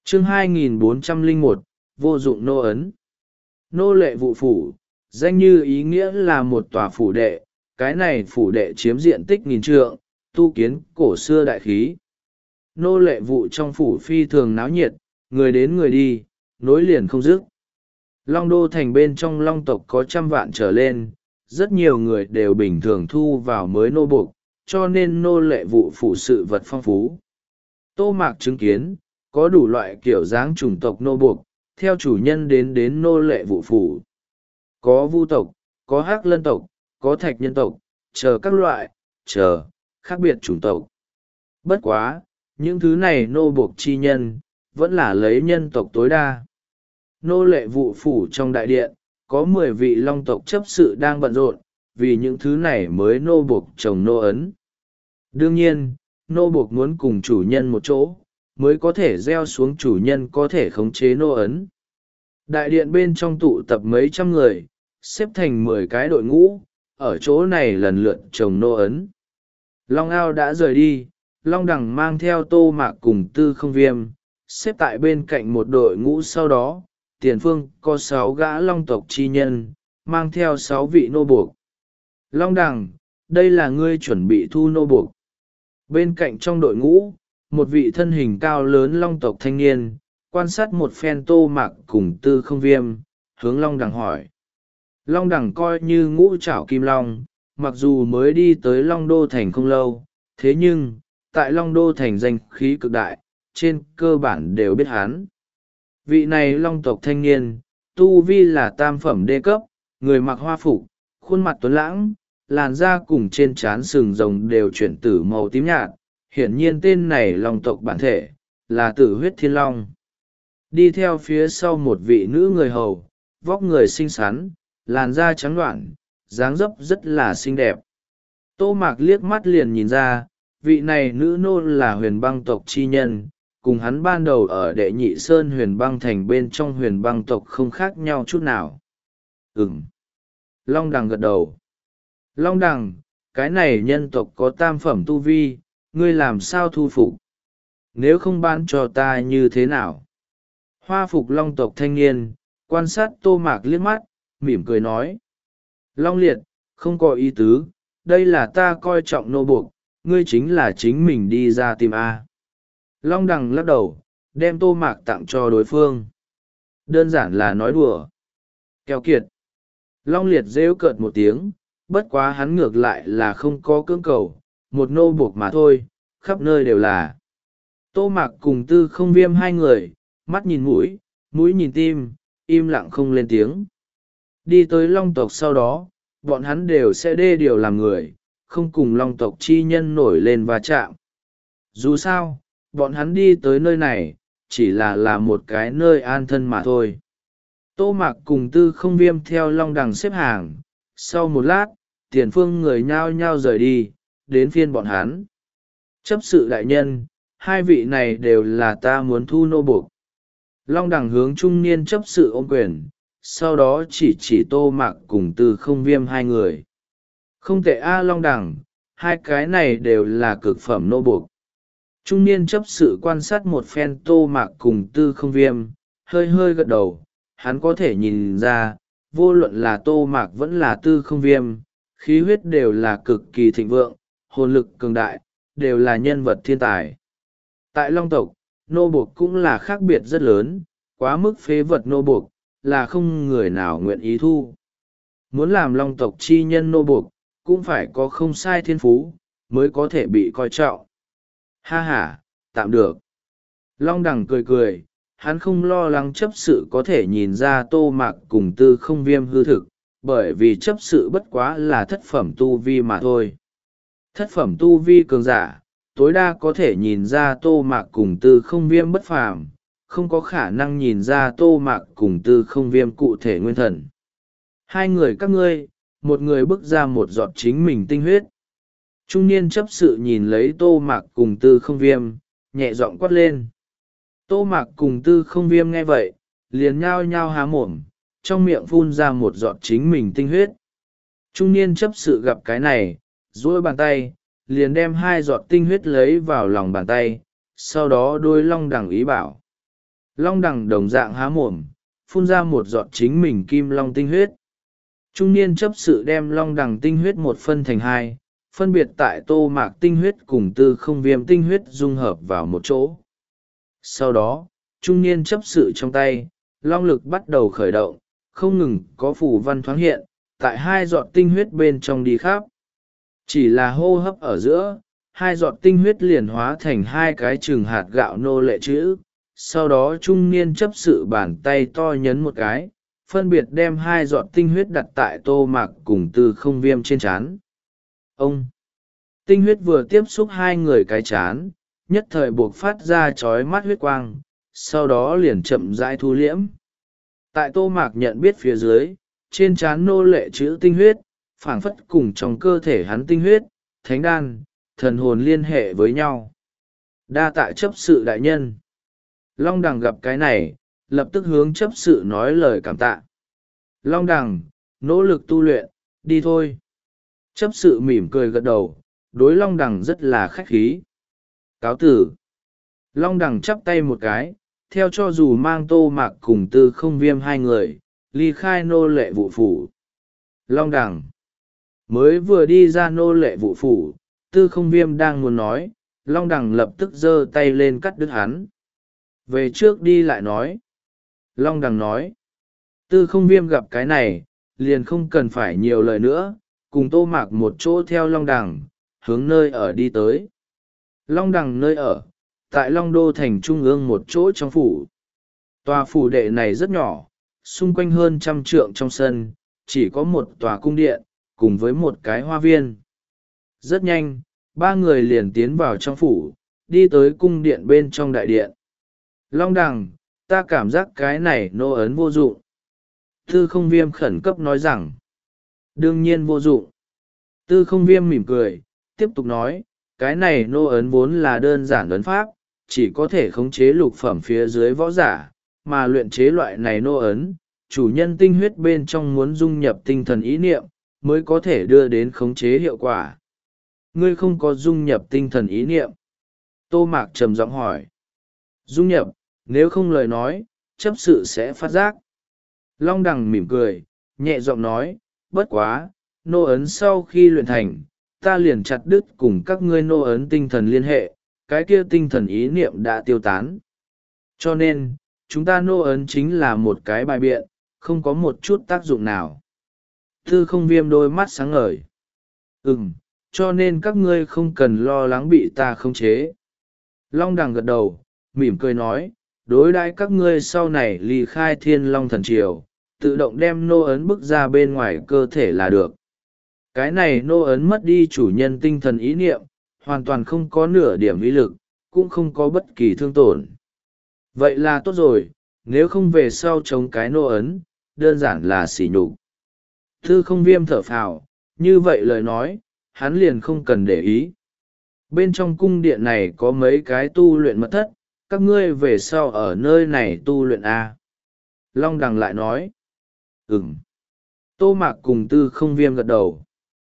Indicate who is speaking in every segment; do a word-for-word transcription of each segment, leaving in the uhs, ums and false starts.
Speaker 1: chương hai nghìn bốn trăm lẻ một, vô dụng nô ấn. Nô lệ vụ phủ, danh như ý nghĩa là một tòa phủ đệ, cái này phủ đệ chiếm diện tích nghìn trượng, tu kiến cổ xưa đại khí. Nô lệ vụ trong phủ phi thường náo nhiệt, người đến người đi, nối liền không dứt. Long đô thành bên trong long tộc có trăm vạn trở lên, rất nhiều người đều bình thường thu vào mới nô buộc, cho nên nô lệ vụ phủ sự vật phong phú. Tô Mạc chứng kiến, có đủ loại kiểu dáng chủng tộc nô buộc, theo chủ nhân đến đến nô lệ vụ phủ. Có vu tộc, có hắc lân tộc, có thạch nhân tộc, chờ các loại, chờ, khác biệt chủng tộc. Bất quá, những thứ này nô buộc chi nhân, vẫn là lấy nhân tộc tối đa. Nô lệ vụ phủ trong đại điện, có mười vị long tộc chấp sự đang bận rộn, vì những thứ này mới nô buộc trồng nô ấn. Đương nhiên, nô buộc muốn cùng chủ nhân một chỗ, mới có thể gieo xuống chủ nhân có thể khống chế nô ấn. Đại điện bên trong tụ tập mấy trăm người, xếp thành mười cái đội ngũ, ở chỗ này lần lượt trồng nô ấn. Long Ao đã rời đi, Long Đằng mang theo Tô Mạc cùng Tư Không Viêm, xếp tại bên cạnh một đội ngũ. Sau đó, tiền phương có sáu gã long tộc chi nhân, mang theo sáu vị nô buộc. Long Đằng, đây là ngươi chuẩn bị thu nô buộc. Bên cạnh trong đội ngũ, một vị thân hình cao lớn long tộc thanh niên, quan sát một phen Tô Mạc cùng Tư Không Viêm, hướng Long Đằng hỏi. Long Đằng coi như ngũ trảo kim long, mặc dù mới đi tới Long Đô Thành không lâu, thế nhưng, tại Long Đô Thành danh khí cực đại, trên cơ bản đều biết hắn. Vị này long tộc thanh niên, tu vi là tam phẩm đê cấp, người mặc hoa phục, khuôn mặt tuấn lãng, làn da cùng trên trán sừng rồng đều chuyển tử màu tím nhạt, hiển nhiên tên này long tộc bản thể, là Tử Huyết Thiên Long. Đi theo phía sau một vị nữ người hầu, vóc người xinh xắn, làn da trắng đoản, dáng dấp rất là xinh đẹp. Tô Mạc liếc mắt liền nhìn ra, vị này nữ nô là huyền băng tộc chi nhân, cùng hắn ban đầu ở đệ nhị sơn huyền băng thành bên trong huyền băng tộc không khác nhau chút nào. Ừm. Long Đằng gật đầu. Long Đằng, cái này nhân tộc có tam phẩm tu vi, ngươi làm sao thu phục? Nếu không bán cho ta như thế nào? Hoa phục long tộc thanh niên, quan sát Tô Mạc liếc mắt, mỉm cười nói. Long Liệt, không có ý tứ, đây là ta coi trọng nô buộc, ngươi chính là chính mình đi ra tìm A. Long Đằng lắc đầu, đem Tô Mạc tặng cho đối phương. Đơn giản là nói đùa. Keo kiệt. Long Liệt rêu cợt một tiếng, bất quá hắn ngược lại là không có cưỡng cầu, một nô buộc mà thôi, khắp nơi đều là. Tô Mạc cùng Tư Không Viêm hai người, mắt nhìn mũi, mũi nhìn tim, im lặng không lên tiếng. Đi tới long tộc sau đó, bọn hắn đều sẽ đê điều làm người, không cùng long tộc chi nhân nổi lên va chạm. Dù sao, bọn hắn đi tới nơi này, chỉ là là một cái nơi an thân mà thôi. Tô Mạc cùng Tư Không Viêm theo Long Đằng xếp hàng, sau một lát, tiền phương người nhao nhao rời đi, đến phiên bọn hắn. Chấp sự đại nhân, hai vị này đều là ta muốn thu nô buộc. Long Đằng hướng trung niên chấp sự ôm quyền, sau đó chỉ chỉ Tô Mạc cùng Tư Không Viêm hai người. Không tệ a Long Đằng, hai cái này đều là cực phẩm nô buộc. Trung niên chấp sự quan sát một phen Tô Mạc cùng Tư Không Viêm, hơi hơi gật đầu, hắn có thể nhìn ra, vô luận là Tô Mạc vẫn là Tư Không Viêm, khí huyết đều là cực kỳ thịnh vượng, hồn lực cường đại, đều là nhân vật thiên tài. Tại Long tộc, nô buộc cũng là khác biệt rất lớn, quá mức phế vật nô buộc, là không người nào nguyện ý thu. Muốn làm Long tộc chi nhân nô buộc, cũng phải có không sai thiên phú, mới có thể bị coi trọng. Ha ha, tạm được. Long Đằng cười cười, hắn không lo lắng chấp sự có thể nhìn ra Tô Mạc cùng Tư Không Viêm hư thực, bởi vì chấp sự bất quá là thất phẩm tu vi mà thôi. Thất phẩm tu vi cường giả, tối đa có thể nhìn ra Tô Mạc cùng Tư Không Viêm bất phàm, không có khả năng nhìn ra Tô Mạc cùng Tư Không Viêm cụ thể nguyên thần. Hai người các ngươi, một người bước ra một giọt chính mình tinh huyết. Trung niên chấp sự nhìn lấy Tô Mạc cùng Tư Không Viêm, nhẹ giọng quát lên. Tô Mạc cùng Tư Không Viêm nghe vậy, liền nhao nhao há mồm, trong miệng phun ra một giọt chính mình tinh huyết. Trung niên chấp sự gặp cái này, duỗi bàn tay, liền đem hai giọt tinh huyết lấy vào lòng bàn tay, sau đó đôi Long Đằng ý bảo. Long đằng đồng dạng há mồm, phun ra một giọt chính mình kim long tinh huyết. Trung niên chấp sự đem long đằng tinh huyết một phân thành hai, phân biệt tại tô mạc tinh huyết cùng tư không viêm tinh huyết dung hợp vào một chỗ. Sau đó, trung niên chấp sự trong tay, long lực bắt đầu khởi động, không ngừng có phù văn thoáng hiện, tại hai giọt tinh huyết bên trong đi khắp. Chỉ là hô hấp ở giữa, hai giọt tinh huyết liền hóa thành hai cái chừng hạt gạo nô lệ chữ. Sau đó trung niên chấp sự bàn tay to nhấn một cái, phân biệt đem hai giọt tinh huyết đặt tại tô mạc cùng tư không viêm trên trán. Ông! Tinh huyết vừa tiếp xúc hai người cái chán, nhất thời buộc phát ra chói mắt huyết quang, sau đó liền chậm rãi thu liễm. Tại tô mạc nhận biết phía dưới, trên trán nô lệ chữ tinh huyết, phảng phất cùng trong cơ thể hắn tinh huyết, thánh đan, thần hồn liên hệ với nhau. Đa tạ chấp sự đại nhân. Long đằng gặp cái này, lập tức hướng chấp sự nói lời cảm tạ. Long đằng, nỗ lực tu luyện, đi thôi. Chấp sự mỉm cười gật đầu, đối long đằng rất là khách khí. Cáo tử. Long đằng chắp tay một cái, theo cho dù mang tô mạc cùng tư không viêm hai người, ly khai nô lệ vụ phủ. Long đằng. Mới vừa đi ra nô lệ vụ phủ, tư không viêm đang muốn nói, long đằng lập tức giơ tay lên cắt đứt hắn. Về trước đi lại nói. Long đằng nói. Tư không viêm gặp cái này, liền không cần phải nhiều lời nữa, cùng tô mạc một chỗ theo long đằng, hướng nơi ở đi tới. Long đằng nơi ở, tại Long Đô thành trung ương một chỗ trong phủ. Tòa phủ đệ này rất nhỏ, xung quanh hơn trăm trượng trong sân, chỉ có một tòa cung điện, cùng với một cái hoa viên. Rất nhanh, ba người liền tiến vào trong phủ, đi tới cung điện bên trong đại điện. Long đằng, ta cảm giác cái này nô ấn vô dụng. Tư không viêm khẩn cấp nói rằng, đương nhiên vô dụng. Tư không viêm mỉm cười, tiếp tục nói, cái này nô ấn vốn là đơn giản ấn pháp, chỉ có thể khống chế lục phẩm phía dưới võ giả, mà luyện chế loại này nô ấn, chủ nhân tinh huyết bên trong muốn dung nhập tinh thần ý niệm, mới có thể đưa đến khống chế hiệu quả. Ngươi không có dung nhập tinh thần ý niệm. Tô Mạc trầm giọng hỏi. Dung nhập, nếu không lời nói, chấp sự sẽ phát giác. Long đằng mỉm cười, nhẹ giọng nói, bất quá, nô ấn sau khi luyện thành, ta liền chặt đứt cùng các ngươi nô ấn tinh thần liên hệ, cái kia tinh thần ý niệm đã tiêu tán. Cho nên, chúng ta nô ấn chính là một cái bài biện, không có một chút tác dụng nào. Tư không viêm đôi mắt sáng ngời. Ừm, cho nên các ngươi không cần lo lắng bị ta khống chế. Long đằng gật đầu, mỉm cười nói, đối đãi các ngươi sau này ly khai thiên long thần triều, tự động đem nô ấn bức ra bên ngoài cơ thể là được. Cái này nô ấn mất đi chủ nhân tinh thần ý niệm, hoàn toàn không có nửa điểm ý lực, cũng không có bất kỳ thương tổn. Vậy là tốt rồi, nếu không về sau chống cái nô ấn, đơn giản là sỉ nhục. Tư không viêm thở phào, như vậy lời nói, hắn liền không cần để ý. Bên trong cung điện này có mấy cái tu luyện mật thất, các ngươi về sau ở nơi này tu luyện A. Long đằng lại nói. Ừm. Tô Mạc cùng tư không viêm gật đầu.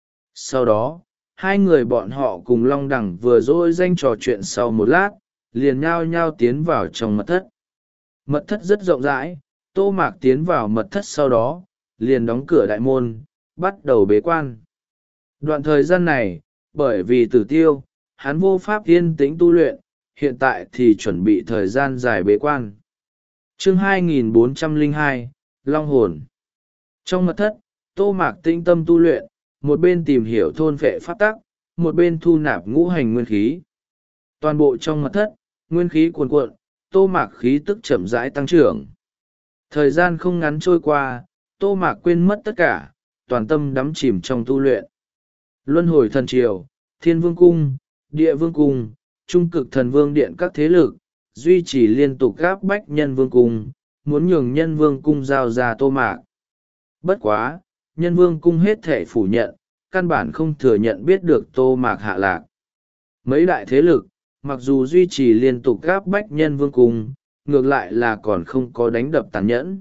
Speaker 1: Sau đó, hai người bọn họ cùng Long đằng vừa dỗi danh trò chuyện sau một lát, liền nhao nhao tiến vào trong mật thất. Mật thất rất rộng rãi, Tô Mạc tiến vào mật thất sau đó, liền đóng cửa đại môn, bắt đầu bế quan. Đoạn thời gian này, bởi vì tử tiêu, hắn vô pháp yên tĩnh tu luyện, hiện tại thì chuẩn bị thời gian dài bế quan. Chương hai nghìn bốn trăm lẻ hai, Long hồn. Trong mật thất, Tô Mạc tinh tâm tu luyện, một bên tìm hiểu thôn vệ pháp tắc, một bên thu nạp ngũ hành nguyên khí. Toàn bộ trong mật thất, nguyên khí cuồn cuộn, Tô Mạc khí tức chậm rãi tăng trưởng. Thời gian không ngắn trôi qua, Tô Mạc quên mất tất cả, toàn tâm đắm chìm trong tu luyện. Luân hồi thần triều, Thiên Vương Cung, Địa Vương Cung, Trung Cực Thần Vương Điện các thế lực, duy trì liên tục gáp bách Nhân Vương Cung, muốn nhường Nhân Vương Cung giao ra Tô Mạc. Bất quá, Nhân Vương Cung hết thể phủ nhận, căn bản không thừa nhận biết được Tô Mạc hạ lạc. Mấy đại thế lực, mặc dù duy trì liên tục gáp bách Nhân Vương Cung, ngược lại là còn không có đánh đập tàn nhẫn.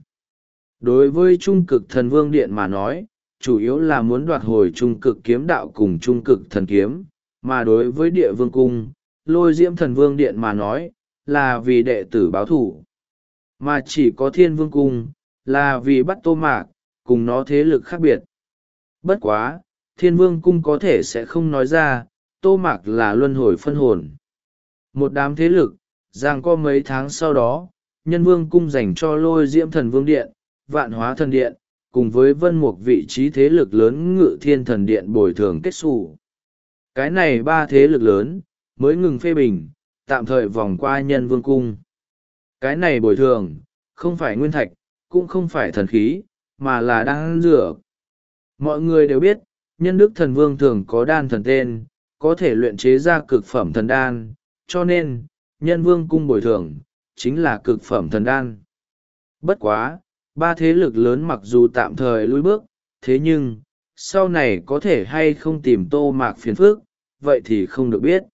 Speaker 1: Đối với Trung Cực Thần Vương Điện mà nói, chủ yếu là muốn đoạt hồi Trung Cực Kiếm Đạo cùng Trung Cực Thần Kiếm, mà đối với Địa Vương Cung, Lôi Diễm Thần Vương Điện mà nói, là vì đệ tử báo thủ. mà chỉ có Thiên Vương Cung là vì bắt Tô Mạc, cùng nó thế lực khác biệt. Bất quá, Thiên Vương Cung có thể sẽ không nói ra, Tô Mạc là luân hồi phân hồn. Một đám thế lực, giằng co mấy tháng sau đó, Nhân Vương Cung dành cho Lôi Diễm Thần Vương Điện, Vạn Hóa Thần Điện, cùng với Vân Mục vị trí thế lực lớn Ngự Thiên Thần Điện bồi thường kết xù. Cái này ba thế lực lớn, mới ngừng phê bình, tạm thời vòng qua Nhân Vương Cung. Cái này bồi thường, không phải nguyên thạch, cũng không phải thần khí, mà là đan dược. Mọi người đều biết, Nhân Đức Thần Vương thường có đan thần tên, có thể luyện chế ra cực phẩm thần đan, cho nên, Nhân Vương Cung bồi thường, chính là cực phẩm thần đan. Bất quá, ba thế lực lớn mặc dù tạm thời lùi bước, thế nhưng, sau này có thể hay không tìm Tô Mạc phiền phức, vậy thì không được biết.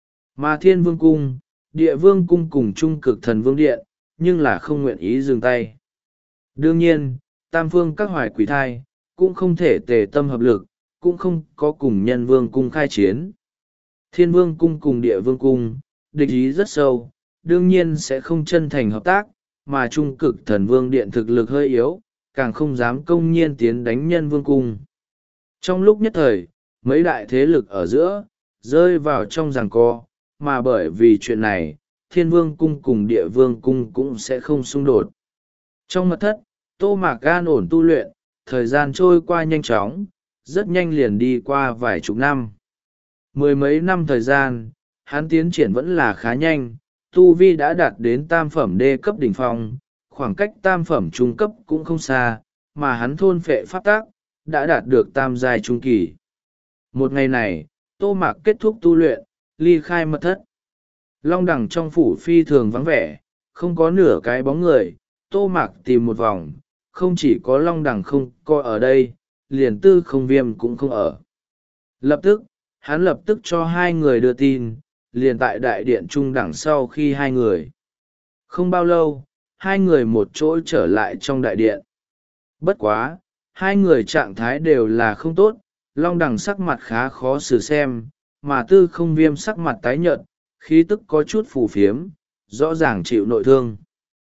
Speaker 1: Mà Thiên Vương Cung, Địa Vương Cung cùng Trung Cực Thần Vương Điện, nhưng là không nguyện ý dừng tay. Đương nhiên, Tam Phương các hoài quỷ thai, cũng không thể tề tâm hợp lực, cũng không có cùng Nhân Vương Cung khai chiến. Thiên Vương Cung cùng Địa Vương Cung, địch ý rất sâu, đương nhiên sẽ không chân thành hợp tác, mà Trung Cực Thần Vương Điện thực lực hơi yếu, càng không dám công nhiên tiến đánh Nhân Vương Cung. Trong lúc nhất thời, mấy đại thế lực ở giữa, rơi vào trong giằng co, mà bởi vì chuyện này, Thiên Vương Cung cùng Địa Vương Cung cũng sẽ không xung đột. Trong mật thất, Tô Mạc an ổn tu luyện, thời gian trôi qua nhanh chóng, rất nhanh liền đi qua vài chục năm. Mười mấy năm thời gian, hắn tiến triển vẫn là khá nhanh, tu vi đã đạt đến tam phẩm đê cấp đỉnh phong, khoảng cách tam phẩm trung cấp cũng không xa, mà hắn thôn phệ pháp tác, đã đạt được tam giai trung kỳ. Một ngày này, Tô Mạc kết thúc tu luyện, ly khai mật thất. Long đẳng trong phủ phi thường vắng vẻ, không có nửa cái bóng người, Tô Mạc tìm một vòng, không chỉ có Long đẳng không có ở đây, liền Tư Không Viêm cũng không ở. Lập tức, hắn lập tức cho hai người đưa tin, liền tại đại điện trung đẳng sau khi hai người. Không bao lâu, hai người một chỗ trở lại trong đại điện. Bất quá, hai người trạng thái đều là không tốt, Long đẳng sắc mặt khá khó xử xem, mà Tư Không Viêm sắc mặt tái nhợt, khí tức có chút phù phiếm, rõ ràng chịu nội thương.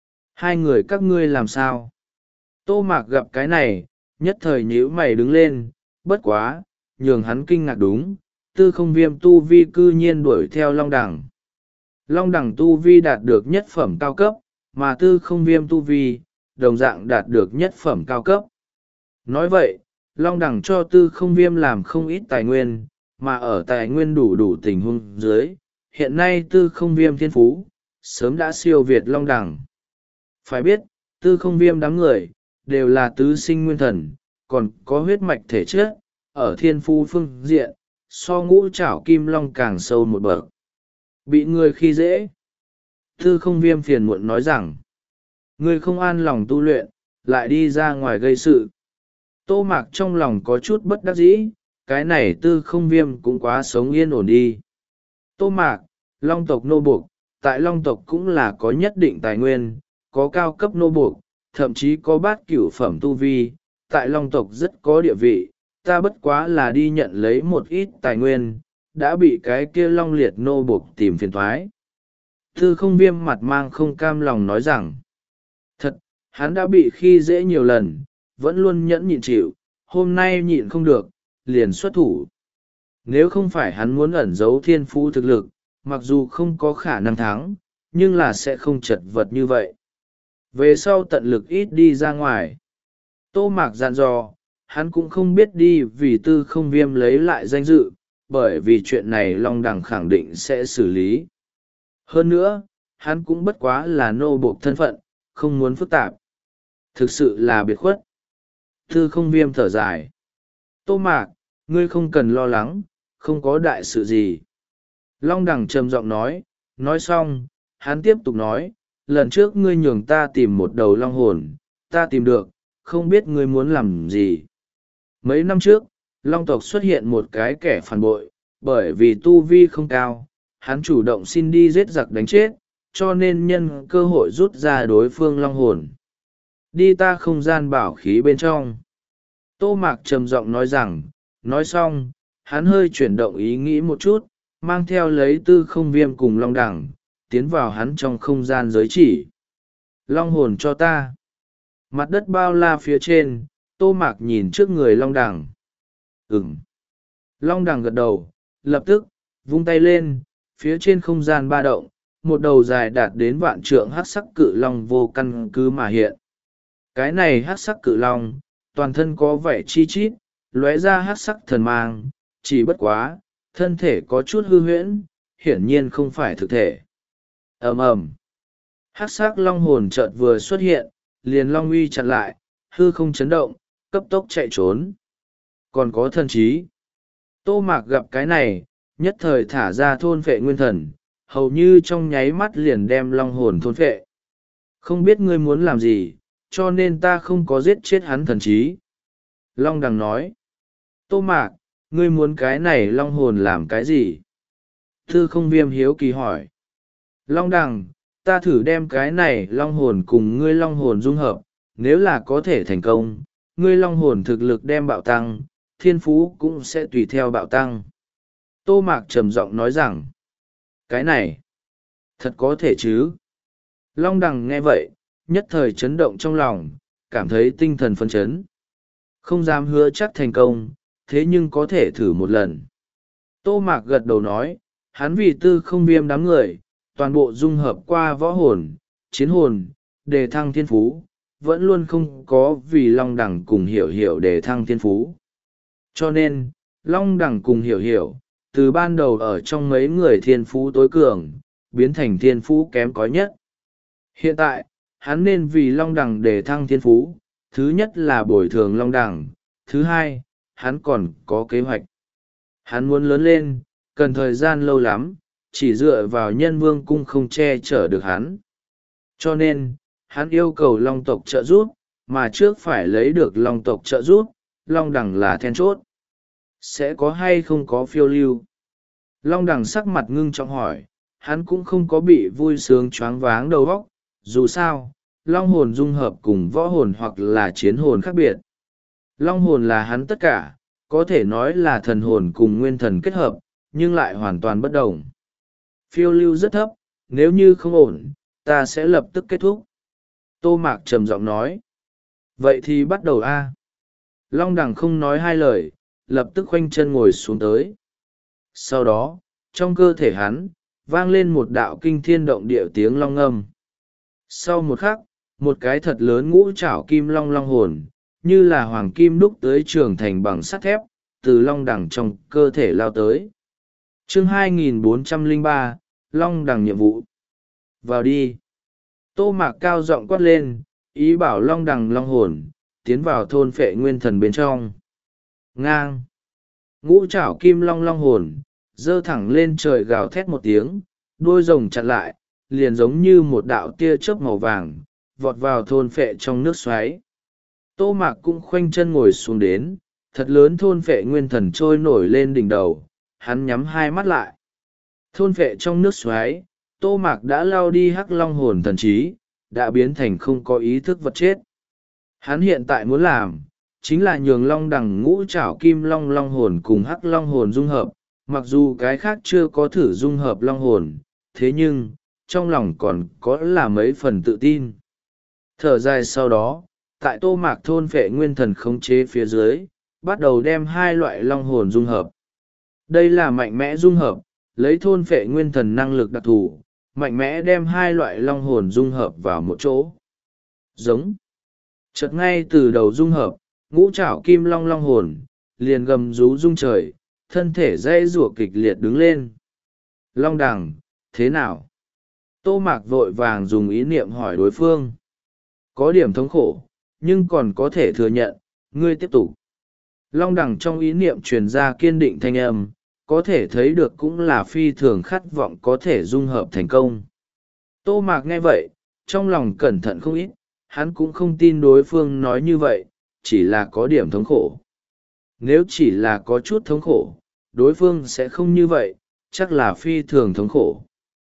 Speaker 1: Hai người các ngươi làm sao? Tô Mạc gặp cái này, nhất thời nhíu mày đứng lên, bất quá, nhường hắn kinh ngạc đúng, Tư Không Viêm tu vi cư nhiên đuổi theo Long đẳng. Long đẳng tu vi đạt được nhất phẩm cao cấp, mà Tư Không Viêm tu vi, đồng dạng đạt được nhất phẩm cao cấp. Nói vậy, Long đẳng cho Tư Không Viêm làm không ít tài nguyên, mà ở tài nguyên đủ đủ tình huống dưới, hiện nay Tư Không Viêm thiên phú, sớm đã siêu việt Long đẳng. Phải biết, Tư Không Viêm đám người, đều là tứ sinh nguyên thần, còn có huyết mạch thể chất, ở thiên phú phương diện, so ngũ trảo kim long càng sâu một bậc. Bị người khi dễ. Tư Không Viêm phiền muộn nói rằng, ngươi không an lòng tu luyện, lại đi ra ngoài gây sự. Tô Mạc trong lòng có chút bất đắc dĩ, cái này Tư Không Viêm cũng quá sống yên ổn đi. Tô Mạc, Long tộc nô buộc, tại Long tộc cũng là có nhất định tài nguyên, có cao cấp nô buộc, thậm chí có bát cửu phẩm tu vi, tại Long tộc rất có địa vị, ta bất quá là đi nhận lấy một ít tài nguyên, đã bị cái kia Long liệt nô buộc tìm phiền thoái. Tư Không Viêm mặt mang không cam lòng nói rằng, thật, hắn đã bị khi dễ nhiều lần, vẫn luôn nhẫn nhịn chịu, hôm nay nhịn không được, liền xuất thủ. Nếu không phải hắn muốn ẩn giấu thiên phú thực lực, mặc dù không có khả năng thắng, nhưng là sẽ không chật vật như vậy. Về sau tận lực ít đi ra ngoài. Tô Mạc dặn dò, hắn cũng không biết đi vì Tư Không Viêm lấy lại danh dự, bởi vì chuyện này Long đẳng khẳng định sẽ xử lý. Hơn nữa, hắn cũng bất quá là nô buộc thân phận, không muốn phức tạp. Thực sự là biệt khuất. Tư Không Viêm thở dài. Tô Mạc, ngươi không cần lo lắng, không có đại sự gì. Long đẳng trầm giọng nói, nói xong, hắn tiếp tục nói, lần trước ngươi nhường ta tìm một đầu long hồn, ta tìm được, không biết ngươi muốn làm gì. Mấy năm trước, Long tộc xuất hiện một cái kẻ phản bội, bởi vì tu vi không cao, hắn chủ động xin đi giết giặc đánh chết, cho nên nhân cơ hội rút ra đối phương long hồn. Đi ta không gian bảo khí bên trong. Tô Mạc trầm giọng nói rằng, nói xong, hắn hơi chuyển động ý nghĩ một chút, mang theo lấy Tư Không Viêm cùng Long đẳng, tiến vào hắn trong không gian giới chỉ. Long hồn cho ta. Mặt đất bao la phía trên, Tô Mạc nhìn trước người Long Đằng. Ừm. Long Đằng gật đầu, lập tức, vung tay lên, phía trên không gian ba động, một đầu dài đạt đến vạn trượng hắc sắc cự long vô căn cứ mà hiện. Cái này hắc sắc cự long, toàn thân có vẻ chi chít, lóe ra hắc sắc thần mang, chỉ bất quá, thân thể có chút hư huyễn, hiển nhiên không phải thực thể. Ầm ầm. Hắc sắc long hồn chợt vừa xuất hiện, liền long uy chặn lại, hư không chấn động, cấp tốc chạy trốn. Còn có thần trí. Tô Mạc gặp cái này, nhất thời thả ra thôn phệ nguyên thần, hầu như trong nháy mắt liền đem long hồn thôn phệ. Không biết ngươi muốn làm gì, cho nên ta không có giết chết hắn thần trí. Long Đằng nói. Tô Mạc, ngươi muốn cái này long hồn làm cái gì? Thư không viêm hiếu kỳ hỏi. Long Đằng, ta thử đem cái này long hồn cùng ngươi long hồn dung hợp, nếu là có thể thành công, ngươi long hồn thực lực đem bạo tăng, thiên phú cũng sẽ tùy theo bạo tăng. Tô Mạc trầm giọng nói rằng, cái này, thật có thể chứ? Long Đằng nghe vậy, nhất thời chấn động trong lòng, cảm thấy tinh thần phấn chấn. Không dám hứa chắc thành công, thế nhưng có thể thử một lần. Tô Mạc gật đầu nói, hắn vì tư không viêm đám người, toàn bộ dung hợp qua võ hồn, chiến hồn, đề thăng thiên phú, vẫn luôn không có vì Long Đằng cùng hiểu hiểu đề thăng thiên phú. Cho nên, Long Đằng cùng hiểu hiểu, từ ban đầu ở trong mấy người thiên phú tối cường, biến thành thiên phú kém cỏi nhất. Hiện tại, hắn nên vì Long Đằng đề thăng thiên phú, thứ nhất là bồi thường Long Đằng, thứ hai, hắn còn có kế hoạch. Hắn muốn lớn lên, cần thời gian lâu lắm, chỉ dựa vào nhân vương cung không che chở được hắn. Cho nên, hắn yêu cầu Long tộc trợ giúp, mà trước phải lấy được Long tộc trợ giúp, Long Đằng là then chốt. Sẽ có hay không có phiêu lưu? Long Đằng sắc mặt ngưng trọng hỏi, hắn cũng không có bị vui sướng choáng váng đầu óc, dù sao, Long hồn dung hợp cùng võ hồn hoặc là chiến hồn khác biệt. Long hồn là hắn tất cả, có thể nói là thần hồn cùng nguyên thần kết hợp, nhưng lại hoàn toàn bất đồng. Phiêu lưu rất thấp, nếu như không ổn, ta sẽ lập tức kết thúc. Tô Mạc trầm giọng nói. Vậy thì bắt đầu a. Long Đằng không nói hai lời, lập tức khoanh chân ngồi xuống tới. Sau đó, trong cơ thể hắn, vang lên một đạo kinh thiên động địa tiếng long ngâm. Sau một khắc, một cái thật lớn ngũ trảo kim long long hồn, như là hoàng kim đúc tới trường thành bằng sắt thép, từ Long Đằng trong cơ thể lao tới. Chương hai nghìn bốn trăm lẻ ba, Long Đằng nhiệm vụ. Vào đi. Tô Mạc cao giọng quát lên, ý bảo Long Đằng long hồn, tiến vào thôn phệ nguyên thần bên trong. Ngang. Ngũ trảo kim long long hồn, giơ thẳng lên trời gào thét một tiếng, đuôi rồng chặn lại, liền giống như một đạo tia chớp màu vàng, vọt vào thôn phệ trong nước xoáy. Tô Mạc cũng khoanh chân ngồi xuống đến, thật lớn thôn phệ nguyên thần trôi nổi lên đỉnh đầu, hắn nhắm hai mắt lại. Thôn phệ trong nước xoáy, Tô Mạc đã lao đi hắc long hồn thần trí, đã biến thành không có ý thức vật chết. Hắn hiện tại muốn làm, chính là nhường Long Đằng ngũ trảo kim long long hồn cùng hắc long hồn dung hợp, mặc dù cái khác chưa có thử dung hợp long hồn, thế nhưng, trong lòng còn có là mấy phần tự tin. Thở dài sau đó, tại Tô Mạc thôn phệ nguyên thần khống chế phía dưới, bắt đầu đem hai loại long hồn dung hợp. Đây là mạnh mẽ dung hợp, lấy thôn phệ nguyên thần năng lực đặc thù, mạnh mẽ đem hai loại long hồn dung hợp vào một chỗ. Giống. Chợt ngay từ đầu dung hợp, ngũ trảo kim long long hồn, liền gầm rú rung trời, thân thể dãy rủa kịch liệt đứng lên. Long Đằng, thế nào? Tô Mạc vội vàng dùng ý niệm hỏi đối phương. Có điểm thống khổ, nhưng còn có thể thừa nhận, ngươi tiếp tục. Long Đằng trong ý niệm truyền ra kiên định thanh âm, có thể thấy được cũng là phi thường khát vọng có thể dung hợp thành công. Tô Mạc nghe vậy, trong lòng cẩn thận không ít, hắn cũng không tin đối phương nói như vậy, chỉ là có điểm thống khổ. Nếu chỉ là có chút thống khổ, đối phương sẽ không như vậy, chắc là phi thường thống khổ.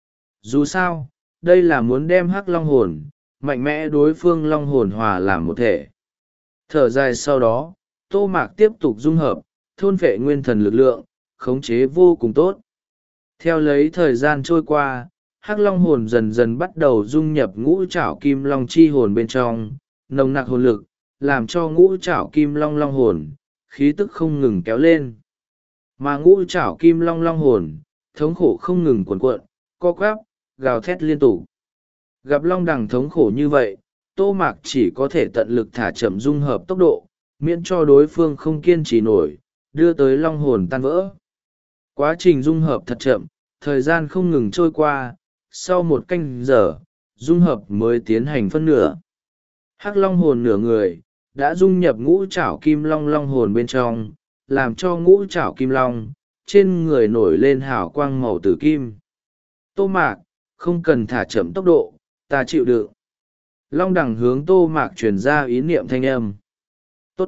Speaker 1: Dù sao, đây là muốn đem hắc long hồn, mạnh mẽ đối phương long hồn hòa làm một thể. Thở dài sau đó, Tô Mạc tiếp tục dung hợp, thôn phệ nguyên thần lực lượng, khống chế vô cùng tốt. Theo lấy thời gian trôi qua, hắc long hồn dần dần bắt đầu dung nhập ngũ trảo kim long chi hồn bên trong, nồng nặc hồn lực, làm cho ngũ trảo kim long long hồn, khí tức không ngừng kéo lên. Mà ngũ trảo kim long long hồn, thống khổ không ngừng cuộn cuộn, co quắp, gào thét liên tục. Gặp long đằng thống khổ như vậy, Tô Mạc chỉ có thể tận lực thả chậm dung hợp tốc độ, miễn cho đối phương không kiên trì nổi, đưa tới long hồn tan vỡ. Quá trình dung hợp thật chậm, thời gian không ngừng trôi qua, sau một canh giờ, dung hợp mới tiến hành phân nửa. Hắc long hồn nửa người, đã dung nhập ngũ trảo kim long long hồn bên trong, làm cho ngũ trảo kim long, trên người nổi lên hào quang màu tử kim. Tô Mạc, không cần thả chậm tốc độ, ta chịu đựng. Long đằng hướng Tô Mạc truyền ra ý niệm thanh âm. Tốt.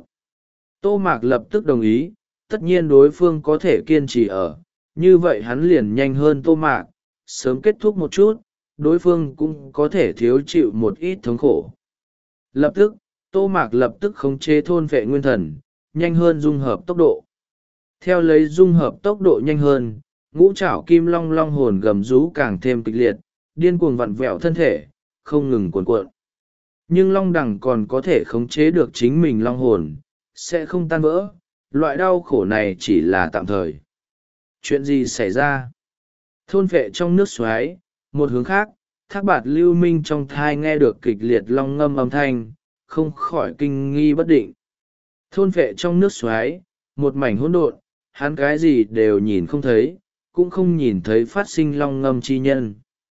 Speaker 1: Tô Mạc lập tức đồng ý, tất nhiên đối phương có thể kiên trì ở, như vậy hắn liền nhanh hơn Tô Mạc, sớm kết thúc một chút, đối phương cũng có thể thiếu chịu một ít thống khổ. Lập tức, Tô Mạc lập tức khống chế thôn vệ nguyên thần, nhanh hơn dung hợp tốc độ. Theo lấy dung hợp tốc độ nhanh hơn, ngũ trảo kim long long hồn gầm rú càng thêm kịch liệt, điên cuồng vặn vẹo thân thể, không ngừng cuộn cuộn. Nhưng long đằng còn có thể khống chế được chính mình long hồn, sẽ không tan vỡ, loại đau khổ này chỉ là tạm thời. Chuyện gì xảy ra? Thôn vệ trong nước xoáy, một hướng khác, Thác Bạt Lưu Minh trong thai nghe được kịch liệt long ngâm âm thanh, không khỏi kinh nghi bất định. Thôn vệ trong nước xoáy, một mảnh hỗn độn, hắn cái gì đều nhìn không thấy, cũng không nhìn thấy phát sinh long ngâm chi nhân.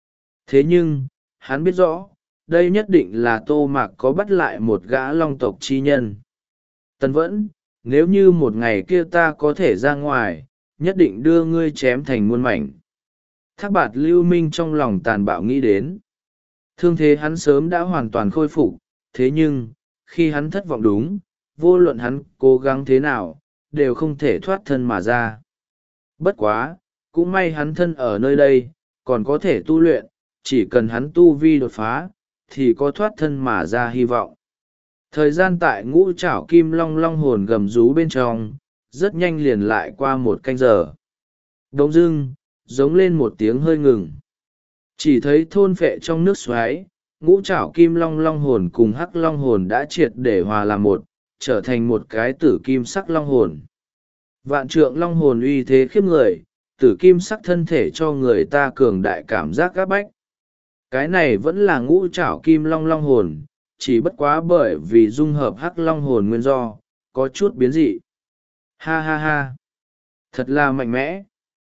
Speaker 1: Thế nhưng, hắn biết rõ, đây nhất định là Tô Mạc có bắt lại một gã long tộc chi nhân. Tần Vẫn, nếu như một ngày kia ta có thể ra ngoài, nhất định đưa ngươi chém thành muôn mảnh. Thác Bạt Lưu Minh trong lòng tàn bạo nghĩ đến. Thương thế hắn sớm đã hoàn toàn khôi phục, thế nhưng, khi hắn thất vọng đúng, vô luận hắn cố gắng thế nào, đều không thể thoát thân mà ra. Bất quá, cũng may hắn thân ở nơi đây, còn có thể tu luyện, chỉ cần hắn tu vi đột phá, thì có thoát thân mà ra hy vọng. Thời gian tại ngũ trảo kim long long hồn gầm rú bên trong, rất nhanh liền lại qua một canh giờ. Đống dưng, giống lên một tiếng hơi ngừng. Chỉ thấy thôn phệ trong nước xoáy, ngũ trảo kim long long hồn cùng hắc long hồn đã triệt để hòa làm một, trở thành một cái tử kim sắc long hồn. Vạn trượng long hồn uy thế khiếp người, tử kim sắc thân thể cho người ta cường đại cảm giác gáp bách. Cái này vẫn là ngũ trảo kim long long hồn, chỉ bất quá bởi vì dung hợp hắc long hồn nguyên do, có chút biến dị. Ha ha ha! Thật là mạnh mẽ!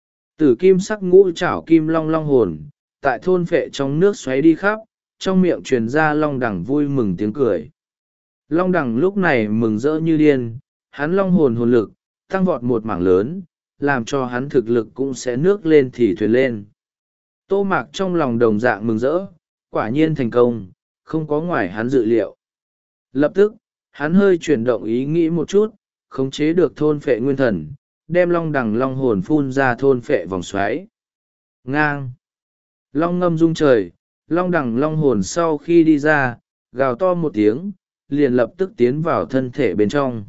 Speaker 1: Tử kim sắc ngũ trảo kim long long hồn, tại thôn phệ trong nước xoáy đi khắp, trong miệng truyền ra long đẳng vui mừng tiếng cười. Long đẳng lúc này mừng rỡ như điên, hắn long hồn hồn lực, tăng vọt một mảng lớn, làm cho hắn thực lực cũng sẽ nước lên thì thuyền lên. Tô Mạc trong lòng đồng dạng mừng rỡ, quả nhiên thành công, không có ngoài hắn dự liệu. Lập tức, hắn hơi chuyển động ý nghĩ một chút, khống chế được thôn phệ nguyên thần, đem long đằng long hồn phun ra thôn phệ vòng xoáy. Ngang! Long ngâm rung trời, long đằng long hồn sau khi đi ra, gào to một tiếng, liền lập tức tiến vào thân thể bên trong.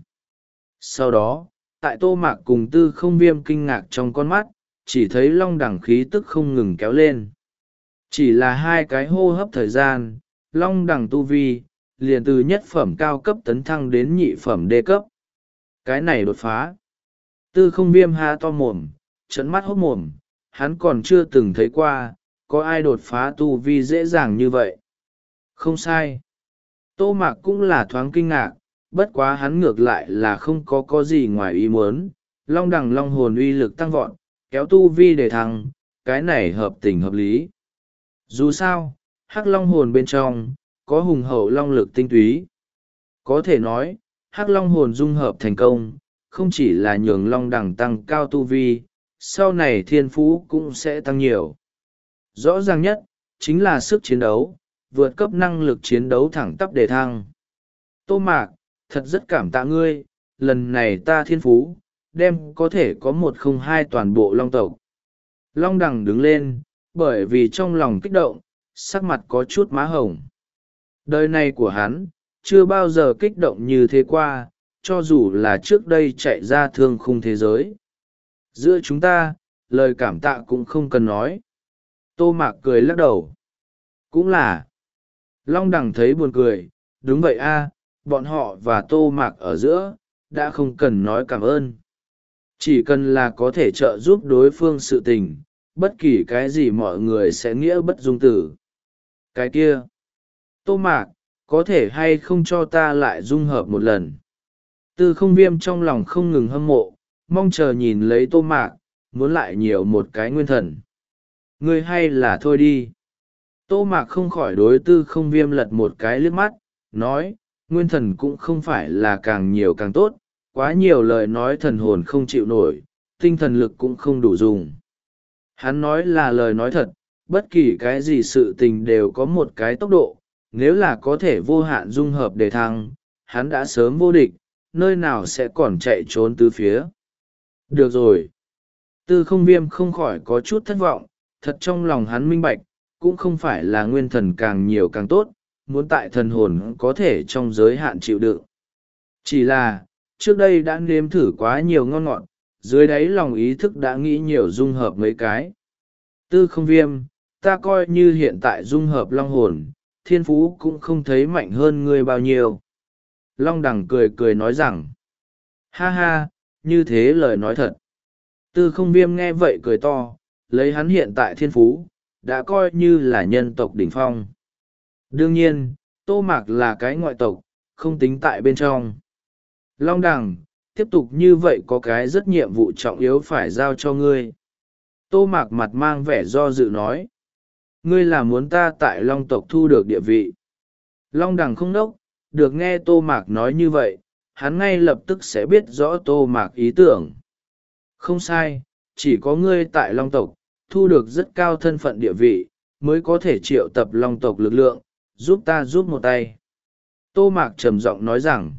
Speaker 1: Sau đó, tại Tô Mạc cùng Tư Không Viêm kinh ngạc trong con mắt, chỉ thấy long đằng khí tức không ngừng kéo lên. Chỉ là hai cái hô hấp thời gian, long đằng tu vi, liền từ nhất phẩm cao cấp tấn thăng đến nhị phẩm đê cấp. Cái này đột phá. Tư Không Viêm há to mồm, trợn mắt hốt mồm, hắn còn chưa từng thấy qua, có ai đột phá tu vi dễ dàng như vậy. Không sai. Tô Mạc cũng là thoáng kinh ngạc, bất quá hắn ngược lại là không có có gì ngoài ý muốn, long đằng long hồn uy lực tăng vọt, kéo tu vi để thăng, cái này hợp tình hợp lý. Dù sao, hắc long hồn bên trong, có hùng hậu long lực tinh túy. Có thể nói, hắc long hồn dung hợp thành công, không chỉ là nhường long đằng tăng cao tu vi, sau này thiên phú cũng sẽ tăng nhiều. Rõ ràng nhất, chính là sức chiến đấu, vượt cấp năng lực chiến đấu thẳng tắp đề thăng. Tô Mạc, thật rất cảm tạ ngươi, lần này ta thiên phú, đem có thể có một không hai toàn bộ long tộc. Long đằng đứng lên, bởi vì trong lòng kích động, sắc mặt có chút má hồng. Đời này của hắn, chưa bao giờ kích động như thế qua, cho dù là trước đây chạy ra thương khung thế giới. Giữa chúng ta, lời cảm tạ cũng không cần nói. Tô Mạc cười lắc đầu. Cũng là. Long Đằng thấy buồn cười, đúng vậy a, bọn họ và Tô Mạc ở giữa, đã không cần nói cảm ơn. Chỉ cần là có thể trợ giúp đối phương sự tình, bất kỳ cái gì mọi người sẽ nghĩa bất dung tử. Cái kia, Tô Mạc, có thể hay không cho ta lại dung hợp một lần? Tư không viêm trong lòng không ngừng hâm mộ, mong chờ nhìn lấy Tô Mạc, muốn lại nhiều một cái nguyên thần. Ngươi hay là thôi đi. Tô Mạc không khỏi đối tư không viêm lật một cái liếc mắt, nói, nguyên thần cũng không phải là càng nhiều càng tốt, quá nhiều lời nói thần hồn không chịu nổi, tinh thần lực cũng không đủ dùng. Hắn nói là lời nói thật, bất kỳ cái gì sự tình đều có một cái tốc độ, nếu là có thể vô hạn dung hợp để thăng, hắn đã sớm vô địch, nơi nào sẽ còn chạy trốn tứ phía. Được rồi. Tư không viêm không khỏi có chút thất vọng, thật trong lòng hắn minh bạch, cũng không phải là nguyên thần càng nhiều càng tốt, muốn tại thần hồn có thể trong giới hạn chịu đựng. Chỉ là, trước đây đã nếm thử quá nhiều ngon ngọt, dưới đáy lòng ý thức đã nghĩ nhiều dung hợp mấy cái. Tư không viêm, ta coi như hiện tại dung hợp long hồn, thiên phú cũng không thấy mạnh hơn ngươi bao nhiêu. Long Đằng cười cười nói rằng, ha ha, như thế lời nói thật. Tư không viêm nghe vậy cười to, lấy hắn hiện tại thiên phú, đã coi như là nhân tộc đỉnh phong. Đương nhiên, Tô Mạc là cái ngoại tộc, không tính tại bên trong. Long Đằng, tiếp tục như vậy có cái rất nhiệm vụ trọng yếu phải giao cho ngươi. Tô Mạc mặt mang vẻ do dự nói. Ngươi là muốn ta tại Long tộc thu được địa vị. Long Đằng không đốc, được nghe Tô Mạc nói như vậy, hắn ngay lập tức sẽ biết rõ Tô Mạc ý tưởng. Không sai, chỉ có ngươi tại Long tộc, thu được rất cao thân phận địa vị, mới có thể triệu tập Long tộc lực lượng, giúp ta giúp một tay. Tô Mạc trầm giọng nói rằng,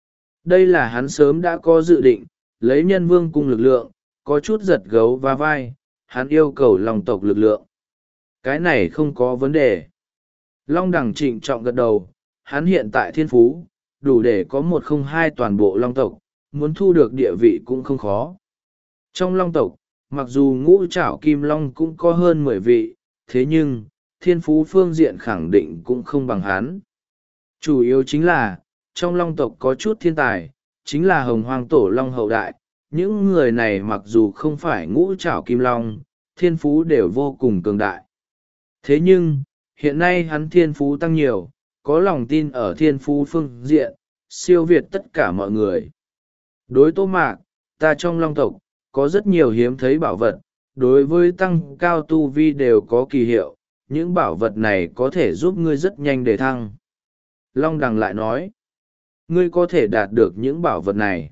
Speaker 1: đây là hắn sớm đã có dự định, lấy nhân vương cung lực lượng, có chút giật gấu và vai, hắn yêu cầu Long tộc lực lượng. Cái này không có vấn đề. Long Đằng trịnh trọng gật đầu, hắn hiện tại thiên phú, đủ để có một không hai toàn bộ Long tộc, muốn thu được địa vị cũng không khó. Trong Long tộc, mặc dù ngũ trảo kim long cũng có hơn mười vị, thế nhưng, thiên phú phương diện khẳng định cũng không bằng hắn. Chủ yếu chính là, trong Long tộc có chút thiên tài, chính là hồng hoang tổ long hậu đại, những người này mặc dù không phải ngũ trảo kim long, thiên phú đều vô cùng cường đại. Thế nhưng, hiện nay hắn thiên phú tăng nhiều, có lòng tin ở thiên phú phương diện, siêu việt tất cả mọi người. Đối Tô Mạc, ta trong Long tộc, có rất nhiều hiếm thấy bảo vật, đối với tăng cao tu vi đều có kỳ hiệu, những bảo vật này có thể giúp ngươi rất nhanh để thăng. Long Đằng lại nói, ngươi có thể đạt được những bảo vật này.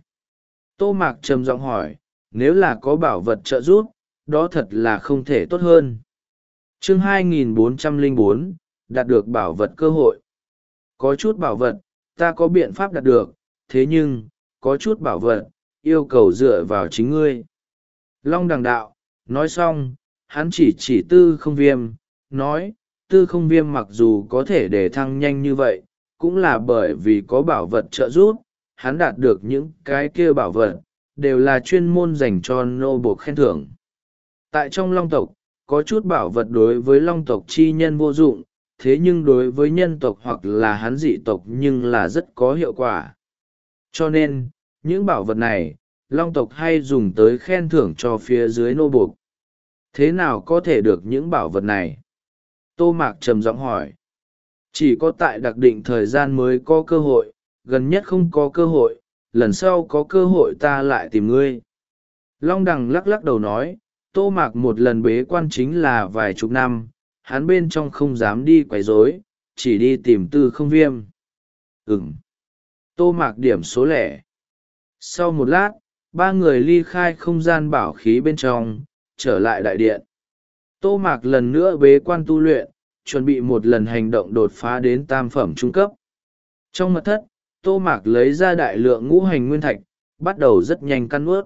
Speaker 1: Tô Mạc trầm giọng hỏi, nếu là có bảo vật trợ giúp, đó thật là không thể tốt hơn. Chương hai nghìn bốn trăm lẻ bốn, đạt được bảo vật cơ hội. Có chút bảo vật, ta có biện pháp đạt được, thế nhưng, có chút bảo vật, yêu cầu dựa vào chính ngươi. Long Đằng đạo, nói xong, hắn chỉ chỉ tư không viêm, nói, tư không viêm mặc dù có thể để thăng nhanh như vậy, cũng là bởi vì có bảo vật trợ giúp, hắn đạt được những cái kia bảo vật, đều là chuyên môn dành cho nô buộc khen thưởng. Tại trong Long tộc, có chút bảo vật đối với Long tộc chi nhân vô dụng, thế nhưng đối với nhân tộc hoặc là hắn dị tộc nhưng là rất có hiệu quả. Cho nên, những bảo vật này, Long tộc hay dùng tới khen thưởng cho phía dưới nô buộc. Thế nào có thể được những bảo vật này? Tô Mạc trầm giọng hỏi. Chỉ có tại đặc định thời gian mới có cơ hội, gần nhất không có cơ hội, lần sau có cơ hội ta lại tìm ngươi. Long Đằng lắc lắc đầu nói, Tô Mạc một lần bế quan chính là vài chục năm, hắn bên trong không dám đi quấy rối, chỉ đi tìm tư không viêm. Ừm. Tô Mạc điểm số lẻ. Sau một lát, ba người ly khai không gian bảo khí bên trong, trở lại đại điện. Tô Mạc lần nữa bế quan tu luyện, chuẩn bị một lần hành động đột phá đến tam phẩm trung cấp. Trong mật thất, Tô Mạc lấy ra đại lượng ngũ hành nguyên thạch, bắt đầu rất nhanh căn ướt.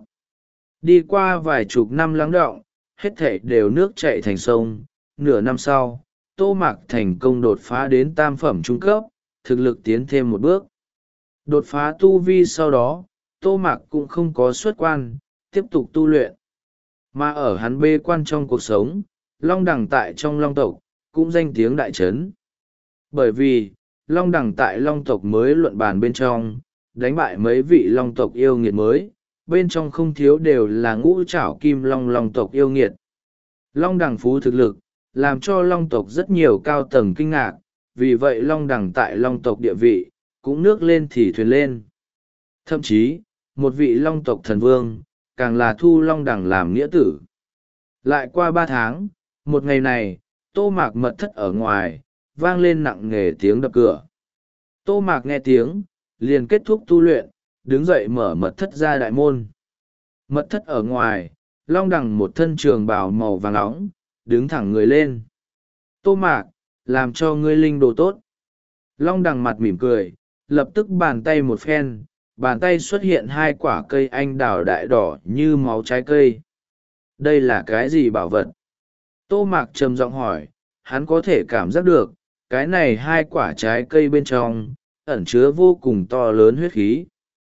Speaker 1: Đi qua vài chục năm lắng đọng, hết thảy đều nước chảy thành sông. Nửa năm sau, Tô Mạc thành công đột phá đến tam phẩm trung cấp, thực lực tiến thêm một bước. Đột phá tu vi sau đó, Tô Mạc cũng không có xuất quan, tiếp tục tu luyện. Mà ở hắn bê quan trong cuộc sống, long đằng tại trong long tộc cũng danh tiếng đại trấn. Bởi vì long đằng tại long tộc mới luận bàn bên trong đánh bại mấy vị long tộc yêu nghiệt mới, bên trong không thiếu đều là ngũ trảo kim long long tộc yêu nghiệt. Long đằng phú thực lực làm cho long tộc rất nhiều cao tầng kinh ngạc, vì vậy long đằng tại long tộc địa vị cũng nước lên thì thuyền lên. Thậm chí một vị long tộc thần vương càng là thu long đằng làm nghĩa tử. Lại qua ba tháng, một ngày này Tô Mạc mật thất ở ngoài vang lên nặng nề tiếng đập cửa. Tô Mạc nghe tiếng liền kết thúc tu luyện, đứng dậy mở mật thất ra đại môn. Mật thất ở ngoài, long đằng một thân trường bào màu vàng óng, đứng thẳng người lên. Tô Mạc, làm cho ngươi linh đồ tốt. Long đằng mặt mỉm cười, lập tức bàn tay một phen, bàn tay xuất hiện hai quả cây anh đào đại đỏ như máu trái cây. Đây là cái gì bảo vật? Tô Mạc trầm giọng hỏi, hắn có thể cảm giác được, cái này hai quả trái cây bên trong, ẩn chứa vô cùng to lớn huyết khí.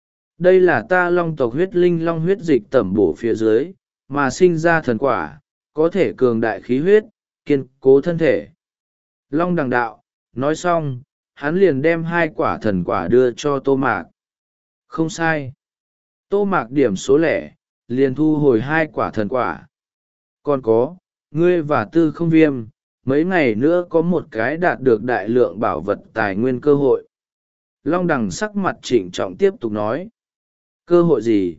Speaker 1: Đây là ta long tộc huyết linh long huyết dịch tẩm bổ phía dưới, mà sinh ra thần quả, có thể cường đại khí huyết, kiên cố thân thể. Long đằng đạo, nói xong, hắn liền đem hai quả thần quả đưa cho Tô Mạc. Không sai. Tô Mạc điểm số lẻ, liền thu hồi hai quả thần quả. Còn có, ngươi và Tư Không Viêm, mấy ngày nữa có một cái đạt được đại lượng bảo vật tài nguyên cơ hội. Long đằng sắc mặt trịnh trọng tiếp tục nói. Cơ hội gì?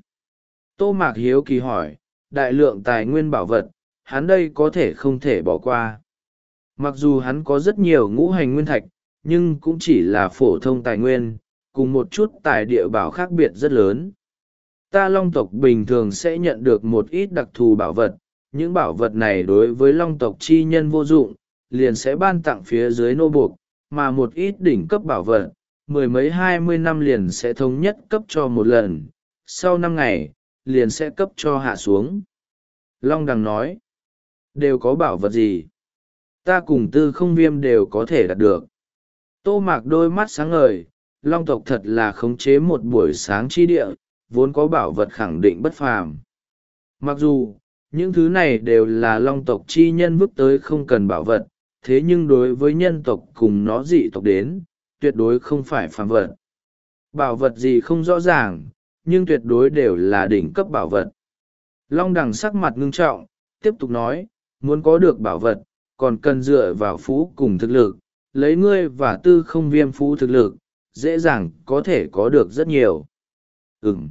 Speaker 1: Tô Mạc hiếu kỳ hỏi, đại lượng tài nguyên bảo vật, hắn đây có thể không thể bỏ qua. Mặc dù hắn có rất nhiều ngũ hành nguyên thạch, nhưng cũng chỉ là phổ thông tài nguyên, cùng một chút tài địa bảo khác biệt rất lớn. Ta long tộc bình thường sẽ nhận được một ít đặc thù bảo vật, những bảo vật này đối với long tộc chi nhân vô dụng, liền sẽ ban tặng phía dưới nô buộc, mà một ít đỉnh cấp bảo vật, mười mấy hai mươi năm liền sẽ thống nhất cấp cho một lần, sau năm ngày, liền sẽ cấp cho hạ xuống. Long đằng nói, đều có bảo vật gì? Ta cùng Tư Không Viêm đều có thể đạt được. Tô Mạc đôi mắt sáng ngời, long tộc thật là khống chế một buổi sáng chi địa, vốn có bảo vật khẳng định bất phàm. Mặc dù, những thứ này đều là long tộc chi nhân vứt tới không cần bảo vật, thế nhưng đối với nhân tộc cùng nó dị tộc đến, tuyệt đối không phải phàm vật. Bảo vật gì không rõ ràng, nhưng tuyệt đối đều là đỉnh cấp bảo vật. Long đằng sắc mặt ngưng trọng, tiếp tục nói, muốn có được bảo vật, còn cần dựa vào phú cùng thực lực, lấy ngươi và Tư Không Viêm phú thực lực, dễ dàng có thể có được rất nhiều. Ừm.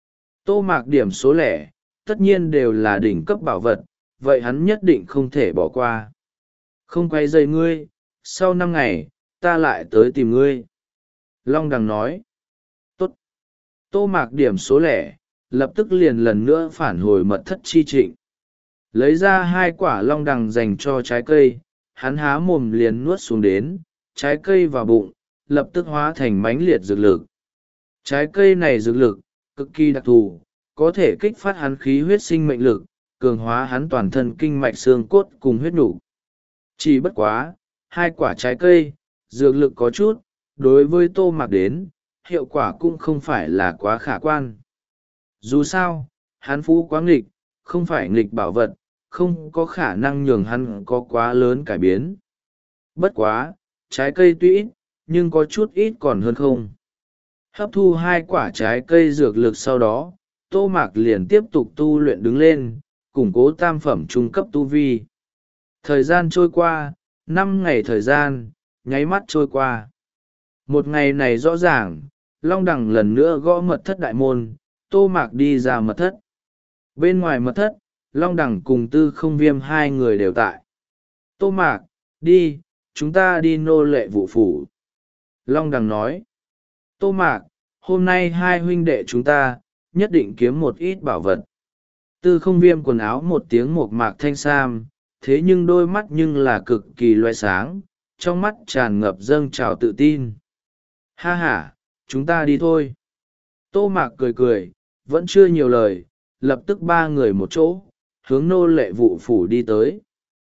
Speaker 1: Tô Mạc điểm số lẻ, tất nhiên đều là đỉnh cấp bảo vật, vậy hắn nhất định không thể bỏ qua. Không quay dây ngươi, sau năm ngày, ta lại tới tìm ngươi. Long đằng nói. Tốt. Tô Mạc điểm số lẻ, lập tức liền lần nữa phản hồi mật thất chi trịnh. Lấy ra hai quả long đằng dành cho trái cây, hắn há mồm liền nuốt xuống đến, trái cây vào bụng, lập tức hóa thành mãnh liệt dược lực. Trái cây này dược lực, cực kỳ đặc thù, có thể kích phát hắn khí huyết sinh mệnh lực, cường hóa hắn toàn thân kinh mạch xương cốt cùng huyết nục. Chỉ bất quá, hai quả trái cây, dược lực có chút, đối với Tô Mạc đến, hiệu quả cũng không phải là quá khả quan. Dù sao, hắn phú quá nghịch, không phải nghịch bảo vật, không có khả năng nhường hắn có quá lớn cải biến. Bất quá, trái cây tuy ít, nhưng có chút ít còn hơn không. Hấp thu hai quả trái cây dược lực sau đó, Tô Mạc liền tiếp tục tu luyện đứng lên, củng cố tam phẩm trung cấp tu vi. Thời gian trôi qua, năm ngày thời gian, nháy mắt trôi qua. Một ngày này rõ ràng, Long đằng lần nữa gõ mật thất đại môn, Tô Mạc đi ra mật thất. Bên ngoài mật thất, Long đằng cùng Tư Không Viêm hai người đều tại. Tô Mạc, đi, chúng ta đi nô lệ vụ phủ. Long đằng nói. Tô Mạc, hôm nay hai huynh đệ chúng ta, nhất định kiếm một ít bảo vật. Tư Không Viêm quần áo một tiếng mộc mạc thanh sam, thế nhưng đôi mắt nhưng là cực kỳ loe sáng, trong mắt tràn ngập dâng trào tự tin. Ha ha, chúng ta đi thôi. Tô Mạc cười cười, vẫn chưa nhiều lời, lập tức ba người một chỗ, hướng nô lệ vụ phủ đi tới.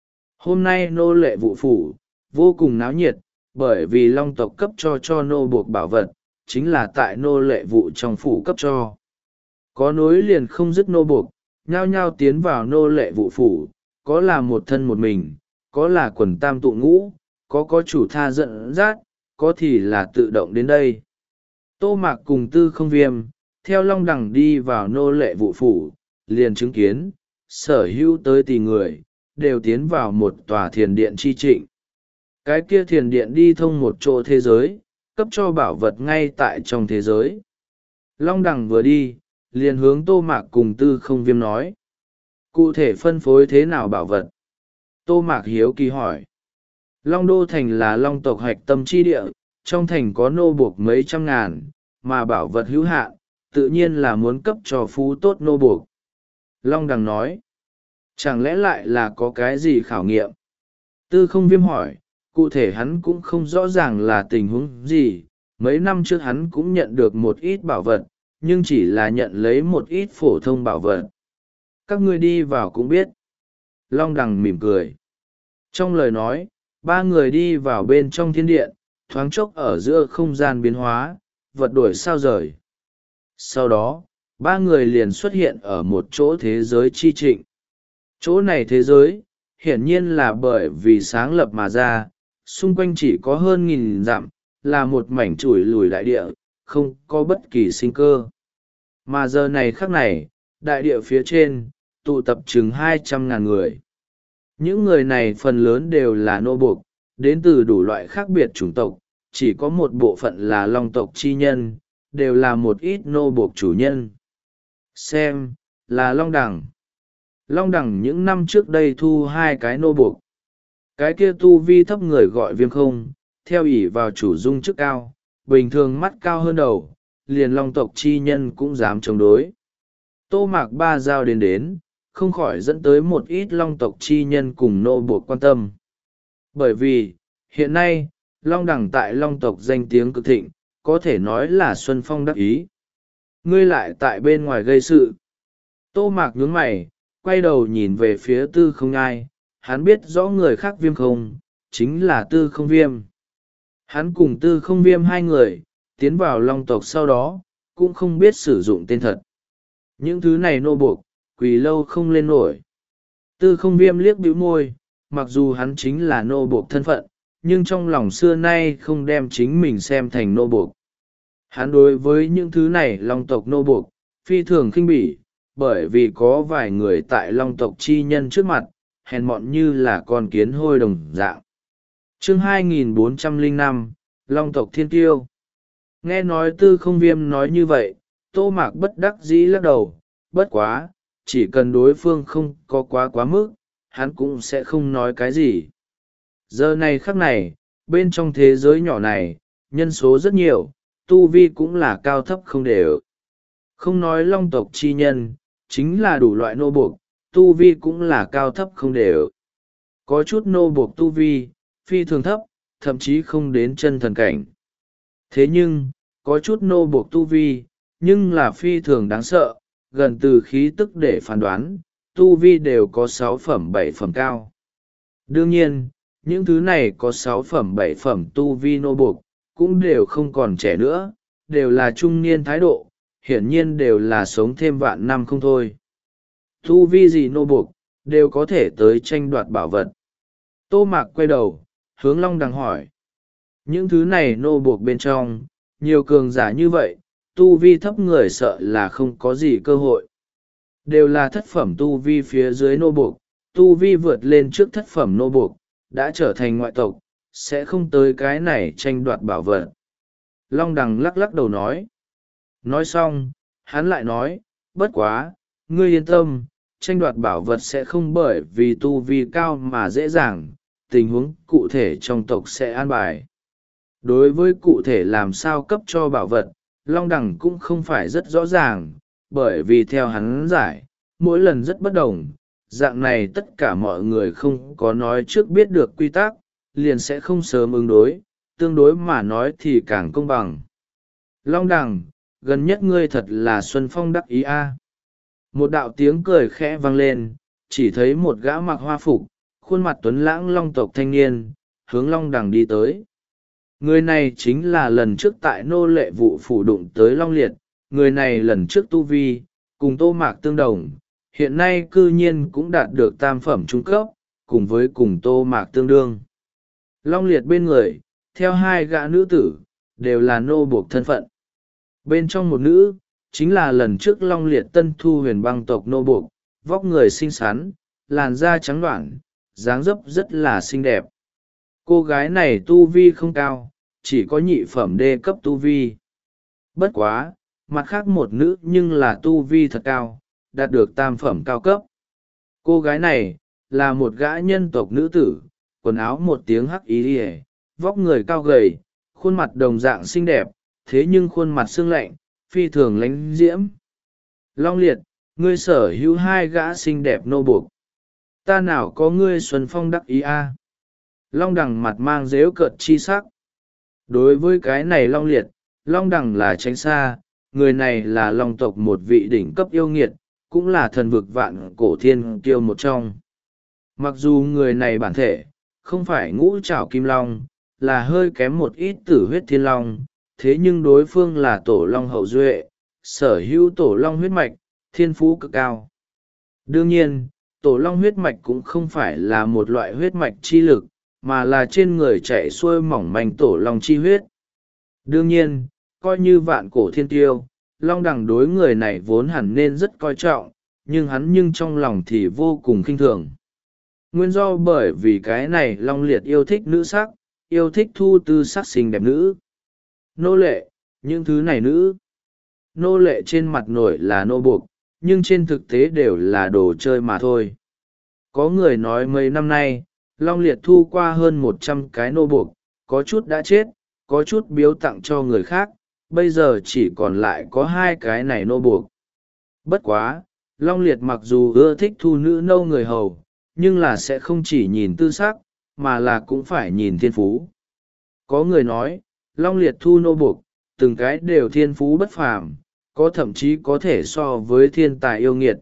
Speaker 1: Hôm nay nô lệ vụ phủ, vô cùng náo nhiệt, bởi vì long tộc cấp cho cho nô buộc bảo vật, chính là tại nô lệ vụ trong phủ cấp cho. Có nối liền không dứt nô buộc, nhao nhao tiến vào nô lệ vụ phủ, có là một thân một mình, có là quần tam tụ ngũ, có có chủ tha dẫn dắt, có thì là tự động đến đây. Tô Mạc cùng Tư Không Viêm, theo Long Đằng đi vào nô lệ vụ phủ, liền chứng kiến, sở hữu tới tỷ người, đều tiến vào một tòa thiền điện chi trịnh. Cái kia thiền điện đi thông một chỗ thế giới, cấp cho bảo vật ngay tại trong thế giới. Long Đằng vừa đi, liền hướng Tô Mạc cùng Tư Không Viêm nói. Cụ thể phân phối thế nào bảo vật? Tô Mạc hiếu kỳ hỏi. Long Đô Thành là long tộc hạch tâm chi địa, trong thành có nô buộc mấy trăm ngàn, mà bảo vật hữu hạn, tự nhiên là muốn cấp cho phú tốt nô buộc. Long Đằng nói. Chẳng lẽ lại là có cái gì khảo nghiệm? Tư Không Viêm hỏi, cụ thể hắn cũng không rõ ràng là tình huống gì. Mấy năm trước hắn cũng nhận được một ít bảo vật, nhưng chỉ là nhận lấy một ít phổ thông bảo vật. Các ngươi đi vào cũng biết. Long Đằng mỉm cười. Trong lời nói, ba người đi vào bên trong thiên điện, thoáng chốc ở giữa không gian biến hóa, vật đổi sao rời. Sau đó, ba người liền xuất hiện ở một chỗ thế giới chi trịnh. Chỗ này thế giới, hiển nhiên là bởi vì sáng lập mà ra, xung quanh chỉ có hơn nghìn dặm, là một mảnh chủi lùi đại địa, không có bất kỳ sinh cơ. Mà giờ này khắc này, đại địa phía trên, tụ tập chừng hai trăm ngàn người. Những người này phần lớn đều là nô buộc, đến từ đủ loại khác biệt chủng tộc, chỉ có một bộ phận là long tộc chi nhân, đều là một ít nô buộc chủ nhân. Xem, là Long Đằng. Long Đằng những năm trước đây thu hai cái nô buộc. Cái kia tu vi thấp người gọi Viêm Không, theo ỷ vào chủ dung chức cao, bình thường mắt cao hơn đầu, liền long tộc chi nhân cũng dám chống đối. Tô Mạc ba giao đến đến, không khỏi dẫn tới một ít long tộc chi nhân cùng nô buộc quan tâm. Bởi vì, hiện nay, Long Đằng tại long tộc danh tiếng cực thịnh, có thể nói là Xuân Phong đắc ý. Ngươi lại tại bên ngoài gây sự. Tô Mạc nhướng mày, quay đầu nhìn về phía Tư Không Nhai, hắn biết rõ người khác Viêm Không, chính là Tư Không Viêm. Hắn cùng Tư Không Viêm hai người, tiến vào long tộc sau đó, cũng không biết sử dụng tên thật. Những thứ này nô buộc, quỳ lâu không lên nổi. Tư Không Viêm liếc bĩu môi, mặc dù hắn chính là nô buộc thân phận, nhưng trong lòng xưa nay không đem chính mình xem thành nô buộc. Hắn đối với những thứ này long tộc nô buộc, phi thường khinh bỉ, bởi vì có vài người tại long tộc chi nhân trước mặt, hèn mọn như là con kiến hôi đồng dạng. Chương hai nghìn bốn trăm lẻ năm, Long tộc thiên kiêu. Nghe nói Tư Không Viêm nói như vậy, Tô Mạc bất đắc dĩ lắc đầu, bất quá, chỉ cần đối phương không có quá quá mức, hắn cũng sẽ không nói cái gì. Giờ này khắc này, bên trong thế giới nhỏ này, nhân số rất nhiều, tu vi cũng là cao thấp không đều. Không nói long tộc chi nhân, chính là đủ loại nô buộc, tu vi cũng là cao thấp không đều. Có chút nô buộc tu vi, phi thường thấp, thậm chí không đến chân thần cảnh. Thế nhưng, có chút nô buộc tu vi, nhưng là phi thường đáng sợ, gần từ khí tức để phán đoán, tu vi đều có sáu phẩm bảy phẩm cao. Đương nhiên, những thứ này có sáu phẩm bảy phẩm tu vi nô buộc, cũng đều không còn trẻ nữa, đều là trung niên thái độ, hiển nhiên đều là sống thêm vạn năm không thôi. Tu vi gì nô buộc, đều có thể tới tranh đoạt bảo vật. Tô Mạc quay đầu, hướng Long Đằng hỏi. Những thứ này nô buộc bên trong, nhiều cường giả như vậy, tu vi thấp người sợ là không có gì cơ hội. Đều là thất phẩm tu vi phía dưới nô buộc, tu vi vượt lên trước thất phẩm nô buộc, đã trở thành ngoại tộc, sẽ không tới cái này tranh đoạt bảo vật. Long Đằng lắc lắc đầu nói. Nói xong, hắn lại nói, bất quá, ngươi yên tâm, tranh đoạt bảo vật sẽ không bởi vì tu vi cao mà dễ dàng, tình huống cụ thể trong tộc sẽ an bài. Đối với cụ thể làm sao cấp cho bảo vật, Long Đằng cũng không phải rất rõ ràng, bởi vì theo hắn giải, mỗi lần rất bất đồng, dạng này tất cả mọi người không có nói trước biết được quy tắc, liền sẽ không sớm ứng đối, tương đối mà nói thì càng công bằng. Long Đằng, gần nhất ngươi thật là Xuân Phong đắc ý a. Một đạo tiếng cười khẽ vang lên, chỉ thấy một gã mặc hoa phục, khuôn mặt tuấn lãng long tộc thanh niên, hướng Long Đằng đi tới. Người này chính là lần trước tại nô lệ vụ phủ đụng tới Long Liệt, người này lần trước tu vi, cùng Tô Mạc tương đồng, hiện nay cư nhiên cũng đạt được tam phẩm trung cấp, cùng với cùng Tô Mạc tương đương. Long Liệt bên người, theo hai gã nữ tử, đều là nô buộc thân phận. Bên trong một nữ, chính là lần trước Long Liệt tân thu huyền băng tộc nô buộc, vóc người xinh xắn, làn da trắng đoản, dáng dấp rất là xinh đẹp. Cô gái này tu vi không cao, chỉ có nhị phẩm đê cấp tu vi. Bất quá, mặt khác một nữ nhưng là tu vi thật cao, đạt được tam phẩm cao cấp. Cô gái này, là một gã nhân tộc nữ tử, quần áo một tiếng hắc ý ỉa, vóc người cao gầy, khuôn mặt đồng dạng xinh đẹp, thế nhưng khuôn mặt sương lạnh, phi thường lánh diễm. Long Liệt, ngươi sở hữu hai gã xinh đẹp nô buộc. Ta nào có ngươi xuân phong đắc ý a? Long Đằng mặt mang dếu cợt chi sắc. Đối với cái này Long Liệt, Long Đằng là tránh xa, người này là Long tộc một vị đỉnh cấp yêu nghiệt, cũng là thần vực vạn cổ thiên kiêu một trong. Mặc dù người này bản thể, không phải ngũ trảo kim long, là hơi kém một ít tử huyết thiên long, thế nhưng đối phương là tổ long hậu duệ, sở hữu tổ long huyết mạch, thiên phú cực cao. Đương nhiên, tổ long huyết mạch cũng không phải là một loại huyết mạch chi lực, mà là trên người chạy xuôi mỏng manh tổ long chi huyết. Đương nhiên, coi như vạn cổ thiên tiêu, Long Đằng đối người này vốn hẳn nên rất coi trọng, nhưng hắn nhưng trong lòng thì vô cùng khinh thường. Nguyên do bởi vì cái này Long Liệt yêu thích nữ sắc, yêu thích thu tư sắc xinh đẹp nữ. Nô lệ, những thứ này nữ. Nô lệ trên mặt nổi là nô buộc, nhưng trên thực tế đều là đồ chơi mà thôi. Có người nói mấy năm nay, Long Liệt thu qua hơn một trăm cái nô buộc, có chút đã chết, có chút biếu tặng cho người khác, bây giờ chỉ còn lại có hai cái này nô buộc. Bất quá, Long Liệt mặc dù ưa thích thu nữ nô người hầu, nhưng là sẽ không chỉ nhìn tư sắc, mà là cũng phải nhìn thiên phú. Có người nói, Long Liệt thu nô buộc, từng cái đều thiên phú bất phàm, có thậm chí có thể so với thiên tài yêu nghiệt.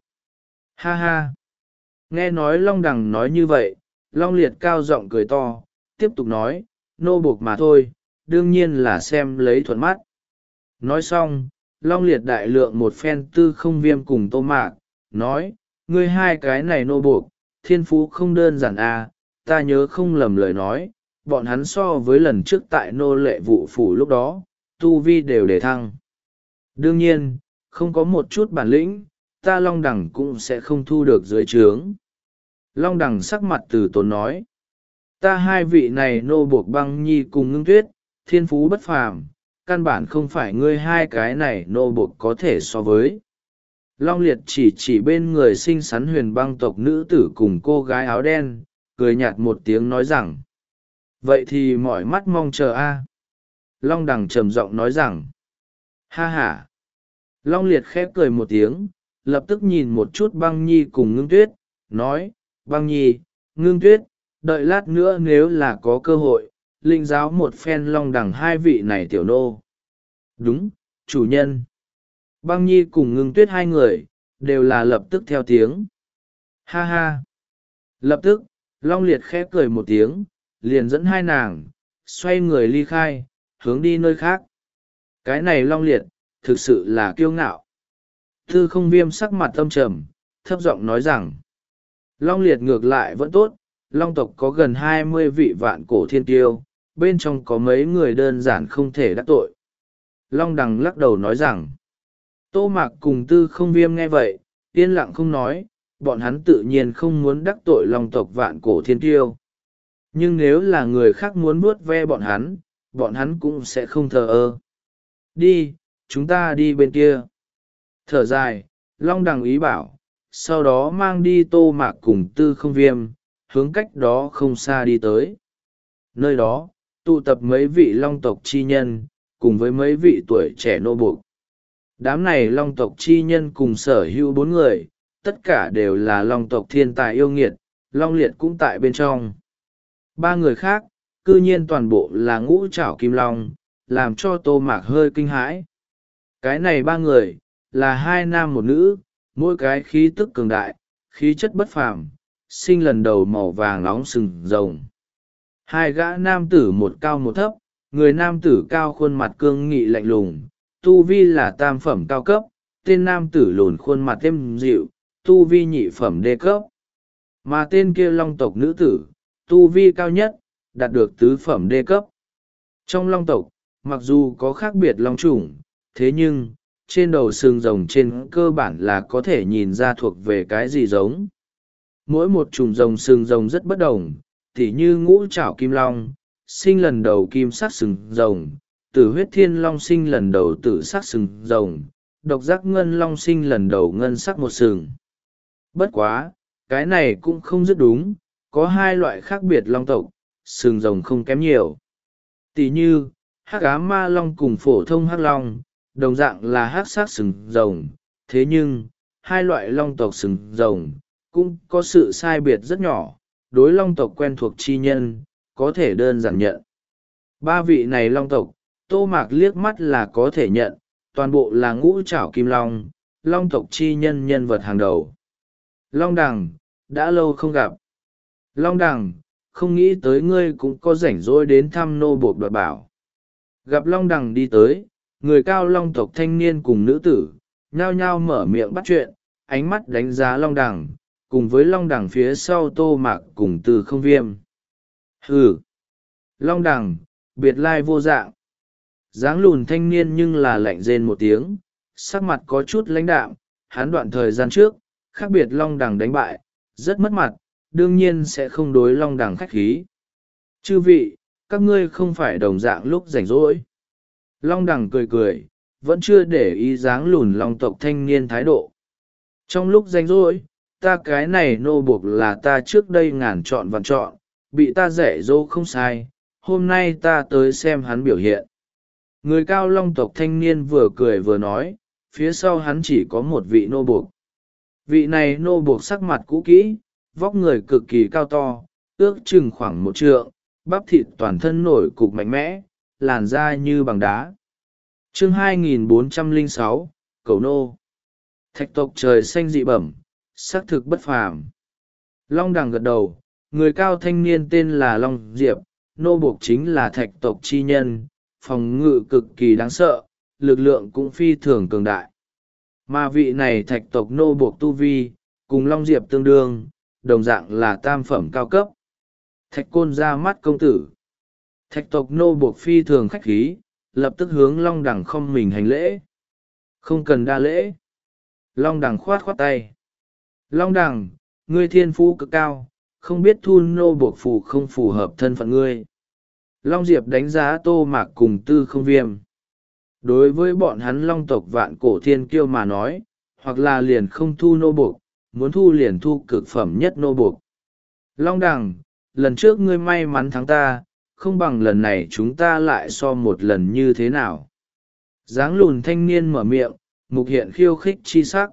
Speaker 1: Ha ha! Nghe nói Long Đằng nói như vậy, Long Liệt cao giọng cười to, tiếp tục nói, nô buộc mà thôi, đương nhiên là xem lấy thuận mắt. Nói xong, Long Liệt đại lượng một phen tư không viêm cùng Tô Mạc, nói, ngươi hai cái này nô buộc, thiên phú không đơn giản à, ta nhớ không lầm lời nói, bọn hắn so với lần trước tại nô lệ vụ phủ lúc đó, tu vi đều đề thăng. Đương nhiên, không có một chút bản lĩnh, ta Long Đằng cũng sẽ không thu được dưới trướng. Long Đằng sắc mặt từ tốn nói, ta hai vị này nô buộc Băng Nhi cùng Ngưng Tuyết, thiên phú bất phàm, căn bản không phải ngươi hai cái này nô buộc có thể so với. Long Liệt chỉ chỉ bên người xinh xắn huyền băng tộc nữ tử cùng cô gái áo đen, cười nhạt một tiếng nói rằng, vậy thì mỏi mắt mong chờ a. Long Đằng trầm giọng nói rằng, ha ha. Long Liệt khép cười một tiếng, lập tức nhìn một chút Băng Nhi cùng Ngưng Tuyết, nói, Băng Nhi, Ngưng Tuyết, đợi lát nữa nếu là có cơ hội, linh giáo một phen Long Đằng hai vị này tiểu nô. Đúng, chủ nhân. Băng Nhi cùng Ngưng Tuyết hai người, đều là lập tức theo tiếng. Ha ha. Lập tức, Long Liệt khép cười một tiếng, liền dẫn hai nàng, xoay người ly khai, hướng đi nơi khác. Cái này Long Liệt, thực sự là kiêu ngạo. Tư không viêm sắc mặt âm trầm, thấp giọng nói rằng, Long Liệt ngược lại vẫn tốt, Long tộc có gần hai mươi vị vạn cổ thiên tiêu, bên trong có mấy người đơn giản không thể đắc tội. Long Đằng lắc đầu nói rằng, Tô Mạc cùng tư không viêm nghe vậy, yên lặng không nói, bọn hắn tự nhiên không muốn đắc tội Long tộc vạn cổ thiên tiêu. Nhưng nếu là người khác muốn vuốt ve bọn hắn, bọn hắn cũng sẽ không thờ ơ. Đi, chúng ta đi bên kia. Thở dài, Long Đằng ý bảo, sau đó mang đi Tô Mạc cùng tư không viêm, hướng cách đó không xa đi tới. Nơi đó, tụ tập mấy vị Long tộc chi nhân, cùng với mấy vị tuổi trẻ nô buộc. Đám này Long tộc chi nhân cùng sở hữu bốn người, tất cả đều là Long tộc thiên tài yêu nghiệt, Long Liệt cũng tại bên trong. Ba người khác, cư nhiên toàn bộ là ngũ trảo kim long, làm cho Tô Mạc hơi kinh hãi. Cái này ba người, là hai nam một nữ, mỗi cái khí tức cường đại, khí chất bất phàm, sinh lần đầu màu vàng nóng sừng rồng. Hai gã nam tử một cao một thấp, người nam tử cao khuôn mặt cương nghị lạnh lùng, tu vi là tam phẩm cao cấp, tên nam tử lùn khuôn mặt êm dịu, tu vi nhị phẩm đê cấp. Mà tên kia long tộc nữ tử, tu vi cao nhất, đạt được tứ phẩm đê cấp. Trong long tộc, mặc dù có khác biệt long chủng, thế nhưng, trên đầu sừng rồng trên cơ bản là có thể nhìn ra thuộc về cái gì giống. Mỗi một chủng rồng sừng rồng rất bất đồng, tỉ như ngũ trảo kim long, sinh lần đầu kim sắc sừng rồng, tử huyết thiên long sinh lần đầu tử sắc sừng rồng, độc giác ngân long sinh lần đầu ngân sắc một sừng. Bất quá, cái này cũng không rất đúng, có hai loại khác biệt long tộc, sừng rồng không kém nhiều. Tỉ như, hắc ám ma long cùng phổ thông hắc long, đồng dạng là hắc sắc sừng rồng, thế nhưng, hai loại long tộc sừng rồng, cũng có sự sai biệt rất nhỏ, đối long tộc quen thuộc chi nhân, có thể đơn giản nhận. Ba vị này long tộc, Tô Mạc liếc mắt là có thể nhận, toàn bộ là ngũ trảo kim long, long tộc chi nhân nhân vật hàng đầu. Long Đằng, đã lâu không gặp. Long Đằng, không nghĩ tới ngươi cũng có rảnh rỗi đến thăm nô buộc đoạt bảo. Gặp Long Đằng đi tới, người cao long tộc thanh niên cùng nữ tử, nhao nhao mở miệng bắt chuyện, ánh mắt đánh giá Long Đằng, cùng với Long Đằng phía sau Tô Mạc cùng Từ Không Viêm. Hừ! Long Đằng, biệt lai vô dạng. Dáng lùn thanh niên nhưng là lạnh rên một tiếng, sắc mặt có chút lãnh đạm, hắn đoạn thời gian trước, khác biệt Long Đằng đánh bại, rất mất mặt, đương nhiên sẽ không đối Long Đằng khách khí. Chư vị, các ngươi không phải đồng dạng lúc rảnh rỗi. Long Đằng cười cười, vẫn chưa để ý dáng lùn long tộc thanh niên thái độ. Trong lúc rảnh rỗi, ta cái này nô buộc là ta trước đây ngàn chọn vạn chọn, bị ta dạy dỗ không sai, hôm nay ta tới xem hắn biểu hiện. Người cao long tộc thanh niên vừa cười vừa nói, phía sau hắn chỉ có một vị nô buộc. Vị này nô buộc sắc mặt cũ kỹ, vóc người cực kỳ cao to, ước chừng khoảng một trượng, bắp thịt toàn thân nổi cục mạnh mẽ, làn da như bằng đá. Chương hai nghìn bốn trăm lẻ sáu, Cẩu Nô. Thạch tộc trời xanh dị bẩm, xác thực bất phàm. Long Đằng gật đầu, người cao thanh niên tên là Long Diệp, nô buộc chính là thạch tộc chi nhân, phòng ngự cực kỳ đáng sợ, lực lượng cũng phi thường cường đại. Mà vị này thạch tộc nô buộc tu vi, cùng Long Diệp tương đương, đồng dạng là tam phẩm cao cấp. Thạch Côn ra mắt công tử. Thạch tộc nô buộc phi thường khách khí, lập tức hướng Long Đằng không mình hành lễ. Không cần đa lễ. Long Đằng khoát khoát tay. Long Đằng, ngươi thiên phú cực cao, không biết thu nô buộc phù không phù hợp thân phận ngươi. Long Diệp đánh giá Tô Mạc cùng Tư Không Viêm. Đối với bọn hắn long tộc vạn cổ thiên kiêu mà nói, hoặc là liền không thu nô buộc, muốn thu liền thu cực phẩm nhất nô buộc. Long Đằng, lần trước ngươi may mắn thắng ta, không bằng lần này chúng ta lại so một lần như thế nào. Dáng lùn thanh niên mở miệng, mục hiện khiêu khích chi sắc.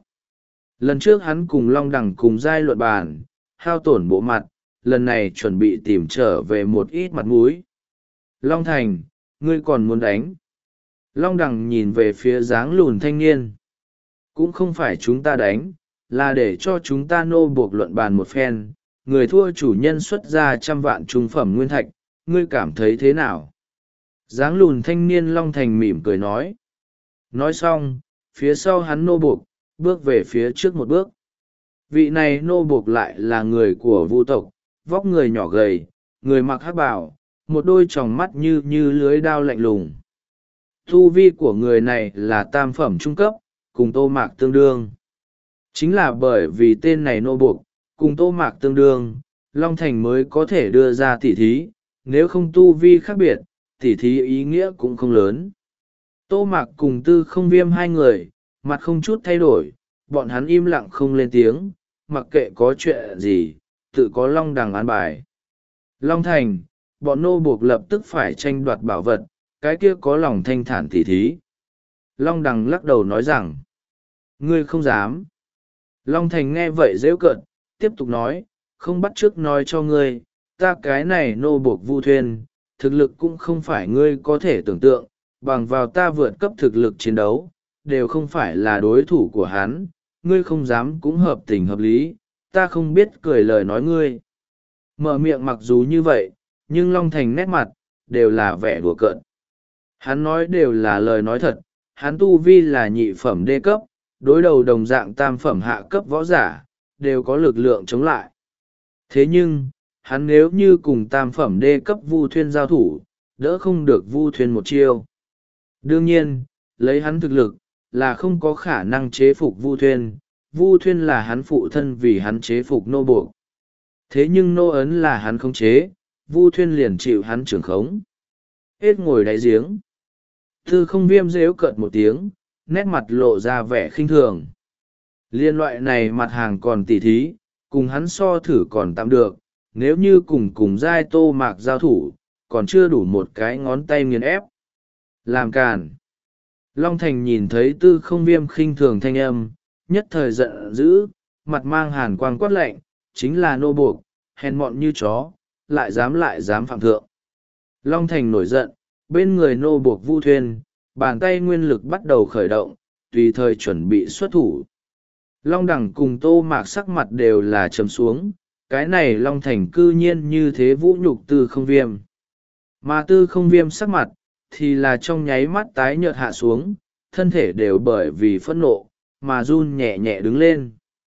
Speaker 1: Lần trước hắn cùng Long Đằng cùng giai luận bàn, hao tổn bộ mặt, lần này chuẩn bị tìm trở về một ít mặt mũi. Long Thành, ngươi còn muốn đánh. Long Đằng nhìn về phía dáng lùn thanh niên. Cũng không phải chúng ta đánh, là để cho chúng ta nô buộc luận bàn một phen, người thua chủ nhân xuất ra trăm vạn trung phẩm nguyên thạch, ngươi cảm thấy thế nào? Dáng lùn thanh niên Long Thành mỉm cười nói. Nói xong, phía sau hắn nô buộc, bước về phía trước một bước. Vị này nô buộc lại là người của Vu tộc, vóc người nhỏ gầy, người mặc hắc bào, một đôi tròng mắt như như lưới đao lạnh lùng. Tu vi của người này là tam phẩm trung cấp, cùng Tô Mạc tương đương. Chính là bởi vì tên này nô buộc, cùng Tô Mạc tương đương, Long Thành mới có thể đưa ra tỉ thí, nếu không tu vi khác biệt, tỉ thí ý nghĩa cũng không lớn. Tô Mạc cùng Tư Không Viêm hai người, mặt không chút thay đổi, bọn hắn im lặng không lên tiếng, mặc kệ có chuyện gì, tự có Long Đằng an bài. Long Thành, bọn nô buộc lập tức phải tranh đoạt bảo vật, cái kia có lòng thanh thản tỉ thí. Long Đằng lắc đầu nói rằng, ngươi không dám. Long Thành nghe vậy giễu cợt, tiếp tục nói, không bắt chước nói cho ngươi, ta cái này nô buộc Vu Thuyên, thực lực cũng không phải ngươi có thể tưởng tượng, bằng vào ta vượt cấp thực lực chiến đấu, đều không phải là đối thủ của hắn, ngươi không dám cũng hợp tình hợp lý, ta không biết cười lời nói ngươi. Mở miệng mặc dù như vậy, nhưng Long Thành nét mặt, đều là vẻ đùa cợt. Hắn nói đều là lời nói thật, hắn tu vi là nhị phẩm đê cấp, đối đầu đồng dạng tam phẩm hạ cấp võ giả, đều có lực lượng chống lại. Thế nhưng, hắn nếu như cùng tam phẩm đê cấp Vu Thuyên giao thủ, đỡ không được Vu Thuyên một chiêu. Đương nhiên, lấy hắn thực lực, là không có khả năng chế phục Vu Thuyên. Vu Thuyên là hắn phụ thân vì hắn chế phục nô buộc. Thế nhưng nô ấn là hắn không chế, Vu Thuyên liền chịu hắn trưởng khống. Hết ngồi đáy giếng. Tư không viêm rếu cợt một tiếng, nét mặt lộ ra vẻ khinh thường. Liên loại này mặt hàng còn tỉ thí, cùng hắn so thử còn tạm được, nếu như cùng cùng giai Tô Mạc giao thủ, còn chưa đủ một cái ngón tay nghiền ép. Làm càn. Long Thành nhìn thấy tư không viêm khinh thường thanh âm, nhất thời giận dữ, mặt mang hàn quang quát lạnh, chính là nô buộc, hèn mọn như chó, lại dám lại dám phạm thượng. Long Thành nổi giận, bên người nô buộc Vu Thuyên, bàn tay nguyên lực bắt đầu khởi động, tùy thời chuẩn bị xuất thủ. Long Đằng cùng Tô Mạc sắc mặt đều là trầm xuống, cái này Long Thành cư nhiên như thế vũ nhục tư không viêm. Mà tư không viêm sắc mặt, thì là trong nháy mắt tái nhợt hạ xuống, thân thể đều bởi vì phẫn nộ, mà run nhẹ nhẹ đứng lên.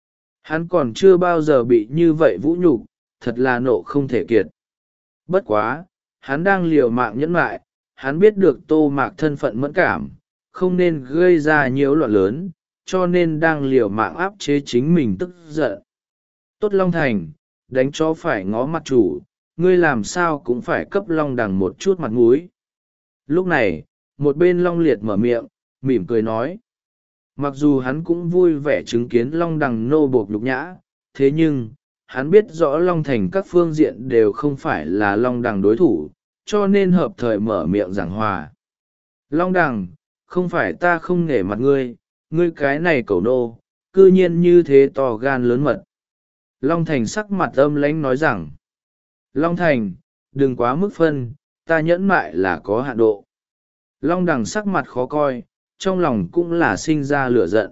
Speaker 1: Hắn còn chưa bao giờ bị như vậy vũ nhục, thật là nộ không thể kiệt. Bất quá, hắn đang liều mạng nhẫn lại, hắn biết được Tô Mạc thân phận mẫn cảm, không nên gây ra nhiễu loạn lớn, cho nên đang liều mạng áp chế chính mình tức giận. Tốt Long Thành, đánh cho phải ngó mặt chủ, ngươi làm sao cũng phải cấp Long Đằng một chút mặt mũi. Lúc này, một bên Long Liệt mở miệng, mỉm cười nói. Mặc dù hắn cũng vui vẻ chứng kiến Long Đằng nô bộc nhục nhã, thế nhưng, hắn biết rõ Long Thành các phương diện đều không phải là Long Đằng đối thủ, cho nên hợp thời mở miệng giảng hòa. Long Đằng, không phải ta không nể mặt ngươi, ngươi cái này cẩu nô, cư nhiên như thế to gan lớn mật. Long Thành sắc mặt âm lãnh nói rằng, Long Thành, đừng quá mức phân, ta nhẫn mại là có hạn độ. Long Đằng sắc mặt khó coi, trong lòng cũng là sinh ra lửa giận.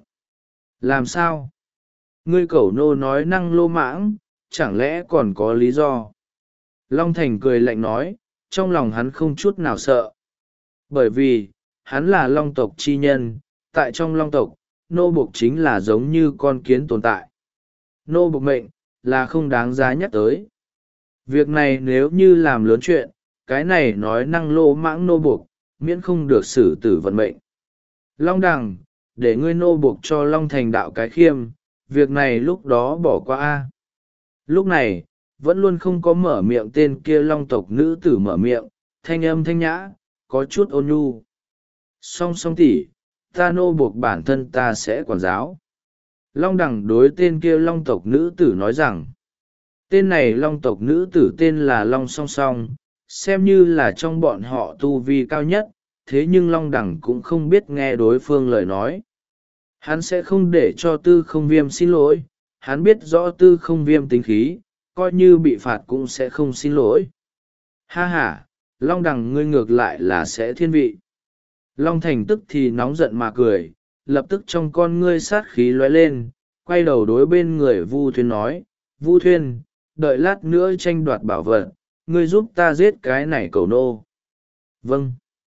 Speaker 1: Làm sao? Ngươi cẩu nô nói năng lô mãng, chẳng lẽ còn có lý do? Long Thành cười lạnh nói, trong lòng hắn không chút nào sợ. Bởi vì, hắn là long tộc chi nhân, tại trong long tộc, nô buộc chính là giống như con kiến tồn tại. Nô buộc mệnh, là không đáng giá nhắc tới. Việc này nếu như làm lớn chuyện, cái này nói năng lô mãng nô buộc, miễn không được xử tử vận mệnh. Long Đằng, để ngươi nô buộc cho Long Thành đạo cái khiêm, việc này lúc đó bỏ qua a. Lúc này, vẫn luôn không có mở miệng tên kia long tộc nữ tử mở miệng, thanh âm thanh nhã, có chút ôn nhu. Song song tỉ, ta nô buộc bản thân ta sẽ quản giáo. Long Đằng đối tên kia long tộc nữ tử nói rằng, tên này long tộc nữ tử tên là Long Song Song, xem như là trong bọn họ tu vi cao nhất, thế nhưng Long Đằng cũng không biết nghe đối phương lời nói. Hắn sẽ không để cho tư không viêm xin lỗi, hắn biết rõ tư không viêm tính khí, coi như bị phạt cũng sẽ không xin lỗi. Ha ha, Long Đằng ngươi ngược lại là sẽ thiên vị. Long Thành tức thì nóng giận mà cười, lập tức trong con ngươi sát khí lóe lên, quay đầu đối bên người Vu Thuyên nói, Vu Thuyên, đợi lát nữa tranh đoạt bảo vật, ngươi giúp ta giết cái này cẩu nô. Vâng.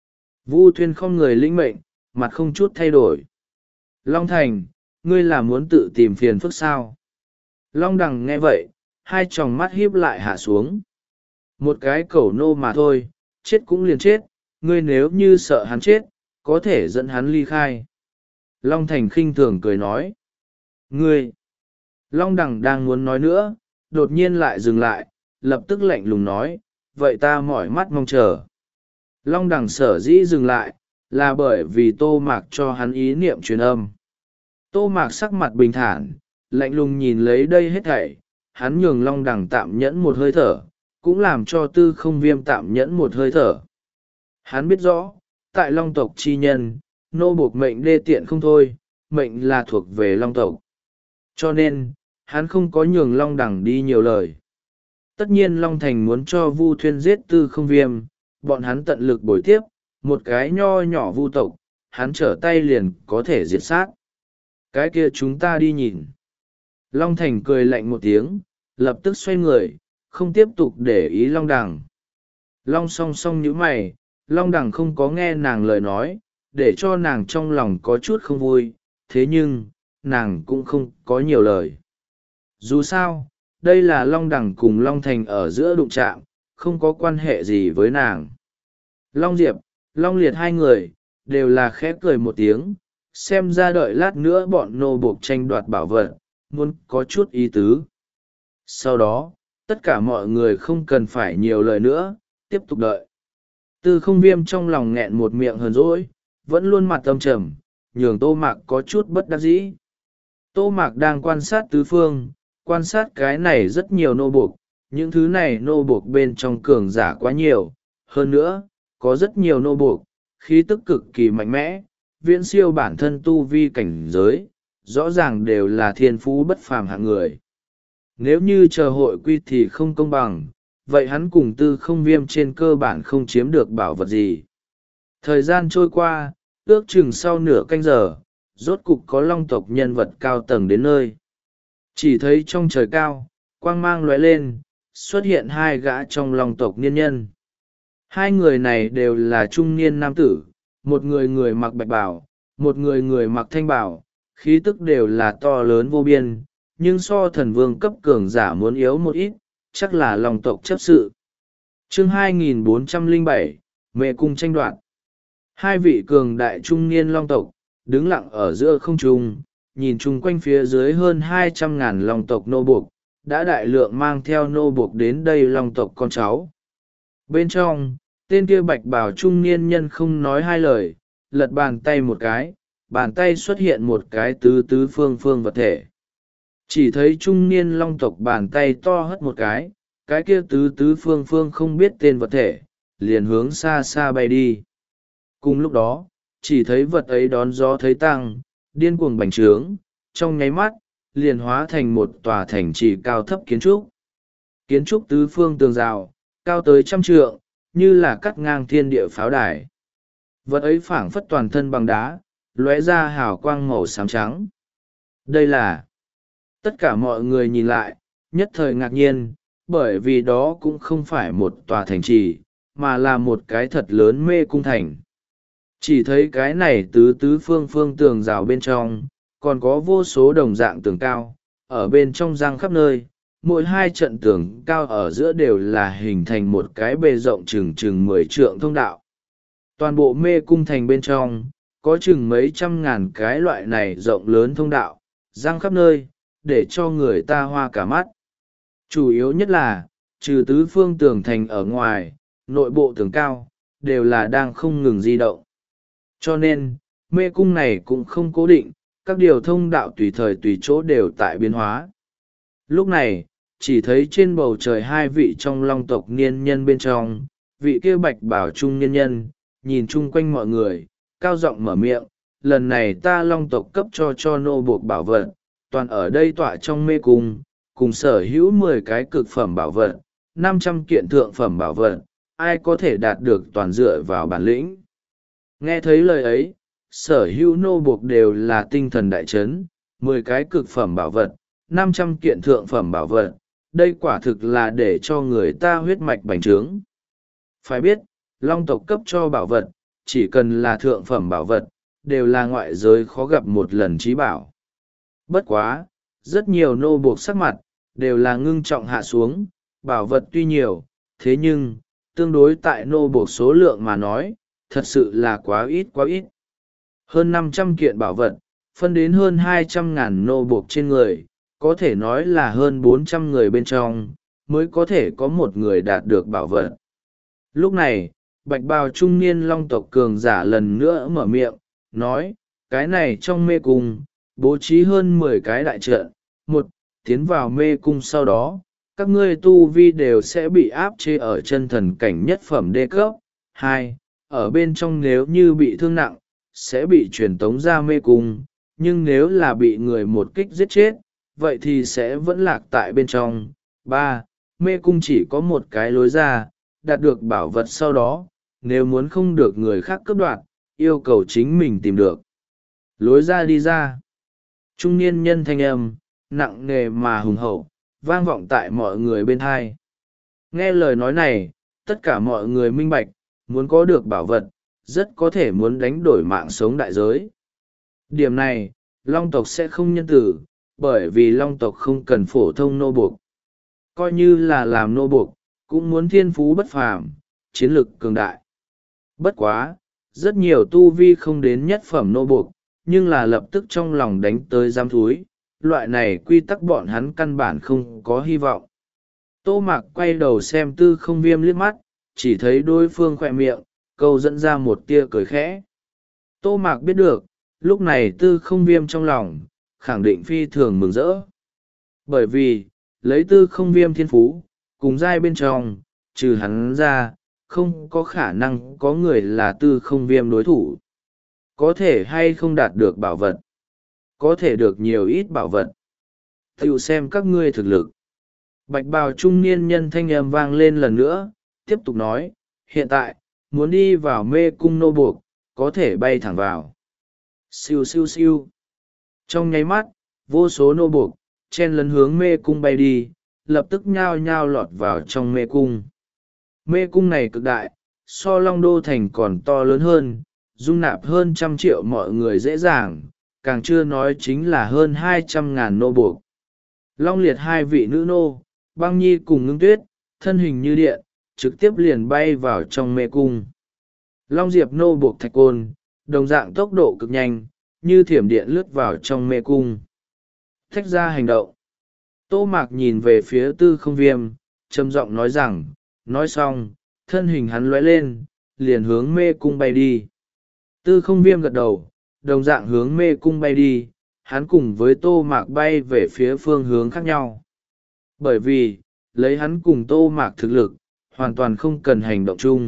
Speaker 1: Vu Thuyên không người lĩnh mệnh, mặt không chút thay đổi. Long Thành, ngươi là muốn tự tìm phiền phức sao? Long Đằng nghe vậy, hai tròng mắt híp lại hạ xuống. Một cái cẩu nô mà thôi, chết cũng liền chết, ngươi nếu như sợ hắn chết, có thể dẫn hắn ly khai. Long Thành khinh thường cười nói. Ngươi! Long Đằng đang muốn nói nữa, đột nhiên lại dừng lại, lập tức lạnh lùng nói, vậy ta mỏi mắt mong chờ. Long Đằng sở dĩ dừng lại, là bởi vì Tô Mạc cho hắn ý niệm truyền âm. Tô Mạc sắc mặt bình thản, lạnh lùng nhìn lấy đây hết thảy, hắn nhường Long Đằng tạm nhẫn một hơi thở, cũng làm cho tư không viêm tạm nhẫn một hơi thở. Hắn biết rõ, tại Long tộc chi nhân, nô buộc mệnh đê tiện không thôi, mệnh là thuộc về Long tộc. Cho nên, hắn không có nhường Long Đằng đi nhiều lời. Tất nhiên Long Thành muốn cho Vu Thuyên giết tư không viêm, bọn hắn tận lực bồi tiếp, một cái nho nhỏ Vu tộc, hắn trở tay liền có thể diệt sát. Cái kia chúng ta đi nhìn. Long Thành cười lạnh một tiếng, lập tức xoay người, không tiếp tục để ý Long Đằng. Long song song nhíu mày, Long Đằng không có nghe nàng lời nói, để cho nàng trong lòng có chút không vui, thế nhưng, nàng cũng không có nhiều lời. Dù sao đây là Long Đằng cùng Long Thành ở giữa đụng chạm, không có quan hệ gì với nàng. Long Diệp, Long Liệt hai người đều là khẽ cười một tiếng, xem ra đợi lát nữa bọn nô buộc tranh đoạt bảo vật muốn có chút ý tứ. Sau đó tất cả mọi người không cần phải nhiều lời nữa, tiếp tục đợi. Tư Không Viêm trong lòng nghẹn một miệng hờn dỗi, vẫn luôn mặt âm trầm, nhường Tô Mạc có chút bất đắc dĩ. Tô Mạc đang quan sát tứ phương, quan sát cái này rất nhiều nô buộc, những thứ này nô buộc bên trong cường giả quá nhiều. Hơn nữa, có rất nhiều nô buộc, khí tức cực kỳ mạnh mẽ, viễn siêu bản thân tu vi cảnh giới, rõ ràng đều là thiên phú bất phàm hạng người. Nếu như chờ hội quy thì không công bằng, vậy hắn cùng Tư Không Viêm trên cơ bản không chiếm được bảo vật gì. Thời gian trôi qua, ước chừng sau nửa canh giờ, rốt cục có long tộc nhân vật cao tầng đến nơi. Chỉ thấy trong trời cao, quang mang lóe lên, xuất hiện hai gã trong long tộc niên nhân. Hai người này đều là trung niên nam tử, một người người mặc bạch bào, một người người mặc thanh bào, khí tức đều là to lớn vô biên, nhưng so thần vương cấp cường giả muốn yếu một ít, chắc là long tộc chấp sự. Chương hai nghìn bốn trăm lẻ bảy, Mê cung tranh đoạt. Hai vị cường đại trung niên long tộc, đứng lặng ở giữa không trung, nhìn chung quanh phía dưới hơn hai trăm ngàn long tộc nô buộc, đã đại lượng mang theo nô buộc đến đây long tộc con cháu. Bên trong, tên kia bạch bào trung niên nhân không nói hai lời, lật bàn tay một cái, bàn tay xuất hiện một cái tứ tứ phương phương vật thể. Chỉ thấy trung niên long tộc bàn tay to hất một cái, cái kia tứ tứ phương phương không biết tên vật thể, liền hướng xa xa bay đi. Cùng lúc đó, chỉ thấy vật ấy đón gió thấy tăng, điên cuồng bành trướng, trong nháy mắt, liền hóa thành một tòa thành trì cao thấp kiến trúc. Kiến trúc tứ phương tường rào, cao tới trăm trượng, như là cắt ngang thiên địa pháo đài. Vật ấy phảng phất toàn thân bằng đá, lóe ra hào quang màu xám trắng. Đây là... Tất cả mọi người nhìn lại, nhất thời ngạc nhiên, bởi vì đó cũng không phải một tòa thành trì, mà là một cái thật lớn mê cung thành. Chỉ thấy cái này tứ tứ phương phương tường rào bên trong, còn có vô số đồng dạng tường cao, ở bên trong răng khắp nơi, mỗi hai trận tường cao ở giữa đều là hình thành một cái bề rộng chừng chừng mười trượng thông đạo. Toàn bộ mê cung thành bên trong, có chừng mấy trăm ngàn cái loại này rộng lớn thông đạo, răng khắp nơi, để cho người ta hoa cả mắt. Chủ yếu nhất là, trừ tứ phương tường thành ở ngoài, nội bộ tường cao, đều là đang không ngừng di động. Cho nên, mê cung này cũng không cố định, các điều thông đạo tùy thời tùy chỗ đều tại biến hóa. Lúc này, chỉ thấy trên bầu trời hai vị trong long tộc niên nhân bên trong, vị kia bạch bảo trung niên nhân, nhìn chung quanh mọi người, cao giọng mở miệng, lần này ta long tộc cấp cho cho nô buộc bảo vật, toàn ở đây tọa trong mê cung, cùng sở hữu mười cái cực phẩm bảo vật, năm trăm kiện thượng phẩm bảo vật, ai có thể đạt được toàn dựa vào bản lĩnh. Nghe thấy lời ấy, sở hữu nô buộc đều là tinh thần đại chấn, mười cái cực phẩm bảo vật, năm trăm kiện thượng phẩm bảo vật, đây quả thực là để cho người ta huyết mạch bành trướng. Phải biết, long tộc cấp cho bảo vật, chỉ cần là thượng phẩm bảo vật, đều là ngoại giới khó gặp một lần trí bảo. Bất quá, rất nhiều nô buộc sắc mặt, đều là ngưng trọng hạ xuống, bảo vật tuy nhiều, thế nhưng, tương đối tại nô buộc số lượng mà nói, thật sự là quá ít quá ít. Hơn năm trăm kiện bảo vật, phân đến hơn hai trăm ngàn nô buộc trên người, có thể nói là hơn bốn trăm người bên trong, mới có thể có một người đạt được bảo vật. Lúc này, bạch bào trung niên long tộc cường giả lần nữa mở miệng, nói, cái này trong mê cung, bố trí hơn mười cái đại trận, một, tiến vào mê cung sau đó, các ngươi tu vi đều sẽ bị áp chế ở chân thần cảnh nhất phẩm đê cấp. Hai, ở bên trong nếu như bị thương nặng, sẽ bị truyền tống ra mê cung, nhưng nếu là bị người một kích giết chết, vậy thì sẽ vẫn lạc tại bên trong. Ba, mê cung chỉ có một cái lối ra, đạt được bảo vật sau đó, nếu muốn không được người khác cướp đoạt, yêu cầu chính mình tìm được lối ra đi ra. Trung niên nhân thanh âm, nặng nề mà hùng hậu, vang vọng tại mọi người bên thai. Nghe lời nói này, tất cả mọi người minh bạch, muốn có được bảo vật, rất có thể muốn đánh đổi mạng sống đại giới. Điểm này, long tộc sẽ không nhân tử, bởi vì long tộc không cần phổ thông nô buộc. Coi như là làm nô buộc, cũng muốn thiên phú bất phàm, chiến lực cường đại. Bất quá, rất nhiều tu vi không đến nhất phẩm nô buộc, nhưng là lập tức trong lòng đánh tới giam thúi, loại này quy tắc bọn hắn căn bản không có hy vọng. Tô Mạc quay đầu xem Tư Không Viêm liếc mắt, chỉ thấy đối phương khỏe miệng, câu dẫn ra một tia cười khẽ. Tô Mạc biết được, lúc này Tư Không Viêm trong lòng, khẳng định phi thường mừng rỡ. Bởi vì, lấy Tư Không Viêm thiên phú, cùng giai bên trong, trừ hắn ra, không có khả năng có người là Tư Không Viêm đối thủ. Có thể hay không đạt được bảo vật, có thể được nhiều ít bảo vật. Tiểu xem các ngươi thực lực. Bạch bào trung niên nhân thanh âm vang lên lần nữa, tiếp tục nói, hiện tại, muốn đi vào mê cung nô buộc, có thể bay thẳng vào. Siêu siêu siêu. Trong nháy mắt, vô số nô buộc, chen lấn hướng mê cung bay đi, lập tức nhao nhao lọt vào trong mê cung. Mê cung này cực đại, so Long Đô Thành còn to lớn hơn, dung nạp hơn trăm triệu mọi người dễ dàng, càng chưa nói chính là hơn hai trăm ngàn nô buộc. Long liệt hai vị nữ nô, Băng Nhi cùng Ngưng Tuyết, thân hình như điện, trực tiếp liền bay vào trong mê cung. Long Diệp nô buộc Thạch Côn, đồng dạng tốc độ cực nhanh, như thiểm điện lướt vào trong mê cung. Thách ra hành động. Tô Mạc nhìn về phía Tư Không Viêm, trầm giọng nói rằng, nói xong, thân hình hắn lóe lên, liền hướng mê cung bay đi. Tư Không Viêm gật đầu, đồng dạng hướng mê cung bay đi, hắn cùng với Tô Mạc bay về phía phương hướng khác nhau. Bởi vì, lấy hắn cùng Tô Mạc thực lực, hoàn toàn không cần hành động chung.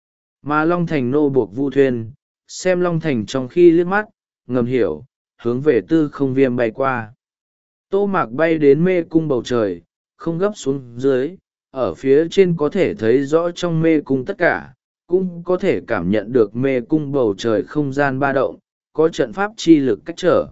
Speaker 1: Mà Long Thành nô buộc Vu Thuyên, xem Long Thành trong khi liếc mắt, ngầm hiểu, hướng về Tư Không Viêm bay qua. Tô Mạc bay đến mê cung bầu trời, không gấp xuống dưới, ở phía trên có thể thấy rõ trong mê cung tất cả, cũng có thể cảm nhận được mê cung bầu trời không gian ba động, có trận pháp chi lực cách trở.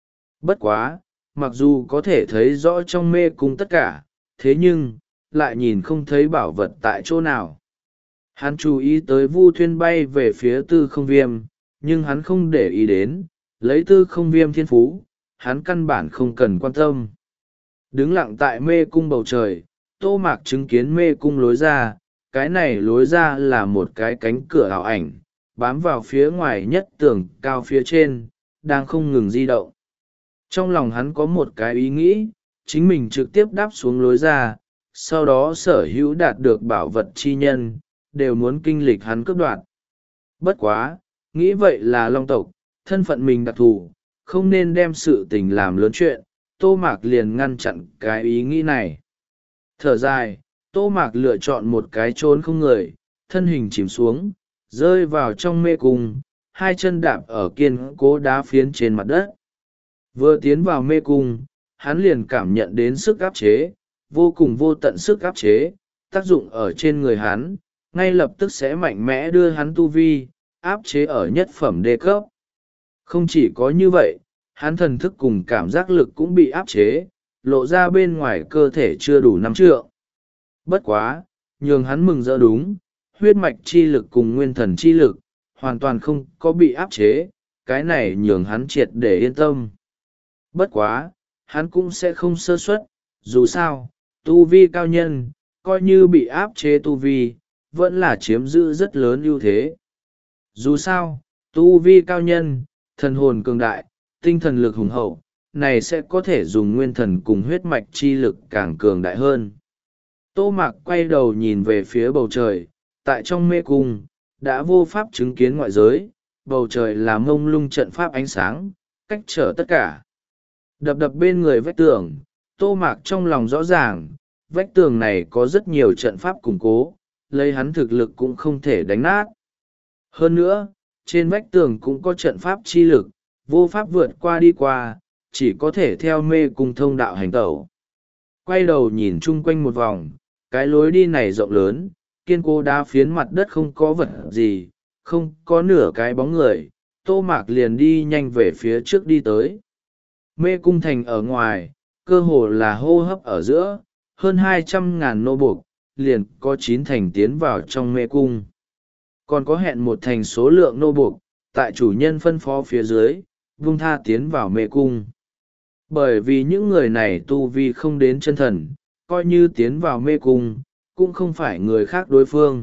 Speaker 1: Bất quá, mặc dù có thể thấy rõ trong mê cung tất cả, thế nhưng, lại nhìn không thấy bảo vật tại chỗ nào. Hắn chú ý tới Vu Thuyên bay về phía Tư Không Viêm, nhưng hắn không để ý đến, lấy Tư Không Viêm thiên phú, hắn căn bản không cần quan tâm. Đứng lặng tại mê cung bầu trời, Tô Mạc chứng kiến mê cung lối ra, cái này lối ra là một cái cánh cửa ảo ảnh, bám vào phía ngoài nhất tường cao phía trên, đang không ngừng di động. Trong lòng hắn có một cái ý nghĩ, chính mình trực tiếp đáp xuống lối ra, sau đó sở hữu đạt được bảo vật chi nhân, đều muốn kinh lịch hắn cướp đoạt. Bất quá, nghĩ vậy là Long tộc, thân phận mình đặc thù, không nên đem sự tình làm lớn chuyện, Tô Mạc liền ngăn chặn cái ý nghĩ này. Thở dài, Tô Mạc lựa chọn một cái trốn không người, thân hình chìm xuống, rơi vào trong mê cung, hai chân đạp ở kiên cố đá phiến trên mặt đất. Vừa tiến vào mê cung, hắn liền cảm nhận đến sức áp chế, vô cùng vô tận sức áp chế, tác dụng ở trên người hắn, ngay lập tức sẽ mạnh mẽ đưa hắn tu vi, áp chế ở nhất phẩm đê cấp. Không chỉ có như vậy, hắn thần thức cùng cảm giác lực cũng bị áp chế, lộ ra bên ngoài cơ thể chưa đủ năm trượng. Bất quá, nhường hắn mừng rỡ đúng, huyết mạch chi lực cùng nguyên thần chi lực, hoàn toàn không có bị áp chế, cái này nhường hắn triệt để yên tâm. Bất quá, hắn cũng sẽ không sơ suất, dù sao, tu vi cao nhân, coi như bị áp chế tu vi, vẫn là chiếm giữ rất lớn ưu thế. Dù sao, tu vi cao nhân, thần hồn cường đại, tinh thần lực hùng hậu, này sẽ có thể dùng nguyên thần cùng huyết mạch chi lực càng cường đại hơn. Tô Mạc quay đầu nhìn về phía bầu trời, tại trong mê cung, đã vô pháp chứng kiến ngoại giới, bầu trời là mông lung trận pháp ánh sáng, cách trở tất cả. Đập đập bên người vách tường, Tô Mạc trong lòng rõ ràng, vách tường này có rất nhiều trận pháp củng cố, lấy hắn thực lực cũng không thể đánh nát. Hơn nữa, trên vách tường cũng có trận pháp chi lực, vô pháp vượt qua đi qua, chỉ có thể theo mê cung thông đạo hành tẩu. Quay đầu nhìn chung quanh một vòng, cái lối đi này rộng lớn, kiên cố đá phiến mặt đất không có vật gì, không có nửa cái bóng người, Tô Mạc liền đi nhanh về phía trước đi tới. Mê cung thành ở ngoài, cơ hồ là hô hấp ở giữa, hơn hai trăm ngàn nô buộc, liền có chín thành tiến vào trong mê cung. Còn có hẹn một thành số lượng nô buộc, tại chủ nhân phân phó phía dưới, vung tha tiến vào mê cung. Bởi vì những người này tu vi không đến chân thần, coi như tiến vào mê cung, cũng không phải người khác đối phương.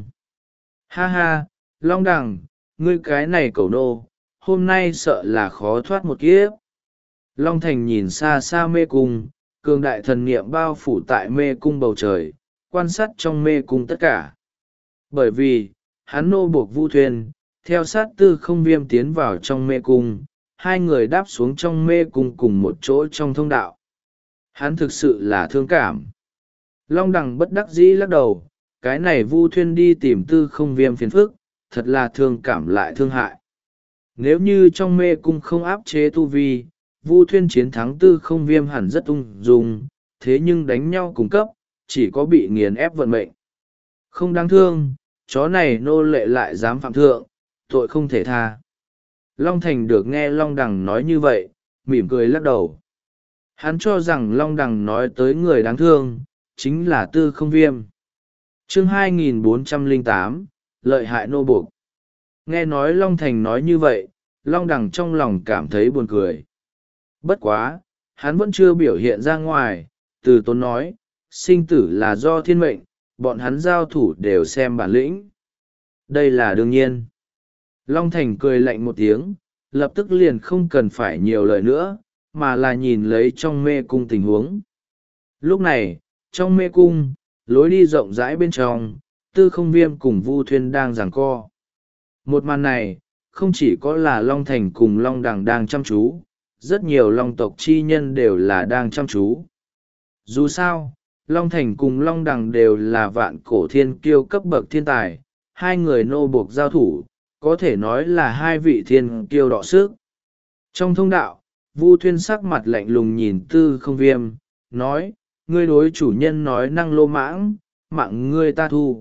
Speaker 1: Ha ha, Long Đằng, ngươi cái này cẩu nô, hôm nay sợ là khó thoát một kiếp. Long Thành nhìn xa xa mê cung, cường đại thần niệm bao phủ tại mê cung bầu trời, quan sát trong mê cung tất cả. Bởi vì, hắn nô buộc Vu Thuyên, theo sát Tư Không Viêm tiến vào trong mê cung, hai người đáp xuống trong mê cung cùng một chỗ trong thông đạo. Hắn thực sự là thương cảm. Long Đằng bất đắc dĩ lắc đầu, cái này Vu Thuyên đi tìm Tư Không Viêm phiền phức, thật là thương cảm lại thương hại. Nếu như trong mê cung không áp chế tu vi, Vu Thuyên chiến thắng Tư Không Viêm hẳn rất ung dung, thế nhưng đánh nhau cùng cấp, chỉ có bị nghiền ép vận mệnh. Không đáng thương, chó này nô lệ lại dám phạm thượng, tội không thể tha. Long Thành được nghe Long Đằng nói như vậy, mỉm cười lắc đầu. Hắn cho rằng Long Đằng nói tới người đáng thương, chính là Tư Không Viêm. Chương hai nghìn bốn trăm lẻ tám, lợi hại nô buộc. Nghe nói Long Thành nói như vậy, Long Đằng trong lòng cảm thấy buồn cười. Bất quá, hắn vẫn chưa biểu hiện ra ngoài, từ tốn nói, sinh tử là do thiên mệnh, bọn hắn giao thủ đều xem bản lĩnh. Đây là đương nhiên. Long Thành cười lạnh một tiếng, lập tức liền không cần phải nhiều lời nữa, mà là nhìn lấy trong mê cung tình huống. Lúc này, trong mê cung, lối đi rộng rãi bên trong, Tư Không Viêm cùng Vu Thuyên đang giằng co. Một màn này, không chỉ có là Long Thành cùng Long Đằng đang chăm chú, rất nhiều Long tộc chi nhân đều là đang chăm chú. Dù sao, Long Thành cùng Long Đằng đều là vạn cổ thiên kiêu cấp bậc thiên tài, hai người nô buộc giao thủ, có thể nói là hai vị thiên kiêu đọ sức. Trong thông đạo, Vu Thuyên sắc mặt lạnh lùng nhìn Tư Không Viêm, nói, ngươi đối chủ nhân nói năng lô mãng, mạng ngươi ta thu.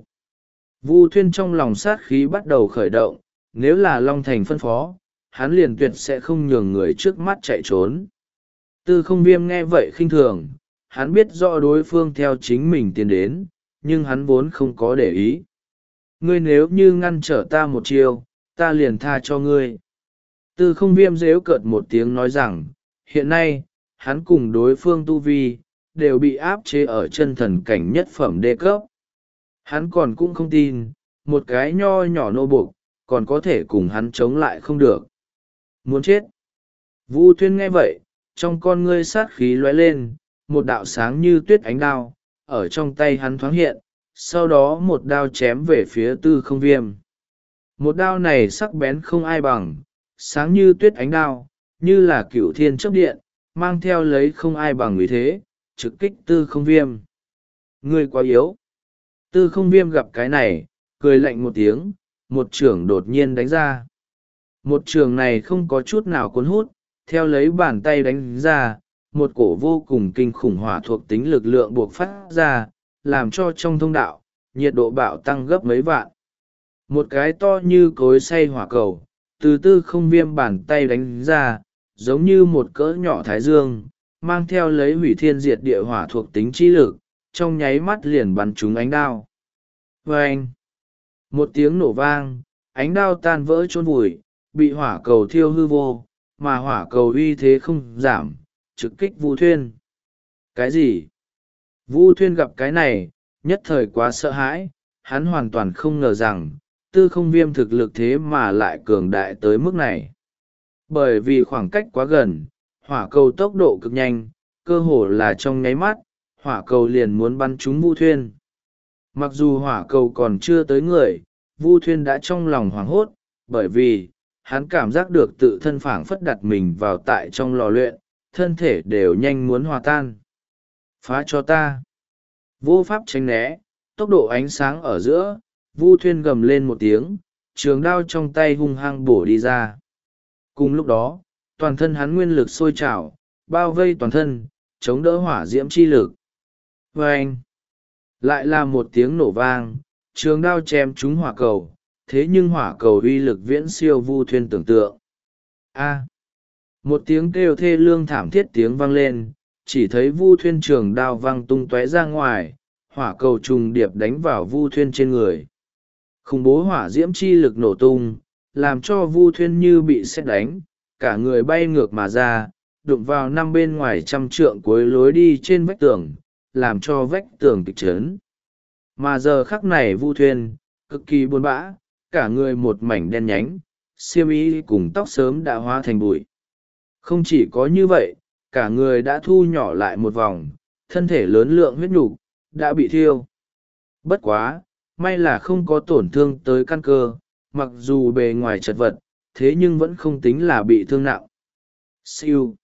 Speaker 1: Vu Thuyên trong lòng sát khí bắt đầu khởi động, nếu là Long Thành phân phó, hắn liền tuyệt sẽ không nhường người trước mắt chạy trốn. Tư Không Viêm nghe vậy khinh thường, hắn biết rõ đối phương theo chính mình tiến đến, nhưng hắn vốn không có để ý. Ngươi nếu như ngăn trở ta một chiêu, ta liền tha cho ngươi. Tư Không Viêm rếu cợt một tiếng nói rằng, hiện nay, hắn cùng đối phương tu vi, đều bị áp chế ở chân thần cảnh nhất phẩm đê cấp. Hắn còn cũng không tin, một cái nho nhỏ nô buộc, còn có thể cùng hắn chống lại không được. Muốn chết. Vu Thuyên nghe vậy, trong con ngươi sát khí lóe lên, một đạo sáng như tuyết ánh đao, ở trong tay hắn thoáng hiện, sau đó một đao chém về phía Tư Không Viêm. Một đao này sắc bén không ai bằng, sáng như tuyết ánh đao, như là cửu thiên chớp điện, mang theo lấy không ai bằng uy thế, trực kích Tư Không Viêm. Ngươi quá yếu. Tư Không Viêm gặp cái này, cười lạnh một tiếng, một chưởng đột nhiên đánh ra. Một trường này không có chút nào cuốn hút, theo lấy bàn tay đánh ra, một cổ vô cùng kinh khủng hỏa thuộc tính lực lượng buộc phát ra, làm cho trong thông đạo, nhiệt độ bạo tăng gấp mấy vạn. Một cái to như cối xay hỏa cầu, từ Tư Không Viêm bàn tay đánh ra, giống như một cỡ nhỏ thái dương, mang theo lấy hủy thiên diệt địa hỏa thuộc tính trí lực, trong nháy mắt liền bắn trúng ánh đao. Vâng! Một tiếng nổ vang, ánh đao tan vỡ chôn vùi, bị hỏa cầu thiêu hư vô, mà hỏa cầu uy thế không giảm, trực kích Vu Thuyên. Cái gì? Vu Thuyên gặp cái này, nhất thời quá sợ hãi, hắn hoàn toàn không ngờ rằng, Tư Không Viêm thực lực thế mà lại cường đại tới mức này. Bởi vì khoảng cách quá gần, hỏa cầu tốc độ cực nhanh, cơ hồ là trong nháy mắt, hỏa cầu liền muốn bắn trúng Vu Thuyên. Mặc dù hỏa cầu còn chưa tới người, Vu Thuyên đã trong lòng hoảng hốt, bởi vì, hắn cảm giác được tự thân phảng phất đặt mình vào tại trong lò luyện, thân thể đều nhanh muốn hòa tan. Phá cho ta! Vô pháp tránh né, tốc độ ánh sáng ở giữa, Vu Thuyên gầm lên một tiếng, trường đao trong tay hung hăng bổ đi ra. Cùng lúc đó, toàn thân hắn nguyên lực sôi trào, bao vây toàn thân, chống đỡ hỏa diễm chi lực. Vâng! Lại là một tiếng nổ vang, trường đao chém trúng hỏa cầu, thế nhưng hỏa cầu uy lực viễn siêu Vu Thuyên tưởng tượng. A! Một tiếng kêu thê lương thảm thiết tiếng vang lên, chỉ thấy Vu Thuyên trường đao văng tung tóe ra ngoài, hỏa cầu trùng điệp đánh vào Vu Thuyên trên người. Khủng bố hỏa diễm chi lực nổ tung, làm cho Vu Thuyên như bị sét đánh, cả người bay ngược mà ra, đụng vào năm bên ngoài trăm trượng cuối lối đi trên vách tường, làm cho vách tường kịch trấn. Mà giờ khắc này Vu Thuyên cực kỳ buồn bã, cả người một mảnh đen nhánh, xiêm y cùng tóc sớm đã hóa thành bụi. Không chỉ có như vậy, cả người đã thu nhỏ lại một vòng, thân thể lớn lượng huyết nhục đã bị thiêu. Bất quá, may là không có tổn thương tới căn cơ, mặc dù bề ngoài chật vật, thế nhưng vẫn không tính là bị thương nặng. Siêu.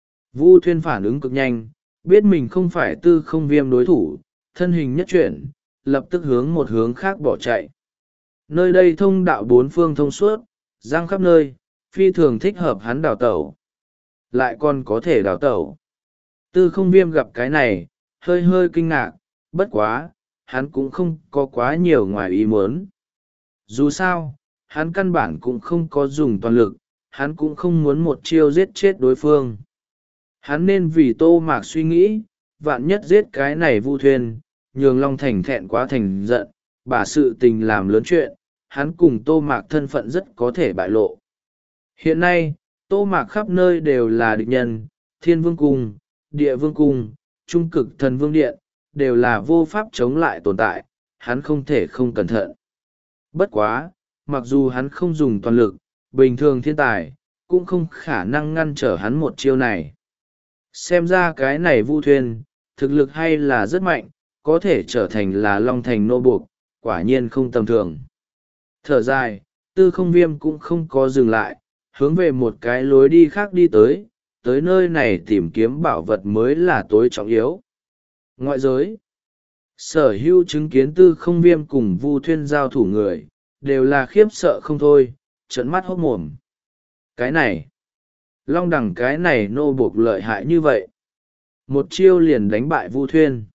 Speaker 1: Vu Thuyên phản ứng cực nhanh, biết mình không phải Tư Không Viêm đối thủ, thân hình nhất chuyển, lập tức hướng một hướng khác bỏ chạy. Nơi đây thông đạo bốn phương thông suốt, giang khắp nơi, phi thường thích hợp hắn đào tẩu. Lại còn có thể đào tẩu. Tư Không Viêm gặp cái này, hơi hơi kinh ngạc, bất quá, hắn cũng không có quá nhiều ngoài ý muốn. Dù sao, hắn căn bản cũng không có dùng toàn lực, hắn cũng không muốn một chiêu giết chết đối phương. Hắn nên vì Tô Mạc suy nghĩ, vạn nhất giết cái này Vu Thuyên, nhường Long Thành thẹn quá thành giận, bà sự tình làm lớn chuyện, hắn cùng Tô Mạc thân phận rất có thể bại lộ. Hiện nay, Tô Mạc khắp nơi đều là địch nhân, Thiên Vương Cung, Địa Vương Cung, Trung Cực Thần Vương Điện, đều là vô pháp chống lại tồn tại, hắn không thể không cẩn thận. Bất quá, mặc dù hắn không dùng toàn lực, bình thường thiên tài, cũng không khả năng ngăn trở hắn một chiêu này. Xem ra cái này Vu Thuyên, thực lực hay là rất mạnh, có thể trở thành là Long Thành nô buộc, quả nhiên không tầm thường. Thở dài, Tư Không Viêm cũng không có dừng lại, hướng về một cái lối đi khác đi tới, tới nơi này tìm kiếm bảo vật mới là tối trọng yếu. Ngoại giới, sở hữu chứng kiến Tư Không Viêm cùng Vu Thuyên giao thủ người, đều là khiếp sợ không thôi, trợn mắt hốt mồm. Cái này, Long Đằng cái này nô buộc lợi hại như vậy. Một chiêu liền đánh bại Vu Thuyên.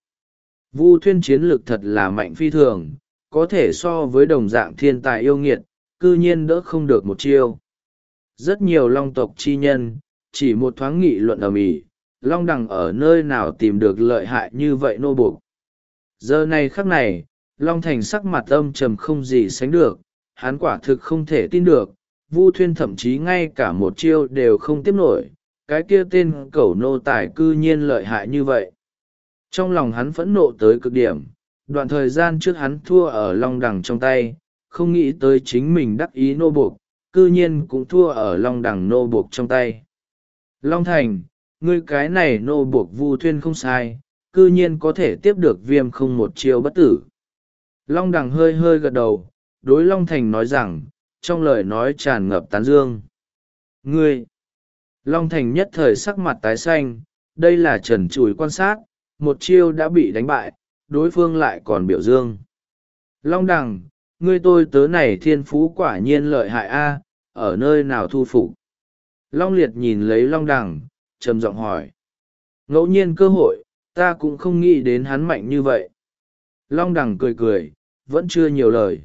Speaker 1: Vu Thuyên chiến lực thật là mạnh phi thường, có thể so với đồng dạng thiên tài yêu nghiệt, cư nhiên đỡ không được một chiêu. Rất nhiều long tộc chi nhân, chỉ một thoáng nghị luận ầm ĩ, Long Đằng ở nơi nào tìm được lợi hại như vậy nô buộc. Giờ này khắc này, Long Thành sắc mặt âm trầm không gì sánh được, hắn quả thực không thể tin được, Vu Thuyên thậm chí ngay cả một chiêu đều không tiếp nổi, cái kia tên cẩu nô tài cư nhiên lợi hại như vậy. Trong lòng hắn phẫn nộ tới cực điểm, đoạn thời gian trước hắn thua ở Long Đằng trong tay, không nghĩ tới chính mình đắc ý nô buộc, cư nhiên cũng thua ở Long Đằng nô buộc trong tay. Long Thành, ngươi cái này nô buộc Vu Thuyên không sai, cư nhiên có thể tiếp được Viêm không một chiêu bất tử. Long Đằng hơi hơi gật đầu, đối Long Thành nói rằng, trong lời nói tràn ngập tán dương. Ngươi! Long Thành nhất thời sắc mặt tái xanh, đây là trần trụi quan sát, một chiêu đã bị đánh bại, đối phương lại còn biểu dương. Long Đằng, ngươi tôi tớ này thiên phú quả nhiên lợi hại a, ở nơi nào thu phục? Long Liệt nhìn lấy Long Đằng, trầm giọng hỏi. Ngẫu nhiên cơ hội, ta cũng không nghĩ đến hắn mạnh như vậy. Long Đằng cười cười, vẫn chưa nhiều lời.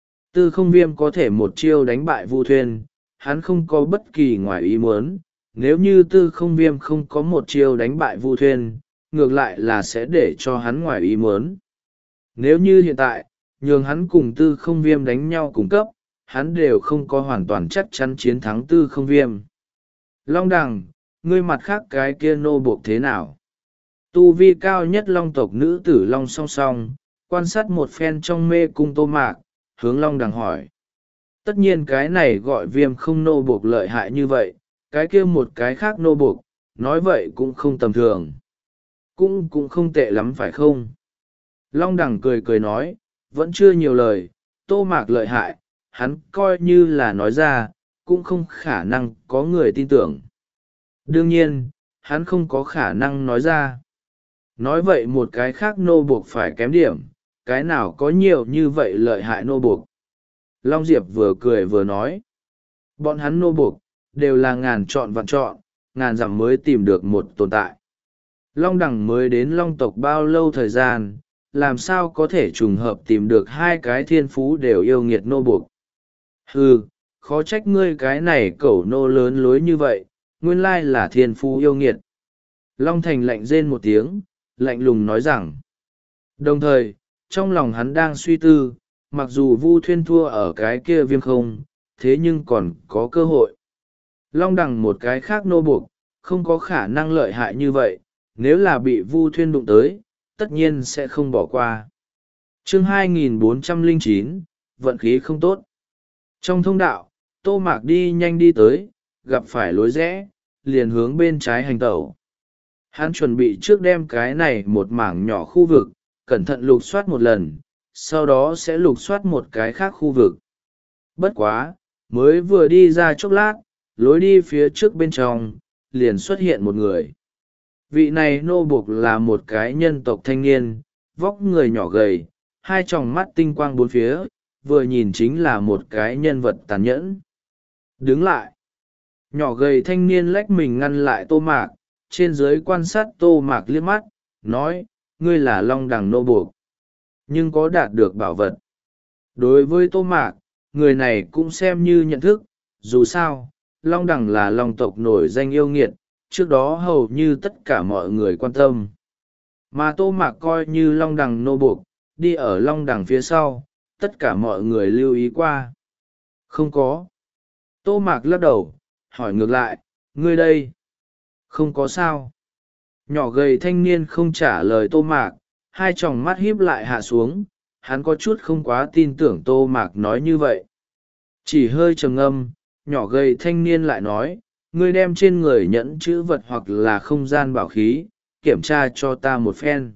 Speaker 1: Tư Không Viêm có thể một chiêu đánh bại Vu Thuyên, hắn không có bất kỳ ngoài ý muốn. Nếu như Tư Không Viêm không có một chiêu đánh bại Vu Thuyên, ngược lại là sẽ để cho hắn ngoài ý muốn. Nếu như hiện tại, nhường hắn cùng Tư Không Viêm đánh nhau cùng cấp, hắn đều không có hoàn toàn chắc chắn chiến thắng Tư Không Viêm. Long Đằng, ngươi mặt khác cái kia nô buộc thế nào? Tu vi cao nhất long tộc nữ tử Long song song, quan sát một phen trong mê cung Tô Mạc, hướng Long Đằng hỏi. Tất nhiên cái này gọi Viêm không nô buộc lợi hại như vậy, cái kia một cái khác nô buộc, nói vậy cũng không tầm thường. Cũng cũng không tệ lắm phải không? Long Đằng cười cười nói, vẫn chưa nhiều lời, Tô Mạc lợi hại, hắn coi như là nói ra, cũng không khả năng có người tin tưởng. Đương nhiên, hắn không có khả năng nói ra. Nói vậy một cái khác nô buộc phải kém điểm, cái nào có nhiều như vậy lợi hại nô buộc. Long Diệp vừa cười vừa nói. Bọn hắn nô buộc, đều là ngàn chọn vạn chọn, ngàn dặm mới tìm được một tồn tại. Long Đằng mới đến Long tộc bao lâu thời gian, làm sao có thể trùng hợp tìm được hai cái thiên phú đều yêu nghiệt nô buộc. Hừ, khó trách ngươi cái này cẩu nô lớn lối như vậy, nguyên lai là thiên phú yêu nghiệt. Long Thành lạnh rên một tiếng, lạnh lùng nói rằng. Đồng thời, trong lòng hắn đang suy tư, mặc dù Vu Thuyên thua ở cái kia Viêm không, thế nhưng còn có cơ hội. Long đằng một cái khác nô buộc, không có khả năng lợi hại như vậy, nếu là bị Vu Thuyên đụng tới, tất nhiên sẽ không bỏ qua. Chương hai nghìn bốn trăm lẻ chín, vận khí không tốt. Trong thông đạo, Tô Mạc đi nhanh đi tới, gặp phải lối rẽ, liền hướng bên trái hành tẩu. Hắn chuẩn bị trước đem cái này một mảng nhỏ khu vực, cẩn thận lục soát một lần, sau đó sẽ lục soát một cái khác khu vực. Bất quá, mới vừa đi ra chốc lát, lối đi phía trước bên trong, liền xuất hiện một người. Vị này nô buộc là một cái nhân tộc thanh niên, vóc người nhỏ gầy, hai tròng mắt tinh quang bốn phía, vừa nhìn chính là một cái nhân vật tàn nhẫn. Đứng lại. Nhỏ gầy thanh niên lách mình ngăn lại Tô Mạc, trên dưới quan sát Tô Mạc liếc mắt, nói, ngươi là Long đằng nô buộc, nhưng có đạt được bảo vật. Đối với Tô Mạc, người này cũng xem như nhận thức, dù sao, Long đằng là long tộc nổi danh yêu nghiệt, trước đó hầu như tất cả mọi người quan tâm. Mà Tô Mạc coi như Long đằng nô buộc, đi ở Long đằng phía sau, tất cả mọi người lưu ý qua. Không có. Tô Mạc lắc đầu, hỏi ngược lại, ngươi đây? Không có sao. Nhỏ gầy thanh niên không trả lời Tô Mạc, hai tròng mắt híp lại hạ xuống, hắn có chút không quá tin tưởng Tô Mạc nói như vậy. Chỉ hơi trầm ngâm, nhỏ gầy thanh niên lại nói, ngươi đem trên người nhẫn chữ vật hoặc là không gian bảo khí, kiểm tra cho ta một phen.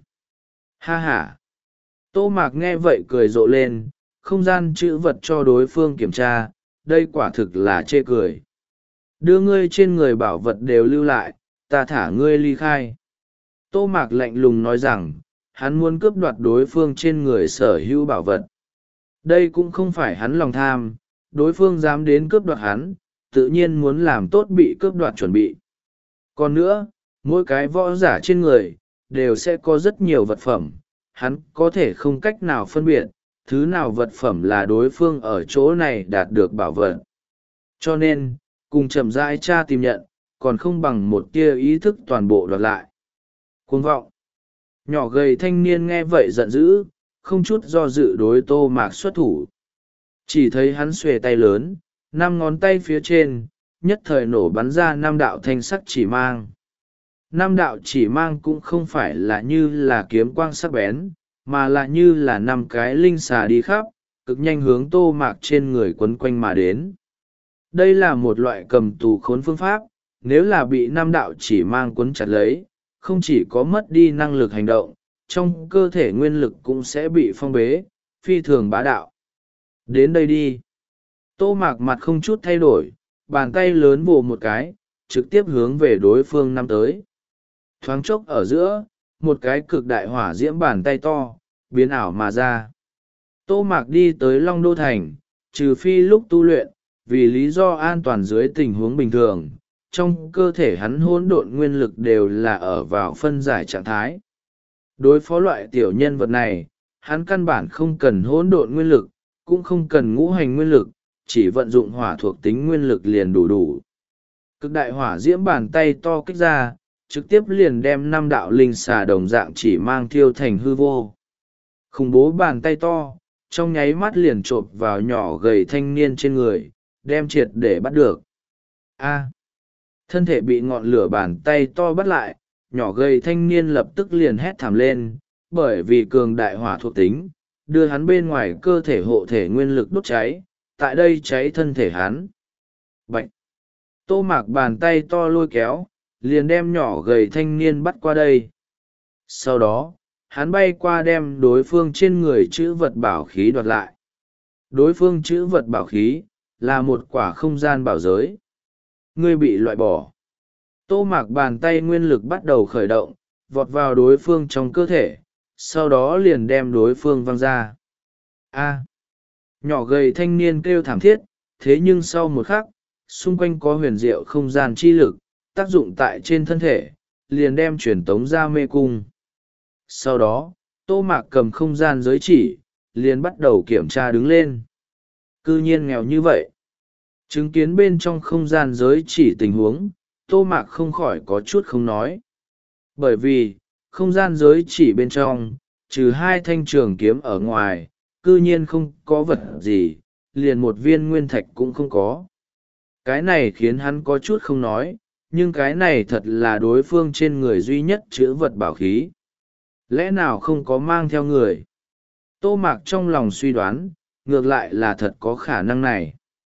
Speaker 1: Ha ha. Tô Mạc nghe vậy cười rộ lên, không gian chữ vật cho đối phương kiểm tra, đây quả thực là chê cười. Đưa ngươi trên người bảo vật đều lưu lại, ta thả ngươi ly khai. Tô Mạc lạnh lùng nói rằng, hắn muốn cướp đoạt đối phương trên người sở hữu bảo vật. Đây cũng không phải hắn lòng tham, đối phương dám đến cướp đoạt hắn, tự nhiên muốn làm tốt bị cướp đoạt chuẩn bị. Còn nữa, mỗi cái võ giả trên người, đều sẽ có rất nhiều vật phẩm, hắn có thể không cách nào phân biệt, thứ nào vật phẩm là đối phương ở chỗ này đạt được bảo vật. Cho nên, cùng chậm rãi tra tìm nhận, còn không bằng một tia ý thức toàn bộ đoạt lại. Cuồng vọng. Nhỏ gầy thanh niên nghe vậy giận dữ, không chút do dự đối Tô Mạc xuất thủ. Chỉ thấy hắn xuề tay lớn, năm ngón tay phía trên, nhất thời nổ bắn ra năm đạo thanh sắc chỉ mang. Năm đạo chỉ mang cũng không phải là như là kiếm quang sắc bén, mà là như là năm cái linh xà đi khắp, cực nhanh hướng Tô Mạc trên người quấn quanh mà đến. Đây là một loại cầm tù khốn phương pháp, nếu là bị năm đạo chỉ mang quấn chặt lấy, không chỉ có mất đi năng lực hành động, trong cơ thể nguyên lực cũng sẽ bị phong bế, phi thường bá đạo. Đến đây đi. Tô Mạc mặt không chút thay đổi, bàn tay lớn vồ một cái, trực tiếp hướng về đối phương năm tới. Thoáng chốc ở giữa, một cái cực đại hỏa diễm bàn tay to, biến ảo mà ra. Tô Mạc đi tới Long Đô Thành, trừ phi lúc tu luyện, vì lý do an toàn dưới tình huống bình thường, trong cơ thể hắn hỗn độn nguyên lực đều là ở vào phân giải trạng thái. Đối phó loại tiểu nhân vật này, hắn căn bản không cần hỗn độn nguyên lực, cũng không cần ngũ hành nguyên lực, chỉ vận dụng hỏa thuộc tính nguyên lực liền đủ đủ. Cực đại hỏa diễm bàn tay to kích ra, trực tiếp liền đem năm đạo linh xà đồng dạng chỉ mang thiêu thành hư vô. Khủng bố bàn tay to, trong nháy mắt liền chộp vào nhỏ gầy thanh niên trên người, đem triệt để bắt được. A. Thân thể bị ngọn lửa bàn tay to bắt lại, nhỏ gầy thanh niên lập tức liền hét thảm lên, bởi vì cường đại hỏa thuộc tính, đưa hắn bên ngoài cơ thể hộ thể nguyên lực đốt cháy, tại đây cháy thân thể hắn. Bạch! Tô Mạc bàn tay to lôi kéo, liền đem nhỏ gầy thanh niên bắt qua đây. Sau đó, hắn bay qua đem đối phương trên người chữ vật bảo khí đoạt lại. Đối phương chữ vật bảo khí, là một quả không gian bảo giới. Ngươi bị loại bỏ. Tô Mạc bàn tay nguyên lực bắt đầu khởi động, vọt vào đối phương trong cơ thể, sau đó liền đem đối phương văng ra. A. Nhỏ gầy thanh niên kêu thảm thiết, thế nhưng sau một khắc, xung quanh có huyền diệu không gian chi lực, tác dụng tại trên thân thể, liền đem truyền tống ra mê cung. Sau đó, Tô Mạc cầm không gian giới chỉ, liền bắt đầu kiểm tra đứng lên. Cư nhiên nghèo như vậy. Chứng kiến bên trong không gian giới chỉ tình huống, Tô Mạc không khỏi có chút không nói. Bởi vì, không gian giới chỉ bên trong, trừ hai thanh trường kiếm ở ngoài, cư nhiên không có vật gì, liền một viên nguyên thạch cũng không có. Cái này khiến hắn có chút không nói, nhưng cái này thật là đối phương trên người duy nhất chữ vật bảo khí. Lẽ nào không có mang theo người? Tô Mạc trong lòng suy đoán, ngược lại là thật có khả năng này.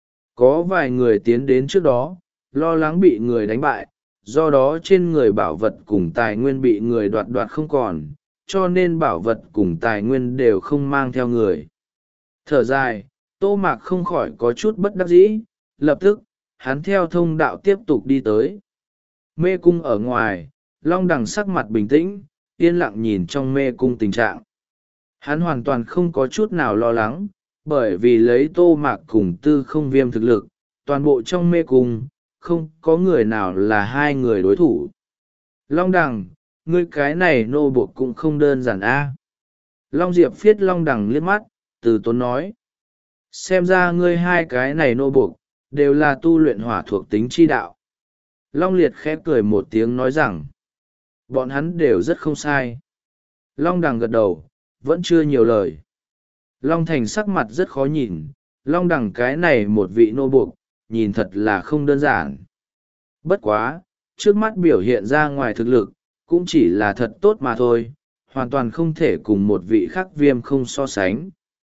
Speaker 1: Có vài người tiến đến trước đó, lo lắng bị người đánh bại, do đó trên người bảo vật cùng tài nguyên bị người đoạt đoạt không còn, cho nên bảo vật cùng tài nguyên đều không mang theo người. Thở dài, Tô Mạc không khỏi có chút bất đắc dĩ, lập tức, hắn theo thông đạo tiếp tục đi tới. Mê cung ở ngoài, Long Đằng sắc mặt bình tĩnh, yên lặng nhìn trong mê cung tình trạng. Hắn hoàn toàn không có chút nào lo lắng, bởi vì lấy Tô Mạc cùng Tư Không Viêm thực lực, toàn bộ trong mê cung, không có người nào là hai người đối thủ. Long Đằng, ngươi cái này nô buộc cũng không đơn giản a. Long Diệp phiết Long Đằng liếc mắt, từ tốn nói. Xem ra ngươi hai cái này nô buộc, đều là tu luyện hỏa thuộc tính chi đạo. Long Liệt khẽ cười một tiếng nói rằng, bọn hắn đều rất không sai. Long Đằng gật đầu, vẫn chưa nhiều lời. Long Thành sắc mặt rất khó nhìn, Long Đằng cái này một vị nô buộc, nhìn thật là không đơn giản. Bất quá, trước mắt biểu hiện ra ngoài thực lực, cũng chỉ là thật tốt mà thôi, hoàn toàn không thể cùng một vị khác Viêm không so sánh.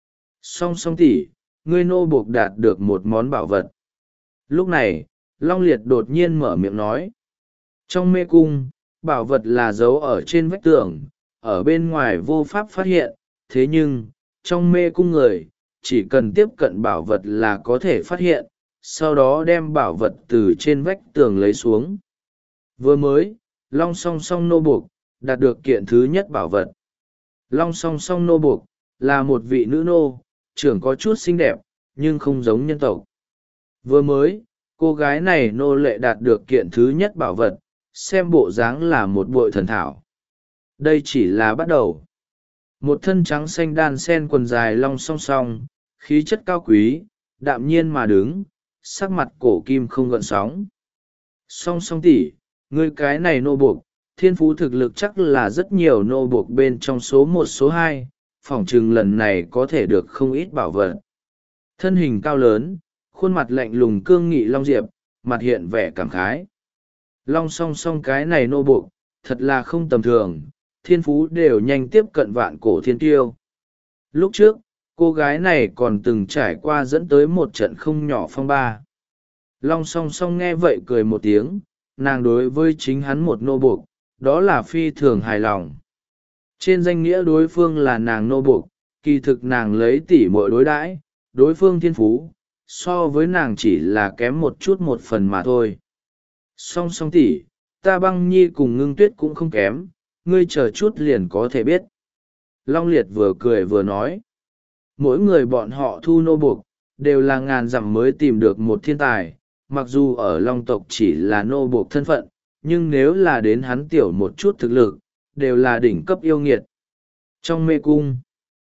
Speaker 1: Song song tỷ, ngươi nô buộc đạt được một món bảo vật. Lúc này, Long Liệt đột nhiên mở miệng nói. Trong mê cung, bảo vật là dấu ở trên vách tường, ở bên ngoài vô pháp phát hiện, thế nhưng, trong mê cung người, chỉ cần tiếp cận bảo vật là có thể phát hiện, sau đó đem bảo vật từ trên vách tường lấy xuống. Vừa mới, Long song song nô buộc, đạt được kiện thứ nhất bảo vật. Long song song nô buộc, là một vị nữ nô, trưởng có chút xinh đẹp, nhưng không giống nhân tộc. Vừa mới, cô gái này nô lệ đạt được kiện thứ nhất bảo vật, xem bộ dáng là một bội thần thảo. Đây chỉ là bắt đầu. Một thân trắng xanh đan sen quần dài long song song, khí chất cao quý, đạm nhiên mà đứng, sắc mặt cổ kim không gợn sóng. Song song tỷ, ngươi cái này nô buộc, thiên phú thực lực chắc là rất nhiều nô buộc bên trong số một số hai, phỏng chừng lần này có thể được không ít bảo vật. Thân hình cao lớn, khuôn mặt lạnh lùng cương nghị Long Diệp, mặt hiện vẻ cảm khái. Long song song cái này nô buộc, thật là không tầm thường, thiên phú đều nhanh tiếp cận vạn cổ thiên tiêu. Lúc trước, cô gái này còn từng trải qua dẫn tới một trận không nhỏ phong ba. Long song song nghe vậy cười một tiếng, nàng đối với chính hắn một nô buộc, đó là phi thường hài lòng. Trên danh nghĩa đối phương là nàng nô buộc, kỳ thực nàng lấy tỉ muội đối đãi, đối phương thiên phú, so với nàng chỉ là kém một chút một phần mà thôi. Song song tỷ, ta Băng Nhi cùng Ngưng Tuyết cũng không kém, ngươi chờ chút liền có thể biết. Long Liệt vừa cười vừa nói. Mỗi người bọn họ thu nô buộc, đều là ngàn dặm mới tìm được một thiên tài, mặc dù ở Long tộc chỉ là nô buộc thân phận, nhưng nếu là đến hắn tiểu một chút thực lực, đều là đỉnh cấp yêu nghiệt. Trong mê cung,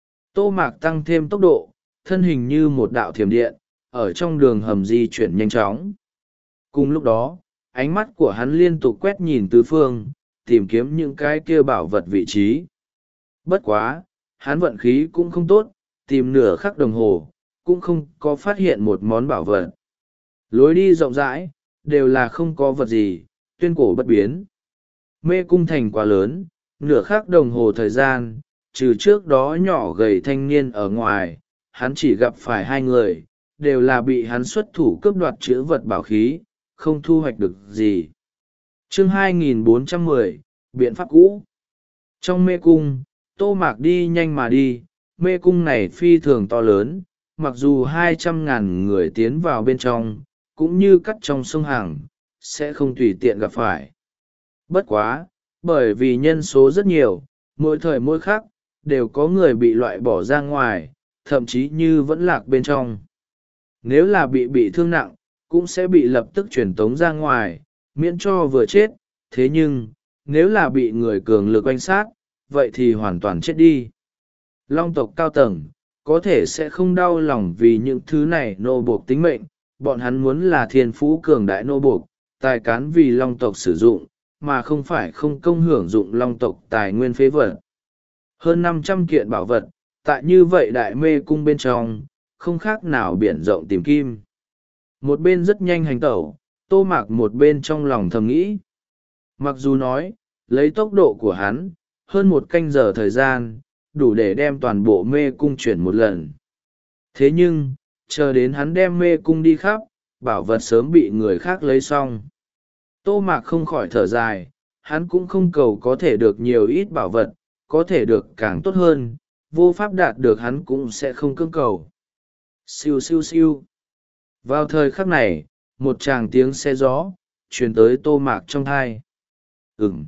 Speaker 1: Tô Mạc tăng thêm tốc độ, thân hình như một đạo thiểm điện, ở trong đường hầm di chuyển nhanh chóng. Cùng lúc đó, ánh mắt của hắn liên tục quét nhìn tứ phương, tìm kiếm những cái kia bảo vật vị trí. Bất quá, hắn vận khí cũng không tốt, tìm nửa khắc đồng hồ, cũng không có phát hiện một món bảo vật. Lối đi rộng rãi, đều là không có vật gì, tuyên cổ bất biến. Mê cung thành quá lớn, nửa khắc đồng hồ thời gian, trừ trước đó nhỏ gầy thanh niên ở ngoài, hắn chỉ gặp phải hai người, đều là bị hắn xuất thủ cướp đoạt chữ vật bảo khí, không thu hoạch được gì. Chương hai nghìn bốn trăm mười, biện pháp cũ. Trong mê cung, Tô Mạc đi nhanh mà đi, mê cung này phi thường to lớn, mặc dù hai trăm ngàn người tiến vào bên trong, cũng như cắt trong sông Hằng, sẽ không tùy tiện gặp phải. Bất quá, bởi vì nhân số rất nhiều, mỗi thời mỗi khác, đều có người bị loại bỏ ra ngoài, thậm chí như vẫn lạc bên trong. Nếu là bị bị thương nặng, cũng sẽ bị lập tức truyền tống ra ngoài, miễn cho vừa chết. Thế nhưng, nếu là bị người cường lực oanh sát, vậy thì hoàn toàn chết đi. Long tộc cao tầng, có thể sẽ không đau lòng vì những thứ này nô buộc tính mệnh, bọn hắn muốn là thiên phú cường đại nô buộc, tài cán vì long tộc sử dụng, mà không phải không công hưởng dụng long tộc tài nguyên phế vật. Hơn năm trăm kiện bảo vật, tại như vậy đại mê cung bên trong, không khác nào biển rộng tìm kim. Một bên rất nhanh hành tẩu, Tô Mạc một bên trong lòng thầm nghĩ. Mặc dù nói, lấy tốc độ của hắn, hơn một canh giờ thời gian, đủ để đem toàn bộ mê cung chuyển một lần. Thế nhưng, chờ đến hắn đem mê cung đi khắp, bảo vật sớm bị người khác lấy xong. Tô Mạc không khỏi thở dài, hắn cũng không cầu có thể được nhiều ít bảo vật, có thể được càng tốt hơn, vô pháp đạt được hắn cũng sẽ không cưỡng cầu. Siêu siêu siêu. Vào thời khắc này, một tràng tiếng xe gió, truyền tới Tô Mạc trong thai. Ừm.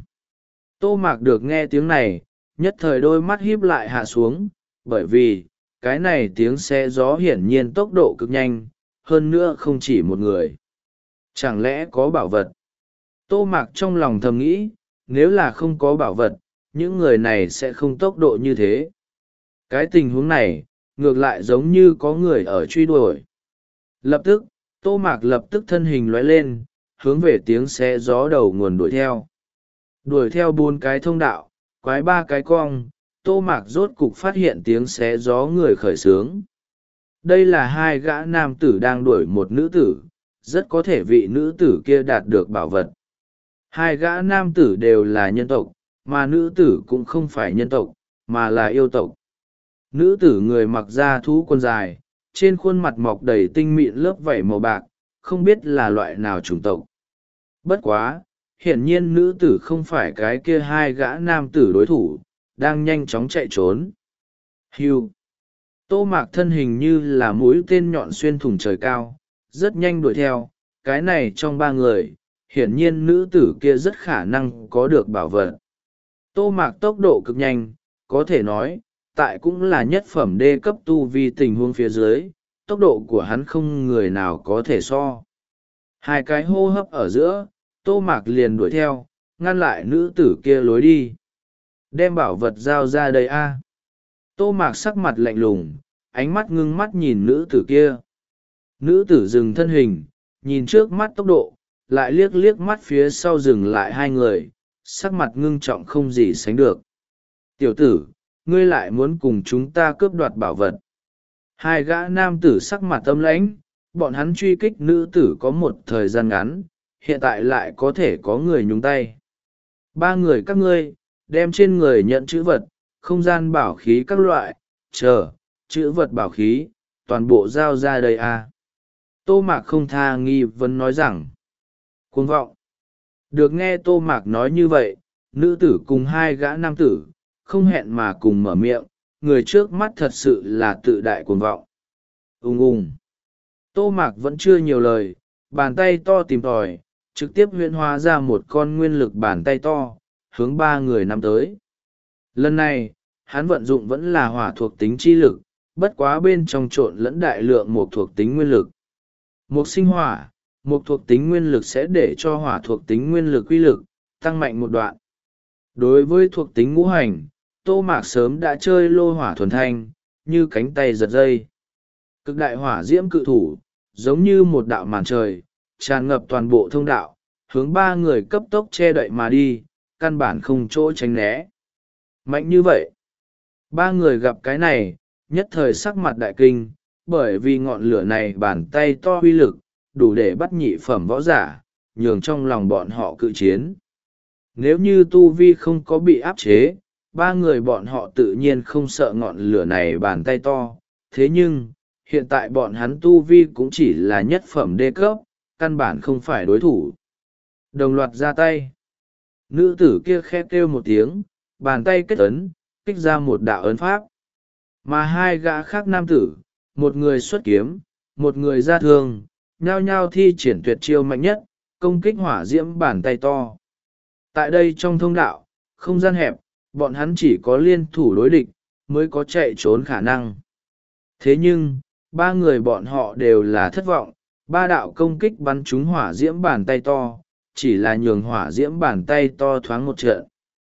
Speaker 1: Tô Mạc được nghe tiếng này, nhất thời đôi mắt híp lại hạ xuống, bởi vì, cái này tiếng xe gió hiển nhiên tốc độ cực nhanh, hơn nữa không chỉ một người. Chẳng lẽ có bảo vật? Tô Mạc trong lòng thầm nghĩ, nếu là không có bảo vật, những người này sẽ không tốc độ như thế. Cái tình huống này, ngược lại giống như có người ở truy đuổi. Lập tức, Tô Mạc lập tức thân hình lóe lên, hướng về tiếng xe gió đầu nguồn đuổi theo. Đuổi theo bốn cái thông đạo, quái ba cái cong, Tô Mạc rốt cục phát hiện tiếng xé gió người khởi xướng. Đây là hai gã nam tử đang đuổi một nữ tử, rất có thể vị nữ tử kia đạt được bảo vật. Hai gã nam tử đều là nhân tộc, mà nữ tử cũng không phải nhân tộc, mà là yêu tộc. Nữ tử người mặc da thú quần dài, trên khuôn mặt mọc đầy tinh mịn lớp vảy màu bạc, không biết là loại nào chủng tộc. Bất quá, hiển nhiên nữ tử không phải cái kia hai gã nam tử đối thủ, đang nhanh chóng chạy trốn. Hiu! Tô Mạc thân hình như là mũi tên nhọn xuyên thủng trời cao, rất nhanh đuổi theo, cái này trong ba người, hiển nhiên nữ tử kia rất khả năng có được bảo vật. Tô Mạc tốc độ cực nhanh, có thể nói, tại cũng là nhất phẩm đê cấp tu vi tình huống phía dưới, tốc độ của hắn không người nào có thể so. Hai cái hô hấp ở giữa, Tô Mạc liền đuổi theo, ngăn lại nữ tử kia lối đi. Đem bảo vật giao ra đây a. Tô Mạc sắc mặt lạnh lùng, ánh mắt ngưng mắt nhìn nữ tử kia. Nữ tử dừng thân hình, nhìn trước mắt tốc độ, lại liếc liếc mắt phía sau dừng lại hai người, sắc mặt ngưng trọng không gì sánh được. Tiểu tử, ngươi lại muốn cùng chúng ta cướp đoạt bảo vật. Hai gã nam tử sắc mặt âm lãnh, bọn hắn truy kích nữ tử có một thời gian ngắn, hiện tại lại có thể có người nhúng tay. Ba người các ngươi, đem trên người nhận chữ vật, không gian bảo khí các loại, chờ, chữ vật bảo khí, toàn bộ giao ra đây a. Tô Mạc không tha nghi vấn nói rằng, cuồng vọng. Được nghe Tô Mạc nói như vậy, nữ tử cùng hai gã nam tử, không hẹn mà cùng mở miệng, người trước mắt thật sự là tự đại cuồng vọng. Ung ung. Tô Mạc vẫn chưa nhiều lời, bàn tay to tìm tòi, trực tiếp huyễn hóa ra một con nguyên lực bàn tay to, hướng ba người nắm tới. Lần này, hắn vận dụng vẫn là hỏa thuộc tính chi lực, bất quá bên trong trộn lẫn đại lượng một thuộc tính nguyên lực. Một sinh hỏa, một thuộc tính nguyên lực sẽ để cho hỏa thuộc tính nguyên lực uy lực, tăng mạnh một đoạn. Đối với thuộc tính ngũ hành, Tô Mạc sớm đã chơi lô hỏa thuần thanh, như cánh tay giật dây. Cực đại hỏa diễm cự thủ, giống như một đạo màn trời, tràn ngập toàn bộ thông đạo, hướng ba người cấp tốc che đậy mà đi, căn bản không chỗ tránh né. Mạnh như vậy, ba người gặp cái này, nhất thời sắc mặt đại kinh, bởi vì ngọn lửa này bàn tay to uy lực, đủ để bắt nhị phẩm võ giả, nhường trong lòng bọn họ cự chiến. Nếu như tu vi không có bị áp chế, ba người bọn họ tự nhiên không sợ ngọn lửa này bàn tay to, thế nhưng, hiện tại bọn hắn tu vi cũng chỉ là nhất phẩm đê cấp, căn bản không phải đối thủ. Đồng loạt ra tay. Nữ tử kia khẽ kêu một tiếng, bàn tay kết ấn, kích ra một đạo ấn pháp. Mà hai gã khác nam tử, một người xuất kiếm, một người ra thương, nhao nhao thi triển tuyệt chiêu mạnh nhất, công kích hỏa diễm bàn tay to. Tại đây trong thông đạo, không gian hẹp, bọn hắn chỉ có liên thủ đối địch, mới có chạy trốn khả năng. Thế nhưng, ba người bọn họ đều là thất vọng, ba đạo công kích bắn trúng hỏa diễm bàn tay to, chỉ là nhường hỏa diễm bàn tay to thoáng một trận.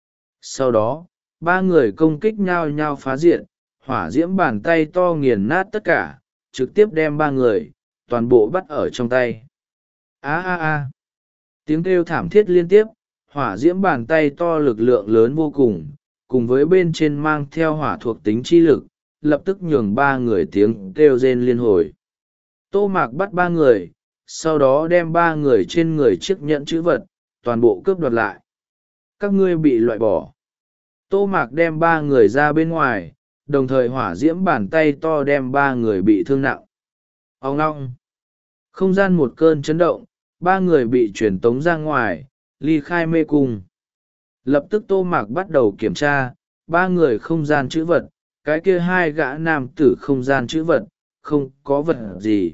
Speaker 1: Sau đó, ba người công kích nhau nhau phá diện, hỏa diễm bàn tay to nghiền nát tất cả, trực tiếp đem ba người, toàn bộ bắt ở trong tay. Á á á! Tiếng kêu thảm thiết liên tiếp, hỏa diễm bàn tay to lực lượng lớn vô cùng, cùng với bên trên mang theo hỏa thuộc tính chi lực, lập tức nhường ba người tiếng kêu rên liên hồi. Tô Mạc bắt ba người, sau đó đem ba người trên người chiếc nhẫn chữ vật toàn bộ cướp đoạt lại. Các ngươi bị loại bỏ. Tô Mạc đem ba người ra bên ngoài, đồng thời hỏa diễm bàn tay to đem ba người bị thương nặng. Ông long. Không gian một cơn chấn động, ba người bị truyền tống ra ngoài, ly khai mê cung. Lập tức Tô Mạc bắt đầu kiểm tra, ba người không gian chữ vật, cái kia hai gã nam tử không gian chữ vật, không có vật gì.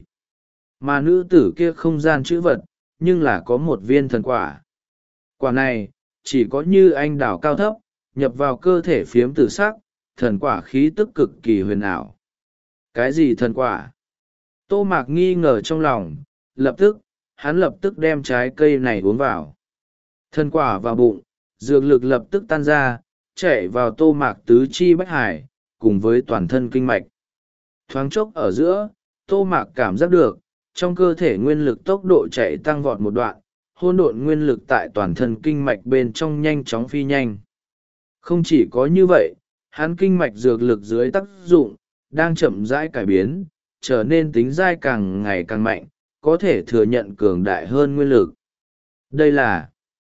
Speaker 1: Mà nữ tử kia không gian chữ vật, nhưng là có một viên thần quả. Quả này, chỉ có như anh đào cao thấp, nhập vào cơ thể phiếm tử sắc, thần quả khí tức cực kỳ huyền ảo. Cái gì thần quả? Tô Mạc nghi ngờ trong lòng, lập tức, hắn lập tức đem trái cây này uống vào. Thần quả vào bụng, dược lực lập tức tan ra, chạy vào Tô Mạc tứ chi bách hải, cùng với toàn thân kinh mạch. Thoáng chốc ở giữa, Tô Mạc cảm giác được, trong cơ thể nguyên lực tốc độ chạy tăng vọt một đoạn, hỗn độn nguyên lực tại toàn thân kinh mạch bên trong nhanh chóng phi nhanh. Không chỉ có như vậy, hắn kinh mạch dược lực dưới tác dụng, đang chậm rãi cải biến, trở nên tính dai càng ngày càng mạnh, có thể thừa nhận cường đại hơn nguyên lực. Đây là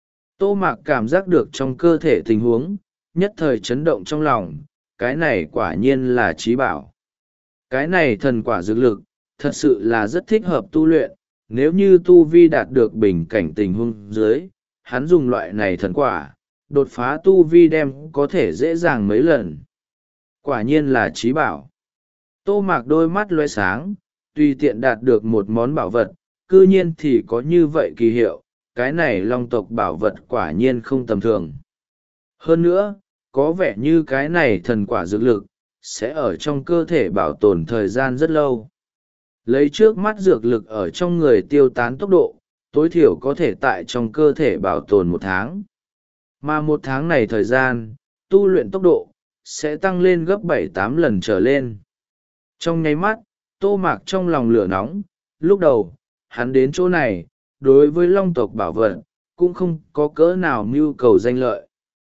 Speaker 1: Tô Mạc cảm giác được trong cơ thể tình huống, nhất thời chấn động trong lòng, cái này quả nhiên là trí bảo. Cái này thần quả dược lực, thật sự là rất thích hợp tu luyện, nếu như tu vi đạt được bình cảnh tình huống dưới, hắn dùng loại này thần quả, đột phá tu vi đem có thể dễ dàng mấy lần. Quả nhiên là trí bảo. Tô Mạc đôi mắt loe sáng, tùy tiện đạt được một món bảo vật, cư nhiên thì có như vậy kỳ hiệu, cái này long tộc bảo vật quả nhiên không tầm thường. Hơn nữa, có vẻ như cái này thần quả dược lực, sẽ ở trong cơ thể bảo tồn thời gian rất lâu. Lấy trước mắt dược lực ở trong người tiêu tán tốc độ, tối thiểu có thể tại trong cơ thể bảo tồn một tháng. Mà một tháng này thời gian, tu luyện tốc độ, sẽ tăng lên gấp bảy tám lần trở lên. Trong nháy mắt, Tô Mạc trong lòng lửa nóng, lúc đầu, hắn đến chỗ này, đối với long tộc bảo vật, cũng không có cỡ nào mưu cầu danh lợi.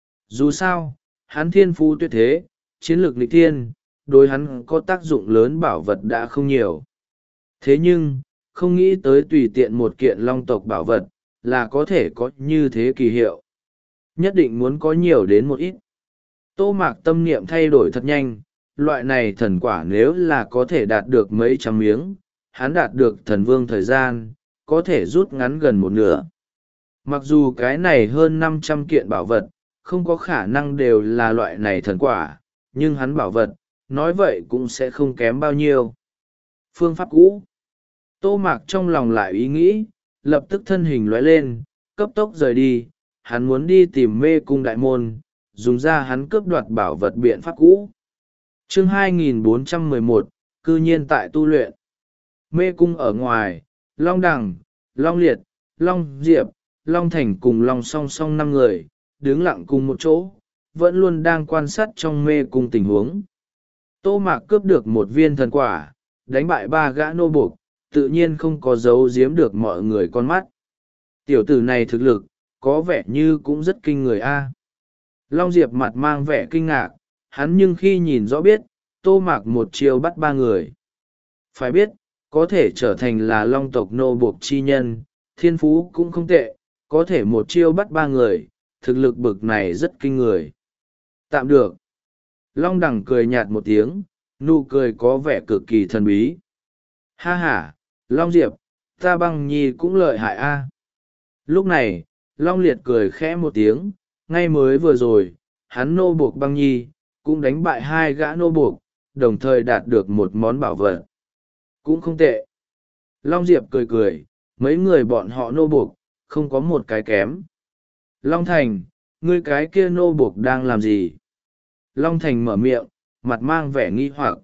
Speaker 1: Dù sao, hắn thiên phú tuyệt thế, chiến lược nghịch thiên, đối hắn có tác dụng lớn bảo vật đã không nhiều. Thế nhưng, không nghĩ tới tùy tiện một kiện long tộc bảo vật, là có thể có như thế kỳ hiệu. Nhất định muốn có nhiều đến một ít. Tô Mạc tâm niệm thay đổi thật nhanh, loại này thần quả nếu là có thể đạt được mấy trăm miếng, hắn đạt được thần vương thời gian, có thể rút ngắn gần một nửa. Mặc dù cái này hơn năm trăm kiện bảo vật, không có khả năng đều là loại này thần quả, nhưng hắn bảo vật, nói vậy cũng sẽ không kém bao nhiêu. Phương pháp cũ. Tô Mạc trong lòng lại ý nghĩ, lập tức thân hình lóe lên, cấp tốc rời đi, hắn muốn đi tìm mê cung đại môn, dùng ra hắn cướp đoạt bảo vật biện pháp cũ. Chương hai nghìn bốn trăm mười một, cư nhiên tại tu luyện. Mê cung ở ngoài, Long Đằng, Long Liệt, Long Diệp, Long Thành cùng Long song song năm người, đứng lặng cùng một chỗ, vẫn luôn đang quan sát trong mê cung tình huống. Tô Mạc cướp được một viên thần quả, đánh bại ba gã nô buộc, tự nhiên không có giấu giếm được mọi người con mắt. Tiểu tử này thực lực, có vẻ như cũng rất kinh người a. Long Diệp mặt mang vẻ kinh ngạc, hắn nhưng khi nhìn rõ biết, Tô Mạc một chiêu bắt ba người. Phải biết, có thể trở thành là long tộc nô buộc chi nhân, thiên phú cũng không tệ, có thể một chiêu bắt ba người, thực lực bực này rất kinh người. Tạm được. Long Đằng cười nhạt một tiếng, nụ cười có vẻ cực kỳ thần bí. Ha ha, Long Diệp, ta băng nhi cũng lợi hại a. Lúc này, Long Liệt cười khẽ một tiếng, ngay mới vừa rồi, hắn nô buộc băng nhi, cũng đánh bại hai gã nô buộc, đồng thời đạt được một món bảo vật. Cũng không tệ. Long Diệp cười cười, mấy người bọn họ nô buộc, không có một cái kém. Long Thành, ngươi cái kia nô buộc đang làm gì? Long Thành mở miệng, mặt mang vẻ nghi hoặc.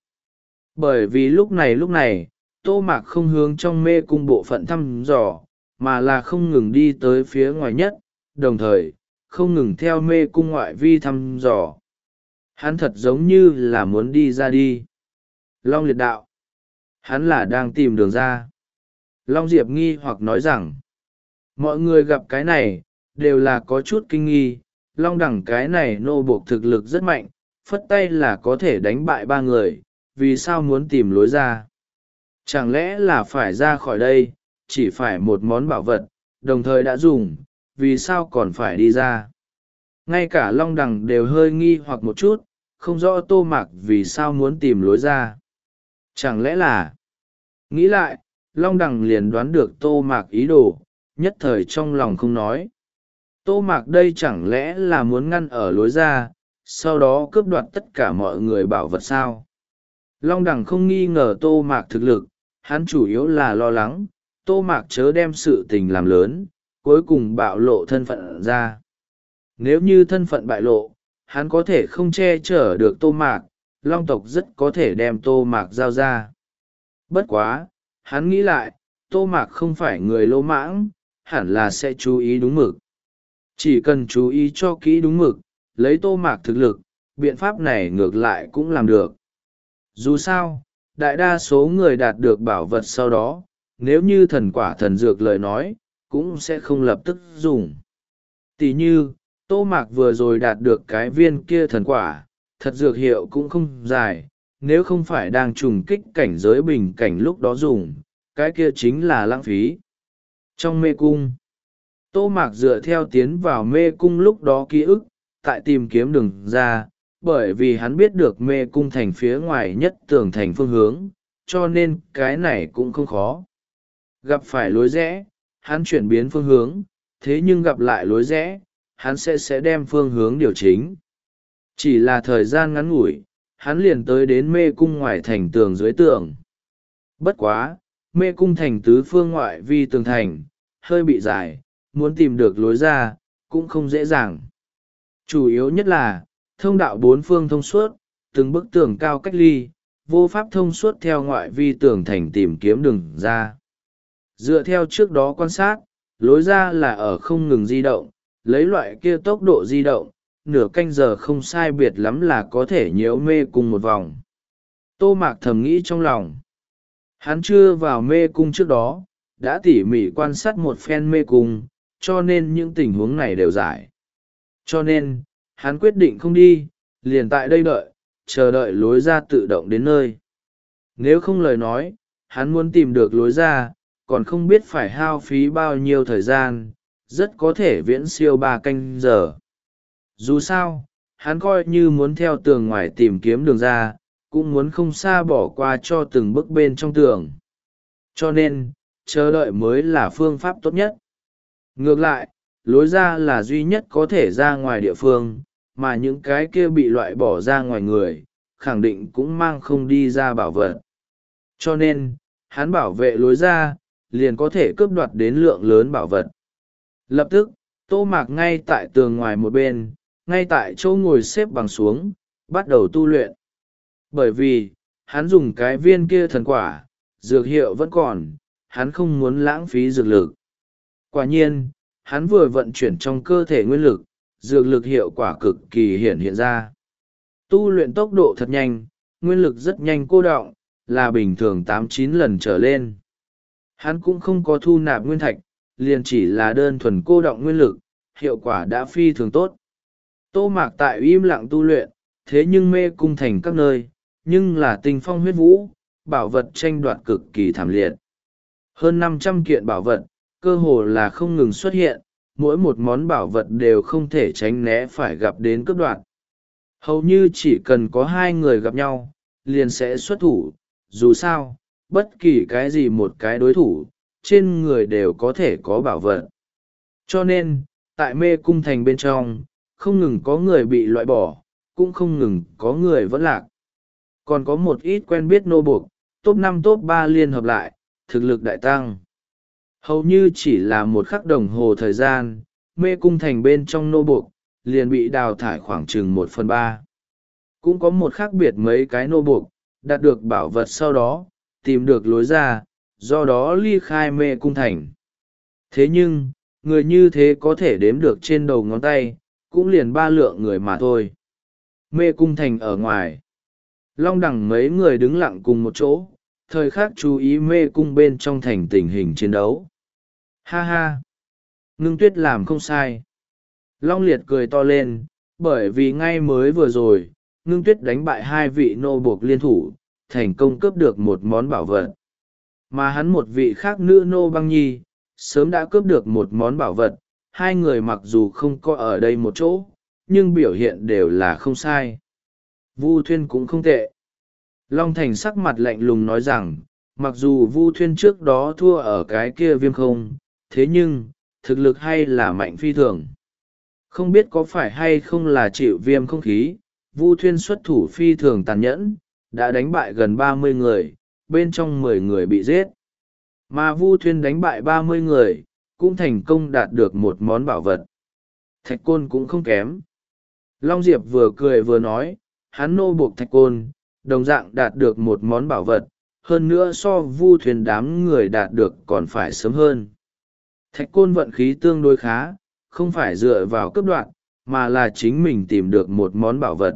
Speaker 1: Bởi vì lúc này lúc này, Tô Mạc không hướng trong mê cung bộ phận thăm dò, mà là không ngừng đi tới phía ngoài nhất, đồng thời, không ngừng theo mê cung ngoại vi thăm dò. Hắn thật giống như là muốn đi ra đi. Long Liệt đạo. Hắn là đang tìm đường ra. Long Diệp nghi hoặc nói rằng, mọi người gặp cái này, đều là có chút kinh nghi. Long Đằng cái này nô buộc thực lực rất mạnh, phất tay là có thể đánh bại ba người, vì sao muốn tìm lối ra? Chẳng lẽ là phải ra khỏi đây, chỉ phải một món bảo vật, đồng thời đã dùng, vì sao còn phải đi ra. Ngay cả Long Đằng đều hơi nghi hoặc một chút, không rõ Tô Mạc vì sao muốn tìm lối ra. Chẳng lẽ là... Nghĩ lại, Long Đằng liền đoán được Tô Mạc ý đồ, nhất thời trong lòng không nói. Tô Mạc đây chẳng lẽ là muốn ngăn ở lối ra, sau đó cướp đoạt tất cả mọi người bảo vật sao? Long Đằng không nghi ngờ Tô Mạc thực lực, hắn chủ yếu là lo lắng, Tô Mạc chớ đem sự tình làm lớn, cuối cùng bạo lộ thân phận ra. Nếu như thân phận bại lộ, hắn có thể không che chở được Tô Mạc, Long tộc rất có thể đem Tô Mạc giao ra. Bất quá, hắn nghĩ lại, Tô Mạc không phải người lỗ mãng, hẳn là sẽ chú ý đúng mực. Chỉ cần chú ý cho kỹ đúng mực, lấy Tô Mạc thực lực, biện pháp này ngược lại cũng làm được. Dù sao, đại đa số người đạt được bảo vật sau đó, nếu như thần quả thần dược lời nói, cũng sẽ không lập tức dùng. Tỷ như, Tô Mạc vừa rồi đạt được cái viên kia thần quả, thật dược hiệu cũng không dài, nếu không phải đang trùng kích cảnh giới bình cảnh lúc đó dùng, cái kia chính là lãng phí. Trong mê cung, Tô Mạc dựa theo tiến vào mê cung lúc đó ký ức, tại tìm kiếm đường ra, bởi vì hắn biết được mê cung thành phía ngoài nhất tường thành phương hướng, cho nên cái này cũng không khó. Gặp phải lối rẽ, hắn chuyển biến phương hướng, thế nhưng gặp lại lối rẽ, hắn sẽ sẽ đem phương hướng điều chỉnh. Chỉ là thời gian ngắn ngủi, hắn liền tới đến mê cung ngoài thành tường dưới tường. Bất quá, mê cung thành tứ phương ngoại vi tường thành, hơi bị dài, muốn tìm được lối ra, cũng không dễ dàng. Chủ yếu nhất là, thông đạo bốn phương thông suốt, từng bức tường cao cách ly, vô pháp thông suốt theo ngoại vi tường thành tìm kiếm đường ra. Dựa theo trước đó quan sát, lối ra là ở không ngừng di động, lấy loại kia tốc độ di động, nửa canh giờ không sai biệt lắm là có thể nhiễu mê cung một vòng. Tô Mạc thầm nghĩ trong lòng. Hắn chưa vào mê cung trước đó, đã tỉ mỉ quan sát một phen mê cung, cho nên những tình huống này đều giải. Cho nên, hắn quyết định không đi, liền tại đây đợi, chờ đợi lối ra tự động đến nơi. Nếu không lời nói, hắn muốn tìm được lối ra, còn không biết phải hao phí bao nhiêu thời gian, rất có thể viễn siêu ba canh giờ. Dù sao, hắn coi như muốn theo tường ngoài tìm kiếm đường ra, cũng muốn không xa bỏ qua cho từng bước bên trong tường. Cho nên, chờ đợi mới là phương pháp tốt nhất. Ngược lại, lối ra là duy nhất có thể ra ngoài địa phương, mà những cái kia bị loại bỏ ra ngoài người, khẳng định cũng mang không đi ra bảo vật. Cho nên, hắn bảo vệ lối ra, liền có thể cướp đoạt đến lượng lớn bảo vật. Lập tức, Tô Mạc ngay tại tường ngoài một bên, ngay tại chỗ ngồi xếp bằng xuống, bắt đầu tu luyện. Bởi vì, hắn dùng cái viên kia thần quả, dược hiệu vẫn còn, hắn không muốn lãng phí dược lực. Quả nhiên, hắn vừa vận chuyển trong cơ thể nguyên lực, dược lực hiệu quả cực kỳ hiển hiện ra. Tu luyện tốc độ thật nhanh, nguyên lực rất nhanh cô đọng, là bình thường tám chín lần trở lên. Hắn cũng không có thu nạp nguyên thạch, liền chỉ là đơn thuần cô đọng nguyên lực, hiệu quả đã phi thường tốt. Tô Mạc tại im lặng tu luyện, thế nhưng mê cung thành các nơi, nhưng là tinh phong huyết vũ, bảo vật tranh đoạt cực kỳ thảm liệt. Hơn năm trăm kiện bảo vật, cơ hồ là không ngừng xuất hiện, mỗi một món bảo vật đều không thể tránh né phải gặp đến cướp đoạt. Hầu như chỉ cần có hai người gặp nhau, liền sẽ xuất thủ, dù sao, bất kỳ cái gì một cái đối thủ, trên người đều có thể có bảo vật. Cho nên, tại mê cung thành bên trong, không ngừng có người bị loại bỏ, cũng không ngừng có người vẫn lạc. Còn có một ít quen biết nô buộc, top năm top ba liên hợp lại, thực lực đại tăng. Hầu như chỉ là một khắc đồng hồ thời gian, mê cung thành bên trong nô buộc, liền bị đào thải khoảng chừng một phần ba. Cũng có một khác biệt mấy cái nô buộc, đạt được bảo vật sau đó, tìm được lối ra, do đó ly khai mê cung thành. Thế nhưng, người như thế có thể đếm được trên đầu ngón tay, cũng liền ba lượng người mà thôi. Mê cung thành ở ngoài. Long Đằng mấy người đứng lặng cùng một chỗ, thời khắc chú ý mê cung bên trong thành tình hình chiến đấu. Ha ha! Ngưng Tuyết làm không sai. Long Liệt cười to lên, bởi vì ngay mới vừa rồi, Ngưng Tuyết đánh bại hai vị nô buộc liên thủ, thành công cướp được một món bảo vật. Mà hắn một vị khác nữ nô băng nhi, sớm đã cướp được một món bảo vật. Hai người mặc dù không có ở đây một chỗ, nhưng biểu hiện đều là không sai. Vu Thuyên cũng không tệ. Long Thành sắc mặt lạnh lùng nói rằng, mặc dù Vu Thuyên trước đó thua ở cái kia viêm không, thế nhưng, thực lực hay là mạnh phi thường. Không biết có phải hay không là chịu viêm không khí, Vu Thuyên xuất thủ phi thường tàn nhẫn, đã đánh bại gần ba mươi người, bên trong mười người bị giết. Mà Vu Thuyên đánh bại ba mươi người, cũng thành công đạt được một món bảo vật. Thạch Côn cũng không kém. Long Diệp vừa cười vừa nói, hắn nô buộc Thạch Côn, đồng dạng đạt được một món bảo vật, hơn nữa so Vu Thuyên đám người đạt được còn phải sớm hơn. Thạch Côn vận khí tương đối khá, không phải dựa vào cấp đoạn, mà là chính mình tìm được một món bảo vật.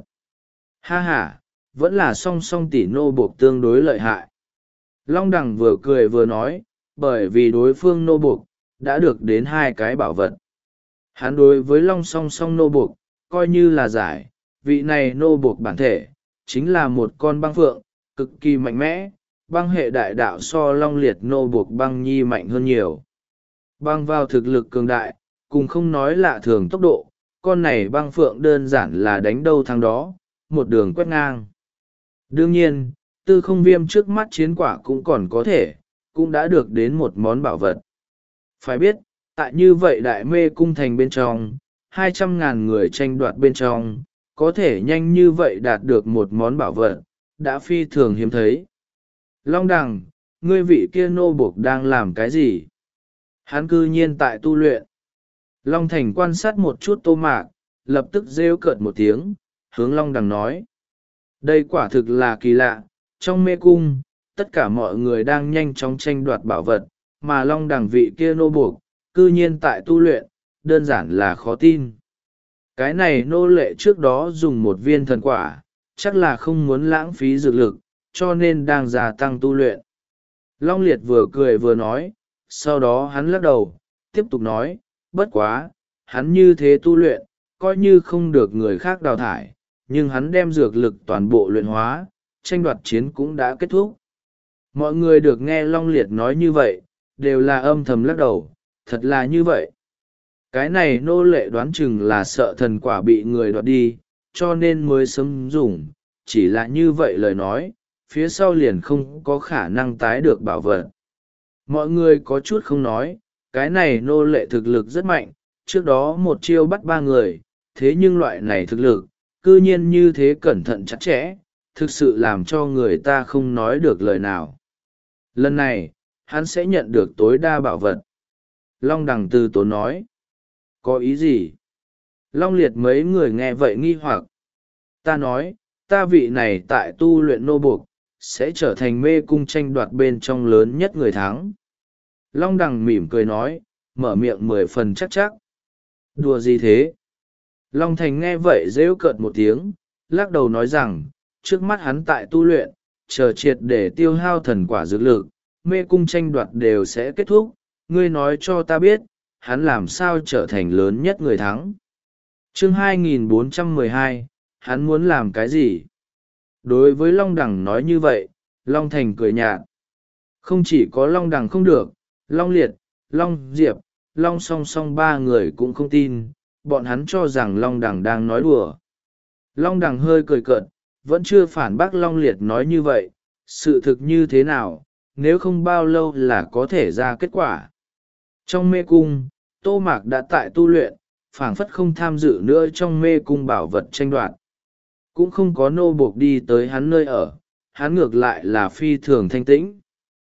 Speaker 1: Ha ha, vẫn là song song tỷ nô buộc tương đối lợi hại. Long Đằng vừa cười vừa nói, bởi vì đối phương nô buộc, đã được đến hai cái bảo vật. Hắn đối với Long song song nô buộc, coi như là giải, vị này nô buộc bản thể, chính là một con băng phượng, cực kỳ mạnh mẽ, băng hệ đại đạo so Long Liệt nô buộc băng nhi mạnh hơn nhiều. Băng vào thực lực cường đại, cùng không nói lạ thường tốc độ, con này băng phượng đơn giản là đánh đâu thắng đó, một đường quét ngang. Đương nhiên, tư không viêm trước mắt chiến quả cũng còn có thể, cũng đã được đến một món bảo vật. Phải biết, tại như vậy đại mê cung thành bên trong, hai trăm ngàn người tranh đoạt bên trong, có thể nhanh như vậy đạt được một món bảo vật, đã phi thường hiếm thấy. Long Đằng, ngươi vị kia nô buộc đang làm cái gì? Hắn cư nhiên tại tu luyện. Long Thành quan sát một chút Tô Mạc, lập tức rêu cợt một tiếng, hướng Long Đằng nói. Đây quả thực là kỳ lạ, trong mê cung, tất cả mọi người đang nhanh chóng tranh đoạt bảo vật, mà Long Đằng vị kia nô buộc, cư nhiên tại tu luyện, đơn giản là khó tin. Cái này nô lệ trước đó dùng một viên thần quả, chắc là không muốn lãng phí dược lực, cho nên đang gia tăng tu luyện. Long Liệt vừa cười vừa nói, sau đó hắn lắc đầu, tiếp tục nói, bất quá, hắn như thế tu luyện, coi như không được người khác đào thải, nhưng hắn đem dược lực toàn bộ luyện hóa, tranh đoạt chiến cũng đã kết thúc. Mọi người được nghe Long Liệt nói như vậy, đều là âm thầm lắc đầu, thật là như vậy. Cái này nô lệ đoán chừng là sợ thần quả bị người đoạt đi, cho nên mới sớm dùng, chỉ là như vậy lời nói, phía sau liền không có khả năng tái được bảo vật. Mọi người có chút không nói, cái này nô lệ thực lực rất mạnh, trước đó một chiêu bắt ba người, thế nhưng loại này thực lực, cư nhiên như thế cẩn thận chặt chẽ, thực sự làm cho người ta không nói được lời nào. Lần này, hắn sẽ nhận được tối đa bảo vật. Long Đằng Từ Tốn nói. Có ý gì? Long Liệt mấy người nghe vậy nghi hoặc. Ta nói, ta vị này tại tu luyện nô buộc, sẽ trở thành mê cung tranh đoạt bên trong lớn nhất người thắng. Long Đằng mỉm cười nói, mở miệng mười phần chắc chắc. Đùa gì thế? Long Thành nghe vậy rêu cợt một tiếng, lắc đầu nói rằng, trước mắt hắn tại tu luyện, chờ triệt để tiêu hao thần quả dược lực, mê cung tranh đoạt đều sẽ kết thúc, ngươi nói cho ta biết, hắn làm sao trở thành lớn nhất người thắng. Chương hai nghìn bốn trăm mười hai, hắn muốn làm cái gì? Đối với Long Đằng nói như vậy, Long Thành cười nhạt. Không chỉ có Long Đằng không được, Long Liệt, Long Diệp, Long song song ba người cũng không tin, bọn hắn cho rằng Long Đằng đang nói đùa. Long Đằng hơi cười cợt, vẫn chưa phản bác Long Liệt nói như vậy, sự thực như thế nào, nếu không bao lâu là có thể ra kết quả. Trong mê cung, Tô Mạc đã tại tu luyện, phảng phất không tham dự nữa trong mê cung bảo vật tranh đoạt. Cũng không có nô buộc đi tới hắn nơi ở, hắn ngược lại là phi thường thanh tĩnh.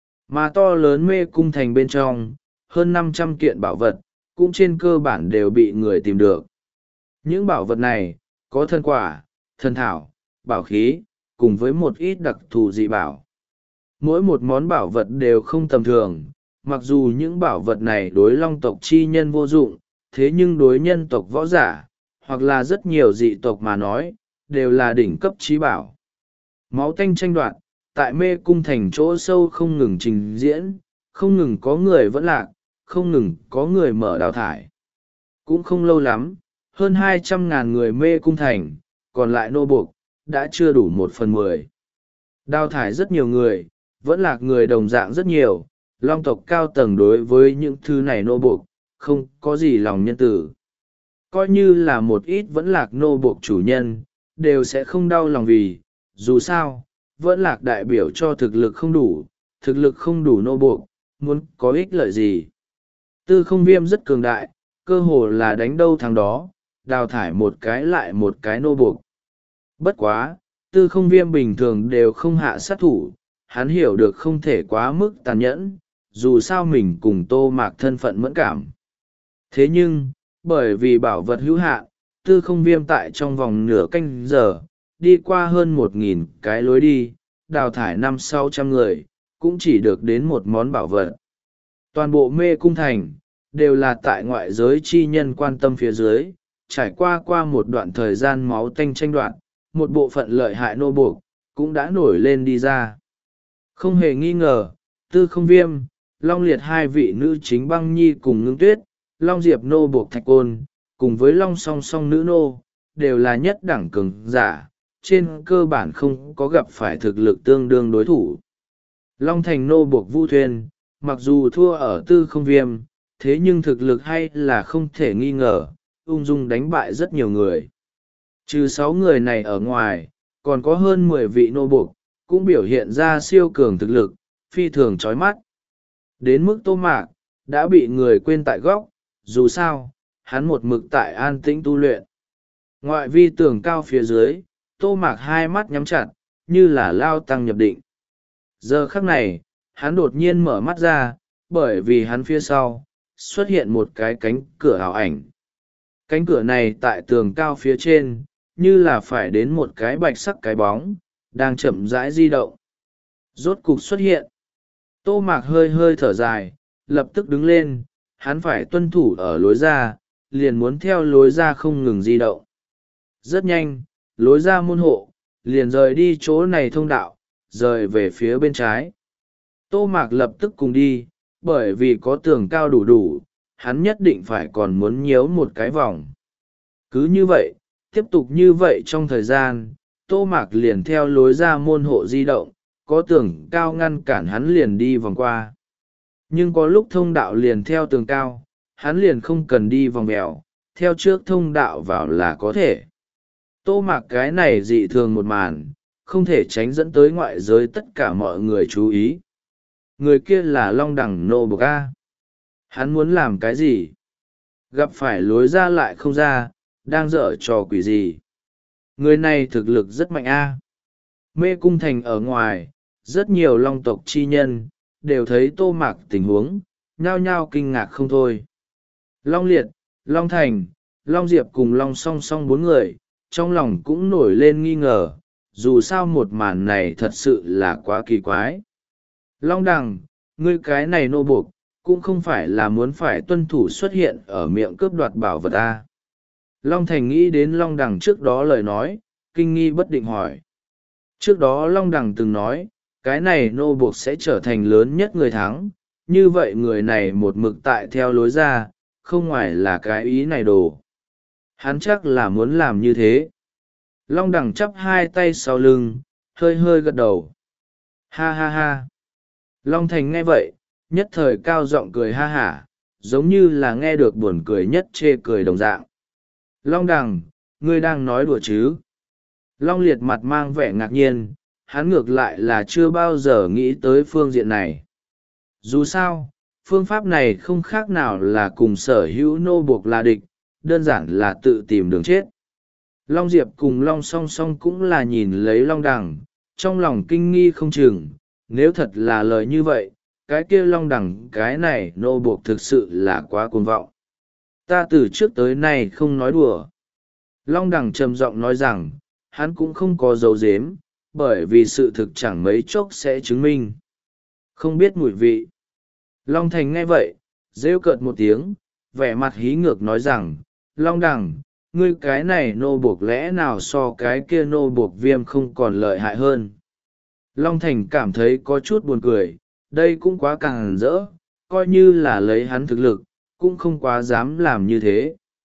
Speaker 1: Mà to lớn mê cung thành bên trong, hơn năm trăm kiện bảo vật, cũng trên cơ bản đều bị người tìm được. Những bảo vật này, có thần quả, thần thảo, bảo khí, cùng với một ít đặc thù dị bảo. Mỗi một món bảo vật đều không tầm thường, mặc dù những bảo vật này đối long tộc chi nhân vô dụng, thế nhưng đối nhân tộc võ giả, hoặc là rất nhiều dị tộc mà nói, đều là đỉnh cấp trí bảo. Máu tanh tranh đoạt, tại mê cung thành chỗ sâu không ngừng trình diễn, không ngừng có người vẫn lạc, không ngừng có người mở đào thải. Cũng không lâu lắm, hơn hai trăm ngàn người mê cung thành, còn lại nô buộc, đã chưa đủ một phần mười. Đào thải rất nhiều người, vẫn lạc người đồng dạng rất nhiều. Long tộc cao tầng đối với những thứ này nô buộc, không có gì lòng nhân tử. Coi như là một ít vẫn lạc nô buộc chủ nhân, đều sẽ không đau lòng vì, dù sao, vẫn lạc đại biểu cho thực lực không đủ, thực lực không đủ nô buộc, muốn có ích lợi gì. Tư không viêm rất cường đại, cơ hồ là đánh đâu thằng đó, đào thải một cái lại một cái nô buộc. Bất quá, tư không viêm bình thường đều không hạ sát thủ, hắn hiểu được không thể quá mức tàn nhẫn, dù sao mình cùng Tô Mạc thân phận mẫn cảm. Thế nhưng, bởi vì bảo vật hữu hạn, tư không viêm tại trong vòng nửa canh giờ, đi qua hơn một nghìn cái lối đi, đào thải năm sáu trăm người, cũng chỉ được đến một món bảo vật. Toàn bộ mê cung thành, đều là tại ngoại giới chi nhân quan tâm phía dưới, trải qua qua một đoạn thời gian máu tanh tranh đoạn, một bộ phận lợi hại nô buộc, cũng đã nổi lên đi ra. Không hề nghi ngờ, tư không viêm, Long Liệt hai vị nữ chính băng nhi cùng ngưng tuyết, Long Diệp nô buộc thạch côn, cùng với Long song song nữ nô, đều là nhất đẳng cường giả, trên cơ bản không có gặp phải thực lực tương đương đối thủ. Long Thành nô buộc Vu Thuyền, mặc dù thua ở tư không viêm, thế nhưng thực lực hay là không thể nghi ngờ, ung dung đánh bại rất nhiều người. Trừ sáu người này ở ngoài, còn có hơn mười vị nô buộc, cũng biểu hiện ra siêu cường thực lực, phi thường chói mắt. Đến mức Tô Mạc, đã bị người quên tại góc, dù sao, hắn một mực tại an tĩnh tu luyện. Ngoại vi tường cao phía dưới, Tô Mạc hai mắt nhắm chặt, như là lao tăng nhập định. Giờ khắc này, hắn đột nhiên mở mắt ra, bởi vì hắn phía sau, xuất hiện một cái cánh cửa ảo ảnh. Cánh cửa này tại tường cao phía trên, như là phải đến một cái bạch sắc cái bóng, đang chậm rãi di động. Rốt cục xuất hiện. Tô Mạc hơi hơi thở dài, lập tức đứng lên, hắn phải tuân thủ ở lối ra, liền muốn theo lối ra không ngừng di động. Rất nhanh, lối ra môn hộ, liền rời đi chỗ này thông đạo, rời về phía bên trái. Tô Mạc lập tức cùng đi, bởi vì có tường cao đủ đủ, hắn nhất định phải còn muốn nhiễu một cái vòng. Cứ như vậy, tiếp tục như vậy trong thời gian, Tô Mạc liền theo lối ra môn hộ di động, có tường cao ngăn cản hắn liền đi vòng qua. Nhưng có lúc thông đạo liền theo tường cao, hắn liền không cần đi vòng mèo, theo trước thông đạo vào là có thể. Tô Mạc cái này dị thường một màn, không thể tránh dẫn tới ngoại giới tất cả mọi người chú ý. Người kia là Long Đẳng Nô Bộc A. Hắn muốn làm cái gì? Gặp phải lối ra lại không ra, đang dở trò quỷ gì? Người này thực lực rất mạnh A. Mê cung thành ở ngoài, rất nhiều long tộc chi nhân, đều thấy Tô Mạc tình huống, nhao nhao kinh ngạc không thôi. Long Liệt, Long Thành, Long Diệp cùng Long song song bốn người, trong lòng cũng nổi lên nghi ngờ, dù sao một màn này thật sự là quá kỳ quái. Long Đằng, ngươi cái này nô buộc, cũng không phải là muốn phải tuân thủ xuất hiện ở miệng cướp đoạt bảo vật ta. Long Thành nghĩ đến Long Đằng trước đó lời nói, kinh nghi bất định hỏi. Trước đó Long Đằng từng nói, cái này nô buộc sẽ trở thành lớn nhất người thắng, như vậy người này một mực tại theo lối ra, không ngoài là cái ý này đồ. Hắn chắc là muốn làm như thế. Long Đằng chắp hai tay sau lưng, hơi hơi gật đầu. Ha ha ha. Long Thành nghe vậy, nhất thời cao giọng cười ha hả, giống như là nghe được buồn cười nhất chê cười đồng dạng. Long Đằng, ngươi đang nói đùa chứ? Long Liệt mặt mang vẻ ngạc nhiên, hắn ngược lại là chưa bao giờ nghĩ tới phương diện này. Dù sao, phương pháp này không khác nào là cùng sở hữu nô buộc là địch, đơn giản là tự tìm đường chết. Long Diệp cùng Long song song cũng là nhìn lấy Long Đằng, trong lòng kinh nghi không chừng, nếu thật là lời như vậy, cái kia Long Đằng cái này nô buộc thực sự là quá cuồng vọng. Ta từ trước tới nay không nói đùa. Long Đằng trầm giọng nói rằng, hắn cũng không có dấu dếm, bởi vì sự thực chẳng mấy chốc sẽ chứng minh. Không biết mùi vị. Long Thành nghe vậy, rêu cợt một tiếng, vẻ mặt hí ngược nói rằng, Long Đằng, ngươi cái này nô buộc lẽ nào so cái kia nô buộc viêm không còn lợi hại hơn. Long Thành cảm thấy có chút buồn cười, đây cũng quá càng rỡ, coi như là lấy hắn thực lực, cũng không quá dám làm như thế.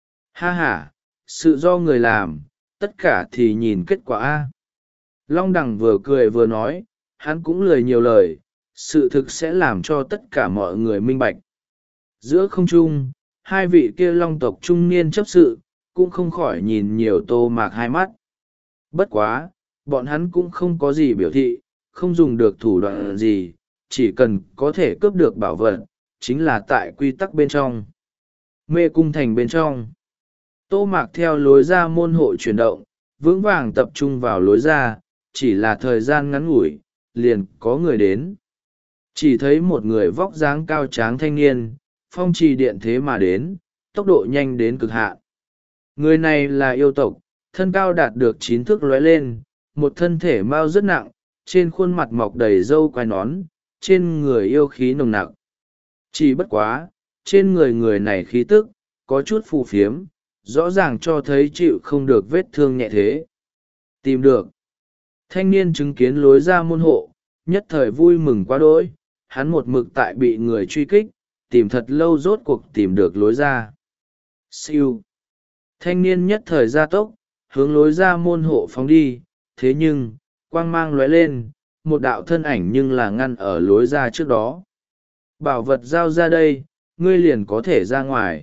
Speaker 1: Ha ha, sự do người làm, tất cả thì nhìn kết quả A. Long Đằng vừa cười vừa nói, hắn cũng lười nhiều lời, sự thực sẽ làm cho tất cả mọi người minh bạch. Giữa không trung, hai vị kia long tộc trung niên chấp sự, cũng không khỏi nhìn nhiều Tô Mạc hai mắt. Bất quá, bọn hắn cũng không có gì biểu thị, không dùng được thủ đoạn gì, chỉ cần có thể cướp được bảo vật, chính là tại quy tắc bên trong. Mê cung thành bên trong. Tô Mạc theo lối ra môn hộ chuyển động, vững vàng tập trung vào lối ra, chỉ là thời gian ngắn ngủi, liền có người đến. Chỉ thấy một người vóc dáng cao tráng thanh niên, phong trì điện thế mà đến, tốc độ nhanh đến cực hạn. Người này là yêu tộc, thân cao đạt được chín thước lóe lên, một thân thể mao rất nặng, trên khuôn mặt mọc đầy râu quai nón, trên người yêu khí nồng nặc. Chỉ bất quá, trên người người này khí tức, có chút phù phiếm, rõ ràng cho thấy chịu không được vết thương nhẹ thế. Tìm được. Thanh niên chứng kiến lối ra môn hộ, nhất thời vui mừng quá đỗi, hắn một mực tại bị người truy kích, tìm thật lâu rốt cuộc tìm được lối ra. Siêu. Thanh niên nhất thời gia tốc, hướng lối ra môn hộ phóng đi, thế nhưng, quang mang lóe lên, một đạo thân ảnh nhưng là ngăn ở lối ra trước đó. Bảo vật giao ra đây, ngươi liền có thể ra ngoài.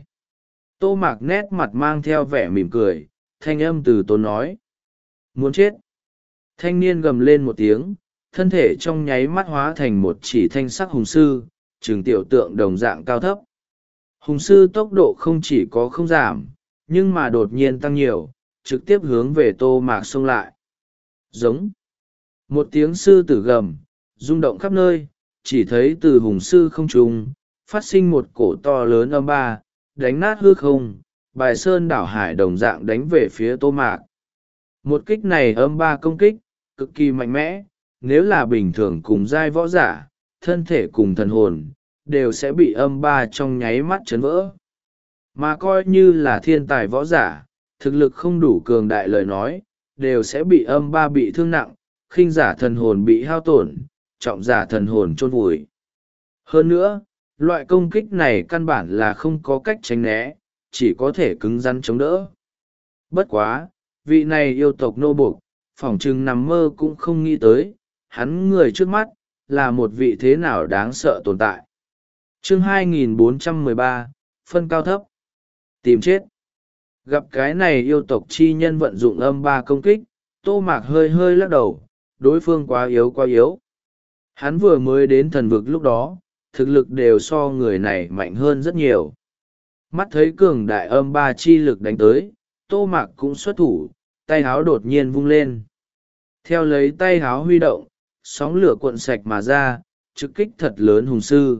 Speaker 1: Tô Mạc nét mặt mang theo vẻ mỉm cười, thanh âm từ tốn nói. Muốn chết. Thanh niên gầm lên một tiếng, thân thể trong nháy mắt hóa thành một chỉ thanh sắc hùng sư, trừng tiểu tượng đồng dạng cao thấp. Hùng sư tốc độ không chỉ có không giảm, nhưng mà đột nhiên tăng nhiều, trực tiếp hướng về Tô Mạc xông lại. Giống. Một tiếng sư tử gầm, rung động khắp nơi, chỉ thấy từ hùng sư không trung, phát sinh một cổ to lớn âm ba, đánh nát hư không, bài sơn đảo hải đồng dạng đánh về phía Tô Mạc. Một kích này âm ba công kích, cực kỳ mạnh mẽ, nếu là bình thường cùng giai võ giả, thân thể cùng thần hồn, đều sẽ bị âm ba trong nháy mắt chấn vỡ. Mà coi như là thiên tài võ giả, thực lực không đủ cường đại lời nói, đều sẽ bị âm ba bị thương nặng, khinh giả thần hồn bị hao tổn, trọng giả thần hồn chôn vùi. Hơn nữa, loại công kích này căn bản là không có cách tránh né, chỉ có thể cứng rắn chống đỡ. Bất quá, vị này yêu tộc nô buộc, phỏng chừng nằm mơ cũng không nghĩ tới, hắn người trước mắt, là một vị thế nào đáng sợ tồn tại. Chương hai nghìn bốn trăm mười ba, phân cao thấp. Tìm chết. Gặp cái này yêu tộc chi nhân vận dụng âm ba công kích, Tô Mạc hơi hơi lắc đầu, đối phương quá yếu quá yếu. Hắn vừa mới đến thần vực lúc đó, thực lực đều so người này mạnh hơn rất nhiều. Mắt thấy cường đại âm ba chi lực đánh tới, Tô Mạc cũng xuất thủ, tay háo đột nhiên vung lên. Theo lấy tay háo huy động, sóng lửa cuộn sạch mà ra, trực kích thật lớn hùng sư.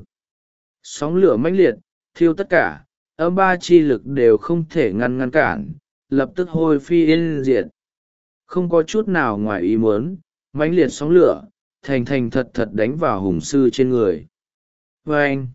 Speaker 1: Sóng lửa mãnh liệt, thiêu tất cả, âm ba chi lực đều không thể ngăn ngăn cản, lập tức hôi phi yên diệt. Không có chút nào ngoài ý muốn, mãnh liệt sóng lửa, thành thành thật thật đánh vào hùng sư trên người. Vâng!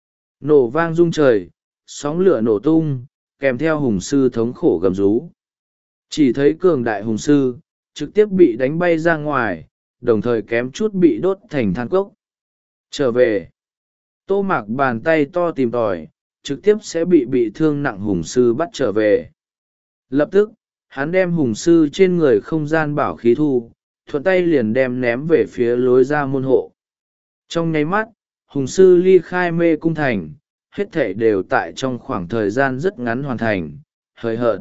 Speaker 1: Nổ vang rung trời, sóng lửa nổ tung, kèm theo hùng sư thống khổ gầm rú. Chỉ thấy cường đại hùng sư, trực tiếp bị đánh bay ra ngoài, đồng thời kém chút bị đốt thành than cốc. Trở về, Tô Mạc bàn tay to tìm tòi, trực tiếp sẽ bị bị thương nặng hùng sư bắt trở về. Lập tức, hắn đem hùng sư trên người không gian bảo khí thu, thuận tay liền đem ném về phía lối ra môn hộ. Trong nháy mắt, hùng sư ly khai mê cung thành, hết thể đều tại trong khoảng thời gian rất ngắn hoàn thành, hời hợt.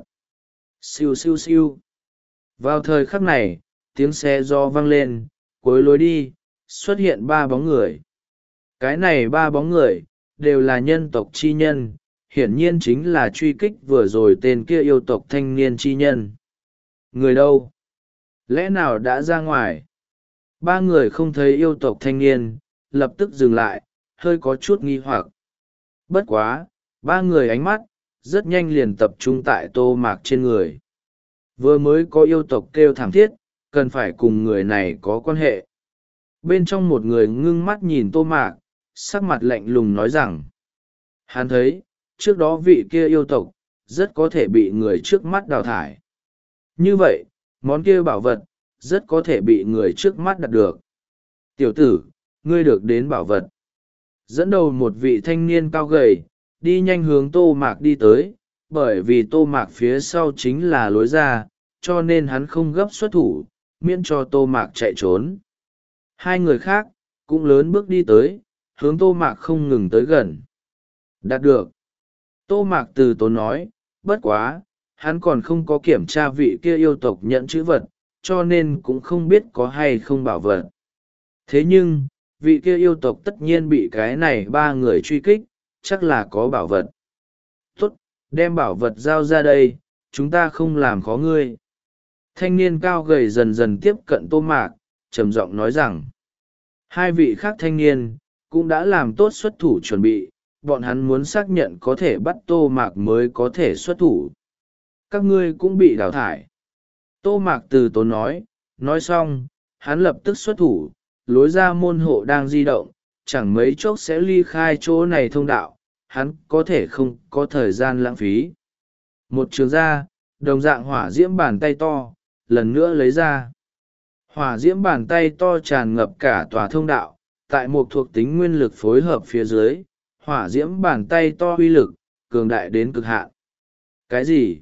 Speaker 1: Siêu siêu siêu. Vào thời khắc này, tiếng xe do vang lên, cuối lối đi, xuất hiện ba bóng người. Cái này ba bóng người, đều là nhân tộc chi nhân, hiển nhiên chính là truy kích vừa rồi tên kia yêu tộc thanh niên chi nhân. Người đâu? Lẽ nào đã ra ngoài? Ba người không thấy yêu tộc thanh niên, lập tức dừng lại, hơi có chút nghi hoặc. Bất quá, ba người ánh mắt, rất nhanh liền tập trung tại Tô Mạc trên người. Vừa mới có yêu tộc kêu thảm thiết, cần phải cùng người này có quan hệ. Bên trong một người ngưng mắt nhìn Tô Mạc, sắc mặt lạnh lùng nói rằng, hắn thấy, trước đó vị kia yêu tộc, rất có thể bị người trước mắt đào thải. Như vậy, món kia bảo vật, rất có thể bị người trước mắt đạt được. Tiểu tử, ngươi được đến bảo vật. Dẫn đầu một vị thanh niên cao gầy, đi nhanh hướng Tô Mạc đi tới, bởi vì Tô Mạc phía sau chính là lối ra, cho nên hắn không gấp xuất thủ, miễn cho Tô Mạc chạy trốn. hai người khác cũng lớn bước đi tới, hướng Tô Mạc không ngừng tới gần. Đạt được. Tô Mạc từ tốn nói, bất quá, hắn còn không có kiểm tra vị kia yêu tộc nhận chữ vật, cho nên cũng không biết có hay không bảo vật. Thế nhưng, vị kia yêu tộc tất nhiên bị cái này ba người truy kích, chắc là có bảo vật. Tốt, đem bảo vật giao ra đây, chúng ta không làm khó ngươi. Thanh niên cao gầy dần dần tiếp cận Tô Mạc, trầm giọng nói rằng, hai vị khác thanh niên, cũng đã làm tốt xuất thủ chuẩn bị, bọn hắn muốn xác nhận có thể bắt Tô Mạc mới có thể xuất thủ. Các ngươi cũng bị đào thải. Tô Mạc từ tốn nói, nói xong, hắn lập tức xuất thủ, lối ra môn hộ đang di động, chẳng mấy chốc sẽ ly khai chỗ này thông đạo, hắn có thể không có thời gian lãng phí. Một trường ra, đồng dạng hỏa diễm bàn tay to, lần nữa lấy ra. Hỏa diễm bàn tay to tràn ngập cả tòa thông đạo, tại một thuộc tính nguyên lực phối hợp phía dưới, hỏa diễm bàn tay to uy lực, cường đại đến cực hạn. Cái gì?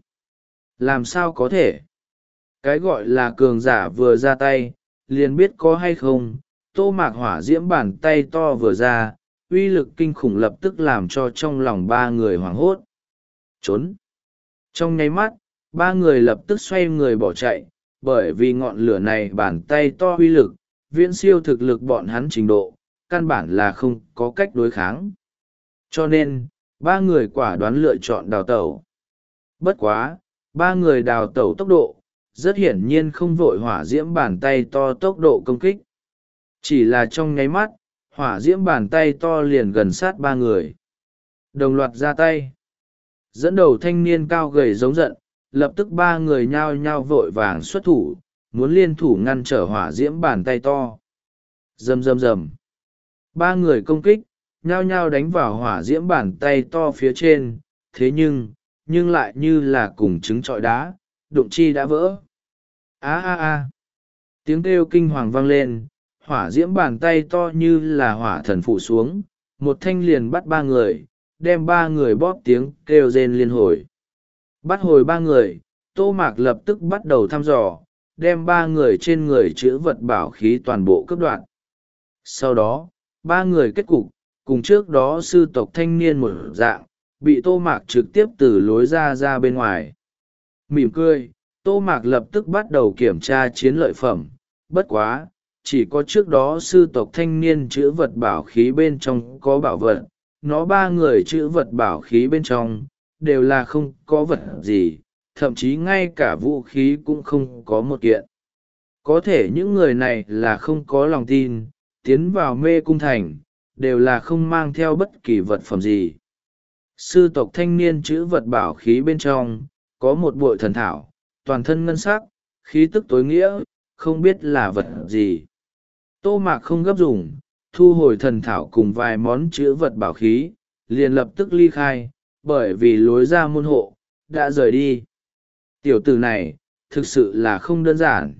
Speaker 1: Làm sao có thể? Cái gọi là cường giả vừa ra tay, liền biết có hay không. Tô Mạc hỏa diễm bàn tay to vừa ra, uy lực kinh khủng lập tức làm cho trong lòng ba người hoảng hốt. Trốn! Trong nháy mắt, ba người lập tức xoay người bỏ chạy, bởi vì ngọn lửa này bàn tay to uy lực, viễn siêu thực lực bọn hắn trình độ, căn bản là không có cách đối kháng. Cho nên, ba người quả đoán lựa chọn đào tẩu. Bất quá, ba người đào tẩu tốc độ, rất hiển nhiên không vội hỏa diễm bàn tay to tốc độ công kích. Chỉ là trong nháy mắt, hỏa diễm bàn tay to liền gần sát ba người. Đồng loạt ra tay. Dẫn đầu thanh niên cao gầy giống giận, lập tức ba người nhao nhao vội vàng xuất thủ, muốn liên thủ ngăn trở hỏa diễm bàn tay to. Rầm rầm rầm. Ba người công kích, nhao nhao đánh vào hỏa diễm bàn tay to phía trên, thế nhưng, nhưng lại như là cùng trứng trọi đá, đụng chi đã vỡ. Á á á. Tiếng kêu kinh hoàng vang lên, hỏa diễm bàn tay to như là hỏa thần phụ xuống, một thanh liền bắt ba người, đem ba người bóp tiếng kêu rên liên hồi. Bắt hồi ba người, Tô Mạc lập tức bắt đầu thăm dò, đem ba người trên người chữ vật bảo khí toàn bộ cướp đoạt. Sau đó, ba người kết cục, cùng trước đó sư tộc thanh niên một dạng, bị Tô Mạc trực tiếp từ lối ra ra bên ngoài. Mỉm cười, Tô Mạc lập tức bắt đầu kiểm tra chiến lợi phẩm, bất quá, chỉ có trước đó sư tộc thanh niên chữ vật bảo khí bên trong có bảo vật, nó ba người chữ vật bảo khí bên trong, đều là không có vật gì, thậm chí ngay cả vũ khí cũng không có một kiện. Có thể những người này là không có lòng tin, tiến vào mê cung thành, đều là không mang theo bất kỳ vật phẩm gì. Sư tộc thanh niên chữ vật bảo khí bên trong, có một bội thần thảo, toàn thân ngân sắc, khí tức tối nghĩa, không biết là vật gì. Tô Mạc không gấp dùng, thu hồi thần thảo cùng vài món chữ vật bảo khí, liền lập tức ly khai, bởi vì lối ra môn hộ, đã rời đi. Tiểu tử này, thực sự là không đơn giản.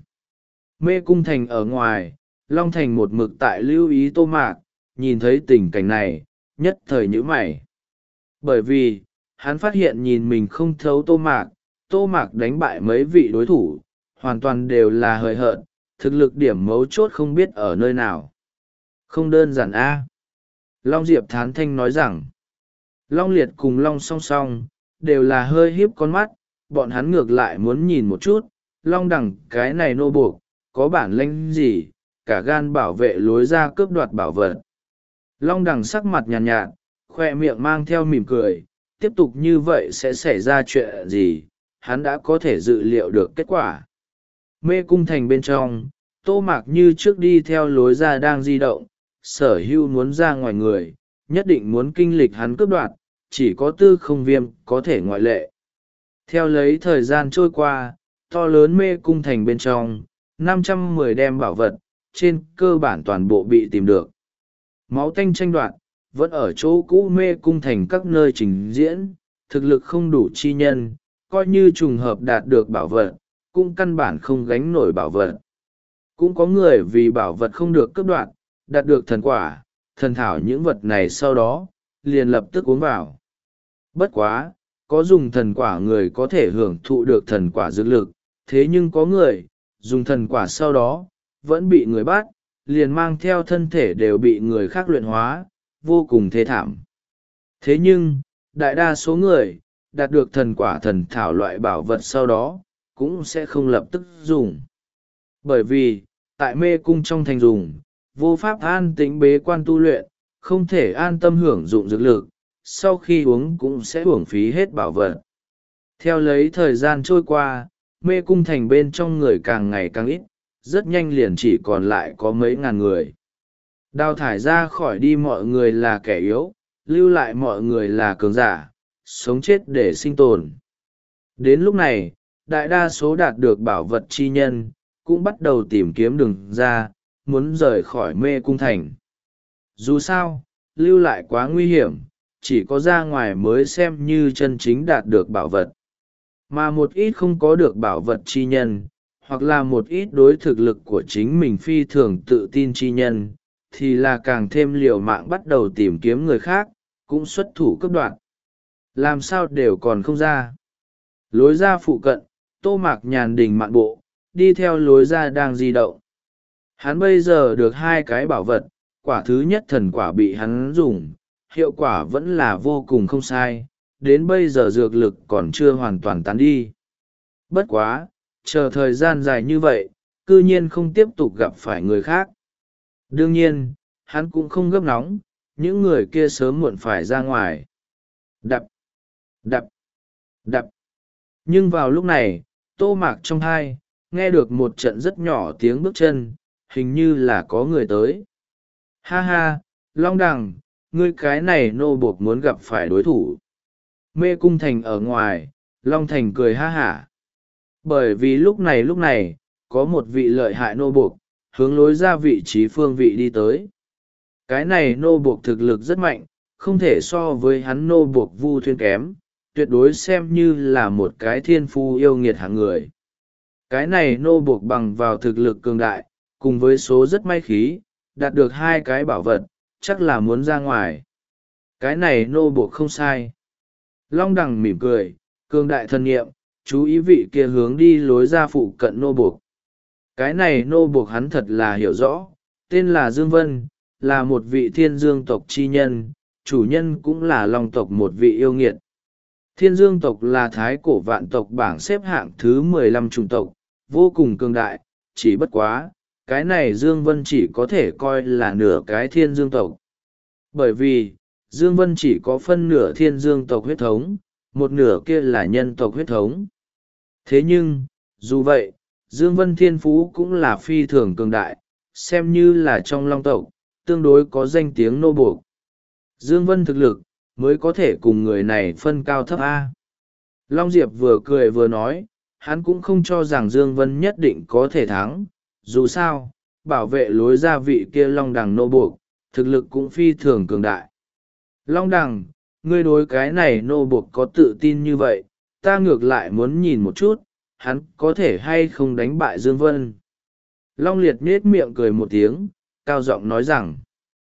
Speaker 1: Mê cung thành ở ngoài, Long Thành một mực tại lưu ý Tô Mạc, nhìn thấy tình cảnh này, nhất thời nhíu mày. Bởi vì, hắn phát hiện nhìn mình không thấu Tô Mạc, Tô Mạc đánh bại mấy vị đối thủ, hoàn toàn đều là hời hợt, thực lực điểm mấu chốt không biết ở nơi nào. Không đơn giản a. Long Diệp thán thanh nói rằng, Long Liệt cùng Long song song, đều là hơi hiếp con mắt, bọn hắn ngược lại muốn nhìn một chút, Long đẳng cái này nô buộc, có bản lĩnh gì, cả gan bảo vệ lối ra cướp đoạt bảo vật. Long đẳng sắc mặt nhàn nhạt, nhạt, khoe miệng mang theo mỉm cười, tiếp tục như vậy sẽ xảy ra chuyện gì, hắn đã có thể dự liệu được kết quả. Mê cung thành bên trong, Tô Mạc như trước đi theo lối ra đang di động, sở hữu muốn ra ngoài người, nhất định muốn kinh lịch hắn cướp đoạt, chỉ có Tư Không Viêm có thể ngoại lệ. Theo lấy thời gian trôi qua, to lớn mê cung thành bên trong, năm trăm mười đem bảo vật, trên cơ bản toàn bộ bị tìm được. Máu tanh tranh đoạt, vẫn ở chỗ cũ mê cung thành các nơi trình diễn, thực lực không đủ chi nhân, coi như trùng hợp đạt được bảo vật, cũng căn bản không gánh nổi bảo vật. Cũng có người vì bảo vật không được cướp đoạt, đạt được thần quả, thần thảo những vật này sau đó, liền lập tức uống vào. Bất quá, có dùng thần quả người có thể hưởng thụ được thần quả dược lực, thế nhưng có người, dùng thần quả sau đó, vẫn bị người bắt, liền mang theo thân thể đều bị người khác luyện hóa, vô cùng thê thảm. Thế nhưng, đại đa số người, đạt được thần quả thần thảo loại bảo vật sau đó, cũng sẽ không lập tức dùng. Bởi vì, tại mê cung trong thành dùng, vô pháp an tĩnh bế quan tu luyện, không thể an tâm hưởng dụng dược lực, sau khi uống cũng sẽ uổng phí hết bảo vật. Theo lấy thời gian trôi qua, mê cung thành bên trong người càng ngày càng ít, rất nhanh liền chỉ còn lại có mấy ngàn người. Đào thải ra khỏi đi mọi người là kẻ yếu, lưu lại mọi người là cường giả, sống chết để sinh tồn. Đến lúc này, đại đa số đạt được bảo vật chi nhân, cũng bắt đầu tìm kiếm đường ra, muốn rời khỏi mê cung thành. Dù sao, lưu lại quá nguy hiểm, chỉ có ra ngoài mới xem như chân chính đạt được bảo vật. Mà một ít không có được bảo vật chi nhân, hoặc là một ít đối thực lực của chính mình phi thường tự tin chi nhân, thì là càng thêm liều mạng bắt đầu tìm kiếm người khác, cũng xuất thủ cấp đoạn. Làm sao đều còn không ra. Lối ra phụ cận, Tô Mạc nhàn đình mạn bộ, đi theo lối ra đang di động. Hắn bây giờ được hai cái bảo vật, quả thứ nhất thần quả bị hắn dùng, hiệu quả vẫn là vô cùng không sai, đến bây giờ dược lực còn chưa hoàn toàn tán đi. Bất quá, chờ thời gian dài như vậy, cư nhiên không tiếp tục gặp phải người khác. Đương nhiên, hắn cũng không gấp nóng, những người kia sớm muộn phải ra ngoài. Đập, đập, đập. Nhưng vào lúc này, Tô Mạc trong hai, nghe được một trận rất nhỏ tiếng bước chân, hình như là có người tới. Ha ha, Long Đằng, ngươi cái này nô buộc muốn gặp phải đối thủ. Mê cung thành ở ngoài, Long Thành cười ha hả. Bởi vì lúc này lúc này, có một vị lợi hại nô buộc, hướng lối ra vị trí phương vị đi tới. Cái này nô buộc thực lực rất mạnh, không thể so với hắn nô buộc Vu Thuyên kém, tuyệt đối xem như là một cái thiên phu yêu nghiệt hạng người. Cái này nô buộc bằng vào thực lực cường đại, cùng với số rất may khí, đạt được hai cái bảo vật, chắc là muốn ra ngoài. Cái này nô buộc không sai. Long Đằng mỉm cười, cường đại thân nghiệm, chú ý vị kia hướng đi lối ra phụ cận nô buộc. Cái này nô buộc hắn thật là hiểu rõ, tên là Dương Vân, là một vị thiên dương tộc chi nhân, chủ nhân cũng là long tộc một vị yêu nghiệt. Thiên dương tộc là thái cổ vạn tộc bảng xếp hạng thứ mười lăm chủng tộc, vô cùng cường đại, chỉ bất quá, cái này Dương Vân chỉ có thể coi là nửa cái thiên dương tộc. Bởi vì, Dương Vân chỉ có phân nửa thiên dương tộc huyết thống, một nửa kia là nhân tộc huyết thống. Thế nhưng, dù vậy, Dương Vân thiên phú cũng là phi thường cường đại, xem như là trong long tộc, tương đối có danh tiếng nô buộc. Dương Vân thực lực, mới có thể cùng người này phân cao thấp A. Long Diệp vừa cười vừa nói, hắn cũng không cho rằng Dương Vân nhất định có thể thắng, dù sao, bảo vệ lối ra vị kia Long Đằng nô buộc, thực lực cũng phi thường cường đại. Long Đằng, ngươi đối cái này nô buộc có tự tin như vậy, ta ngược lại muốn nhìn một chút, hắn có thể hay không đánh bại Dương Vân. Long Liệt nết miệng cười một tiếng, cao giọng nói rằng,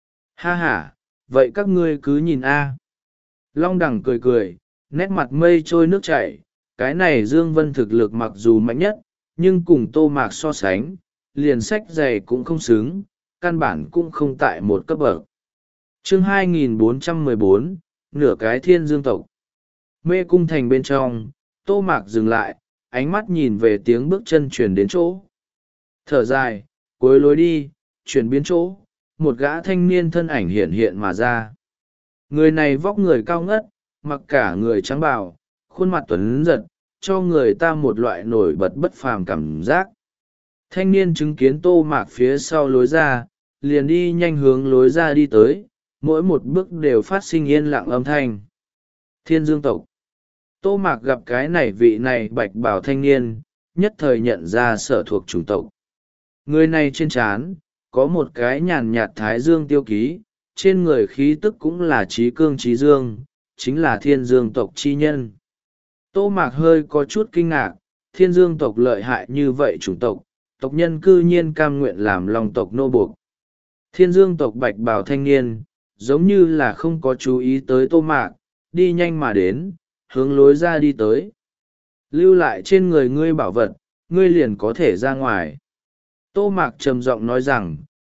Speaker 1: ha ha, vậy các ngươi cứ nhìn a. Long Đằng cười cười, nét mặt mây trôi nước chảy, cái này Dương Vân thực lực mặc dù mạnh nhất, nhưng cùng Tô Mạc so sánh, liền sách giày cũng không xứng, căn bản cũng không tại một cấp bậc. Chương hai nghìn bốn trăm mười bốn, nửa cái thiên dương tộc. Mê cung thành bên trong, Tô Mạc dừng lại, ánh mắt nhìn về tiếng bước chân chuyển đến chỗ. Thở dài, cuối lối đi, chuyển biến chỗ, một gã thanh niên thân ảnh hiện hiện mà ra. Người này vóc người cao ngất, mặc cả người trắng bào, khuôn mặt tuấn giật, cho người ta một loại nổi bật bất phàm cảm giác. Thanh niên chứng kiến Tô Mạc phía sau lối ra, liền đi nhanh hướng lối ra đi tới, mỗi một bước đều phát sinh yên lặng âm thanh. Thiên dương tộc. Tô Mạc gặp cái này vị này bạch bào thanh niên, nhất thời nhận ra sở thuộc chủng tộc. Người này trên trán có một cái nhàn nhạt thái dương tiêu ký, trên người khí tức cũng là trí cương trí dương, chính là thiên dương tộc chi nhân. Tô Mạc hơi có chút kinh ngạc, thiên dương tộc lợi hại như vậy chủng tộc, tộc nhân cư nhiên cam nguyện làm lòng tộc nô buộc. Thiên dương tộc bạch bào thanh niên, giống như là không có chú ý tới Tô Mạc, đi nhanh mà đến, hướng lối ra đi tới. Lưu lại trên người ngươi bảo vật, ngươi liền có thể ra ngoài. Tô Mạc trầm giọng nói rằng,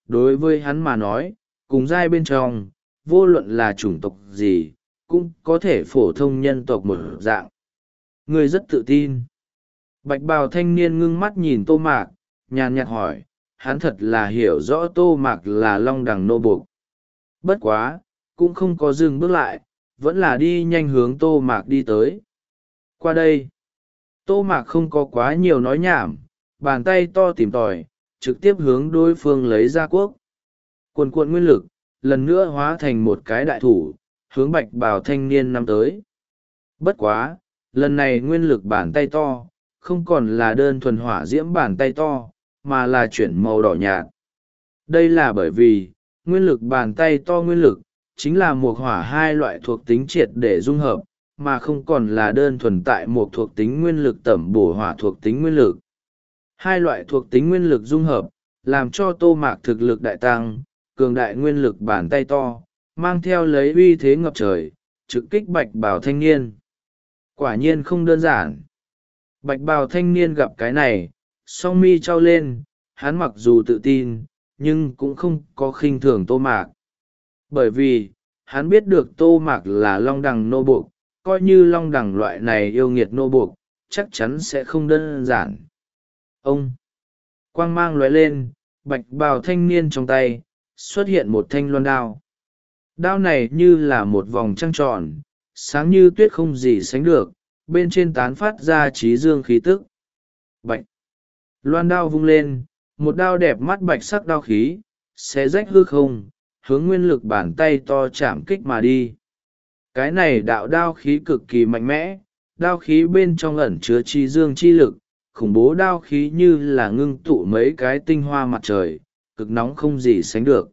Speaker 1: đối với hắn mà nói, cùng giai bên trong, vô luận là chủng tộc gì, cũng có thể phổ thông nhân tộc một dạng. Ngươi rất tự tin. Bạch bào thanh niên ngưng mắt nhìn Tô Mạc, nhàn nhạt hỏi, hắn thật là hiểu rõ Tô Mạc là long đằng nô buộc. Bất quá, cũng không có dừng bước lại, vẫn là đi nhanh hướng Tô Mạc đi tới. Qua đây, Tô Mạc không có quá nhiều nói nhảm, bàn tay to tìm tòi, trực tiếp hướng đối phương lấy ra quốc. Cuồn cuộn nguyên lực, lần nữa hóa thành một cái đại thủ, hướng bạch bào thanh niên năm tới. Bất quá, lần này nguyên lực bàn tay to, không còn là đơn thuần hỏa diễm bàn tay to, mà là chuyển màu đỏ nhạt. Đây là bởi vì, nguyên lực bàn tay to nguyên lực, chính là một hỏa hai loại thuộc tính triệt để dung hợp, mà không còn là đơn thuần tại một thuộc tính nguyên lực tẩm bổ hỏa thuộc tính nguyên lực. Hai loại thuộc tính nguyên lực dung hợp, làm cho Tô Mạc thực lực đại tăng, cường đại nguyên lực bàn tay to, mang theo lấy uy thế ngập trời, trực kích bạch bào thanh niên. Quả nhiên không đơn giản. Bạch bào thanh niên gặp cái này, song mi trao lên, hắn mặc dù tự tin, nhưng cũng không có khinh thường Tô Mạc. Bởi vì, hắn biết được Tô Mạc là long đằng nô buộc, coi như long đằng loại này yêu nghiệt nô buộc, chắc chắn sẽ không đơn giản. Ông! Quang mang lóe lên, bạch bào thanh niên trong tay, xuất hiện một thanh loan đao. Đao này như là một vòng trăng tròn, sáng như tuyết không gì sánh được, bên trên tán phát ra trí dương khí tức. Bạch! Loan đao vung lên, một đao đẹp mắt bạch sắc đao khí, xé rách hư không, hướng nguyên lực bàn tay to chạm kích mà đi. Cái này đạo đao khí cực kỳ mạnh mẽ, đao khí bên trong ẩn chứa trí dương chi lực, khủng bố đao khí như là ngưng tụ mấy cái tinh hoa mặt trời, cực nóng không gì sánh được.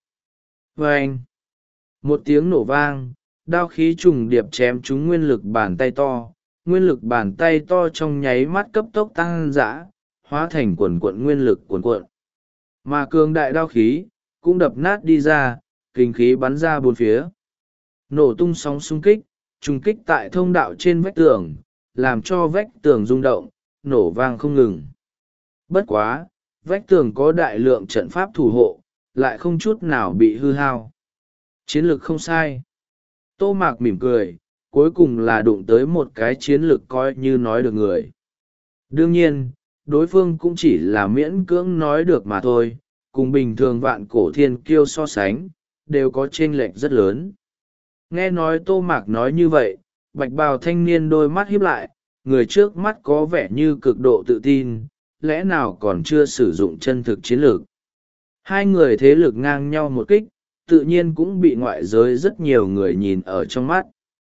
Speaker 1: Vâng! Một tiếng nổ vang, đao khí trùng điệp chém trúng nguyên lực bàn tay to, nguyên lực bàn tay to trong nháy mắt cấp tốc tăng dã, hóa thành quần cuộn nguyên lực cuồn cuộn. Mà cường đại đao khí, cũng đập nát đi ra, kinh khí bắn ra bốn phía. Nổ tung sóng xung kích, trùng kích tại thông đạo trên vách tường, làm cho vách tường rung động, nổ vang không ngừng. Bất quá, vách tường có đại lượng trận pháp thủ hộ, lại không chút nào bị hư hao. Chiến lược không sai. Tô Mạc mỉm cười, cuối cùng là đụng tới một cái chiến lược coi như nói được người. Đương nhiên, đối phương cũng chỉ là miễn cưỡng nói được mà thôi, cùng bình thường vạn cổ thiên kiêu so sánh, đều có chênh lệch rất lớn. Nghe nói Tô Mạc nói như vậy, bạch bào thanh niên đôi mắt híp lại, người trước mắt có vẻ như cực độ tự tin, lẽ nào còn chưa sử dụng chân thực chiến lược. Hai người thế lực ngang nhau một kích, tự nhiên cũng bị ngoại giới rất nhiều người nhìn ở trong mắt.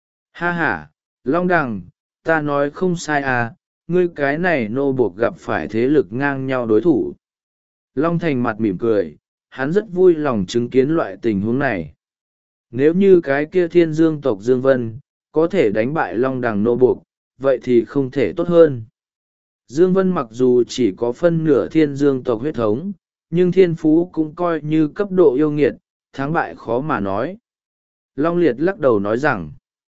Speaker 1: Ha ha, Long Đằng, ta nói không sai à, ngươi cái này nô buộc gặp phải thế lực ngang nhau đối thủ. Long Thành mặt mỉm cười, hắn rất vui lòng chứng kiến loại tình huống này. Nếu như cái kia thiên dương tộc Dương Vân, có thể đánh bại Long Đằng nô buộc, vậy thì không thể tốt hơn. Dương Vân mặc dù chỉ có phân nửa thiên dương tộc huyết thống, nhưng thiên phú cũng coi như cấp độ yêu nghiệt, thắng bại khó mà nói. Long Liệt lắc đầu nói rằng,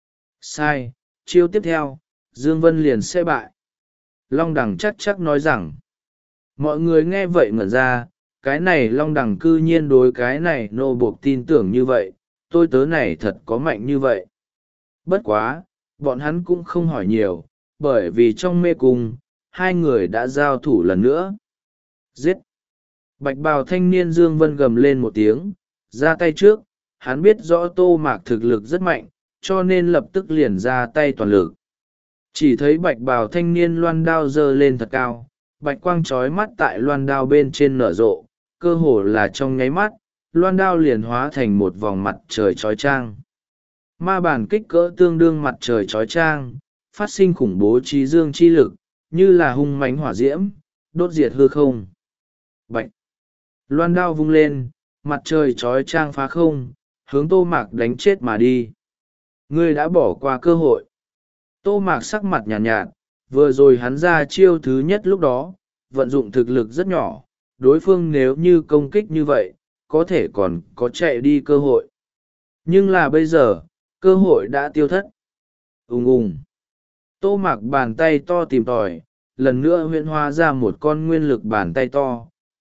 Speaker 1: sai, chiêu tiếp theo, Dương Vân liền sẽ bại. Long Đằng chắc chắc nói rằng, mọi người nghe vậy ngẩn ra, cái này Long Đằng cư nhiên đối cái này nô buộc tin tưởng như vậy, tôi tớ này thật có mạnh như vậy. Bất quá, bọn hắn cũng không hỏi nhiều, bởi vì trong mê cung, hai người đã giao thủ lần nữa. Giết! Bạch bào thanh niên Dương Vân gầm lên một tiếng, ra tay trước, hắn biết rõ Tô Mạc thực lực rất mạnh, cho nên lập tức liền ra tay toàn lực. Chỉ thấy bạch bào thanh niên loan đao giơ lên thật cao, bạch quang trói mắt tại loan đao bên trên nở rộ, cơ hồ là trong nháy mắt, loan đao liền hóa thành một vòng mặt trời trói trang. Ma bản kích cỡ tương đương mặt trời trói trang, phát sinh khủng bố trí dương chi lực, như là hung mãnh hỏa diễm, đốt diệt hư không. Bạch! Loan đao vung lên, mặt trời trói trang phá không, hướng Tô Mạc đánh chết mà đi. Ngươi đã bỏ qua cơ hội. Tô Mạc sắc mặt nhàn nhạt, nhạt, vừa rồi hắn ra chiêu thứ nhất lúc đó, vận dụng thực lực rất nhỏ, đối phương nếu như công kích như vậy, có thể còn có chạy đi cơ hội. Nhưng là bây giờ, cơ hội đã tiêu thất. Ùng ùng. Tô Mạc bàn tay to tìm tòi, lần nữa huyễn hóa ra một con nguyên lực bàn tay to,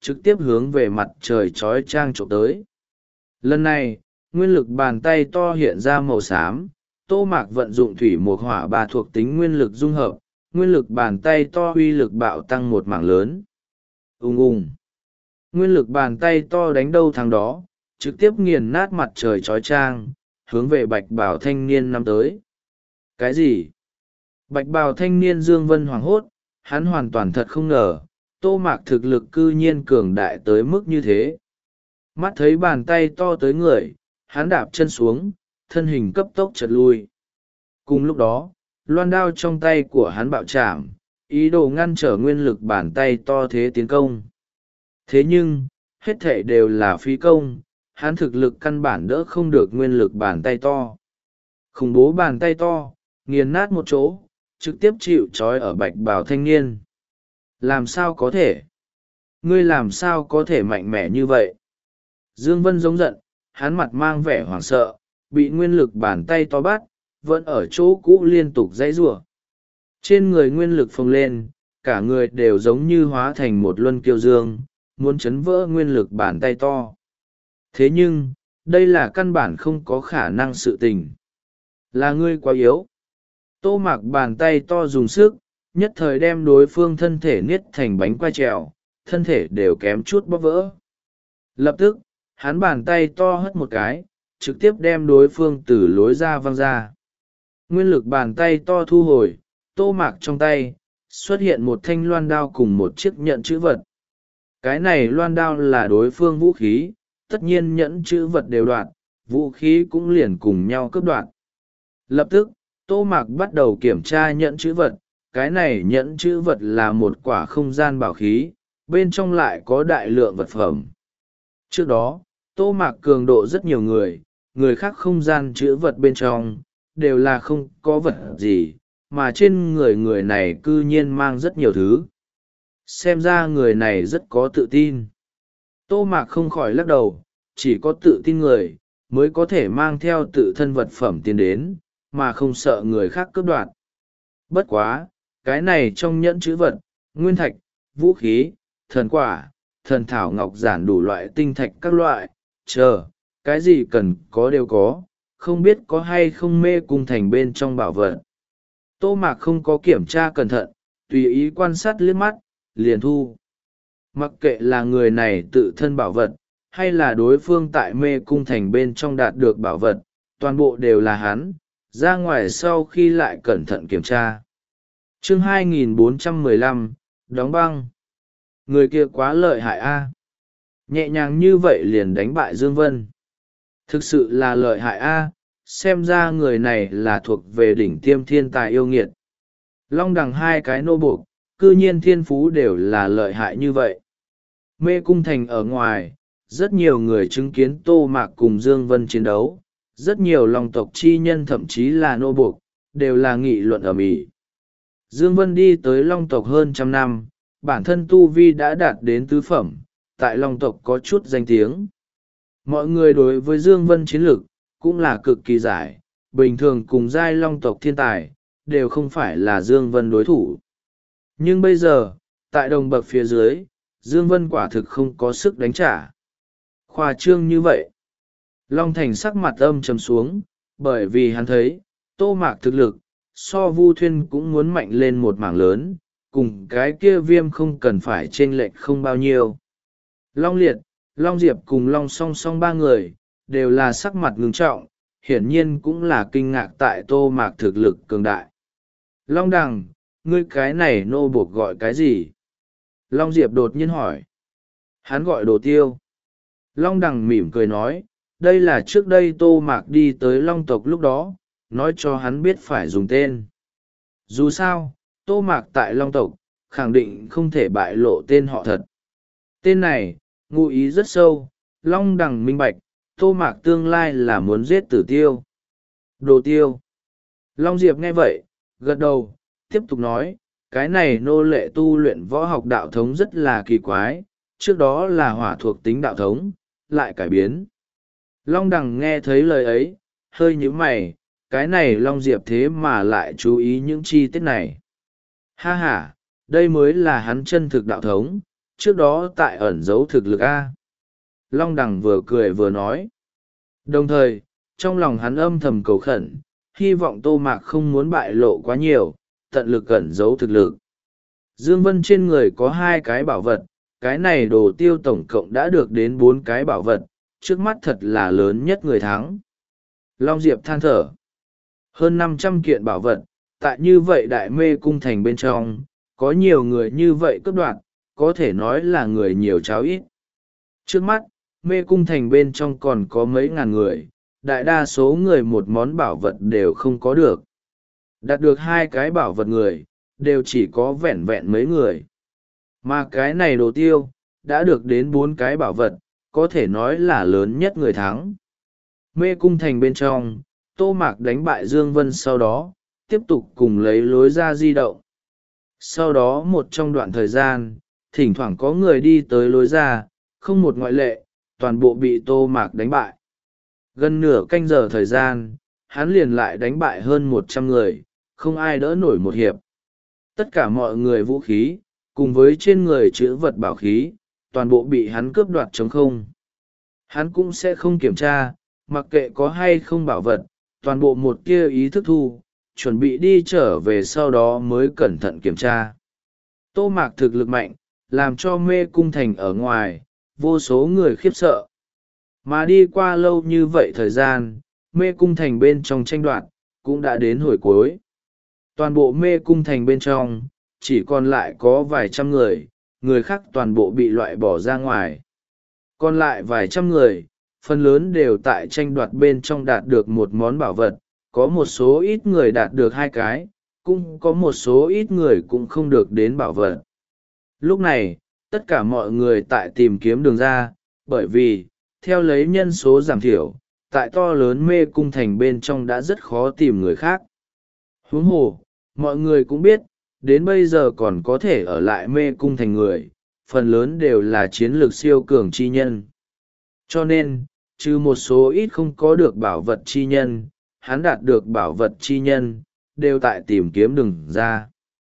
Speaker 1: trực tiếp hướng về mặt trời chói chang trộm tới. Lần này, nguyên lực bàn tay to hiện ra màu xám, Tô Mạc vận dụng thủy mộc hỏa ba thuộc tính nguyên lực dung hợp, nguyên lực bàn tay to uy lực bạo tăng một mảng lớn. Ùng ùng. Nguyên lực bàn tay to đánh đâu thằng đó, trực tiếp nghiền nát mặt trời chói chang, hướng về bạch bào thanh niên năm tới. Cái gì? Bạch bào thanh niên Dương Vân hoảng hốt, hắn hoàn toàn thật không ngờ, Tô Mạc thực lực cư nhiên cường đại tới mức như thế. Mắt thấy bàn tay to tới người, hắn đạp chân xuống, thân hình cấp tốc chật lui. Cùng lúc đó, loan đao trong tay của hắn bạo chạm, ý đồ ngăn trở nguyên lực bàn tay to thế tiến công. Thế nhưng, hết thảy đều là phí công, hắn thực lực căn bản đỡ không được nguyên lực bàn tay to. Khủng bố bàn tay to, nghiền nát một chỗ, trực tiếp chịu trói ở bạch bào thanh niên. Làm sao có thể? Ngươi làm sao có thể mạnh mẽ như vậy? Dương Vân giống giận, hắn mặt mang vẻ hoảng sợ, bị nguyên lực bàn tay to bắt, vẫn ở chỗ cũ liên tục dãy giụa. Trên người nguyên lực phồng lên, cả người đều giống như hóa thành một luân kiêu dương, muốn chấn vỡ nguyên lực bàn tay to. Thế nhưng, đây là căn bản không có khả năng sự tình. Là ngươi quá yếu. Tô Mạc bàn tay to dùng sức, nhất thời đem đối phương thân thể niết thành bánh quai trèo, thân thể đều kém chút bóp vỡ. Lập tức, hắn bàn tay to hất một cái, trực tiếp đem đối phương từ lối ra văng ra. Nguyên lực bàn tay to thu hồi, Tô Mạc trong tay, xuất hiện một thanh loan đao cùng một chiếc nhẫn chữ vật. Cái này loan đao là đối phương vũ khí, tất nhiên nhẫn chữ vật đều đoạt, vũ khí cũng liền cùng nhau cướp đoạt. Lập tức, Tô Mạc bắt đầu kiểm tra nhẫn chữ vật, cái này nhẫn chữ vật là một quả không gian bảo khí, bên trong lại có đại lượng vật phẩm. Trước đó, Tô Mạc cường độ rất nhiều người, người khác không gian chữ vật bên trong, đều là không có vật gì, mà trên người người này cư nhiên mang rất nhiều thứ. Xem ra người này rất có tự tin. Tô Mạc không khỏi lắc đầu, chỉ có tự tin người, mới có thể mang theo tự thân vật phẩm tiến đến, mà không sợ người khác cướp đoạt. Bất quá, cái này trong nhẫn chữ vật, nguyên thạch, vũ khí, thần quả, thần thảo ngọc giản đủ loại tinh thạch các loại, chờ, cái gì cần có đều có, không biết có hay không mê cung thành bên trong bảo vật. Tô Mạc không có kiểm tra cẩn thận, tùy ý quan sát liếc mắt, liền thu. Mặc kệ là người này tự thân bảo vật, hay là đối phương tại mê cung thành bên trong đạt được bảo vật, toàn bộ đều là hắn, ra ngoài sau khi lại cẩn thận kiểm tra. Chương hai nghìn bốn trăm mười lăm, đóng băng. Người kia quá lợi hại a. Nhẹ nhàng như vậy liền đánh bại Dương Vân. Thực sự là lợi hại a, xem ra người này là thuộc về đỉnh tiêm thiên tài yêu nghiệt. Long đằng hai cái nô buộc, cư nhiên thiên phú đều là lợi hại như vậy. Mê cung thành ở ngoài, rất nhiều người chứng kiến Tô Mạc cùng Dương Vân chiến đấu, rất nhiều long tộc chi nhân thậm chí là nô buộc, đều là nghị luận ầm ĩ. Dương Vân đi tới long tộc hơn trăm năm, bản thân tu vi đã đạt đến tứ phẩm, tại long tộc có chút danh tiếng. Mọi người đối với Dương Vân chiến lược, cũng là cực kỳ giải, bình thường cùng giai long tộc thiên tài, đều không phải là Dương Vân đối thủ. Nhưng bây giờ, tại đồng bậc phía dưới, Dương Vân quả thực không có sức đánh trả. Khoa trương như vậy. Long Thành sắc mặt âm trầm xuống, bởi vì hắn thấy, Tô Mạc thực lực, so Vu Thuyên cũng muốn mạnh lên một mảng lớn, cùng cái kia Viêm không cần phải chênh lệch không bao nhiêu. Long Liệt, Long Diệp cùng Long song song ba người, đều là sắc mặt ngưng trọng, hiển nhiên cũng là kinh ngạc tại Tô Mạc thực lực cường đại. Long Đằng, ngươi cái này nô buộc gọi cái gì? Long Diệp đột nhiên hỏi. Hắn gọi Đồ Tiêu. Long Đằng mỉm cười nói, đây là trước đây Tô Mạc đi tới Long tộc lúc đó, nói cho hắn biết phải dùng tên. Dù sao, Tô Mạc tại Long tộc, khẳng định không thể bại lộ tên họ thật. Tên này, ngụ ý rất sâu, Long Đằng minh bạch, Tô Mạc tương lai là muốn giết Tử Tiêu. Đồ Tiêu. Long Diệp nghe vậy, gật đầu, tiếp tục nói, cái này nô lệ tu luyện võ học đạo thống rất là kỳ quái, trước đó là hỏa thuộc tính đạo thống, lại cải biến. Long Đằng nghe thấy lời ấy, hơi nhíu mày, cái này Long Diệp thế mà lại chú ý những chi tiết này. Ha ha, đây mới là hắn chân thực đạo thống, trước đó tại ẩn giấu thực lực a. Long đằng vừa cười vừa nói. Đồng thời, trong lòng hắn âm thầm cầu khẩn, hy vọng Tô Mạc không muốn bại lộ quá nhiều, tận lực ẩn giấu thực lực. Dương Vân trên người có hai cái bảo vật, cái này đồ tiêu tổng cộng đã được đến bốn cái bảo vật, trước mắt thật là lớn nhất người thắng. Long Diệp than thở. Hơn năm trăm kiện bảo vật, tại như vậy đại mê cung thành bên trong, có nhiều người như vậy cướp đoạt, có thể nói là người nhiều cháo ít. Trước mắt, mê cung thành bên trong còn có mấy ngàn người, đại đa số người một món bảo vật đều không có được. Đạt được hai cái bảo vật người, đều chỉ có vẹn vẹn mấy người. Mà cái này đồ tiêu, đã được đến bốn cái bảo vật, có thể nói là lớn nhất người thắng. Mê cung thành bên trong, Tô Mạc đánh bại Dương Vân sau đó, tiếp tục cùng lấy lối ra di động. Sau đó một trong đoạn thời gian, thỉnh thoảng có người đi tới lối ra, không một ngoại lệ, toàn bộ bị Tô Mạc đánh bại. Gần nửa canh giờ thời gian, hắn liền lại đánh bại hơn một trăm người, không ai đỡ nổi một hiệp. Tất cả mọi người vũ khí, cùng với trên người chữ vật bảo khí, toàn bộ bị hắn cướp đoạt trống không. Hắn cũng sẽ không kiểm tra, mặc kệ có hay không bảo vật, toàn bộ một tia ý thức thu, chuẩn bị đi trở về sau đó mới cẩn thận kiểm tra. Tô Mạc thực lực mạnh, làm cho mê cung thành ở ngoài, vô số người khiếp sợ. Mà đi qua lâu như vậy thời gian, mê cung thành bên trong tranh đoạt, cũng đã đến hồi cuối. Toàn bộ mê cung thành bên trong, chỉ còn lại có vài trăm người, người khác toàn bộ bị loại bỏ ra ngoài. Còn lại vài trăm người, phần lớn đều tại tranh đoạt bên trong đạt được một món bảo vật, có một số ít người đạt được hai cái, cũng có một số ít người cũng không được đến bảo vật. Lúc này, tất cả mọi người tại tìm kiếm đường ra, bởi vì, theo lấy nhân số giảm thiểu, tại to lớn mê cung thành bên trong đã rất khó tìm người khác. Huống hồ, mọi người cũng biết, đến bây giờ còn có thể ở lại mê cung thành người, phần lớn đều là chiến lược siêu cường chi nhân. Cho nên, trừ một số ít không có được bảo vật chi nhân, hắn đạt được bảo vật chi nhân, đều tại tìm kiếm đường ra.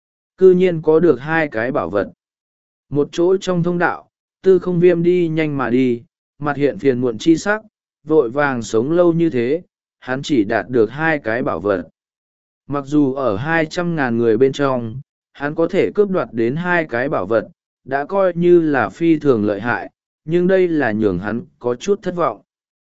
Speaker 1: Cư nhiên có được hai cái bảo vật. Một chỗ trong thông đạo, Tư Không Viêm đi nhanh mà đi, mặt hiện phiền muộn chi sắc, vội vàng sống lâu như thế, hắn chỉ đạt được hai cái bảo vật. Mặc dù ở hai trăm ngàn người bên trong, hắn có thể cướp đoạt đến hai cái bảo vật, đã coi như là phi thường lợi hại, nhưng đây là nhường hắn có chút thất vọng.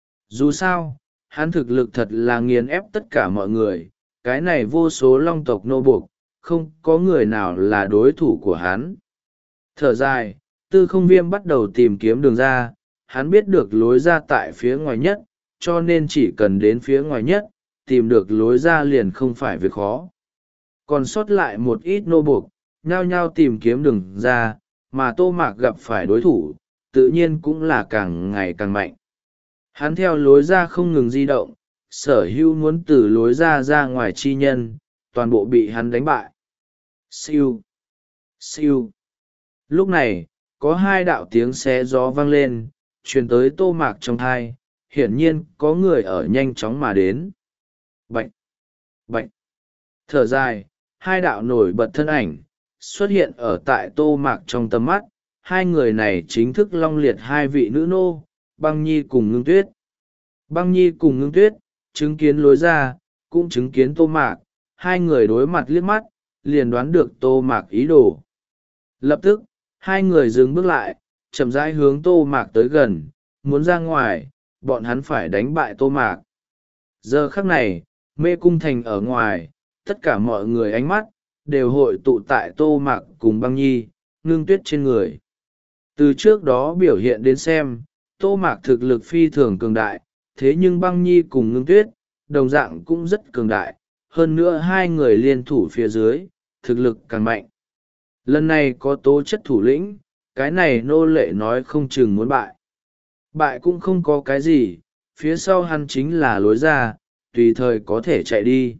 Speaker 1: Dù sao, hắn thực lực thật là nghiền ép tất cả mọi người, cái này vô số long tộc nô buộc, không có người nào là đối thủ của hắn. Thở dài, Tư Không Viêm bắt đầu tìm kiếm đường ra, hắn biết được lối ra tại phía ngoài nhất, cho nên chỉ cần đến phía ngoài nhất, tìm được lối ra liền không phải việc khó. Còn sót lại một ít nô buộc, nhao nhao tìm kiếm đường ra, mà Tô Mạc gặp phải đối thủ, tự nhiên cũng là càng ngày càng mạnh. Hắn theo lối ra không ngừng di động, sở hữu muốn từ lối ra ra ngoài chi nhân, toàn bộ bị hắn đánh bại. Siêu! Siêu! Lúc này, có hai đạo tiếng xé gió vang lên, truyền tới Tô Mạc trong thai, hiển nhiên có người ở nhanh chóng mà đến. Bạch! Bạch! Thở dài, hai đạo nổi bật thân ảnh, xuất hiện ở tại Tô Mạc trong tầm mắt, hai người này chính thức long liệt hai vị nữ nô, Băng Nhi cùng Ngưng Tuyết. Băng Nhi cùng Ngưng Tuyết, chứng kiến lối ra, cũng chứng kiến Tô Mạc, hai người đối mặt liếc mắt, liền đoán được Tô Mạc ý đồ. Lập tức, hai người dừng bước lại, chậm rãi hướng Tô Mạc tới gần, muốn ra ngoài, bọn hắn phải đánh bại Tô Mạc. Giờ khắc này, mê cung thành ở ngoài, tất cả mọi người ánh mắt, đều hội tụ tại Tô Mạc cùng Băng Nhi, Ngưng Tuyết trên người. Từ trước đó biểu hiện đến xem, Tô Mạc thực lực phi thường cường đại, thế nhưng Băng Nhi cùng Ngưng Tuyết, đồng dạng cũng rất cường đại, hơn nữa hai người liên thủ phía dưới, thực lực càng mạnh. Lần này có tố chất thủ lĩnh, cái này nô lệ nói không chừng muốn bại. Bại cũng không có cái gì, phía sau hắn chính là lối ra, tùy thời có thể chạy đi.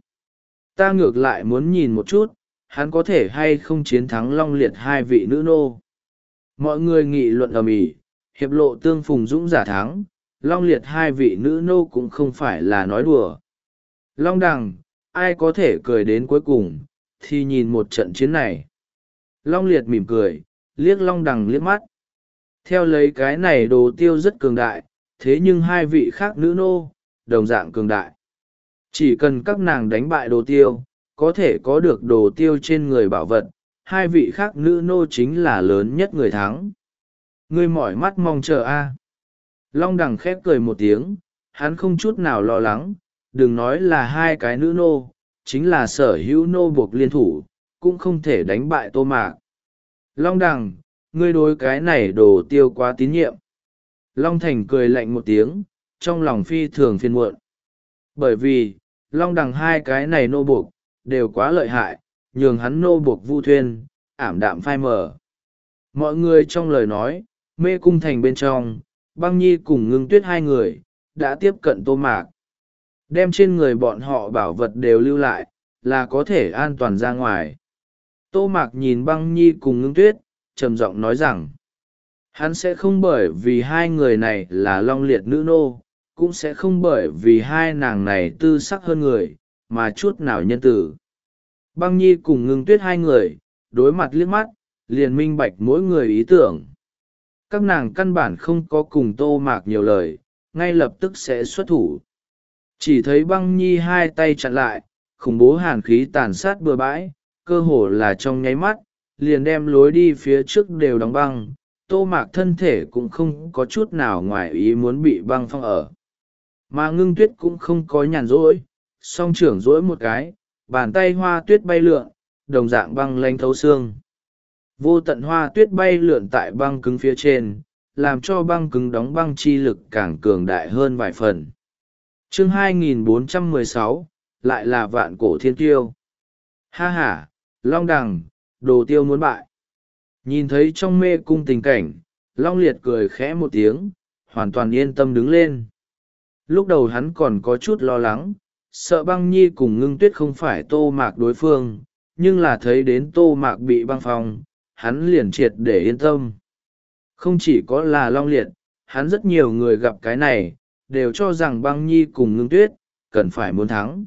Speaker 1: Ta ngược lại muốn nhìn một chút, hắn có thể hay không chiến thắng long liệt hai vị nữ nô. Mọi người nghị luận ầm ĩ, hiệp lộ tương phùng dũng giả thắng, long liệt hai vị nữ nô cũng không phải là nói đùa. Long đằng, ai có thể cười đến cuối cùng, thì nhìn một trận chiến này. Long liệt mỉm cười, liếc Long Đằng liếc mắt. Theo lấy cái này đồ tiêu rất cường đại, thế nhưng hai vị khác nữ nô, đồng dạng cường đại. Chỉ cần các nàng đánh bại đồ tiêu, có thể có được đồ tiêu trên người bảo vật, hai vị khác nữ nô chính là lớn nhất người thắng. Ngươi mỏi mắt mong chờ a. Long Đằng khép cười một tiếng, hắn không chút nào lo lắng, đừng nói là hai cái nữ nô, chính là sở hữu nô buộc liên thủ, cũng không thể đánh bại Tô Mạc. Long Đằng, ngươi đối cái này đồ tiêu quá tín nhiệm. Long Thành cười lạnh một tiếng, trong lòng phi thường phiền muộn. Bởi vì, Long Đằng hai cái này nô buộc, đều quá lợi hại, nhường hắn nô buộc Vu Thuyên, ảm đạm phai mờ. Mọi người trong lời nói, mê cung thành bên trong, Băng Nhi cùng Ngưng Tuyết hai người, đã tiếp cận Tô Mạc. Đem trên người bọn họ bảo vật đều lưu lại, là có thể an toàn ra ngoài. Tô Mạc nhìn Băng Nhi cùng Ngưng Tuyết, trầm giọng nói rằng, hắn sẽ không bởi vì hai người này là long liệt nữ nô, cũng sẽ không bởi vì hai nàng này tư sắc hơn người, mà chút nào nhân tử. Băng Nhi cùng Ngưng Tuyết hai người, đối mặt liếc mắt, liền minh bạch mỗi người ý tưởng. Các nàng căn bản không có cùng Tô Mạc nhiều lời, ngay lập tức sẽ xuất thủ. Chỉ thấy Băng Nhi hai tay chặn lại, khủng bố hàn khí tàn sát bừa bãi, cơ hồ là trong nháy mắt, liền đem lối đi phía trước đều đóng băng. Tô Mạc thân thể cũng không có chút nào ngoài ý muốn bị băng phong ở. Mà Ngưng Tuyết cũng không có nhàn rỗi, song trưởng rỗi một cái, bàn tay hoa tuyết bay lượn, đồng dạng băng lanh thấu xương. Vô tận hoa tuyết bay lượn tại băng cứng phía trên, làm cho băng cứng đóng băng chi lực càng cường đại hơn vài phần. Chương hai nghìn bốn trăm mười sáu, lại là vạn cổ thiên tiêu. Ha ha, Long Đằng, đồ tiêu muốn bại. Nhìn thấy trong mê cung tình cảnh, Long Liệt cười khẽ một tiếng, hoàn toàn yên tâm đứng lên. Lúc đầu hắn còn có chút lo lắng, sợ Băng Nhi cùng Ngưng Tuyết không phải Tô Mạc đối phương, nhưng là thấy đến Tô Mạc bị băng phong, hắn liền triệt để yên tâm. Không chỉ có là Long Liệt, hắn rất nhiều người gặp cái này, đều cho rằng Băng Nhi cùng Ngưng Tuyết, cần phải muốn thắng.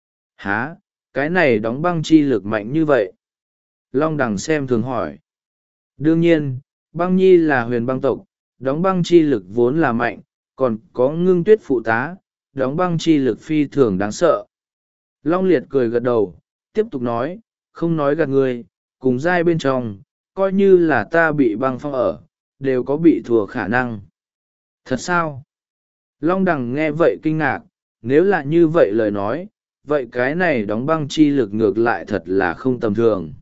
Speaker 1: Hả, cái này đóng băng chi lực mạnh như vậy? Long Đằng xem thường hỏi. Đương nhiên, Băng Nhi là huyền băng tộc, đóng băng chi lực vốn là mạnh, còn có Ngưng Tuyết phụ tá, đóng băng chi lực phi thường đáng sợ. Long Liệt cười gật đầu, tiếp tục nói, không nói gạt người, cùng giai bên trong, coi như là ta bị băng phong ở, đều có bị thua khả năng. Thật sao? Long Đằng nghe vậy kinh ngạc, nếu là như vậy lời nói, vậy cái này đóng băng chi lực ngược lại thật là không tầm thường.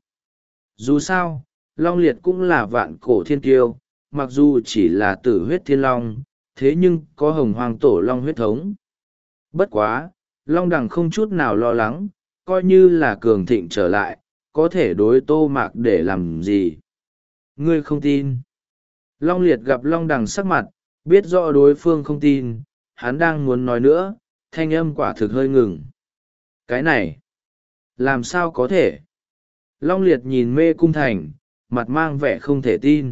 Speaker 1: Dù sao, Long Liệt cũng là vạn cổ thiên kiêu, mặc dù chỉ là tử huyết thiên long, thế nhưng có hồng hoàng tổ long huyết thống. Bất quá, Long Đằng không chút nào lo lắng, coi như là cường thịnh trở lại, có thể đối Tô Mạc để làm gì. Ngươi không tin. Long Liệt gặp Long Đằng sắc mặt, biết rõ đối phương không tin, hắn đang muốn nói nữa, thanh âm quả thực hơi ngừng. Cái này, làm sao có thể? Long Liệt nhìn mê cung thành, mặt mang vẻ không thể tin.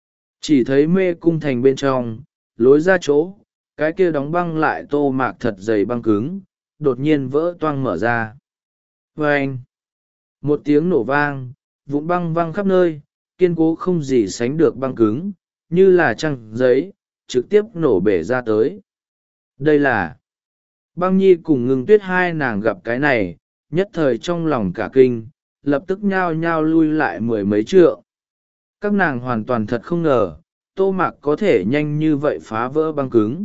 Speaker 1: Chỉ thấy mê cung thành bên trong, lối ra chỗ, cái kia đóng băng lại Tô Mạc thật dày băng cứng, đột nhiên vỡ toang mở ra. Vâng! Một tiếng nổ vang, vụn băng văng khắp nơi, kiên cố không gì sánh được băng cứng, như là trăng giấy, trực tiếp nổ bể ra tới. Đây là Băng Nhi cùng Ngưng Tuyết hai nàng gặp cái này, nhất thời trong lòng cả kinh, lập tức nhao nhao lui lại mười mấy trượng. Các nàng hoàn toàn thật không ngờ, Tô Mạc có thể nhanh như vậy phá vỡ băng cứng.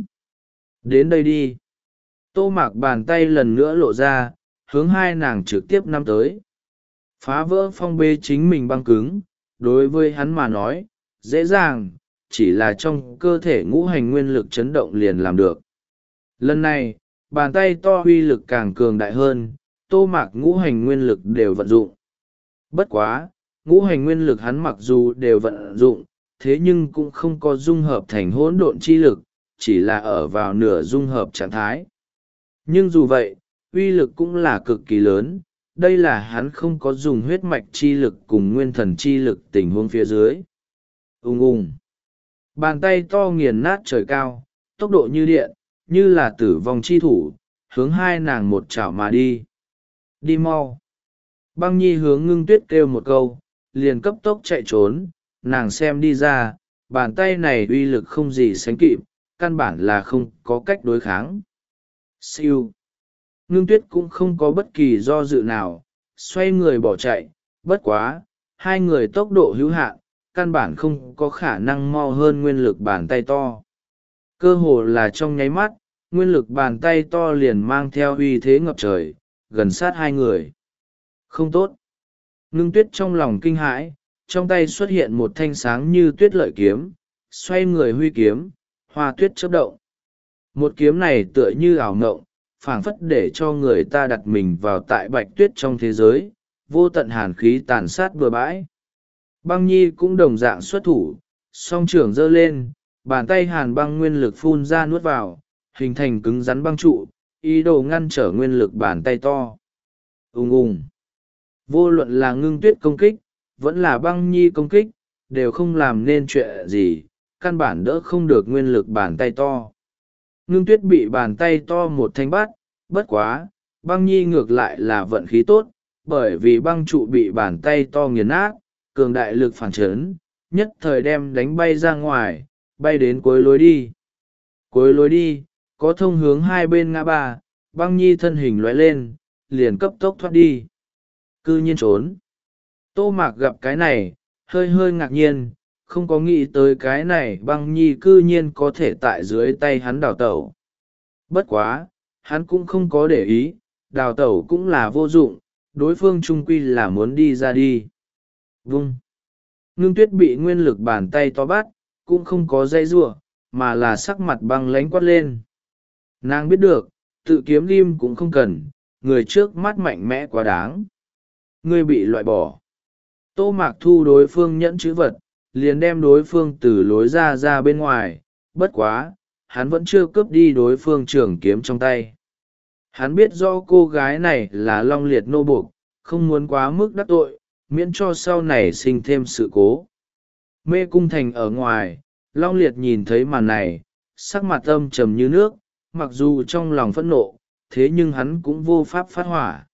Speaker 1: Đến đây đi. Tô Mạc bàn tay lần nữa lộ ra, hướng hai nàng trực tiếp nắm tới. Phá vỡ phong bê chính mình băng cứng, đối với hắn mà nói, dễ dàng, chỉ là trong cơ thể ngũ hành nguyên lực chấn động liền làm được. Lần này, bàn tay to huy lực càng cường đại hơn, Tô Mạc ngũ hành nguyên lực đều vận dụng. Bất quá, ngũ hành nguyên lực hắn mặc dù đều vận dụng, thế nhưng cũng không có dung hợp thành hỗn độn chi lực, chỉ là ở vào nửa dung hợp trạng thái. Nhưng dù vậy, uy lực cũng là cực kỳ lớn, đây là hắn không có dùng huyết mạch chi lực cùng nguyên thần chi lực tình huống phía dưới. Ung ung. Bàn tay to nghiền nát trời cao, tốc độ như điện, như là tử vong chi thủ, hướng hai nàng một chảo mà đi. Đi mau. Băng Nhi hướng Ngưng Tuyết kêu một câu, liền cấp tốc chạy trốn, nàng xem đi ra, bàn tay này uy lực không gì sánh kịp, căn bản là không có cách đối kháng. Siêu. Ngưng tuyết cũng không có bất kỳ do dự nào, xoay người bỏ chạy, bất quá, hai người tốc độ hữu hạn, căn bản không có khả năng mau hơn nguyên lực bàn tay to. Cơ hồ là trong nháy mắt, nguyên lực bàn tay to liền mang theo uy thế ngập trời, gần sát hai người. Không tốt. Ngưng tuyết trong lòng kinh hãi, trong tay xuất hiện một thanh sáng như tuyết lợi kiếm, xoay người huy kiếm, hoa tuyết chớp động. Một kiếm này tựa như ảo ngộng, phảng phất để cho người ta đặt mình vào tại bạch tuyết trong thế giới, vô tận hàn khí tàn sát bừa bãi. Băng nhi cũng đồng dạng xuất thủ, song trưởng giơ lên, bàn tay hàn băng nguyên lực phun ra nuốt vào, hình thành cứng rắn băng trụ, ý đồ ngăn trở nguyên lực bàn tay to. Ùng ùng. Vô luận là ngưng tuyết công kích, vẫn là băng nhi công kích, đều không làm nên chuyện gì, căn bản đỡ không được nguyên lực bàn tay to. Ngưng tuyết bị bàn tay to một thanh bắt, bất quá, băng nhi ngược lại là vận khí tốt, bởi vì băng trụ bị bàn tay to nghiền nát, cường đại lực phản chấn, nhất thời đem đánh bay ra ngoài, bay đến cuối lối đi. Cuối lối đi, có thông hướng hai bên ngã ba, băng nhi thân hình lóe lên, liền cấp tốc thoát đi. Cư nhiên trốn. Tô Mạc gặp cái này, hơi hơi ngạc nhiên, không có nghĩ tới cái này băng nhi cư nhiên có thể tại dưới tay hắn đào tẩu. Bất quá, hắn cũng không có để ý, đào tẩu cũng là vô dụng, đối phương trung quy là muốn đi ra đi. Vung. Ngưng tuyết bị nguyên lực bàn tay to bắt, cũng không có dây giụa, mà là sắc mặt băng lánh quát lên. Nàng biết được, tự kiếm lim cũng không cần, người trước mắt mạnh mẽ quá đáng. Ngươi bị loại bỏ. Tô Mạc thu đối phương nhẫn chữ vật, liền đem đối phương từ lối ra ra bên ngoài, bất quá, hắn vẫn chưa cướp đi đối phương trường kiếm trong tay. Hắn biết rõ cô gái này là long liệt nô buộc, không muốn quá mức đắc tội, miễn cho sau này sinh thêm sự cố. Mê cung thành ở ngoài, long liệt nhìn thấy màn này, sắc mặt âm trầm như nước, mặc dù trong lòng phẫn nộ, thế nhưng hắn cũng vô pháp phát hỏa.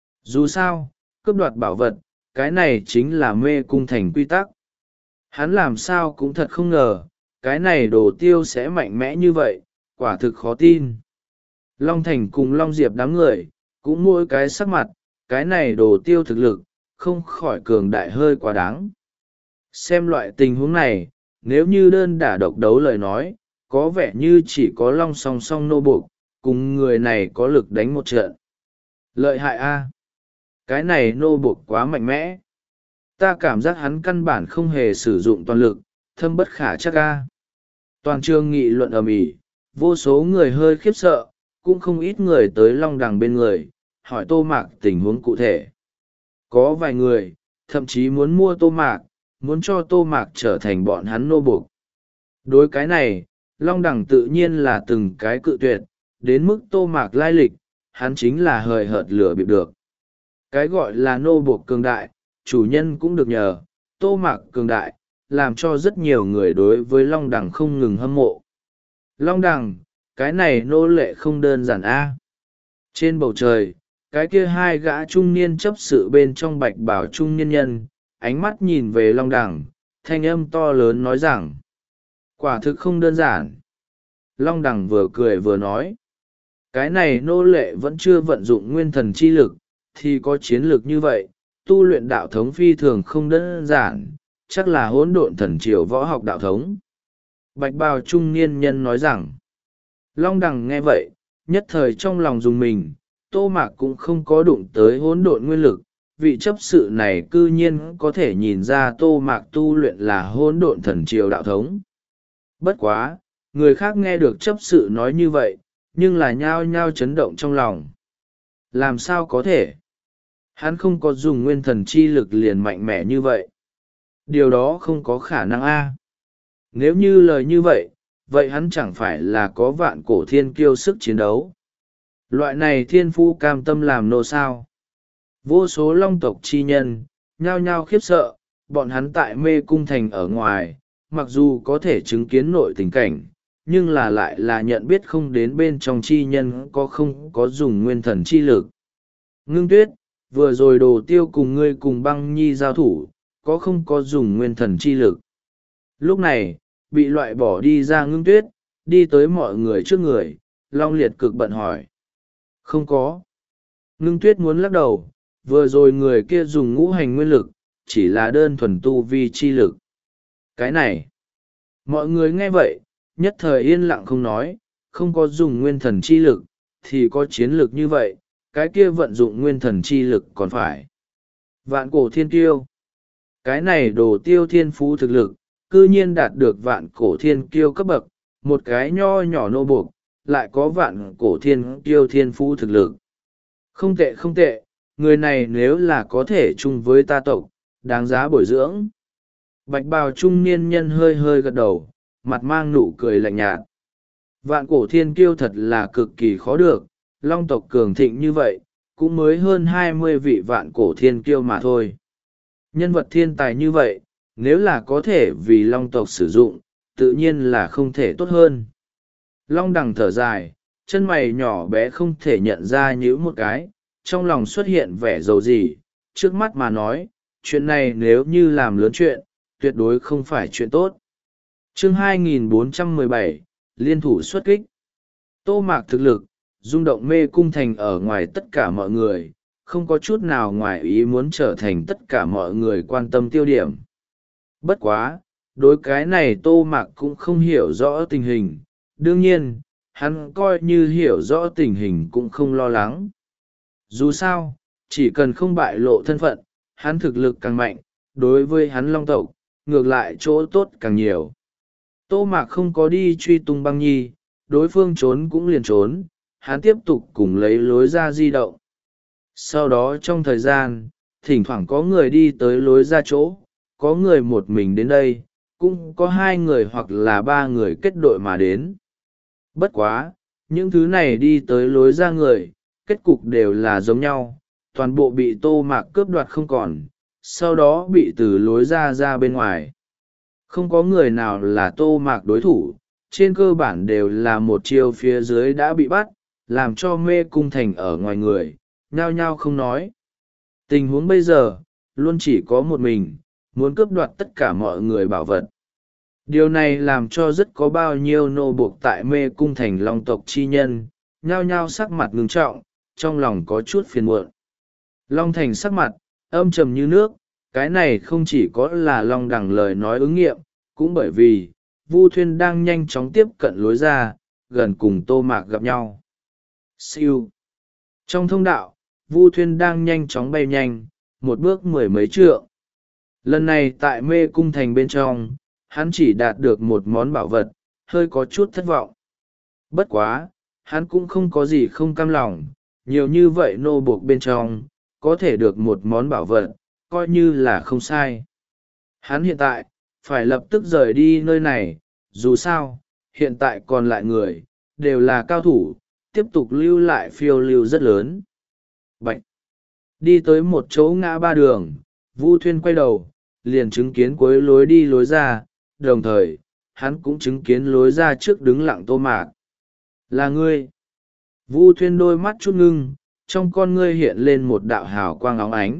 Speaker 1: Dù sao, cướp đoạt bảo vật, cái này chính là mê cung thành quy tắc. Hắn làm sao cũng thật không ngờ, cái này đồ tiêu sẽ mạnh mẽ như vậy, quả thực khó tin. Long Thành cùng Long Diệp đám người, cũng mỗi cái sắc mặt, cái này đồ tiêu thực lực, không khỏi cường đại hơi quá đáng. Xem loại tình huống này, nếu như đơn đả độc đấu lời nói, có vẻ như chỉ có Long song song nô buộc, cùng người này có lực đánh một trận. Lợi hại a, cái này nô buộc quá mạnh mẽ. Ta cảm giác hắn căn bản không hề sử dụng toàn lực, thâm bất khả chắc a. Toàn trường nghị luận ầm ĩ, vô số người hơi khiếp sợ, cũng không ít người tới Long Đằng bên người, hỏi Tô Mạc tình huống cụ thể. Có vài người, thậm chí muốn mua Tô Mạc, muốn cho Tô Mạc trở thành bọn hắn nô buộc. Đối cái này, Long Đằng tự nhiên là từng cái cự tuyệt, đến mức Tô Mạc lai lịch, hắn chính là hời hợt lửa bịp được. Cái gọi là nô buộc cường đại, chủ nhân cũng được nhờ, Tô Mạc cường đại, làm cho rất nhiều người đối với Long Đằng không ngừng hâm mộ. Long Đằng, cái này nô lệ không đơn giản a. Trên bầu trời, cái kia hai gã trung niên chấp sự bên trong bạch bảo trung niên nhân, ánh mắt nhìn về Long Đằng, thanh âm to lớn nói rằng, quả thực không đơn giản. Long Đằng vừa cười vừa nói, cái này nô lệ vẫn chưa vận dụng nguyên thần chi lực, thì có chiến lược như vậy, tu luyện đạo thống phi thường không đơn giản, chắc là hỗn độn thần triều võ học đạo thống. Bạch bào trung niên nhân nói rằng, Long Đằng nghe vậy, nhất thời trong lòng dùng mình, Tô Mạc cũng không có đụng tới hỗn độn nguyên lực, vị chấp sự này cư nhiên có thể nhìn ra Tô Mạc tu luyện là hỗn độn thần triều đạo thống. Bất quá, người khác nghe được chấp sự nói như vậy, nhưng là nhao nhao chấn động trong lòng. Làm sao có thể? Hắn không có dùng nguyên thần chi lực liền mạnh mẽ như vậy. Điều đó không có khả năng a. Nếu như lời như vậy, vậy hắn chẳng phải là có vạn cổ thiên kiêu sức chiến đấu. Loại này thiên phu cam tâm làm nô sao. Vô số long tộc chi nhân, nhao nhao khiếp sợ, bọn hắn tại mê cung thành ở ngoài, mặc dù có thể chứng kiến nội tình cảnh, nhưng là lại là nhận biết không đến bên trong chi nhân có không có dùng nguyên thần chi lực. Ngưng Tuyết, vừa rồi đồ tiêu cùng ngươi cùng băng nhi giao thủ, có không có dùng nguyên thần chi lực. Lúc này, bị loại bỏ đi ra Ngưng Tuyết, đi tới mọi người trước người, Long Liệt cực bận hỏi. Không có. Ngưng Tuyết muốn lắc đầu, vừa rồi người kia dùng ngũ hành nguyên lực, chỉ là đơn thuần tu vi chi lực. Cái này, mọi người nghe vậy, nhất thời yên lặng không nói, không có dùng nguyên thần chi lực, thì có chiến lực như vậy, cái kia vận dụng nguyên thần chi lực còn phải. Vạn cổ thiên kiêu. Cái này đồ tiêu thiên phú thực lực, cư nhiên đạt được vạn cổ thiên kiêu cấp bậc, một cái nho nhỏ nô buộc, lại có vạn cổ thiên kiêu thiên phú thực lực. Không tệ không tệ, người này nếu là có thể chung với ta tộc, đáng giá bồi dưỡng. Bạch bào trung niên nhân hơi hơi gật đầu, mặt mang nụ cười lạnh nhạt. Vạn cổ thiên kiêu thật là cực kỳ khó được, long tộc cường thịnh như vậy, cũng mới hơn hai mươi vị vạn cổ thiên kiêu mà thôi. Nhân vật thiên tài như vậy, nếu là có thể vì long tộc sử dụng, tự nhiên là không thể tốt hơn. Long đằng thở dài, chân mày nhỏ bé không thể nhận ra nhữ một cái, trong lòng xuất hiện vẻ dầu gì, trước mắt mà nói, chuyện này nếu như làm lớn chuyện, tuyệt đối không phải chuyện tốt. Chương hai nghìn bốn trăm mười bảy, liên thủ xuất kích. Tô Mạc thực lực, rung động mê cung thành ở ngoài tất cả mọi người, không có chút nào ngoài ý muốn trở thành tất cả mọi người quan tâm tiêu điểm. Bất quá, đối cái này Tô Mạc cũng không hiểu rõ tình hình, đương nhiên, hắn coi như hiểu rõ tình hình cũng không lo lắng. Dù sao, chỉ cần không bại lộ thân phận, hắn thực lực càng mạnh, đối với hắn long tộc, ngược lại chỗ tốt càng nhiều. Tô Mạc không có đi truy tung băng nhi, đối phương trốn cũng liền trốn, hắn tiếp tục cùng lấy lối ra di động. Sau đó trong thời gian, thỉnh thoảng có người đi tới lối ra chỗ, có người một mình đến đây, cũng có hai người hoặc là ba người kết đội mà đến. Bất quá, những thứ này đi tới lối ra người, kết cục đều là giống nhau, toàn bộ bị Tô Mạc cướp đoạt không còn, sau đó bị từ lối ra ra bên ngoài. Không có người nào là Tô Mạc đối thủ, trên cơ bản đều là một chiêu phía dưới đã bị bắt, làm cho mê cung thành ở ngoài người, nhao nhao không nói. Tình huống bây giờ, luôn chỉ có một mình, muốn cướp đoạt tất cả mọi người bảo vật. Điều này làm cho rất có bao nhiêu nô buộc tại mê cung thành long tộc chi nhân, nhao nhao sắc mặt ngưng trọng, trong lòng có chút phiền muộn. Long thành sắc mặt, âm trầm như nước, cái này không chỉ có là long đẳng lời nói ứng nghiệm, cũng bởi vì, Vu Thuyên đang nhanh chóng tiếp cận lối ra, gần cùng Tô Mạc gặp nhau. Siêu. Trong thông đạo, Vu Thuyên đang nhanh chóng bay nhanh, một bước mười mấy trượng. Lần này tại mê cung thành bên trong, hắn chỉ đạt được một món bảo vật, hơi có chút thất vọng. Bất quá, hắn cũng không có gì không cam lòng, nhiều như vậy nô buộc bên trong, có thể được một món bảo vật, coi như là không sai. Hắn hiện tại, phải lập tức rời đi nơi này, dù sao, hiện tại còn lại người, đều là cao thủ, tiếp tục lưu lại phiêu lưu rất lớn. Bạch! Đi tới một chỗ ngã ba đường, Vu Thuyên quay đầu, liền chứng kiến cuối lối đi lối ra, đồng thời, hắn cũng chứng kiến lối ra trước đứng lặng Tô Mạc. Là ngươi! Vu Thuyên đôi mắt chút ngưng, trong con ngươi hiện lên một đạo hào quang óng ánh.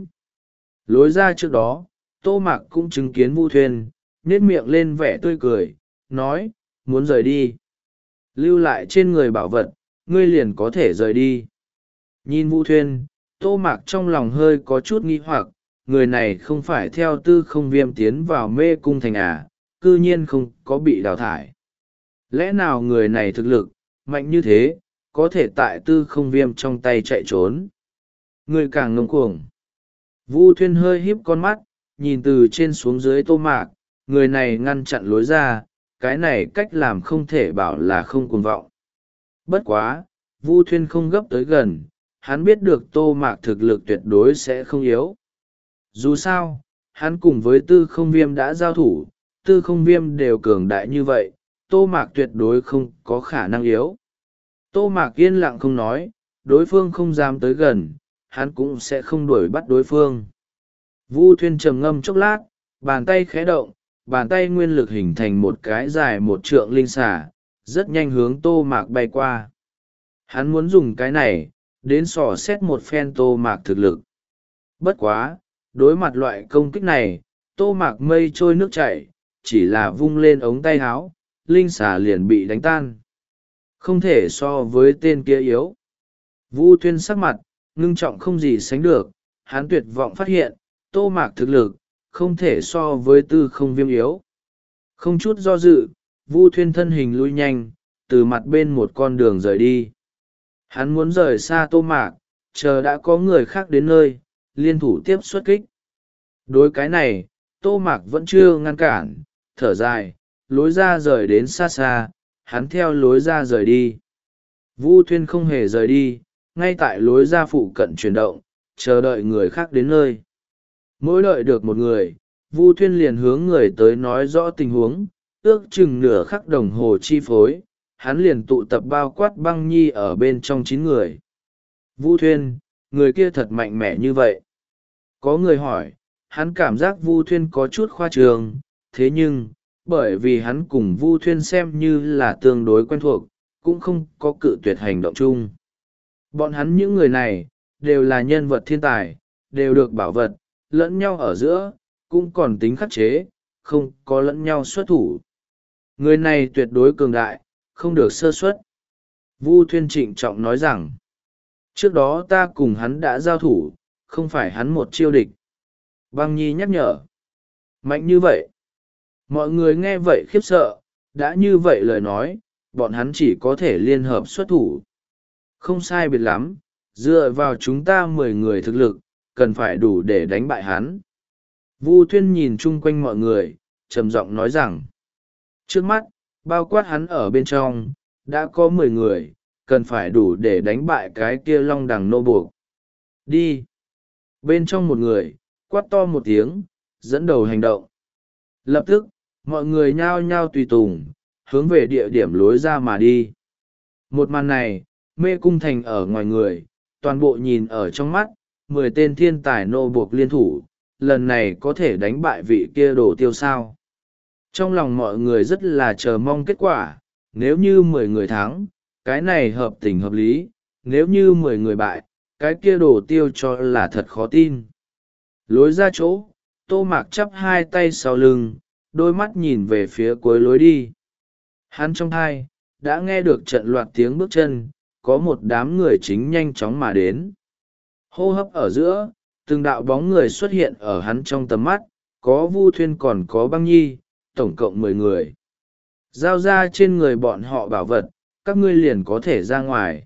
Speaker 1: Lối ra trước đó, Tô Mạc cũng chứng kiến Vu Thuyên, nét miệng lên vẻ tươi cười, nói, muốn rời đi. Lưu lại trên người bảo vật, ngươi liền có thể rời đi. Nhìn Vu Thuyên, Tô Mạc trong lòng hơi có chút nghi hoặc, người này không phải theo tư không viêm tiến vào mê cung thành à, cư nhiên không có bị đào thải. Lẽ nào người này thực lực, mạnh như thế, có thể tại tư không viêm trong tay chạy trốn. Người càng ngông cuồng. Vu Thuyên hơi híp con mắt, nhìn từ trên xuống dưới Tô Mạc, người này ngăn chặn lối ra, cái này cách làm không thể bảo là không cuồng vọng. Bất quá, Vu Thuyên không gấp tới gần, hắn biết được Tô Mạc thực lực tuyệt đối sẽ không yếu. Dù sao, hắn cùng với tư không viêm đã giao thủ, tư không viêm đều cường đại như vậy, Tô Mạc tuyệt đối không có khả năng yếu. Tô Mạc yên lặng không nói, đối phương không dám tới gần, hắn cũng sẽ không đuổi bắt đối phương. Vu Thuyên trầm ngâm chốc lát, bàn tay khẽ động, bàn tay nguyên lực hình thành một cái dài một trượng linh xà, rất nhanh hướng Tô Mạc bay qua. Hắn muốn dùng cái này, đến sò xét một phen Tô Mạc thực lực. Bất quá, đối mặt loại công kích này, Tô Mạc mây trôi nước chảy, chỉ là vung lên ống tay áo, linh xà liền bị đánh tan. Không thể so với tên kia yếu. Vu Thuyên sắc mặt ngưng trọng không gì sánh được, hắn tuyệt vọng phát hiện Tô Mạc thực lực không thể so với Tư Không Viêm yếu. Không chút do dự, Vu Thuyên thân hình lui nhanh, từ mặt bên một con đường rời đi. Hắn muốn rời xa Tô Mạc, chờ đã có người khác đến nơi, liên thủ tiếp xuất kích. Đối cái này, Tô Mạc vẫn chưa ngăn cản, thở dài, lối ra rời đến xa xa, hắn theo lối ra rời đi. Vu Thuyên không hề rời đi, ngay tại lối ra phụ cận chuyển động, chờ đợi người khác đến nơi. Mỗi đợi được một người, Vu Thuyên liền hướng người tới nói rõ tình huống, ước chừng nửa khắc đồng hồ chi phối, hắn liền tụ tập bao quát Băng Nhi ở bên trong chín người. Vu Thuyên, người kia thật mạnh mẽ như vậy. Có người hỏi, hắn cảm giác Vu Thuyên có chút khoa trương, thế nhưng, bởi vì hắn cùng Vu Thuyên xem như là tương đối quen thuộc, cũng không có cự tuyệt hành động chung. Bọn hắn những người này, đều là nhân vật thiên tài, đều được bảo vật, lẫn nhau ở giữa, cũng còn tính khắc chế, không có lẫn nhau xuất thủ. Người này tuyệt đối cường đại, không được sơ suất. Vu Thuyên trịnh trọng nói rằng, trước đó ta cùng hắn đã giao thủ, không phải hắn một chiêu địch. Băng Nhi nhắc nhở, mạnh như vậy. Mọi người nghe vậy khiếp sợ, đã như vậy lời nói, bọn hắn chỉ có thể liên hợp xuất thủ. Không sai biệt lắm, dựa vào chúng ta mười người thực lực, cần phải đủ để đánh bại hắn. Vu Thuyên nhìn chung quanh mọi người, trầm giọng nói rằng, trước mắt, bao quát hắn ở bên trong, đã có mười người, cần phải đủ để đánh bại cái kia long đằng nô buộc. Đi! Bên trong một người, quát to một tiếng, dẫn đầu hành động. Lập tức, mọi người nhao nhao tùy tùng, hướng về địa điểm lối ra mà đi. Một màn này, mê cung thành ở ngoài người, toàn bộ nhìn ở trong mắt, mười tên thiên tài nô buộc liên thủ, lần này có thể đánh bại vị kia đổ tiêu sao. Trong lòng mọi người rất là chờ mong kết quả, nếu như mười người thắng, cái này hợp tình hợp lý, nếu như mười người bại, cái kia đổ tiêu cho là thật khó tin. Lối ra chỗ, Tô Mạc chắp hai tay sau lưng, đôi mắt nhìn về phía cuối lối đi. Hắn trong thai, đã nghe được trận loạt tiếng bước chân, có một đám người chính nhanh chóng mà đến. Hô hấp ở giữa, từng đạo bóng người xuất hiện ở hắn trong tầm mắt, có Vu Thuyên còn có Băng Nhi, tổng cộng mười người. Giao ra trên người bọn họ bảo vật, các ngươi liền có thể ra ngoài.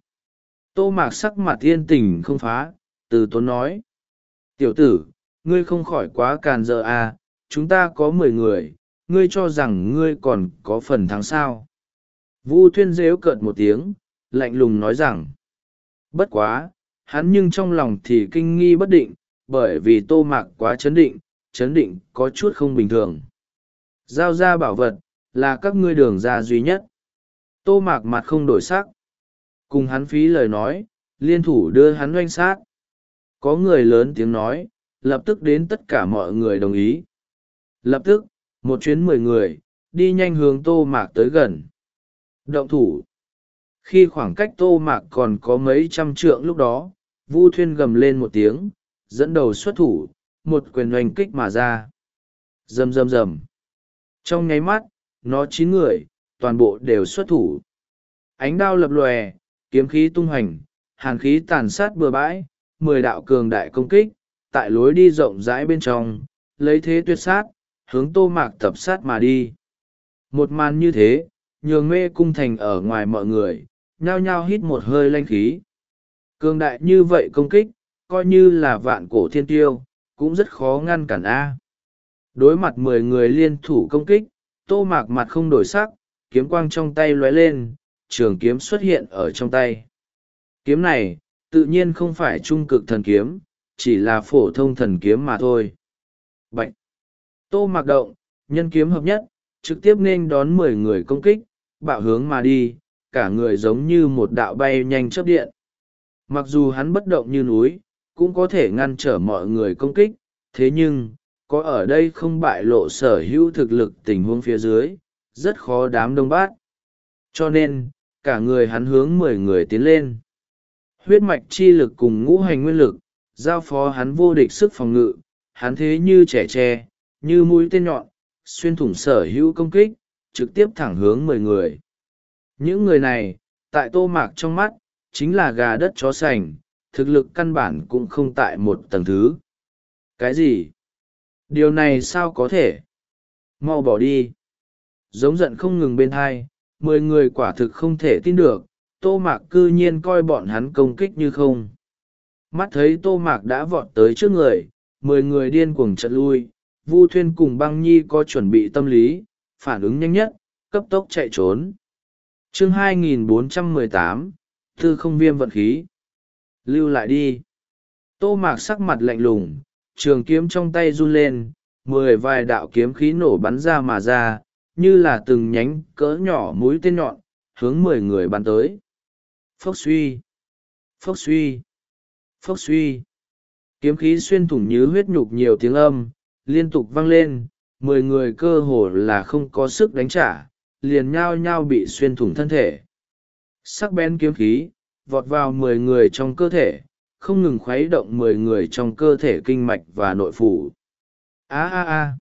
Speaker 1: Tô Mạc sắc mặt yên tình không phá, từ tốn nói. Tiểu tử, ngươi không khỏi quá càn dỡ à, chúng ta có mười người, ngươi cho rằng ngươi còn có phần thắng sao. Vu Thuyên rếu cợt một tiếng, lạnh lùng nói rằng. Bất quá, hắn nhưng trong lòng thì kinh nghi bất định, bởi vì Tô Mạc quá chấn định, chấn định có chút không bình thường. Giao ra bảo vật, là các ngươi đường ra duy nhất. Tô Mạc mặt không đổi sắc. Cùng hắn phí lời nói, liên thủ đưa hắn oanh sát. Có người lớn tiếng nói, lập tức đến tất cả mọi người đồng ý. Lập tức, một chuyến mười người, đi nhanh hướng Tô Mạc tới gần. Động thủ. Khi khoảng cách Tô Mạc còn có mấy trăm trượng lúc đó, Vu Thuyên gầm lên một tiếng, dẫn đầu xuất thủ, một quyền oanh kích mà ra. Rầm rầm rầm. Trong nháy mắt, nó chín người, toàn bộ đều xuất thủ. Ánh đao lập lòe, kiếm khí tung hành, hàn khí tàn sát bừa bãi, mười đạo cường đại công kích, tại lối đi rộng rãi bên trong, lấy thế tuyệt sát, hướng Tô Mạc tập sát mà đi. Một màn như thế, nhường mê cung thành ở ngoài mọi người, nhao nhao hít một hơi lanh khí. Cường đại như vậy công kích, coi như là vạn cổ thiên tiêu, cũng rất khó ngăn cản A. Đối mặt mười người liên thủ công kích, Tô Mạc mặt không đổi sắc, kiếm quang trong tay lóe lên, trường kiếm xuất hiện ở trong tay. Kiếm này, tự nhiên không phải trung cực thần kiếm, chỉ là phổ thông thần kiếm mà thôi. Bạch! Tô Mạc động, nhân kiếm hợp nhất, trực tiếp nên đón mười người công kích, bạo hướng mà đi, cả người giống như một đạo bay nhanh chớp điện. Mặc dù hắn bất động như núi, cũng có thể ngăn trở mọi người công kích, thế nhưng, có ở đây không bại lộ sở hữu thực lực tình huống phía dưới, rất khó đám đông bát. Cho nên, cả người hắn hướng mười người tiến lên. Huyết mạch chi lực cùng ngũ hành nguyên lực, giao phó hắn vô địch sức phòng ngự, hắn thế như trẻ tre, như mũi tên nhọn, xuyên thủng sở hữu công kích, trực tiếp thẳng hướng mười người. Những người này, tại Tô Mạc trong mắt, chính là gà đất chó sành, thực lực căn bản cũng không tại một tầng thứ. Cái gì? Điều này sao có thể? Mau bỏ đi. Giống giận không ngừng bên hai, mười người quả thực không thể tin được, Tô Mạc cư nhiên coi bọn hắn công kích như không. Mắt thấy Tô Mạc đã vọt tới trước người, mười người điên cuồng chật lui, Vu Thuyên cùng Băng Nhi có chuẩn bị tâm lý, phản ứng nhanh nhất, cấp tốc chạy trốn. Chương hai nghìn bốn trăm mười tám, Tư không viêm vận khí. Lưu lại đi. Tô Mạc sắc mặt lạnh lùng, trường kiếm trong tay run lên, mười vài đạo kiếm khí nổ bắn ra mà ra, như là từng nhánh cỡ nhỏ mũi tên nhọn, hướng mười người bắn tới. Phốc suy, phốc suy, phốc suy. Kiếm khí xuyên thủng như huyết nhục nhiều tiếng âm, liên tục vang lên, mười người cơ hồ là không có sức đánh trả, liền nhao nhao bị xuyên thủng thân thể. Sắc bén kiếm khí, vọt vào mười người trong cơ thể, không ngừng khuấy động mười người trong cơ thể kinh mạch và nội phủ. A a a.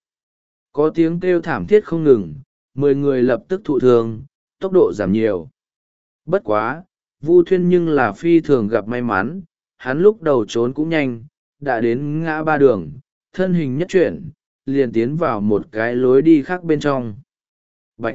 Speaker 1: Có tiếng kêu thảm thiết không ngừng, mười người lập tức thụ thương, tốc độ giảm nhiều. Bất quá, Vu Thuyên nhưng là phi thường gặp may mắn, hắn lúc đầu trốn cũng nhanh, đã đến ngã ba đường, thân hình nhất chuyển, liền tiến vào một cái lối đi khác bên trong. Bạch!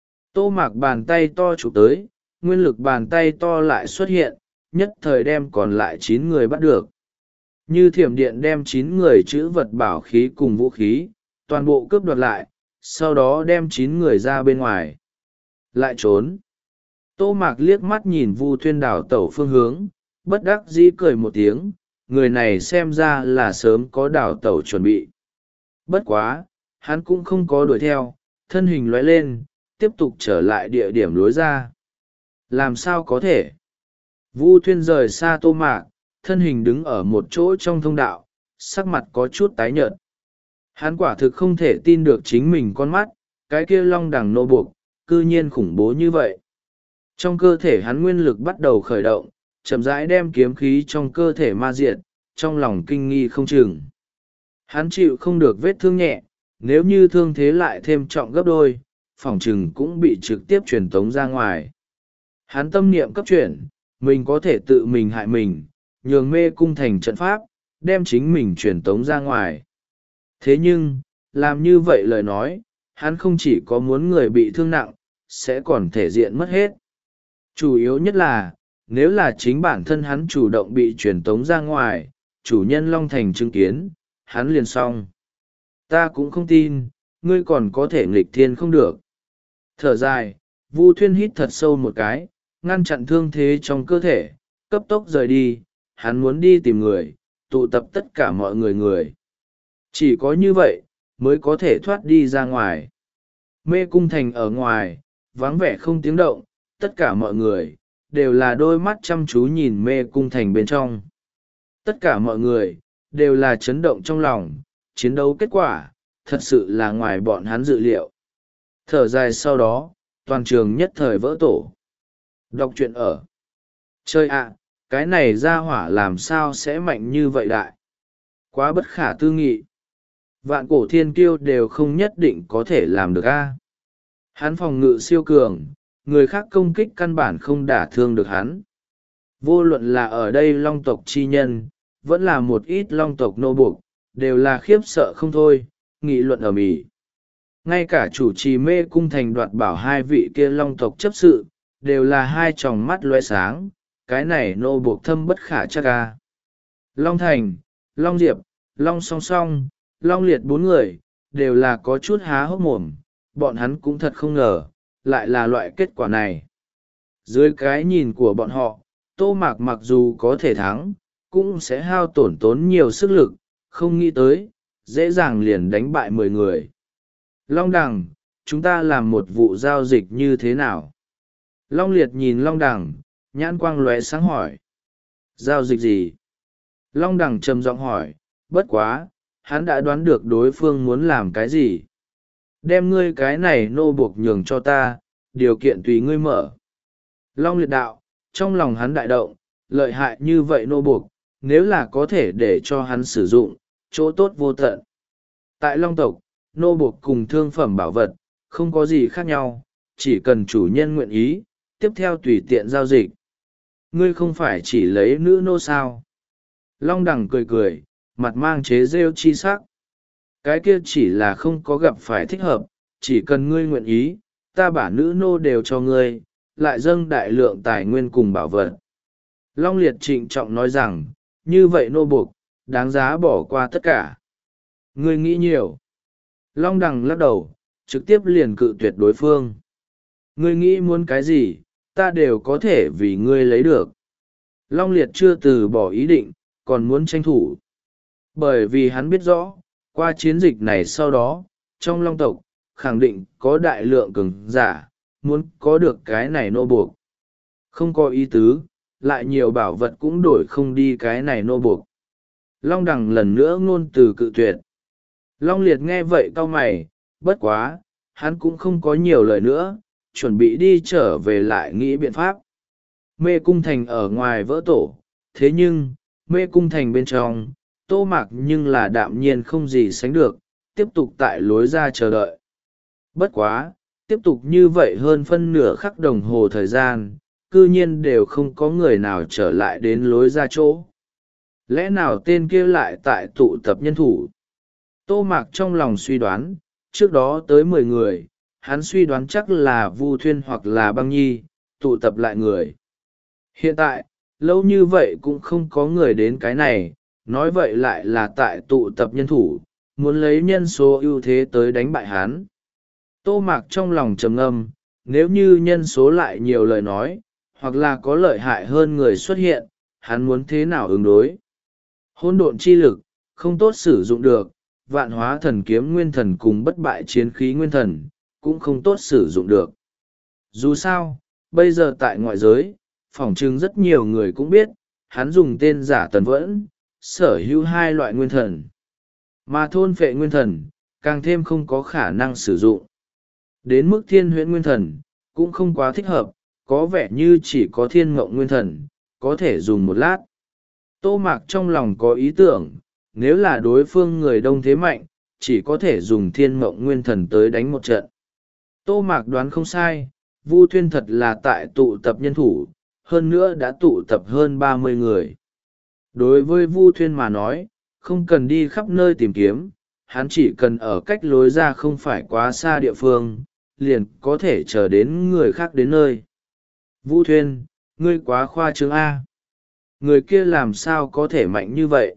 Speaker 1: Tô Mạc bàn tay to chụp tới, nguyên lực bàn tay to lại xuất hiện, nhất thời đem còn lại chín người bắt được. Như thiểm điện đem chín người chữ vật bảo khí cùng vũ khí, toàn bộ cướp đoạt lại, sau đó đem chín người ra bên ngoài. Lại trốn. Tô Mạc liếc mắt nhìn Vu Thuyên đảo tẩu phương hướng, bất đắc dĩ cười một tiếng, người này xem ra là sớm có đảo tẩu chuẩn bị. Bất quá, hắn cũng không có đuổi theo, thân hình lóe lên, tiếp tục trở lại địa điểm lối ra. Làm sao có thể? Vu Thuyên rời xa Tô Mạc, thân hình đứng ở một chỗ trong thông đạo, sắc mặt có chút tái nhợt. Hắn quả thực không thể tin được chính mình con mắt, cái kia long đằng nô buộc, cư nhiên khủng bố như vậy. Trong cơ thể hắn nguyên lực bắt đầu khởi động, chậm rãi đem kiếm khí trong cơ thể ma diệt, trong lòng kinh nghi không chừng. Hắn chịu không được vết thương nhẹ, nếu như thương thế lại thêm trọng gấp đôi, phỏng chừng cũng bị trực tiếp truyền tống ra ngoài. Hắn tâm niệm cấp chuyển, mình có thể tự mình hại mình, nhường mê cung thành trận pháp, đem chính mình truyền tống ra ngoài. Thế nhưng, làm như vậy lời nói, hắn không chỉ có muốn người bị thương nặng, sẽ còn thể diện mất hết. Chủ yếu nhất là, nếu là chính bản thân hắn chủ động bị truyền tống ra ngoài, chủ nhân Long Thành chứng kiến, hắn liền xong. Ta cũng không tin, ngươi còn có thể nghịch thiên không được. Thở dài, Vu Thuyên hít thật sâu một cái, ngăn chặn thương thế trong cơ thể, cấp tốc rời đi, hắn muốn đi tìm người, tụ tập tất cả mọi người người. Chỉ có như vậy, mới có thể thoát đi ra ngoài. Mê cung thành ở ngoài, vắng vẻ không tiếng động, tất cả mọi người, đều là đôi mắt chăm chú nhìn mê cung thành bên trong. Tất cả mọi người, đều là chấn động trong lòng, chiến đấu kết quả, thật sự là ngoài bọn hắn dự liệu. Thở dài sau đó, toàn trường nhất thời vỡ tổ. Đọc truyện ở. Chơi ạ, cái này ra hỏa làm sao sẽ mạnh như vậy đại? Quá bất khả tư nghị. Vạn cổ thiên kiêu đều không nhất định có thể làm được a. Hắn phòng ngự siêu cường, người khác công kích căn bản không đả thương được hắn. Vô luận là ở đây long tộc chi nhân, vẫn là một ít long tộc nô buộc, đều là khiếp sợ không thôi, nghị luận ở mỹ. Ngay cả chủ trì mê cung thành đoạt bảo hai vị kia long tộc chấp sự, đều là hai tròng mắt loe sáng, cái này nô buộc thâm bất khả chắc ca. Long Thành, Long Diệp, Long Song Song, Long Liệt bốn người, đều là có chút há hốc mồm, bọn hắn cũng thật không ngờ, lại là loại kết quả này. Dưới cái nhìn của bọn họ, Tô Mạc mặc dù có thể thắng, cũng sẽ hao tổn tốn nhiều sức lực, không nghĩ tới, dễ dàng liền đánh bại mười người. Long Đằng, chúng ta làm một vụ giao dịch như thế nào? Long Liệt nhìn Long Đằng, nhãn quang lóe sáng hỏi. Giao dịch gì? Long Đằng trầm giọng hỏi, bất quá, hắn đã đoán được đối phương muốn làm cái gì. Đem ngươi cái này nô buộc nhường cho ta, điều kiện tùy ngươi mở. Long Liệt đạo, trong lòng hắn đại động, lợi hại như vậy nô buộc, nếu là có thể để cho hắn sử dụng, chỗ tốt vô tận. Tại Long tộc, nô buộc cùng thương phẩm bảo vật, không có gì khác nhau, chỉ cần chủ nhân nguyện ý, tiếp theo tùy tiện giao dịch. Ngươi không phải chỉ lấy nữ nô sao? Long đằng cười cười, mặt mang chế rêu chi sắc. Cái kia chỉ là không có gặp phải thích hợp, chỉ cần ngươi nguyện ý, ta bả nữ nô đều cho ngươi, lại dâng đại lượng tài nguyên cùng bảo vật. Long liệt trịnh trọng nói rằng, như vậy nô buộc, đáng giá bỏ qua tất cả. Ngươi nghĩ nhiều. Long đằng lắc đầu, trực tiếp liền cự tuyệt đối phương. Ngươi nghĩ muốn cái gì, ta đều có thể vì ngươi lấy được. Long liệt chưa từ bỏ ý định, còn muốn tranh thủ. Bởi vì hắn biết rõ, qua chiến dịch này sau đó, trong long tộc, khẳng định có đại lượng cường giả, muốn có được cái này nô buộc. Không có ý tứ, lại nhiều bảo vật cũng đổi không đi cái này nô buộc. Long đằng lần nữa ngôn từ cự tuyệt. Long liệt nghe vậy cau mày, bất quá, hắn cũng không có nhiều lời nữa, chuẩn bị đi trở về lại nghĩ biện pháp. Mê cung thành ở ngoài vỡ tổ, thế nhưng, mê cung thành bên trong, Tô Mạc nhưng là đạm nhiên không gì sánh được, tiếp tục tại lối ra chờ đợi. Bất quá, tiếp tục như vậy hơn phân nửa khắc đồng hồ thời gian, cư nhiên đều không có người nào trở lại đến lối ra chỗ. Lẽ nào tên kia lại tại tụ tập nhân thủ? Tô Mạc trong lòng suy đoán, trước đó tới mười người, hắn suy đoán chắc là Vu Thuyên hoặc là Băng Nhi, tụ tập lại người. Hiện tại, lâu như vậy cũng không có người đến cái này, nói vậy lại là tại tụ tập nhân thủ, muốn lấy nhân số ưu thế tới đánh bại hắn. Tô Mạc trong lòng trầm ngâm, nếu như nhân số lại nhiều lời nói, hoặc là có lợi hại hơn người xuất hiện, hắn muốn thế nào ứng đối? Hỗn độn chi lực, không tốt sử dụng được, vạn hóa thần kiếm nguyên thần cùng bất bại chiến khí nguyên thần, cũng không tốt sử dụng được. Dù sao, bây giờ tại ngoại giới, phỏng chừng rất nhiều người cũng biết, hắn dùng tên giả Tần Vẫn, sở hữu hai loại nguyên thần. Mà thôn phệ nguyên thần, càng thêm không có khả năng sử dụng. Đến mức thiên huyễn nguyên thần, cũng không quá thích hợp, có vẻ như chỉ có thiên mộng nguyên thần, có thể dùng một lát. Tô Mạc trong lòng có ý tưởng, nếu là đối phương người đông thế mạnh, chỉ có thể dùng thiên mộng nguyên thần tới đánh một trận. Tô Mạc đoán không sai, Vu Thuyên thật là tại tụ tập nhân thủ, hơn nữa đã tụ tập hơn ba mươi người. Đối với Vu Thuyên mà nói, không cần đi khắp nơi tìm kiếm, hắn chỉ cần ở cách lối ra không phải quá xa địa phương, liền có thể chờ đến người khác đến nơi. Vu Thuyên, ngươi quá khoa trương A. Người kia làm sao có thể mạnh như vậy?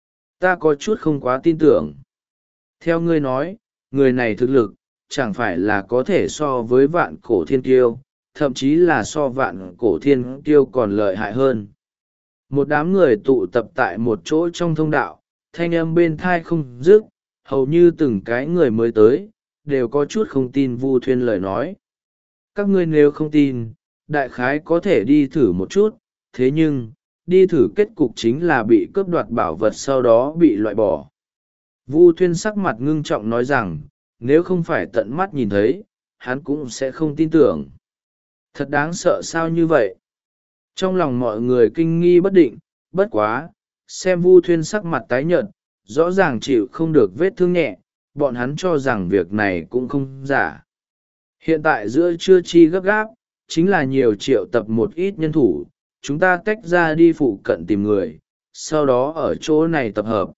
Speaker 1: Ta có chút không quá tin tưởng. Theo ngươi nói, người này thực lực, chẳng phải là có thể so với vạn cổ thiên kiêu, thậm chí là so vạn cổ thiên kiêu còn lợi hại hơn. Một đám người tụ tập tại một chỗ trong thông đạo, thanh âm bên thai không dứt, hầu như từng cái người mới tới, đều có chút không tin Vu Thuyên lời nói. Các ngươi nếu không tin, đại khái có thể đi thử một chút, thế nhưng, đi thử kết cục chính là bị cướp đoạt bảo vật sau đó bị loại bỏ. Vu Thuyên sắc mặt ngưng trọng nói rằng, nếu không phải tận mắt nhìn thấy, hắn cũng sẽ không tin tưởng. Thật đáng sợ sao như vậy? Trong lòng mọi người kinh nghi bất định, bất quá, xem Vu Thuyên sắc mặt tái nhợt, rõ ràng chịu không được vết thương nhẹ, bọn hắn cho rằng việc này cũng không giả. Hiện tại giữa trưa chi gấp gáp, chính là nhiều triệu tập một ít nhân thủ, chúng ta tách ra đi phụ cận tìm người, sau đó ở chỗ này tập hợp.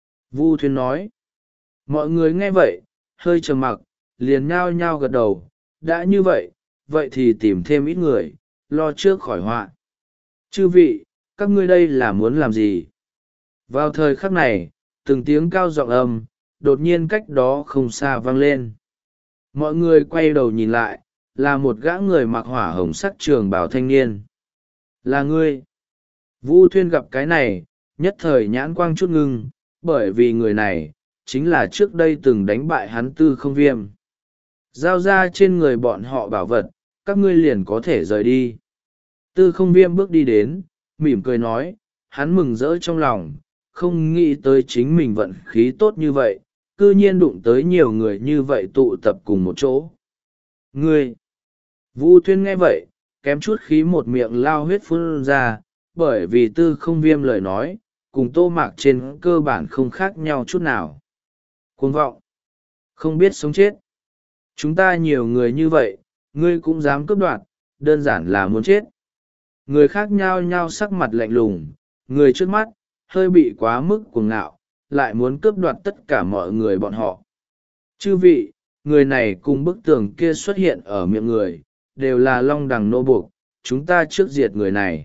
Speaker 1: Vu Thuyên nói. Mọi người nghe vậy, hơi trầm mặc, liền nhao nhao gật đầu, đã như vậy, vậy thì tìm thêm ít người, lo trước khỏi họa. Chư vị, các ngươi đây là muốn làm gì? Vào thời khắc này, từng tiếng cao giọng âm, đột nhiên cách đó không xa vang lên. Mọi người quay đầu nhìn lại, là một gã người mặc hỏa hồng sắc trường bào thanh niên. Là ngươi. Vu Thuyên gặp cái này, nhất thời nhãn quang chút ngưng, bởi vì người này, chính là trước đây từng đánh bại hắn Tư Không Viêm. Giao ra trên người bọn họ bảo vật, các ngươi liền có thể rời đi. Tư Không Viêm bước đi đến, mỉm cười nói, hắn mừng rỡ trong lòng, không nghĩ tới chính mình vận khí tốt như vậy, cư nhiên đụng tới nhiều người như vậy tụ tập cùng một chỗ. Ngươi! Vu Thuyên nghe vậy, kém chút khí một miệng lao huyết phun ra, bởi vì Tư Không Viêm lời nói, cùng Tô Mạc trên cơ bản không khác nhau chút nào. Cuồng vọng! không biết sống chết. Chúng ta nhiều người như vậy, ngươi cũng dám cướp đoạt, đơn giản là muốn chết. Người khác nhao nhao sắc mặt lạnh lùng, người trước mắt, hơi bị quá mức cuồng ngạo, lại muốn cướp đoạt tất cả mọi người bọn họ. Chư vị, người này cùng bức tường kia xuất hiện ở miệng người, đều là long đằng nô buộc, chúng ta trước diệt người này.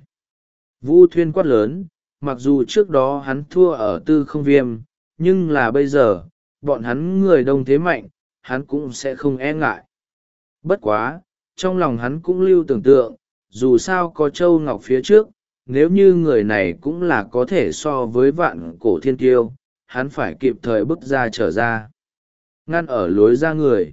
Speaker 1: Vu Thuyên quát lớn, mặc dù trước đó hắn thua ở tư không viêm, nhưng là bây giờ, bọn hắn người đông thế mạnh, hắn cũng sẽ không e ngại. Bất quá, trong lòng hắn cũng lưu tưởng tượng, dù sao có Châu Ngọc phía trước, nếu như người này cũng là có thể so với vạn cổ thiên kiêu, hắn phải kịp thời bước ra trở ra. Ngăn ở lối ra người.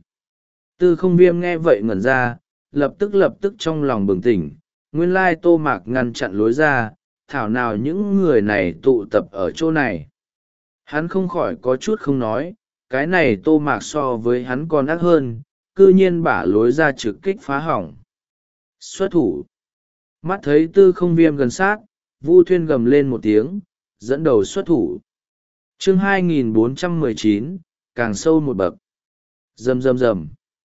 Speaker 1: Tư không viêm nghe vậy ngẩn ra, lập tức lập tức trong lòng bừng tỉnh, nguyên lai Tô Mạc ngăn chặn lối ra, thảo nào những người này tụ tập ở chỗ này. Hắn không khỏi có chút không nói, cái này Tô Mạc so với hắn còn ác hơn, cư nhiên bả lối ra trực kích phá hỏng. Xuất thủ. Mắt thấy tư không viêm gần sát, Vu Thuyên gầm lên một tiếng, dẫn đầu xuất thủ. chương hai nghìn bốn trăm mười chín, càng sâu một bậc. Rầm rầm rầm.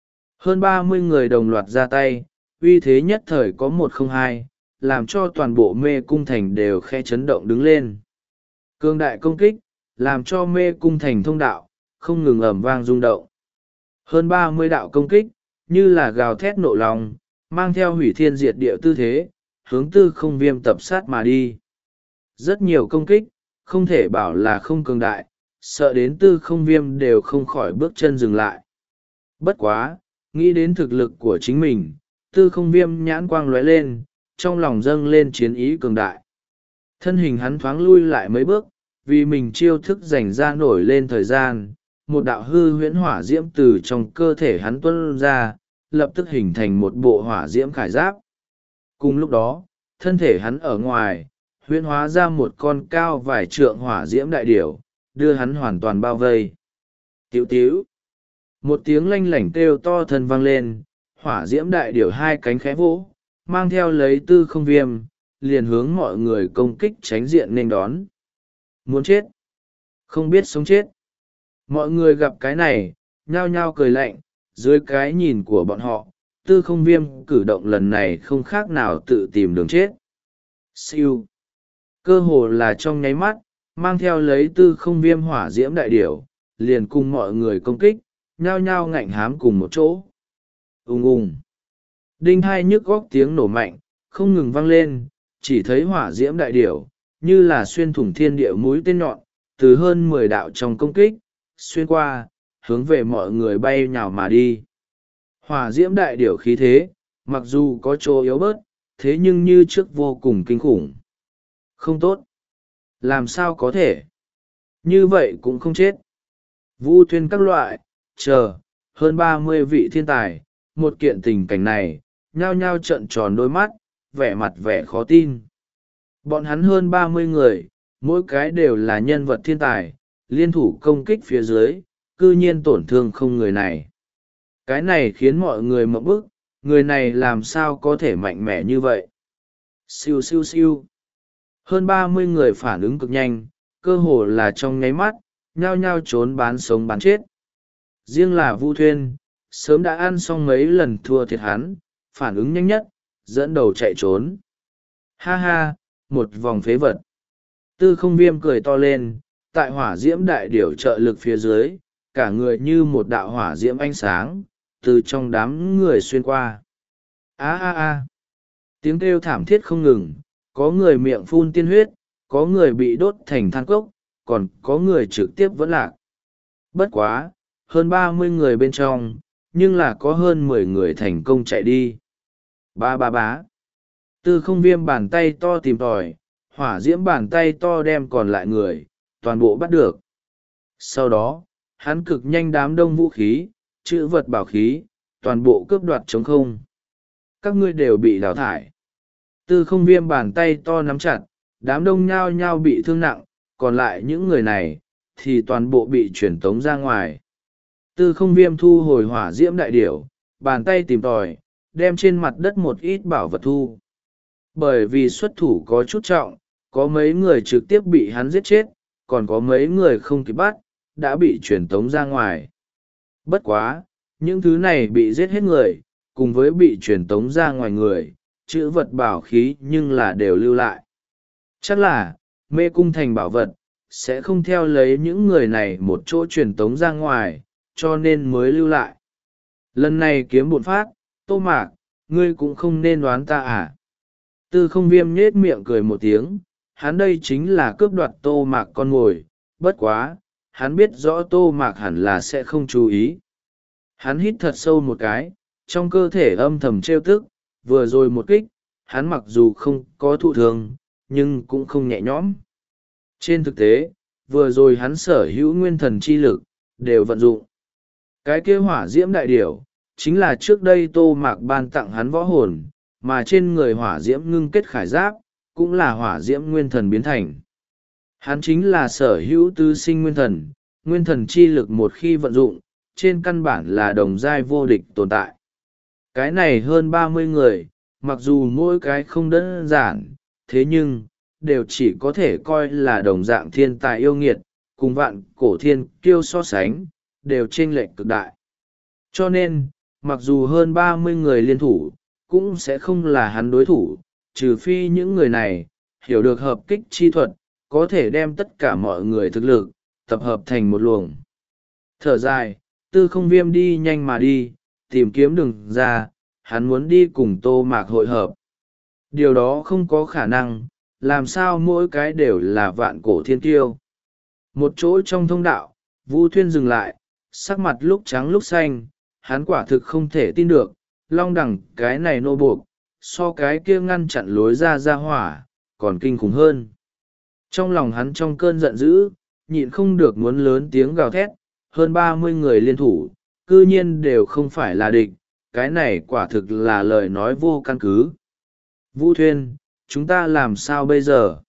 Speaker 1: Hơn ba mươi người đồng loạt ra tay, uy thế nhất thời có một không hai, làm cho toàn bộ mê cung thành đều khe chấn động đứng lên. Cương đại công kích, làm cho mê cung thành thông đạo, không ngừng ầm vang rung động. Hơn ba mươi đạo công kích, như là gào thét nộ lòng, mang theo hủy thiên diệt địa tư thế, hướng tư không viêm tập sát mà đi. Rất nhiều công kích, không thể bảo là không cường đại, sợ đến tư không viêm đều không khỏi bước chân dừng lại. Bất quá, nghĩ đến thực lực của chính mình, tư không viêm nhãn quang lóe lên, trong lòng dâng lên chiến ý cường đại. Thân hình hắn thoáng lui lại mấy bước, vì mình chiêu thức dành ra nổi lên thời gian, một đạo hư huyễn hỏa diễm từ trong cơ thể hắn tuôn ra, lập tức hình thành một bộ hỏa diễm khải giáp. Cùng lúc đó, thân thể hắn ở ngoài, huyễn hóa ra một con cao vài trượng hỏa diễm đại điểu, đưa hắn hoàn toàn bao vây. Tiểu tiểu. Một tiếng lanh lảnh kêu to thân vang lên, hỏa diễm đại điểu hai cánh khẽ vỗ, mang theo lấy tư không viêm, liền hướng mọi người công kích tránh diện nên đón. Muốn chết. Không biết sống chết. Mọi người gặp cái này, nhao nhao cười lạnh, dưới cái nhìn của bọn họ, tư không viêm cử động lần này không khác nào tự tìm đường chết. Siêu. Cơ hồ là trong nháy mắt, mang theo lấy tư không viêm hỏa diễm đại điểu, liền cùng mọi người công kích, nhao nhao ngạnh hám cùng một chỗ. Ùng ùng. Đinh hai nhức góc tiếng nổ mạnh, không ngừng vang lên, chỉ thấy hỏa diễm đại điểu, như là xuyên thủng thiên địa mũi tên nhọn, từ hơn mười đạo trong công kích, xuyên qua, hướng về mọi người bay nhào mà đi. Hỏa diễm đại điểu khí thế, mặc dù có chỗ yếu bớt, thế nhưng như trước vô cùng kinh khủng. Không tốt. Làm sao có thể? Như vậy cũng không chết. Vu Thuyên các loại, chờ, hơn ba mươi vị thiên tài, một kiện tình cảnh này, nhao nhao trợn tròn đôi mắt, vẻ mặt vẻ khó tin. Bọn hắn hơn ba mươi người, mỗi cái đều là nhân vật thiên tài, liên thủ công kích phía dưới, cư nhiên tổn thương không người này. Cái này khiến mọi người mộng bức, người này làm sao có thể mạnh mẽ như vậy. Siêu siêu siêu. Hơn ba mươi người phản ứng cực nhanh, cơ hồ là trong nháy mắt, nhao nhao trốn bán sống bán chết. Riêng là Vu Thuyên, sớm đã ăn xong mấy lần thua thiệt hắn, phản ứng nhanh nhất, dẫn đầu chạy trốn. Ha ha, một vòng phế vật. Tư không viêm cười to lên, tại hỏa diễm đại điểu trợ lực phía dưới, cả người như một đạo hỏa diễm ánh sáng, từ trong đám người xuyên qua. A a a. Tiếng kêu thảm thiết không ngừng, có người miệng phun tiên huyết, có người bị đốt thành than cốc, còn có người trực tiếp vẫn lạc. Bất quá, hơn ba mươi người bên trong, nhưng là có hơn mười người thành công chạy đi. Ba ba bá. Tư không viêm bàn tay to tìm tòi, hỏa diễm bàn tay to đem còn lại người, toàn bộ bắt được. Sau đó, hắn cực nhanh đám đông vũ khí, chữ vật bảo khí, toàn bộ cướp đoạt trống không. Các ngươi đều bị đào thải. Tư không viêm bàn tay to nắm chặt, đám đông nhao nhao bị thương nặng, còn lại những người này, thì toàn bộ bị chuyển tống ra ngoài. Tư không viêm thu hồi hỏa diễm đại điểu, bàn tay tìm tòi, đem trên mặt đất một ít bảo vật thu. Bởi vì xuất thủ có chút trọng, có mấy người trực tiếp bị hắn giết chết, còn có mấy người không kịp bắt, đã bị chuyển tống ra ngoài. Bất quá, những thứ này bị giết hết người, cùng với bị truyền tống ra ngoài người, chữ vật bảo khí nhưng là đều lưu lại. Chắc là, mê cung thành bảo vật, sẽ không theo lấy những người này một chỗ truyền tống ra ngoài, cho nên mới lưu lại. Lần này kiếm bộn phát, Tô Mạc, ngươi cũng không nên đoán ta à. Tư không viêm nhết miệng cười một tiếng, hắn đây chính là cướp đoạt Tô Mạc con mồi, bất quá, hắn biết rõ Tô Mạc hẳn là sẽ không chú ý. Hắn hít thật sâu một cái, trong cơ thể âm thầm trêu tức, vừa rồi một kích, hắn mặc dù không có thụ thương, nhưng cũng không nhẹ nhõm. Trên thực tế, vừa rồi hắn sở hữu nguyên thần chi lực, đều vận dụng. Cái kia hỏa diễm đại điểu, chính là trước đây Tô Mạc ban tặng hắn võ hồn, mà trên người hỏa diễm ngưng kết khải giáp, cũng là hỏa diễm nguyên thần biến thành. Hắn chính là sở hữu tư sinh nguyên thần, nguyên thần chi lực một khi vận dụng, trên căn bản là đồng giai vô địch tồn tại. Cái này hơn ba mươi người, mặc dù mỗi cái không đơn giản, thế nhưng, đều chỉ có thể coi là đồng dạng thiên tài yêu nghiệt, cùng vạn cổ thiên kiêu so sánh, đều chênh lệch cực đại. Cho nên, mặc dù hơn ba mươi người liên thủ, cũng sẽ không là hắn đối thủ, trừ phi những người này, hiểu được hợp kích chi thuật, có thể đem tất cả mọi người thực lực, tập hợp thành một luồng. Thở dài, tư không viêm đi nhanh mà đi, tìm kiếm đường ra, hắn muốn đi cùng Tô Mạc hội hợp. Điều đó không có khả năng, làm sao mỗi cái đều là vạn cổ thiên tiêu. Một chỗ trong thông đạo, Vu Thuyên dừng lại, sắc mặt lúc trắng lúc xanh, hắn quả thực không thể tin được, long đẳng cái này nô buộc, so cái kia ngăn chặn lối ra ra hỏa, còn kinh khủng hơn. Trong lòng hắn trong cơn giận dữ, nhịn không được muốn lớn tiếng gào thét, hơn ba mươi người liên thủ, cư nhiên đều không phải là địch, cái này quả thực là lời nói vô căn cứ. Vu Thuyên, chúng ta làm sao bây giờ?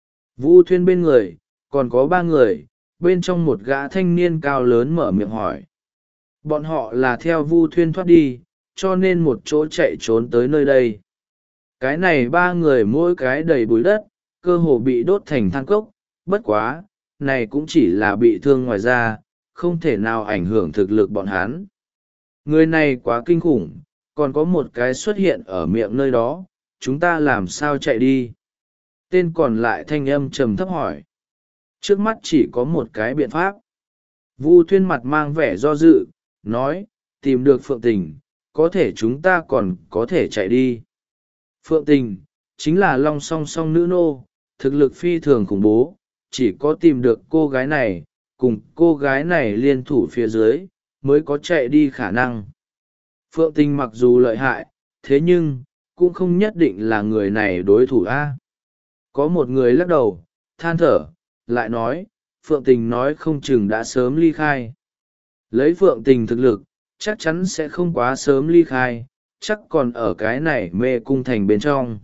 Speaker 1: Vu Thuyên bên người, còn có ba người, bên trong một gã thanh niên cao lớn mở miệng hỏi. Bọn họ là theo Vu Thuyên thoát đi, cho nên một chỗ chạy trốn tới nơi đây. Cái này ba người mỗi cái đầy bụi đất, cơ hồ bị đốt thành than cốc, bất quá, này cũng chỉ là bị thương ngoài da, không thể nào ảnh hưởng thực lực bọn hắn. Người này quá kinh khủng, còn có một cái xuất hiện ở miệng nơi đó, chúng ta làm sao chạy đi? Tên còn lại thanh âm trầm thấp hỏi. Trước mắt chỉ có một cái biện pháp. Vu Thuyên mặt mang vẻ do dự, nói, tìm được Phượng Tình, có thể chúng ta còn có thể chạy đi. Phượng Tình, chính là long song song nữ nô, thực lực phi thường khủng bố, chỉ có tìm được cô gái này, cùng cô gái này liên thủ phía dưới, mới có chạy đi khả năng. Phượng Tình mặc dù lợi hại, thế nhưng, cũng không nhất định là người này đối thủ a. Có một người lắc đầu, than thở, lại nói, Phượng Tình nói không chừng đã sớm ly khai. Lấy Phượng Tình thực lực, chắc chắn sẽ không quá sớm ly khai, chắc còn ở cái này mê cung thành bên trong.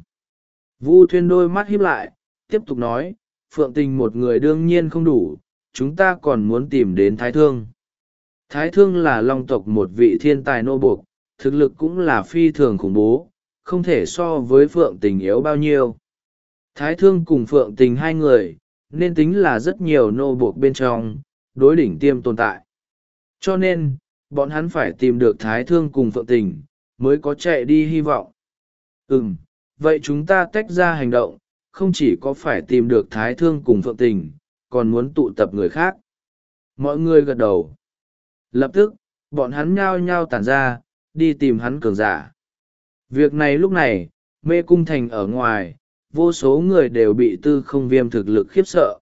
Speaker 1: Vu Thuyên đôi mắt híp lại, tiếp tục nói, Phượng Tình một người đương nhiên không đủ, chúng ta còn muốn tìm đến Thái Thương. Thái Thương là long tộc một vị thiên tài nô buộc, thực lực cũng là phi thường khủng bố, không thể so với Phượng Tình yếu bao nhiêu. Thái Thương cùng Phượng Tình hai người, nên tính là rất nhiều nô buộc bên trong, đối đỉnh tiêm tồn tại. Cho nên, bọn hắn phải tìm được Thái Thương cùng Phượng Tình, mới có chạy đi hy vọng. Ừm, vậy chúng ta tách ra hành động, không chỉ có phải tìm được Thái Thương cùng Phượng Tình, còn muốn tụ tập người khác. Mọi người gật đầu. Lập tức, bọn hắn nhao nhao tản ra, đi tìm hắn cường giả. Việc này lúc này, mê cung thành ở ngoài, vô số người đều bị tư không viêm thực lực khiếp sợ.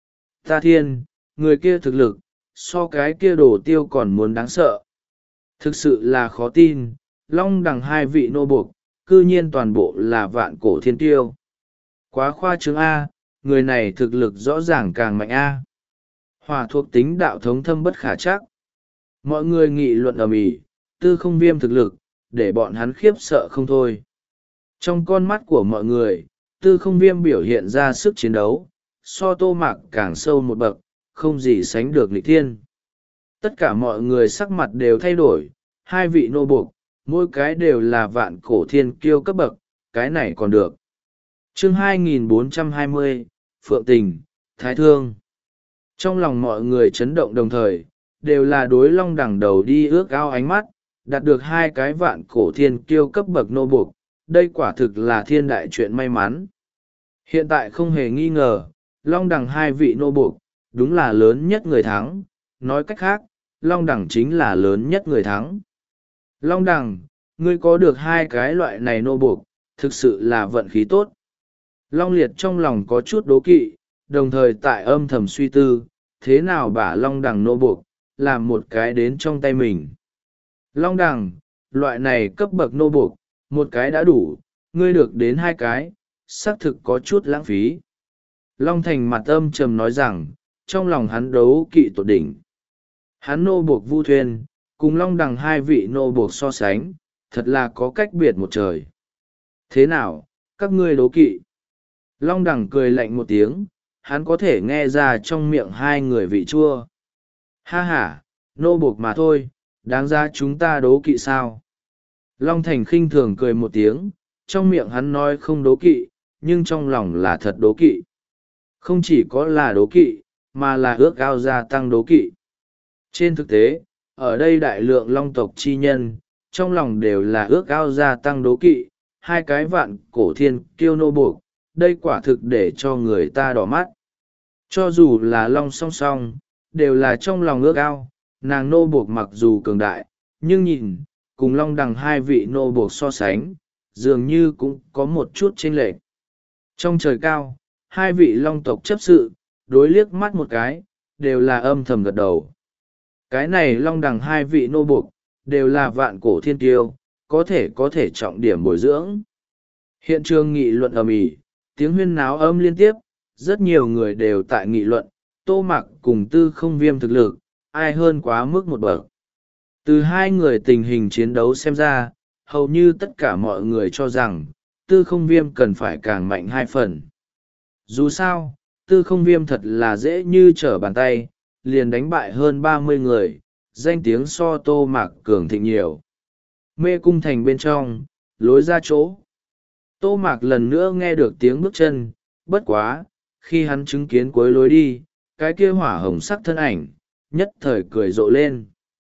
Speaker 1: Ta thiên, người kia thực lực, so cái kia đổ tiêu còn muốn đáng sợ. Thực sự là khó tin, long đằng hai vị nô buộc, cư nhiên toàn bộ là vạn cổ thiên tiêu. Quá khoa trương A, người này thực lực rõ ràng càng mạnh A. Hỏa thuộc tính đạo thống thâm bất khả chắc. Mọi người nghị luận ầm ĩ, tư không viêm thực lực, để bọn hắn khiếp sợ không thôi. Trong con mắt của mọi người, tư không viêm biểu hiện ra sức chiến đấu, so Tô Mạc càng sâu một bậc, không gì sánh được nghịch thiên. Tất cả mọi người sắc mặt đều thay đổi, hai vị nô buộc, mỗi cái đều là vạn cổ thiên kiêu cấp bậc, cái này còn được. Chương hai nghìn bốn trăm hai mươi, Phượng Tình, Thái Thương. Trong lòng mọi người chấn động đồng thời, đều là đối long đẳng đầu đi ước ao ánh mắt, đạt được hai cái vạn cổ thiên kiêu cấp bậc nô buộc, đây quả thực là thiên đại chuyện may mắn. Hiện tại không hề nghi ngờ, long đẳng hai vị nô buộc, đúng là lớn nhất người thắng, nói cách khác, long đẳng chính là lớn nhất người thắng. Long đẳng, ngươi có được hai cái loại này nô buộc, thực sự là vận khí tốt. Long liệt trong lòng có chút đố kỵ, đồng thời tại âm thầm suy tư, thế nào bả long đẳng nô buộc, làm một cái đến trong tay mình. Long đẳng, loại này cấp bậc nô buộc, một cái đã đủ, ngươi được đến hai cái, xác thực có chút lãng phí. Long thành mặt âm trầm nói rằng, trong lòng hắn đấu kỵ tột đỉnh. Hắn nô buộc Vu Thuyên, cùng long đẳng hai vị nô buộc so sánh, thật là có cách biệt một trời. Thế nào, các ngươi đố kỵ? Long đẳng cười lạnh một tiếng, hắn có thể nghe ra trong miệng hai người vị chua. Ha ha, nô buộc mà thôi, đáng ra chúng ta đố kỵ sao? Long thành khinh thường cười một tiếng, trong miệng hắn nói không đố kỵ, nhưng trong lòng là thật đố kỵ. Không chỉ có là đố kỵ, mà là ước ao gia tăng đố kỵ. Trên thực tế, ở đây đại lượng long tộc chi nhân, trong lòng đều là ước ao gia tăng đố kỵ, hai cái vạn cổ thiên kiêu nô buộc, đây quả thực để cho người ta đỏ mắt. Cho dù là long song song, đều là trong lòng ước ao, nàng nô buộc mặc dù cường đại, nhưng nhìn, cùng long đằng hai vị nô buộc so sánh, dường như cũng có một chút chênh lệch. Trong trời cao, hai vị long tộc chấp sự, đối liếc mắt một cái, đều là âm thầm gật đầu. Cái này long đằng hai vị nô buộc, đều là vạn cổ thiên tiêu, có thể có thể trọng điểm bồi dưỡng. Hiện trường nghị luận ầm ĩ, tiếng huyên náo âm liên tiếp, rất nhiều người đều tại nghị luận, Tô Mặc cùng Tư Không Viêm thực lực, ai hơn quá mức một bậc. Từ hai người tình hình chiến đấu xem ra, hầu như tất cả mọi người cho rằng, Tư Không Viêm cần phải càng mạnh hai phần. Dù sao, Tư Không Viêm thật là dễ như trở bàn tay, liền đánh bại hơn ba mươi người, danh tiếng so Tô Mạc cường thịnh nhiều. Mê cung thành bên trong, lối ra chỗ. Tô Mạc lần nữa nghe được tiếng bước chân, bất quá, khi hắn chứng kiến cuối lối đi, cái kia hỏa hồng sắc thân ảnh, nhất thời cười rộ lên.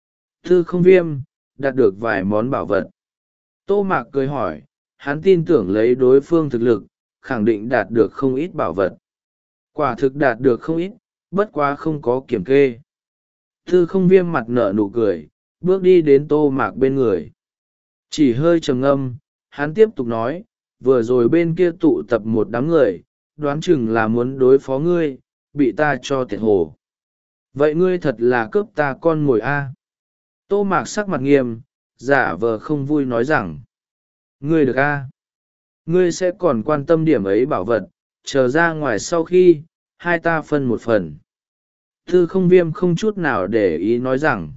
Speaker 1: Tư Không Viêm, đạt được vài món bảo vật. Tô Mạc cười hỏi, hắn tin tưởng lấy đối phương thực lực, khẳng định đạt được không ít bảo vật. Quả thực đạt được không ít, bất quá không có kiểm kê. Tư Không Viêm mặt nở nụ cười, bước đi đến Tô Mạc bên người. Chỉ hơi trầm ngâm, hắn tiếp tục nói, vừa rồi bên kia tụ tập một đám người, đoán chừng là muốn đối phó ngươi, bị ta cho tiệt hồ. Vậy ngươi thật là cướp ta con mồi a. Tô Mạc sắc mặt nghiêm, giả vờ không vui nói rằng, ngươi được a. Ngươi sẽ còn quan tâm điểm ấy bảo vật, chờ ra ngoài sau khi, hai ta phân một phần. Tư Không Viêm không chút nào để ý nói rằng,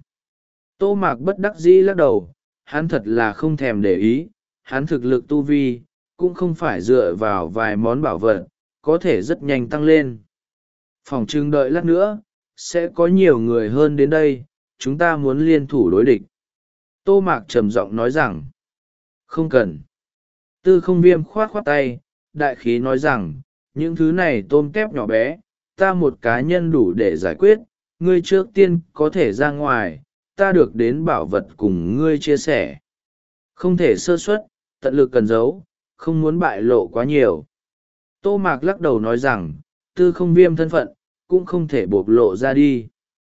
Speaker 1: Tô Mạc bất đắc dĩ lắc đầu, hắn thật là không thèm để ý, hắn thực lực tu vi, cũng không phải dựa vào vài món bảo vật, có thể rất nhanh tăng lên. Phòng trưng đợi lát nữa, sẽ có nhiều người hơn đến đây, chúng ta muốn liên thủ đối địch. Tô Mạc trầm giọng nói rằng, không cần. Tư Không Viêm khoát khoát tay, đại khí nói rằng, những thứ này tôm tép nhỏ bé, ta một cá nhân đủ để giải quyết, ngươi trước tiên có thể ra ngoài, ta được đến bảo vật cùng ngươi chia sẻ. Không thể sơ suất, tận lực cần giấu, không muốn bại lộ quá nhiều. Tô Mạc lắc đầu nói rằng, Tư Không Viêm thân phận, cũng không thể bộc lộ ra đi.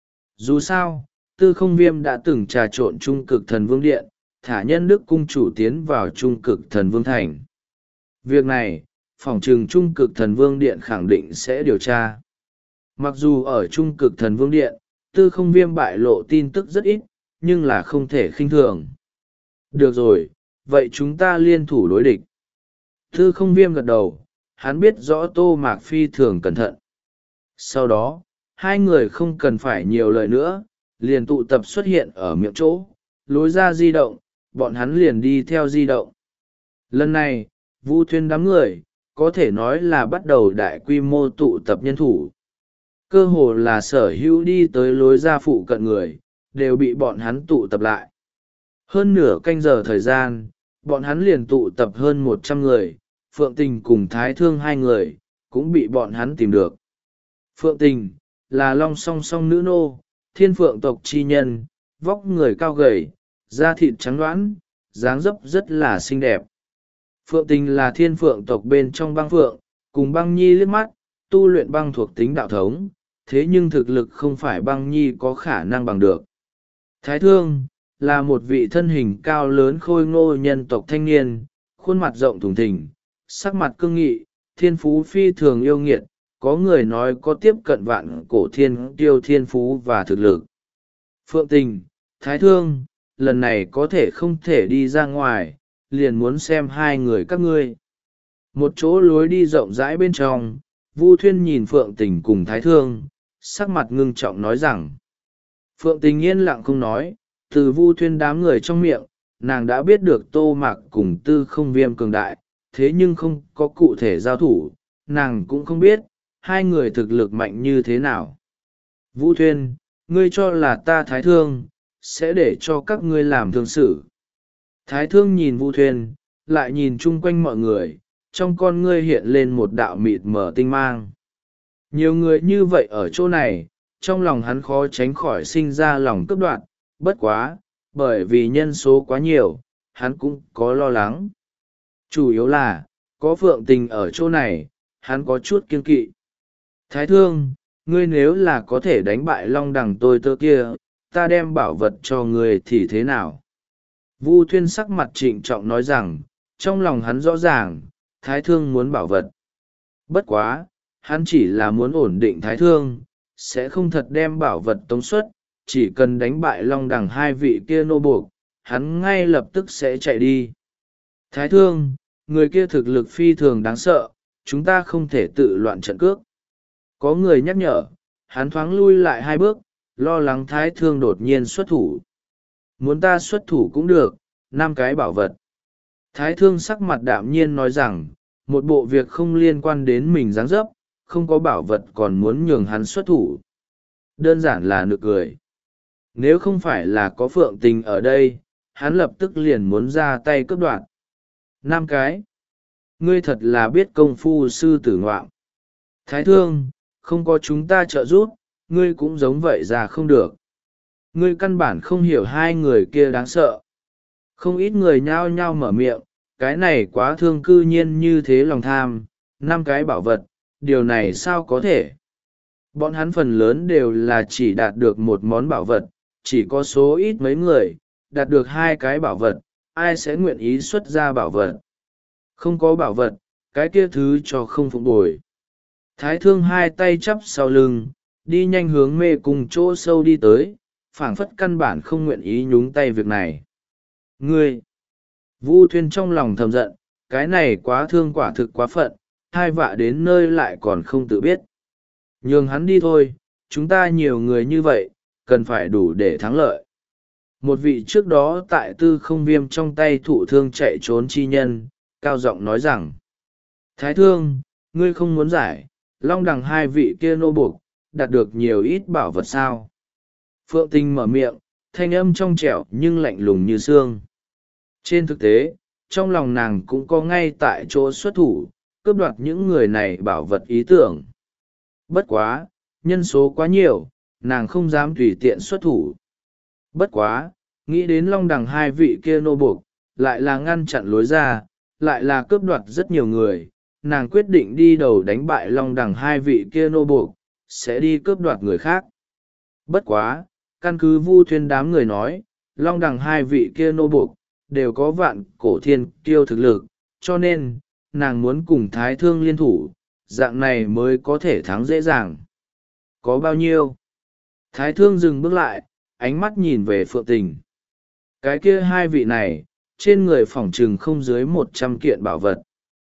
Speaker 1: Dù sao, Tư Không Viêm đã từng trà trộn Trung Cực Thần Vương Điện, thả nhân đức cung chủ tiến vào Trung Cực Thần Vương Thành. Việc này, phỏng trừng Trung Cực Thần Vương Điện khẳng định sẽ điều tra. Mặc dù ở Trung Cực Thần Vương Điện, Tư Không Viêm bại lộ tin tức rất ít, nhưng là không thể khinh thường. Được rồi, vậy chúng ta liên thủ đối địch. Tư Không Viêm gật đầu, hắn biết rõ Tô Mạc phi thường cẩn thận. Sau đó, hai người không cần phải nhiều lời nữa, liền tụ tập xuất hiện ở miệng chỗ, lối ra di động, bọn hắn liền đi theo di động. Lần này, Vu Thuyên đám người, có thể nói là bắt đầu đại quy mô tụ tập nhân thủ. Cơ hồ là sở hữu đi tới lối ra phụ cận người, đều bị bọn hắn tụ tập lại. Hơn nửa canh giờ thời gian, bọn hắn liền tụ tập hơn một trăm người, Phượng Tình cùng Thái Thương hai người, cũng bị bọn hắn tìm được. Phượng Tình, là long song song nữ nô, thiên phượng tộc chi nhân, vóc người cao gầy, da thịt trắng đoán, dáng dấp rất là xinh đẹp. Phượng Tình là thiên phượng tộc bên trong băng phượng, cùng băng nhi liếc mắt, tu luyện băng thuộc tính đạo thống, thế nhưng thực lực không phải băng nhi có khả năng bằng được. Thái Thương là một vị thân hình cao lớn khôi ngô nhân tộc thanh niên, khuôn mặt rộng thùng thình, sắc mặt cương nghị, thiên phú phi thường yêu nghiệt, có người nói có tiếp cận vạn cổ thiên tiêu thiên phú và thực lực. Phượng Tình, Thái Thương, lần này có thể không thể đi ra ngoài, liền muốn xem hai người các ngươi. Một chỗ lối đi rộng rãi bên trong, Vu Thuyên nhìn Phượng Tình cùng Thái Thương, sắc mặt ngưng trọng nói rằng. Phượng Tình yên lặng không nói, từ Vu Thuyên đám người trong miệng, nàng đã biết được Tô Mạc cùng Tư Không Viêm cường đại, thế nhưng không có cụ thể giao thủ, nàng cũng không biết, hai người thực lực mạnh như thế nào. Vu Thuyên, ngươi cho là ta Thái Thương, sẽ để cho các ngươi làm thương sự. Thái Thương nhìn Vu Thuyên, lại nhìn chung quanh mọi người, trong con ngươi hiện lên một đạo mịt mờ tinh mang. Nhiều người như vậy ở chỗ này, trong lòng hắn khó tránh khỏi sinh ra lòng cướp đoạt, bất quá, bởi vì nhân số quá nhiều, hắn cũng có lo lắng. Chủ yếu là, có Phượng Tình ở chỗ này, hắn có chút kiêng kỵ. Thái Thương, ngươi nếu là có thể đánh bại Long Đằng tôi tơ kia, ta đem bảo vật cho ngươi thì thế nào? Vu Thuyên sắc mặt trịnh trọng nói rằng, trong lòng hắn rõ ràng, Thái Thương muốn bảo vật. Bất quá, hắn chỉ là muốn ổn định Thái Thương, sẽ không thật đem bảo vật tống xuất, chỉ cần đánh bại Long Đằng hai vị kia nô buộc, hắn ngay lập tức sẽ chạy đi. Thái Thương, người kia thực lực phi thường đáng sợ, chúng ta không thể tự loạn trận cước. Có người nhắc nhở, hắn thoáng lui lại hai bước, lo lắng Thái Thương đột nhiên xuất thủ. Muốn ta xuất thủ cũng được, năm cái bảo vật. Thái Thương sắc mặt đạm nhiên nói rằng, một bộ việc không liên quan đến mình dáng dấp, không có bảo vật còn muốn nhường hắn xuất thủ. Đơn giản là nực cười. Nếu không phải là có Phượng Tình ở đây, hắn lập tức liền muốn ra tay cướp đoạt. Năm cái. Ngươi thật là biết công phu sư tử ngoạm. Thái Thương, không có chúng ta trợ giúp, ngươi cũng giống vậy ra không được. Ngươi căn bản không hiểu hai người kia đáng sợ. Không ít người nhao nhao mở miệng, cái này quá thương cư nhiên như thế lòng tham, năm cái bảo vật, điều này sao có thể. Bọn hắn phần lớn đều là chỉ đạt được một món bảo vật, chỉ có số ít mấy người, đạt được hai cái bảo vật, ai sẽ nguyện ý xuất ra bảo vật. Không có bảo vật, cái kia thứ cho không phụng bồi. Thái Thương hai tay chắp sau lưng, đi nhanh hướng mê cùng chỗ sâu đi tới, phảng phất căn bản không nguyện ý nhúng tay việc này. Ngươi! Vu Thuyên trong lòng thầm giận, cái này quá thương quả thực quá phận, hai vạ đến nơi lại còn không tự biết. Nhường hắn đi thôi, chúng ta nhiều người như vậy, cần phải đủ để thắng lợi. Một vị trước đó tại Tư Không Viêm trong tay thụ thương chạy trốn chi nhân, cao giọng nói rằng, Thái Thương, ngươi không muốn giải, Long Đằng hai vị kia nô buộc, đạt được nhiều ít bảo vật sao. Phượng Tình mở miệng, thanh âm trong trẻo nhưng lạnh lùng như xương. Trên thực tế, trong lòng nàng cũng có ngay tại chỗ xuất thủ, cướp đoạt những người này bảo vật ý tưởng. Bất quá, nhân số quá nhiều, nàng không dám tùy tiện xuất thủ. Bất quá, nghĩ đến Long Đằng hai vị kia nô buộc, lại là ngăn chặn lối ra, lại là cướp đoạt rất nhiều người, nàng quyết định đi đầu đánh bại Long Đằng hai vị kia nô buộc, sẽ đi cướp đoạt người khác. Bất quá, căn cứ Vu Thuyên đám người nói, Long Đằng hai vị kia nô buộc, đều có vạn cổ thiên kiêu thực lực, cho nên, nàng muốn cùng Thái Thương liên thủ, dạng này mới có thể thắng dễ dàng. Có bao nhiêu? Thái Thương dừng bước lại, ánh mắt nhìn về Phượng Tình. Cái kia hai vị này, trên người phỏng trừng không dưới một trăm kiện bảo vật.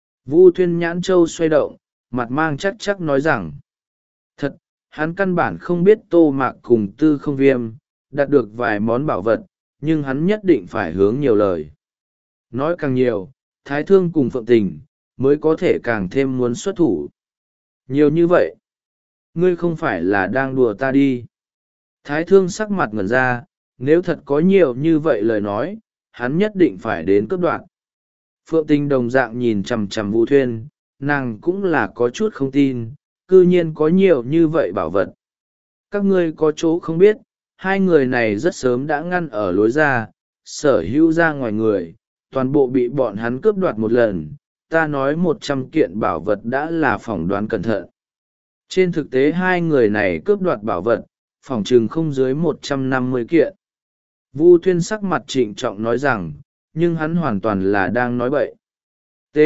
Speaker 1: Vu Thuyên nhãn châu xoay động, mặt mang chắc chắc nói rằng, thật, hắn căn bản không biết Tô Mạc cùng Tư Không Viêm, đạt được vài món bảo vật, nhưng hắn nhất định phải hướng nhiều lời. Nói càng nhiều, Thái Thương cùng Phượng Tình, mới có thể càng thêm muốn xuất thủ. Nhiều như vậy, ngươi không phải là đang đùa ta đi. Thái Thương sắc mặt ngẩn ra, nếu thật có nhiều như vậy lời nói, hắn nhất định phải đến cướp đoạt. Phượng Tình đồng dạng nhìn chằm chằm Vu Thuyên, nàng cũng là có chút không tin, cư nhiên có nhiều như vậy bảo vật. Các ngươi có chỗ không biết, hai người này rất sớm đã ngăn ở lối ra, sở hữu ra ngoài người, toàn bộ bị bọn hắn cướp đoạt một lần. Ta nói một trăm kiện bảo vật đã là phỏng đoán cẩn thận. Trên thực tế hai người này cướp đoạt bảo vật, phỏng chừng không dưới một trăm năm mươi kiện. Vu Thuyên sắc mặt trịnh trọng nói rằng, nhưng hắn hoàn toàn là đang nói bậy. T.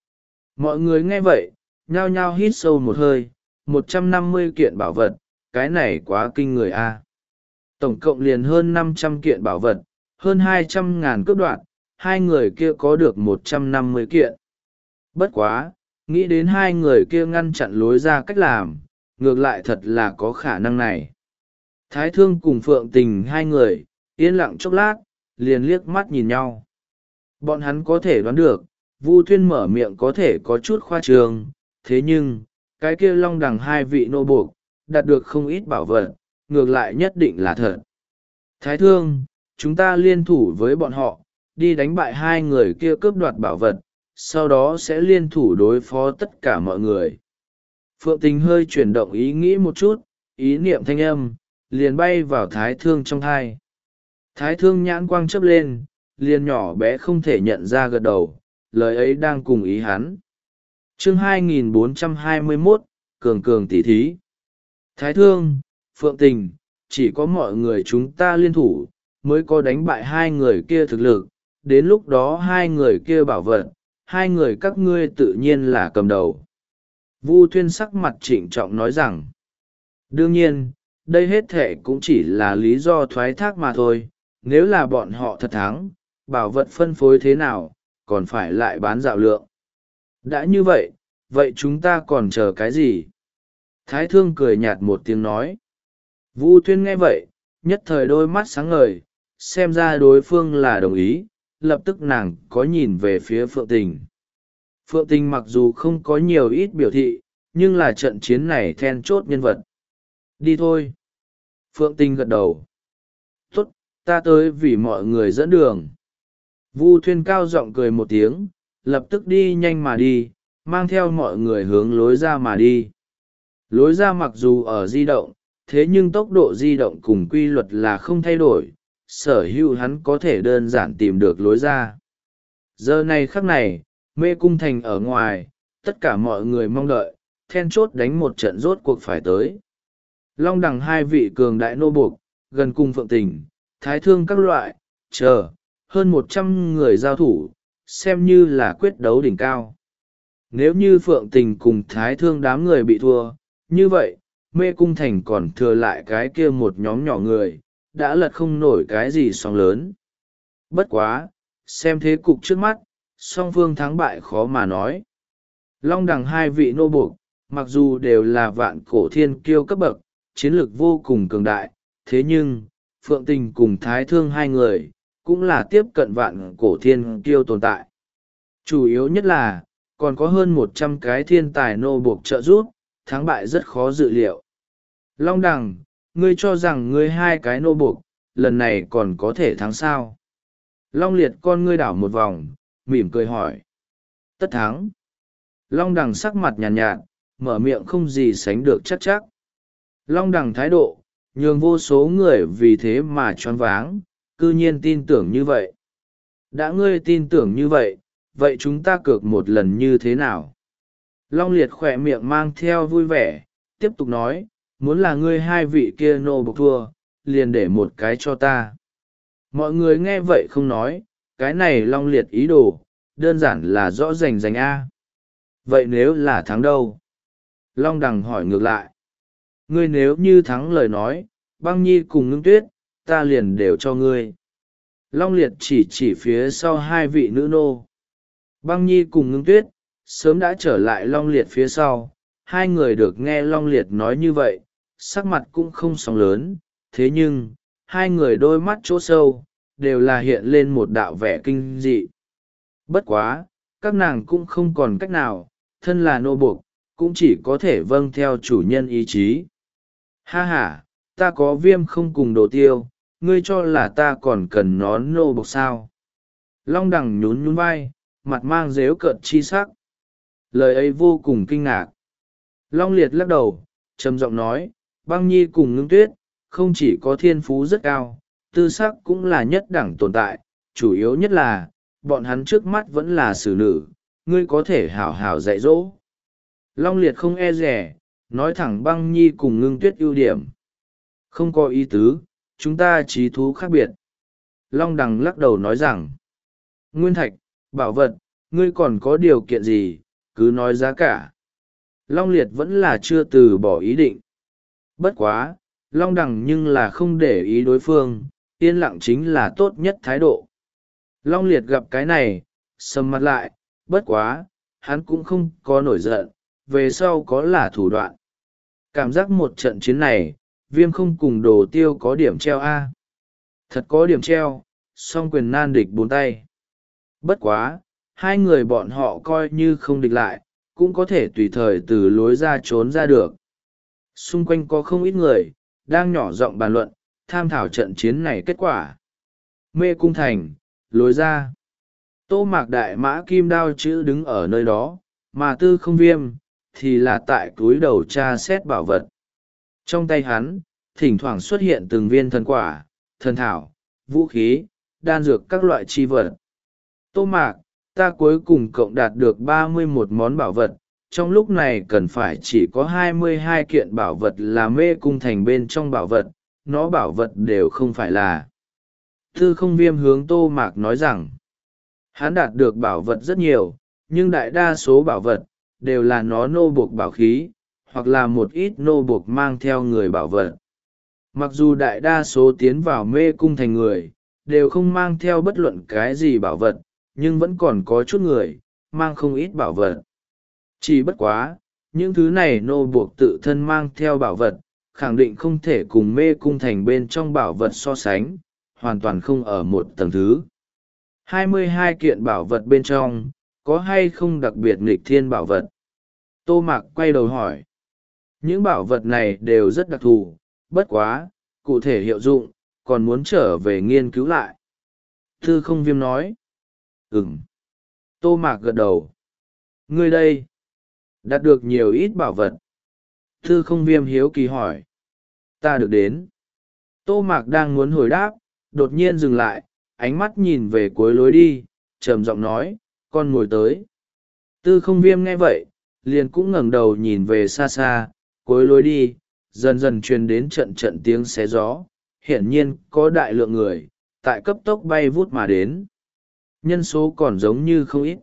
Speaker 1: Mọi người nghe vậy, nhao nhao hít sâu một hơi, một trăm năm mươi kiện bảo vật, cái này quá kinh người a. Tổng cộng liền hơn năm trăm kiện bảo vật, hơn hai trăm ngàn cướp đoạt, hai người kia có được một trăm năm mươi kiện. Bất quá, nghĩ đến hai người kia ngăn chặn lối ra cách làm, ngược lại thật là có khả năng này. Thái Thương cùng Phượng Tình hai người, yên lặng chốc lát, liền liếc mắt nhìn nhau. Bọn hắn có thể đoán được, Vu Thuyên mở miệng có thể có chút khoa trương, thế nhưng, cái kia Long Đằng hai vị nô buộc, đạt được không ít bảo vật, ngược lại nhất định là thật. Thái Thương, chúng ta liên thủ với bọn họ, đi đánh bại hai người kia cướp đoạt bảo vật, sau đó sẽ liên thủ đối phó tất cả mọi người. Phượng Tình hơi chuyển động ý nghĩ một chút, ý niệm thanh âm, liền bay vào Thái Thương trong thai. Thái Thương nhãn quang chớp lên, liền nhỏ bé không thể nhận ra gật đầu, lời ấy đang cùng ý hắn. Chương hai nghìn bốn trăm hai mươi mốt, Cường Cường tỷ thí. Thái Thương, Phượng Tình, chỉ có mọi người chúng ta liên thủ, mới có đánh bại hai người kia thực lực, đến lúc đó hai người kia bảo vật, hai người các ngươi tự nhiên là cầm đầu. Vu Thuyên sắc mặt trịnh trọng nói rằng, đương nhiên, đây hết thể cũng chỉ là lý do thoái thác mà thôi, nếu là bọn họ thật thắng, bảo vật phân phối thế nào, còn phải lại bán dạo lượng. Đã như vậy, vậy chúng ta còn chờ cái gì? Thái Thương cười nhạt một tiếng nói. Vu Thuyên nghe vậy, nhất thời đôi mắt sáng ngời, xem ra đối phương là đồng ý, lập tức nàng có nhìn về phía Phượng Tình. Phượng Tình mặc dù không có nhiều ít biểu thị, nhưng là trận chiến này then chốt nhân vật. Đi thôi. Phượng Tình gật đầu. Tốt, ta tới vì mọi người dẫn đường. Vu Thuyên cao giọng cười một tiếng, lập tức đi nhanh mà đi, mang theo mọi người hướng lối ra mà đi. Lối ra mặc dù ở di động, thế nhưng tốc độ di động cùng quy luật là không thay đổi, sở hữu hắn có thể đơn giản tìm được lối ra. Giờ này khắc này, mê cung thành ở ngoài, tất cả mọi người mong đợi, then chốt đánh một trận rốt cuộc phải tới. Long Đằng hai vị cường đại nô buộc, gần cùng Phượng Tình, Thái Thương các loại, chờ, hơn một trăm người giao thủ, xem như là quyết đấu đỉnh cao. Nếu như Phượng Tình cùng Thái Thương đám người bị thua, như vậy, mê cung thành còn thừa lại cái kia một nhóm nhỏ người, đã lật không nổi cái gì sóng lớn. Bất quá, xem thế cục trước mắt, song phương thắng bại khó mà nói. Long Đằng hai vị nô buộc, mặc dù đều là vạn cổ thiên kiêu cấp bậc, chiến lược vô cùng cường đại, thế nhưng, Phượng Tình cùng Thái Thương hai người, cũng là tiếp cận vạn cổ thiên kiêu tồn tại. Chủ yếu nhất là, còn có hơn một trăm cái thiên tài nô buộc trợ giúp, thắng bại rất khó dự liệu. Long Đằng, ngươi cho rằng ngươi hai cái nô buộc, lần này còn có thể thắng sao? Long Liệt con ngươi đảo một vòng, mỉm cười hỏi. Tất thắng. Long Đằng sắc mặt nhàn nhạt, nhạt, mở miệng không gì sánh được chắc chắc. Long Đằng thái độ, nhường vô số người vì thế mà choáng váng, cư nhiên tin tưởng như vậy. Đã ngươi tin tưởng như vậy, vậy chúng ta cược một lần như thế nào? Long Liệt khỏe miệng mang theo vui vẻ, tiếp tục nói, muốn là ngươi hai vị kia nô bộc thua, liền để một cái cho ta. Mọi người nghe vậy không nói, cái này Long Liệt ý đồ, đơn giản là rõ rành rành A. Vậy nếu là thắng đâu? Long Đằng hỏi ngược lại. Ngươi nếu như thắng lời nói, Băng Nhi cùng Ngưng Tuyết, ta liền đều cho ngươi. Long Liệt chỉ chỉ phía sau hai vị nữ nô. Băng Nhi cùng Ngưng Tuyết, sớm đã trở lại Long Liệt phía sau. Hai người được nghe Long Liệt nói như vậy, sắc mặt cũng không sóng lớn. Thế nhưng, hai người đôi mắt chỗ sâu, đều là hiện lên một đạo vẻ kinh dị. Bất quá, các nàng cũng không còn cách nào, thân là nô buộc, cũng chỉ có thể vâng theo chủ nhân ý chí. Ha ha, ta có viêm không cùng đồ tiêu, ngươi cho là ta còn cần nó nô buộc sao? Long Đằng nhún nhún vai, mặt mang dếu cợt chi sắc. Lời ấy vô cùng kinh ngạc. Long Liệt lắc đầu, trầm giọng nói, Băng Nhi cùng Ngưng Tuyết, không chỉ có thiên phú rất cao, tư sắc cũng là nhất đẳng tồn tại, chủ yếu nhất là, bọn hắn trước mắt vẫn là xử nữ, ngươi có thể hảo hảo dạy dỗ. Long Liệt không e rẻ, nói thẳng Băng Nhi cùng Ngưng Tuyết ưu điểm. Không có ý tứ, chúng ta trí thú khác biệt. Long Đằng lắc đầu nói rằng, nguyên thạch, bảo vật, ngươi còn có điều kiện gì, cứ nói giá cả. Long Liệt vẫn là chưa từ bỏ ý định. Bất quá, Long Đằng nhưng là không để ý đối phương, yên lặng chính là tốt nhất thái độ. Long Liệt gặp cái này, sầm mặt lại, bất quá, hắn cũng không có nổi giận, về sau có là thủ đoạn. Cảm giác một trận chiến này, Viêm không cùng Đồ Tiêu có điểm treo A. Thật có điểm treo, song quyền nan địch bốn tay. Bất quá, hai người bọn họ coi như không địch lại, cũng có thể tùy thời từ lối ra trốn ra được. Xung quanh có không ít người, đang nhỏ giọng bàn luận, tham thảo trận chiến này kết quả. Mê cung thành, lối ra. Tô Mạc đại mã kim đao chữ đứng ở nơi đó, mà Tư Không Viêm, thì là tại túi đầu tra xét bảo vật. Trong tay hắn, thỉnh thoảng xuất hiện từng viên thần quả, thần thảo, vũ khí, đan dược các loại chi vật. Tô Mạc, ta cuối cùng cộng đạt được ba mươi mốt món bảo vật, trong lúc này cần phải chỉ có hai mươi hai kiện bảo vật là mê cung thành bên trong bảo vật, nó bảo vật đều không phải là. Tư Không Viêm hướng Tô Mạc nói rằng, hắn đạt được bảo vật rất nhiều, nhưng đại đa số bảo vật, đều là nó nô buộc bảo khí, hoặc là một ít nô buộc mang theo người bảo vật. Mặc dù đại đa số tiến vào mê cung thành người, đều không mang theo bất luận cái gì bảo vật, nhưng vẫn còn có chút người, mang không ít bảo vật. Chỉ bất quá, những thứ này nô buộc tự thân mang theo bảo vật, khẳng định không thể cùng mê cung thành bên trong bảo vật so sánh, hoàn toàn không ở một tầng thứ. hai mươi hai kiện bảo vật bên trong, có hay không đặc biệt nghịch thiên bảo vật? Tô Mạc quay đầu hỏi. Những bảo vật này đều rất đặc thù, bất quá, cụ thể hiệu dụng, còn muốn trở về nghiên cứu lại. Tư Không Viêm nói. Ừm. Tô Mạc gật đầu. Ngươi đây, đạt được nhiều ít bảo vật. Tư Không Viêm hiếu kỳ hỏi. Ta được đến. Tô Mạc đang muốn hồi đáp, đột nhiên dừng lại, ánh mắt nhìn về cuối lối đi, trầm giọng nói, con ngồi tới. Tư Không Viêm nghe vậy, liền cũng ngẩng đầu nhìn về xa xa, cuối lối đi, dần dần truyền đến trận trận tiếng xé gió, hiển nhiên có đại lượng người, tại cấp tốc bay vút mà đến. Nhân số còn giống như không ít.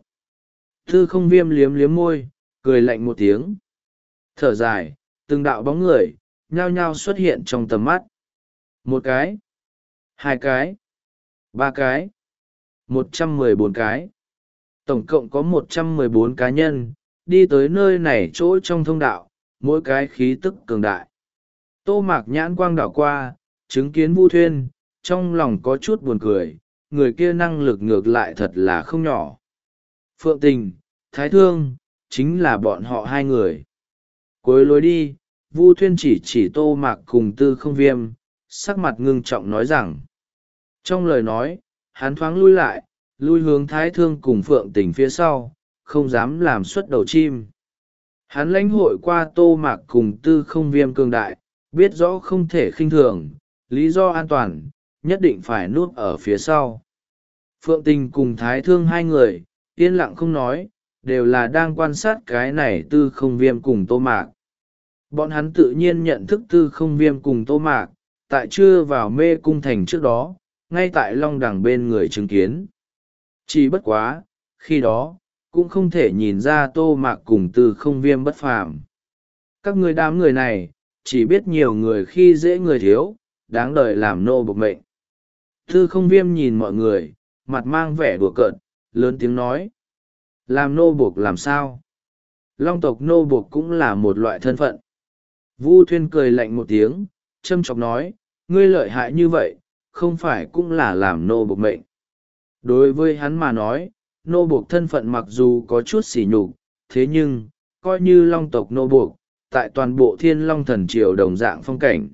Speaker 1: Tư Không Viêm liếm liếm môi, cười lạnh một tiếng. Thở dài, từng đạo bóng người, nhao nhao xuất hiện trong tầm mắt. Một cái, hai cái, ba cái, một trăm mười bốn cái. Tổng cộng có một trăm mười bốn cá nhân, đi tới nơi này chỗ trong thông đạo, mỗi cái khí tức cường đại. Tô Mạc nhãn quang đảo qua, chứng kiến Vu Thuyên, trong lòng có chút buồn cười, người kia năng lực ngược lại thật là không nhỏ. Phượng Tình, Thái Thương, chính là bọn họ hai người. Cuối lối đi, Vu Thuyên chỉ chỉ Tô Mạc cùng Tư Không Viêm, sắc mặt ngưng trọng nói rằng. Trong lời nói, hắn thoáng lui lại, lui hướng Thái Thương cùng Phượng Tình phía sau, không dám làm xuất đầu chim. Hắn lãnh hội qua Tô Mạc cùng Tư Không Viêm cường đại, biết rõ không thể khinh thường, lý do an toàn, nhất định phải núp ở phía sau. Phượng Tình cùng Thái Thương hai người, yên lặng không nói, đều là đang quan sát cái này Tư Không Viêm cùng Tô Mạc. Bọn hắn tự nhiên nhận thức Tư Không Viêm cùng Tô Mạc, tại chưa vào mê cung thành trước đó, ngay tại Long Đằng bên người chứng kiến. Chỉ bất quá, khi đó, cũng không thể nhìn ra Tô Mạc cùng Tư Không Viêm bất phàm. Các người đám người này, chỉ biết nhiều người khi dễ người thiếu, đáng đời làm nô bộc mệnh. Tư Không Viêm nhìn mọi người, mặt mang vẻ đùa cợt, lớn tiếng nói. Làm nô bộc làm sao? Long tộc nô bộc cũng là một loại thân phận. Vu Thuyên cười lạnh một tiếng, châm chọc nói, ngươi lợi hại như vậy, không phải cũng là làm nô bộc mệnh. Đối với hắn mà nói, nô buộc thân phận mặc dù có chút sỉ nhục, thế nhưng, coi như long tộc nô buộc, tại toàn bộ thiên long thần triều đồng dạng phong cảnh.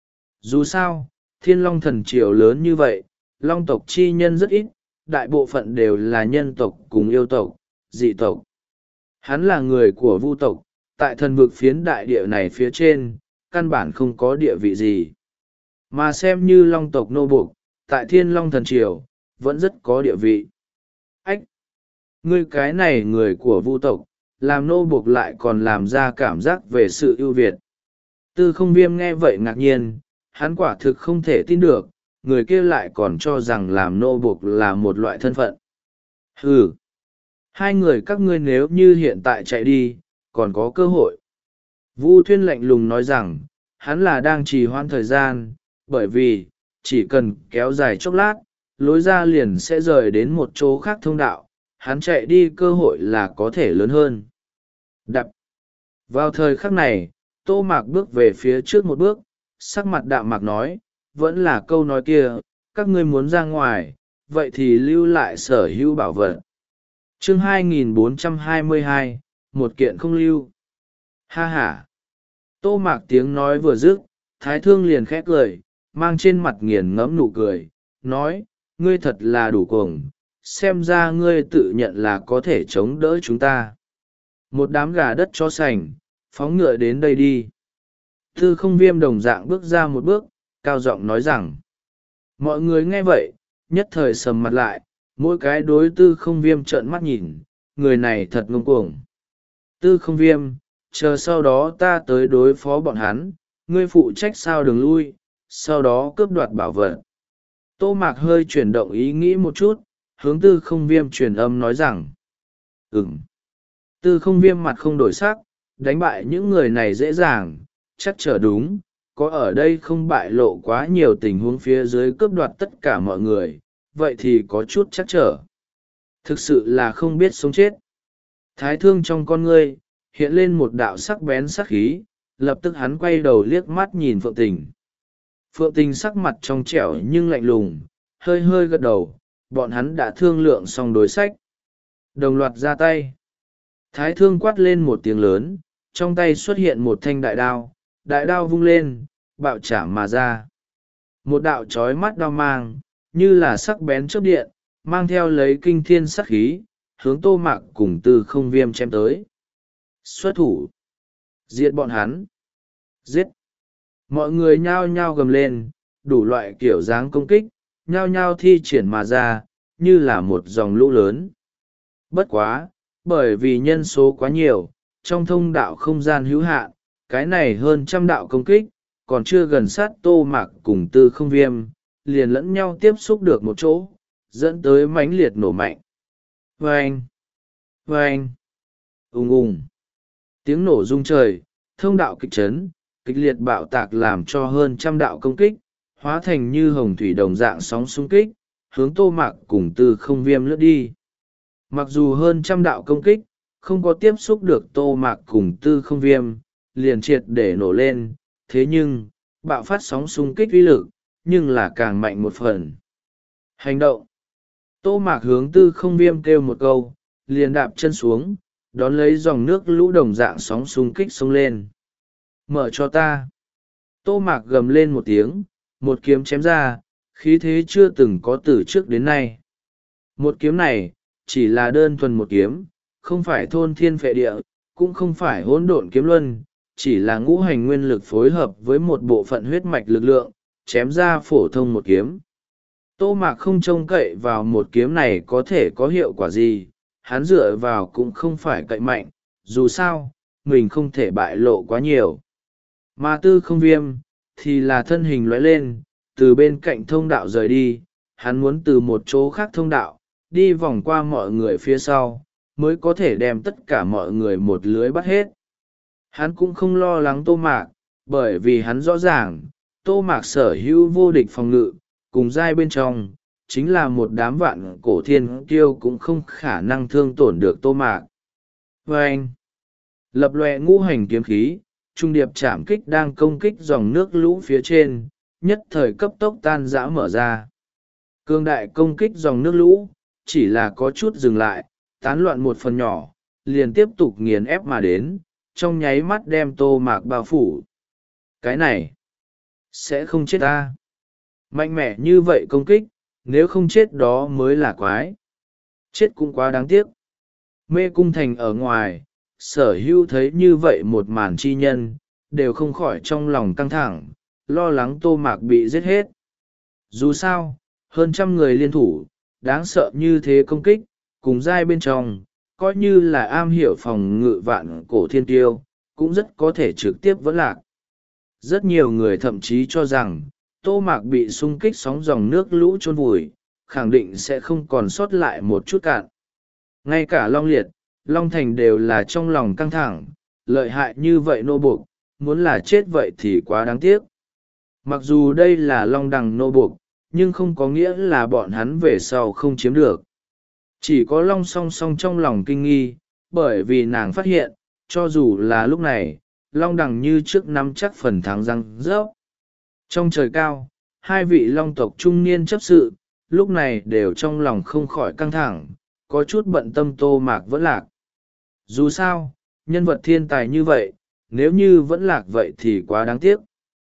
Speaker 1: Dù sao, thiên long thần triều lớn như vậy, long tộc chi nhân rất ít, đại bộ phận đều là nhân tộc cùng yêu tộc, dị tộc. Hắn là người của vu tộc, tại thần vực phiến đại địa này phía trên, căn bản không có địa vị gì. mà xem như long tộc nô buộc tại Thiên Long Thần Triều vẫn rất có địa vị. Ách! Ngươi cái này người của Vu tộc, làm nô buộc lại còn làm ra cảm giác về sự ưu việt. Tư Không Viêm nghe vậy ngạc nhiên, hắn quả thực không thể tin được, người kia lại còn cho rằng làm nô buộc là một loại thân phận. Ừ! Hai người các ngươi nếu như hiện tại chạy đi, còn có cơ hội. Vu Thuyên lạnh lùng nói rằng, hắn là đang trì hoãn thời gian, bởi vì, chỉ cần kéo dài chốc lát, lối ra liền sẽ rời đến một chỗ khác thông đạo, hắn chạy đi cơ hội là có thể lớn hơn. Đập. Vào thời khắc này, Tô Mạc bước về phía trước một bước, sắc mặt đạm mạc nói, vẫn là câu nói kia, các ngươi muốn ra ngoài, vậy thì lưu lại sở hữu bảo vật. Chương hai nghìn bốn trăm hai mươi hai, một kiện không lưu. Ha ha. Tô Mạc tiếng nói vừa dứt, Thái Thương liền khẽ cười, mang trên mặt nghiền ngẫm nụ cười, nói, ngươi thật là đủ cuồng, xem ra ngươi tự nhận là có thể chống đỡ chúng ta. Một đám gà đất chó sành, phóng ngựa đến đây đi. Tư Không Viêm đồng dạng bước ra một bước, cao giọng nói rằng, mọi người nghe vậy, nhất thời sầm mặt lại, mỗi cái đối Tư Không Viêm trợn mắt nhìn, người này thật ngông cuồng. Tư Không Viêm, chờ sau đó ta tới đối phó bọn hắn, ngươi phụ trách sao đường lui, sau đó cướp đoạt bảo vật. Tô Mạc hơi chuyển động ý nghĩ một chút, hướng Tư Không Viêm truyền âm nói rằng, ừm. Tư Không Viêm mặt không đổi sắc, đánh bại những người này dễ dàng, chắc trở đúng, có ở đây không bại lộ quá nhiều tình huống phía dưới cướp đoạt tất cả mọi người, vậy thì có chút chắc trở. Thực sự là không biết sống chết. Thái Thương trong con ngươi, hiện lên một đạo sắc bén sắc khí, lập tức hắn quay đầu liếc mắt nhìn Phượng Tình. Phượng Tình sắc mặt trong trẻo nhưng lạnh lùng, hơi hơi gật đầu, bọn hắn đã thương lượng xong đối sách. Đồng loạt ra tay. Thái Thương quát lên một tiếng lớn, trong tay xuất hiện một thanh đại đao, đại đao vung lên, bạo chạm mà ra. Một đạo chói mắt đao mang, như là sắc bén chớp điện, mang theo lấy kinh thiên sắc khí, hướng Tô Mạc cùng Tư Không Viêm chém tới. Xuất thủ. Diệt bọn hắn. Giết. Mọi người nhao nhao gầm lên, đủ loại kiểu dáng công kích, nhao nhao thi triển mà ra, như là một dòng lũ lớn. Bất quá, bởi vì nhân số quá nhiều, trong thông đạo không gian hữu hạn, cái này hơn trăm đạo công kích, còn chưa gần sát Tô Mạc cùng Tư Không Viêm, liền lẫn nhau tiếp xúc được một chỗ, dẫn tới mãnh liệt nổ mạnh. Vâng! Vâng! Ùng ùng! Tiếng nổ rung trời, thông đạo kịch chấn, kịch liệt bạo tạc làm cho hơn trăm đạo công kích, hóa thành như hồng thủy đồng dạng sóng xung kích, hướng Tô Mạc cùng Tư Không Viêm lướt đi. Mặc dù hơn trăm đạo công kích, không có tiếp xúc được Tô Mạc cùng Tư Không Viêm, liền triệt để nổ lên, thế nhưng, bạo phát sóng xung kích uy lực, nhưng là càng mạnh một phần. Hành động! Tô Mạc hướng Tư Không Viêm kêu một câu, liền đạp chân xuống, đón lấy dòng nước lũ đồng dạng sóng xung kích xông lên. Mở cho ta! Tô Mạc gầm lên một tiếng, một kiếm chém ra, khí thế chưa từng có từ trước đến nay. Một kiếm này, chỉ là đơn thuần một kiếm, không phải thôn thiên phệ địa, cũng không phải hỗn độn kiếm luân, chỉ là ngũ hành nguyên lực phối hợp với một bộ phận huyết mạch lực lượng, chém ra phổ thông một kiếm. Tô Mạc không trông cậy vào một kiếm này có thể có hiệu quả gì, hắn dựa vào cũng không phải cậy mạnh, dù sao, mình không thể bại lộ quá nhiều. Mà Tư Không Viêm, thì là thân hình lóe lên, từ bên cạnh thông đạo rời đi, hắn muốn từ một chỗ khác thông đạo, đi vòng qua mọi người phía sau, mới có thể đem tất cả mọi người một lưới bắt hết. Hắn cũng không lo lắng Tô Mạc, bởi vì hắn rõ ràng, Tô Mạc sở hữu vô địch phòng ngự, cùng giai bên trong, chính là một đám vạn cổ thiên kiêu cũng không khả năng thương tổn được Tô Mạc. Và anh, lập lòe ngũ hành kiếm khí, trung điệp chạm kích đang công kích dòng nước lũ phía trên, nhất thời cấp tốc tan rã mở ra. Cương đại công kích dòng nước lũ, chỉ là có chút dừng lại, tán loạn một phần nhỏ, liền tiếp tục nghiền ép mà đến, trong nháy mắt đem Tô Mạc bao phủ. Cái này, sẽ không chết ta. Mạnh mẽ như vậy công kích, nếu không chết đó mới là quái. Chết cũng quá đáng tiếc. Mê cung thành ở ngoài, sở hữu thấy như vậy một màn chi nhân, đều không khỏi trong lòng căng thẳng, lo lắng tô mạc bị giết hết. Dù sao hơn trăm người liên thủ đáng sợ như thế công kích cùng giai bên trong, coi như là am hiểu phòng ngự vạn cổ thiên tiêu cũng rất có thể trực tiếp vẫn lạc. Rất nhiều người thậm chí cho rằng tô mạc bị xung kích sóng dòng nước lũ chôn vùi, khẳng định sẽ không còn sót lại một chút cạn. Ngay cả Long Liệt, Long Thành đều là trong lòng căng thẳng, lợi hại như vậy nô buộc, muốn là chết vậy thì quá đáng tiếc. Mặc dù đây là Long Đằng nô buộc, nhưng không có nghĩa là bọn hắn về sau không chiếm được. Chỉ có Long Song Song trong lòng kinh nghi, bởi vì nàng phát hiện, cho dù là lúc này, Long Đằng như trước nắm chắc phần thắng răng rớp. Trong trời cao, hai vị Long tộc trung niên chấp sự, lúc này đều trong lòng không khỏi căng thẳng, có chút bận tâm tô mạc vẫn lạc. Dù sao, nhân vật thiên tài như vậy, nếu như vẫn lạc vậy thì quá đáng tiếc.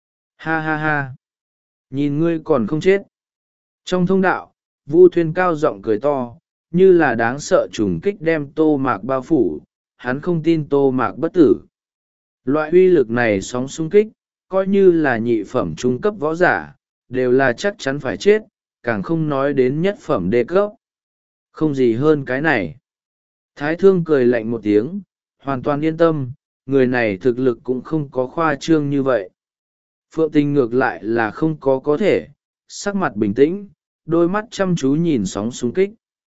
Speaker 1: Ha ha ha! Nhìn ngươi còn không chết. Trong thông đạo, Vu Thuyên cao giọng cười to, như là đáng sợ trùng kích đem tô mạc bao phủ, hắn không tin tô mạc bất tử. Loại uy lực này sóng xung kích, coi như là nhị phẩm trung cấp võ giả, đều là chắc chắn phải chết, càng không nói đến nhất phẩm đê cấp. Không gì hơn cái này. Thái Thương cười lạnh một tiếng, hoàn toàn yên tâm, người này thực lực cũng không có khoa trương như vậy. Phượng Tình ngược lại là không có có thể, sắc mặt bình tĩnh, đôi mắt chăm chú nhìn sóng xung kích.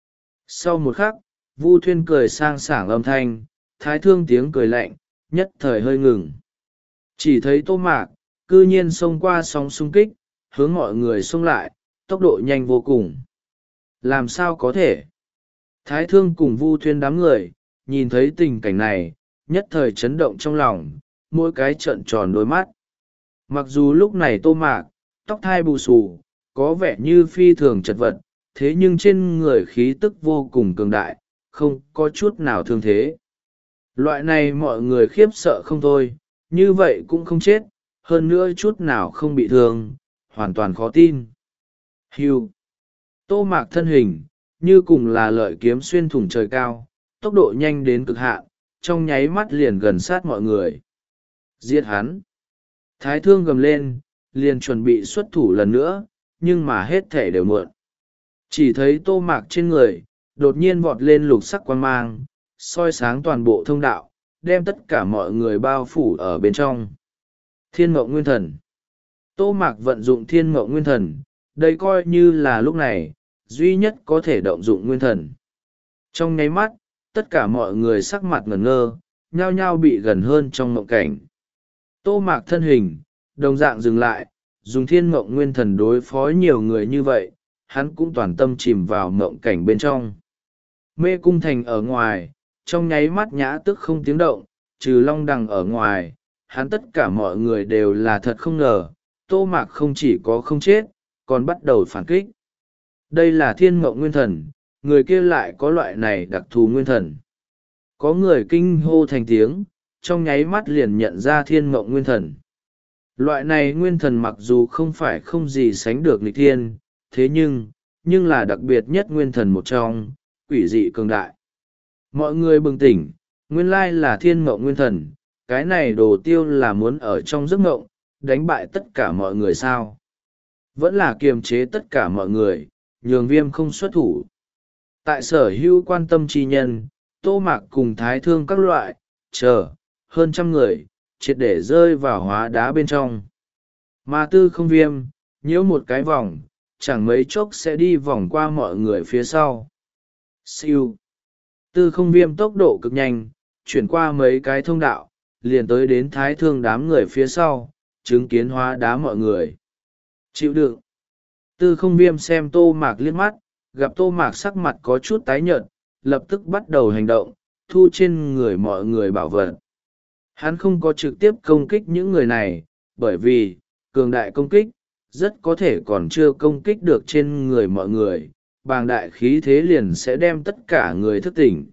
Speaker 1: Sau một khắc, Vu Thuyên cười sang sảng âm thanh, Thái Thương tiếng cười lạnh, nhất thời hơi ngừng. Chỉ thấy tô mạc, cư nhiên xông qua sóng xung kích, hướng mọi người xông lại, tốc độ nhanh vô cùng. Làm sao có thể? Thái Thương cùng Vu Thuyên đám người, nhìn thấy tình cảnh này, nhất thời chấn động trong lòng, mỗi cái trợn tròn đôi mắt. Mặc dù lúc này tô mạc, tóc thai bù xù, có vẻ như phi thường chật vật, thế nhưng trên người khí tức vô cùng cường đại, không có chút nào thương thế. Loại này mọi người khiếp sợ không thôi, như vậy cũng không chết, hơn nữa chút nào không bị thương, hoàn toàn khó tin. Hưu. Tô mạc thân hình, như cùng là lợi kiếm xuyên thủng trời cao, tốc độ nhanh đến cực hạn, trong nháy mắt liền gần sát mọi người. Giết hắn. Thái Thương gầm lên, liền chuẩn bị xuất thủ lần nữa, nhưng mà hết thể đều muộn. Chỉ thấy tô mạc trên người, đột nhiên vọt lên lục sắc quang mang, soi sáng toàn bộ thông đạo, đem tất cả mọi người bao phủ ở bên trong. Thiên Mộng Nguyên Thần. Tô mạc vận dụng Thiên Mộng Nguyên Thần, đây coi như là lúc này, duy nhất có thể động dụng Nguyên Thần. Trong nháy mắt, tất cả mọi người sắc mặt ngẩn ngơ, nhao nhao bị gần hơn trong mộng cảnh. Tô mạc thân hình, đồng dạng dừng lại, dùng Thiên Mộng Nguyên Thần đối phó nhiều người như vậy, hắn cũng toàn tâm chìm vào mộng cảnh bên trong. Mê cung thành ở ngoài, trong nháy mắt nhã tức không tiếng động, trừ Long Đằng ở ngoài, hắn tất cả mọi người đều là thật không ngờ, tô mạc không chỉ có không chết, còn bắt đầu phản kích. Đây là Thiên Mộng Nguyên Thần, người kia lại có loại này đặc thù nguyên thần. Có người kinh hô thành tiếng, trong nháy mắt liền nhận ra Thiên Mộng Nguyên Thần. Loại này nguyên thần mặc dù không phải không gì sánh được nghịch thiên, thế nhưng, nhưng là đặc biệt nhất nguyên thần một trong, quỷ dị cường đại. Mọi người bừng tỉnh, nguyên lai là Thiên Mộng Nguyên Thần, cái này đồ tiêu là muốn ở trong giấc mộng, đánh bại tất cả mọi người sao. Vẫn là kiềm chế tất cả mọi người, nhường Viêm không xuất thủ. Tại sở hữu quan tâm chi nhân, Tô Mạc cùng Thái Thương các loại, chờ, hơn trăm người, triệt để rơi vào hóa đá bên trong. Mà Tư Không Viêm, nhiễu một cái vòng, chẳng mấy chốc sẽ đi vòng qua mọi người phía sau. Siêu. Tư Không Viêm tốc độ cực nhanh, chuyển qua mấy cái thông đạo, liền tới đến Thái Thương đám người phía sau, chứng kiến hóa đá mọi người. Chịu đựng. Tư Không Viêm xem Tô Mạc liếc mắt, gặp Tô Mạc sắc mặt có chút tái nhợt, lập tức bắt đầu hành động, thu trên người mọi người bảo vật. Hắn không có trực tiếp công kích những người này, bởi vì, cường đại công kích, rất có thể còn chưa công kích được trên người mọi người, bàng đại khí thế liền sẽ đem tất cả người thức tỉnh.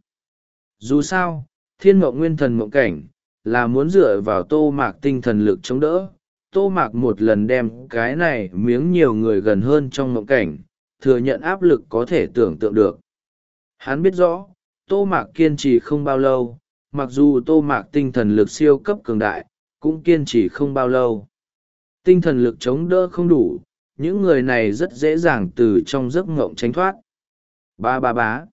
Speaker 1: Dù sao, Thiên Mộng Nguyên Thần mộng cảnh, là muốn dựa vào Tô Mạc tinh thần lực chống đỡ. Tô Mạc một lần đem cái này miếng nhiều người gần hơn trong mộng cảnh, thừa nhận áp lực có thể tưởng tượng được. Hắn biết rõ, Tô Mạc kiên trì không bao lâu, mặc dù Tô Mạc tinh thần lực siêu cấp cường đại, cũng kiên trì không bao lâu. Tinh thần lực chống đỡ không đủ, những người này rất dễ dàng từ trong giấc ngộng tránh thoát. Ba ba bá.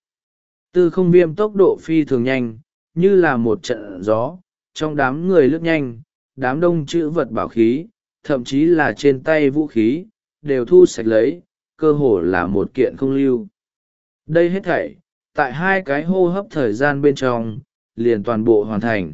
Speaker 1: Tư không viêm tốc độ phi thường nhanh, như là một trận gió, trong đám người lướt nhanh, đám đông chữ vật bảo khí, thậm chí là trên tay vũ khí, đều thu sạch lấy, cơ hồ là một kiện không lưu. Đây hết thảy, tại hai cái hô hấp thời gian bên trong, liền toàn bộ hoàn thành.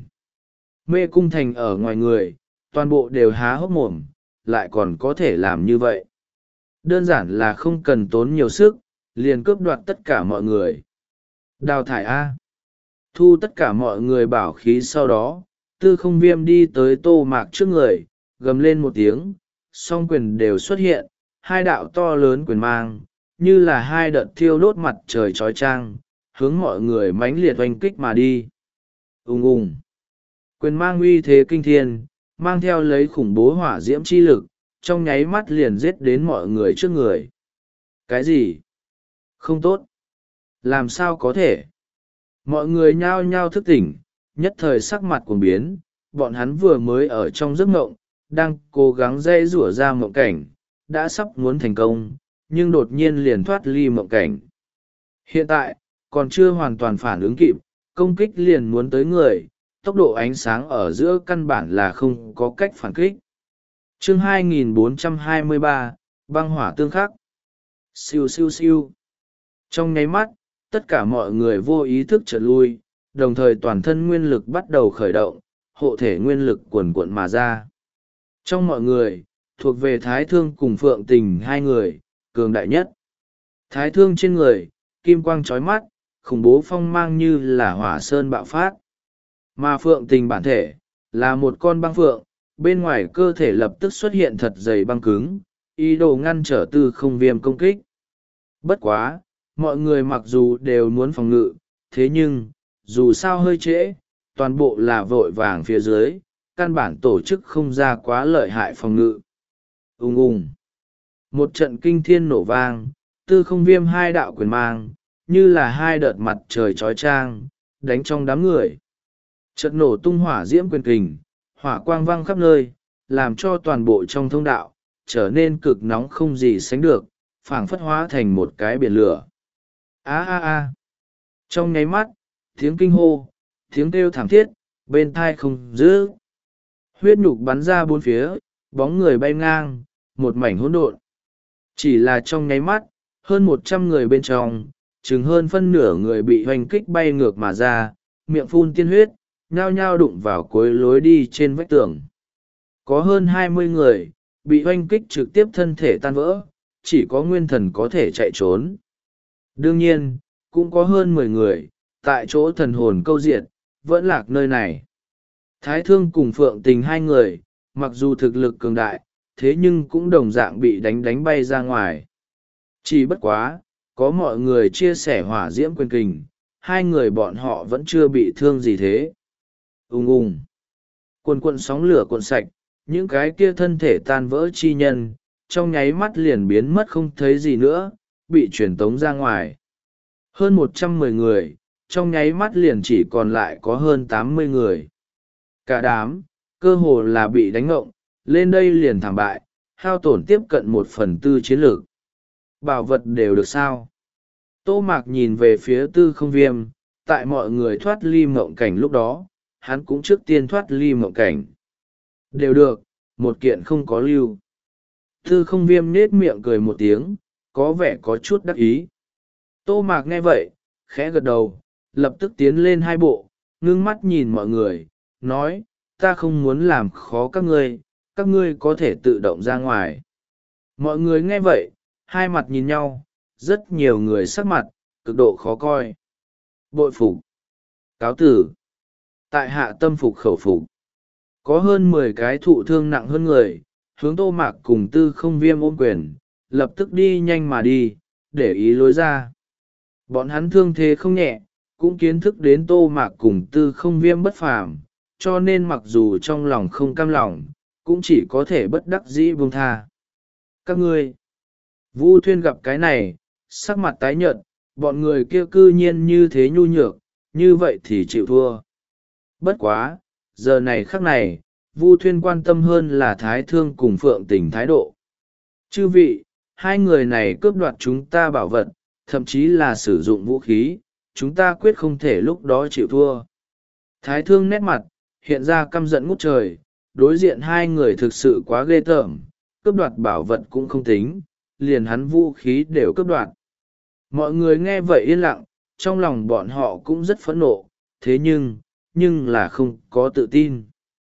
Speaker 1: Mê cung thành ở ngoài người, toàn bộ đều há hốc mồm, lại còn có thể làm như vậy. Đơn giản là không cần tốn nhiều sức, liền cướp đoạt tất cả mọi người. Đào thải A. Thu tất cả mọi người bảo khí sau đó, tư không viêm đi tới Tô Mạc trước người, gầm lên một tiếng, song quyền đều xuất hiện, hai đạo to lớn quyền mang, như là hai đợt thiêu đốt mặt trời trói trang, hướng mọi người mãnh liệt oanh kích mà đi. Ùng ùng. Quyền mang uy thế kinh thiên, mang theo lấy khủng bố hỏa diễm chi lực, trong nháy mắt liền giết đến mọi người trước người. Cái gì? Không tốt. Làm sao có thể? Mọi người nhao nhao thức tỉnh, nhất thời sắc mặt cuồng biến, bọn hắn vừa mới ở trong giấc ngộng, đang cố gắng dây rủa ra mộng cảnh, đã sắp muốn thành công, nhưng đột nhiên liền thoát ly mộng cảnh. Hiện tại, còn chưa hoàn toàn phản ứng kịp, công kích liền muốn tới người, tốc độ ánh sáng ở giữa căn bản là không có cách phản kích. Chương hai nghìn bốn trăm hai mươi ba, băng hỏa tương khắc. Siêu siêu siêu. Trong nháy mắt, tất cả mọi người vô ý thức trượt lui, đồng thời toàn thân nguyên lực bắt đầu khởi động, hộ thể nguyên lực cuồn cuộn mà ra. Trong mọi người, thuộc về Thái Thương cùng Phượng Tình hai người, cường đại nhất. Thái Thương trên người, kim quang chói mắt, khủng bố phong mang như là hỏa sơn bạo phát. Mà Phượng Tình bản thể, là một con băng phượng, bên ngoài cơ thể lập tức xuất hiện thật dày băng cứng, ý đồ ngăn trở tư không viêm công kích. Bất quá, mọi người mặc dù đều muốn phòng ngự, thế nhưng, dù sao hơi trễ, toàn bộ là vội vàng phía dưới, căn bản tổ chức không ra quá lợi hại phòng ngự. Ùng ùng. Một trận kinh thiên nổ vang, tư không viêm hai đạo quyền mang, như là hai đợt mặt trời trói trang, đánh trong đám người. Chợt nổ tung hỏa diễm quyền kình, hỏa quang vang khắp nơi, làm cho toàn bộ trong thông đạo, trở nên cực nóng không gì sánh được, phảng phất hóa thành một cái biển lửa. Á á á. Trong nháy mắt, tiếng kinh hô, tiếng kêu thảm thiết, bên thai không dứt. Huyết nhục bắn ra bốn phía, bóng người bay ngang, một mảnh hỗn độn. Chỉ là trong nháy mắt, hơn một trăm người bên trong, chừng hơn phân nửa người bị hoành kích bay ngược mà ra, miệng phun tiên huyết, nhao nhao đụng vào cuối lối đi trên vách tường. Có hơn hai mươi người, bị hoành kích trực tiếp thân thể tan vỡ, chỉ có nguyên thần có thể chạy trốn. Đương nhiên, cũng có hơn mười người, tại chỗ thần hồn câu diệt, vẫn lạc nơi này. Thái Thương cùng Phượng Tình hai người, mặc dù thực lực cường đại, thế nhưng cũng đồng dạng bị đánh đánh bay ra ngoài. Chỉ bất quá, có mọi người chia sẻ hỏa diễm quyền kình, hai người bọn họ vẫn chưa bị thương gì thế. Ùng ùng. Cuồn cuộn sóng lửa cuộn sạch, những cái kia thân thể tan vỡ chi nhân, trong nháy mắt liền biến mất không thấy gì nữa, bị truyền tống ra ngoài. Hơn một trăm mười người, trong nháy mắt liền chỉ còn lại có hơn tám mươi người. Cả đám, cơ hồ là bị đánh ngộng, lên đây liền thảm bại, hao tổn tiếp cận một phần tư chiến lược. Bảo vật đều được sao? Tô Mạc nhìn về phía tư không viêm, tại mọi người thoát ly mộng cảnh lúc đó, hắn cũng trước tiên thoát ly mộng cảnh. Đều được, một kiện không có lưu. Tư không viêm nết miệng cười một tiếng, có vẻ có chút đắc ý. Tô Mạc nghe vậy, khẽ gật đầu, lập tức tiến lên hai bộ, ngưng mắt nhìn mọi người, nói, ta không muốn làm khó các ngươi, các ngươi có thể tự động ra ngoài. Mọi người nghe vậy, hai mặt nhìn nhau, rất nhiều người sắc mặt, cực độ khó coi. Bội phục. Cáo tử. Tại hạ tâm phục khẩu phục. Có hơn mười cái thụ thương nặng hơn người, hướng Tô Mạc cùng tư không viêm ôm quyền, lập tức đi nhanh mà đi, để ý lối ra. Bọn hắn thương thế không nhẹ, cũng kiến thức đến Tô Mạc cùng tư không viêm bất phàm, cho nên mặc dù trong lòng không cam lòng, cũng chỉ có thể bất đắc dĩ buông tha. Các ngươi, Vu Thuyên gặp cái này, sắc mặt tái nhợt, bọn người kia cư nhiên như thế nhu nhược, như vậy thì chịu thua. Bất quá, giờ này khắc này, Vu Thuyên quan tâm hơn là Thái Thương cùng Phượng Tình thái độ. Chư vị, hai người này cướp đoạt chúng ta bảo vật, thậm chí là sử dụng vũ khí, chúng ta quyết không thể lúc đó chịu thua. Thái Thương nét mặt hiện ra căm giận ngút trời, đối diện hai người thực sự quá ghê tởm, cướp đoạt bảo vật cũng không tính, liền hắn vũ khí đều cướp đoạt. Mọi người nghe vậy yên lặng, trong lòng bọn họ cũng rất phẫn nộ, thế nhưng, nhưng là không có tự tin.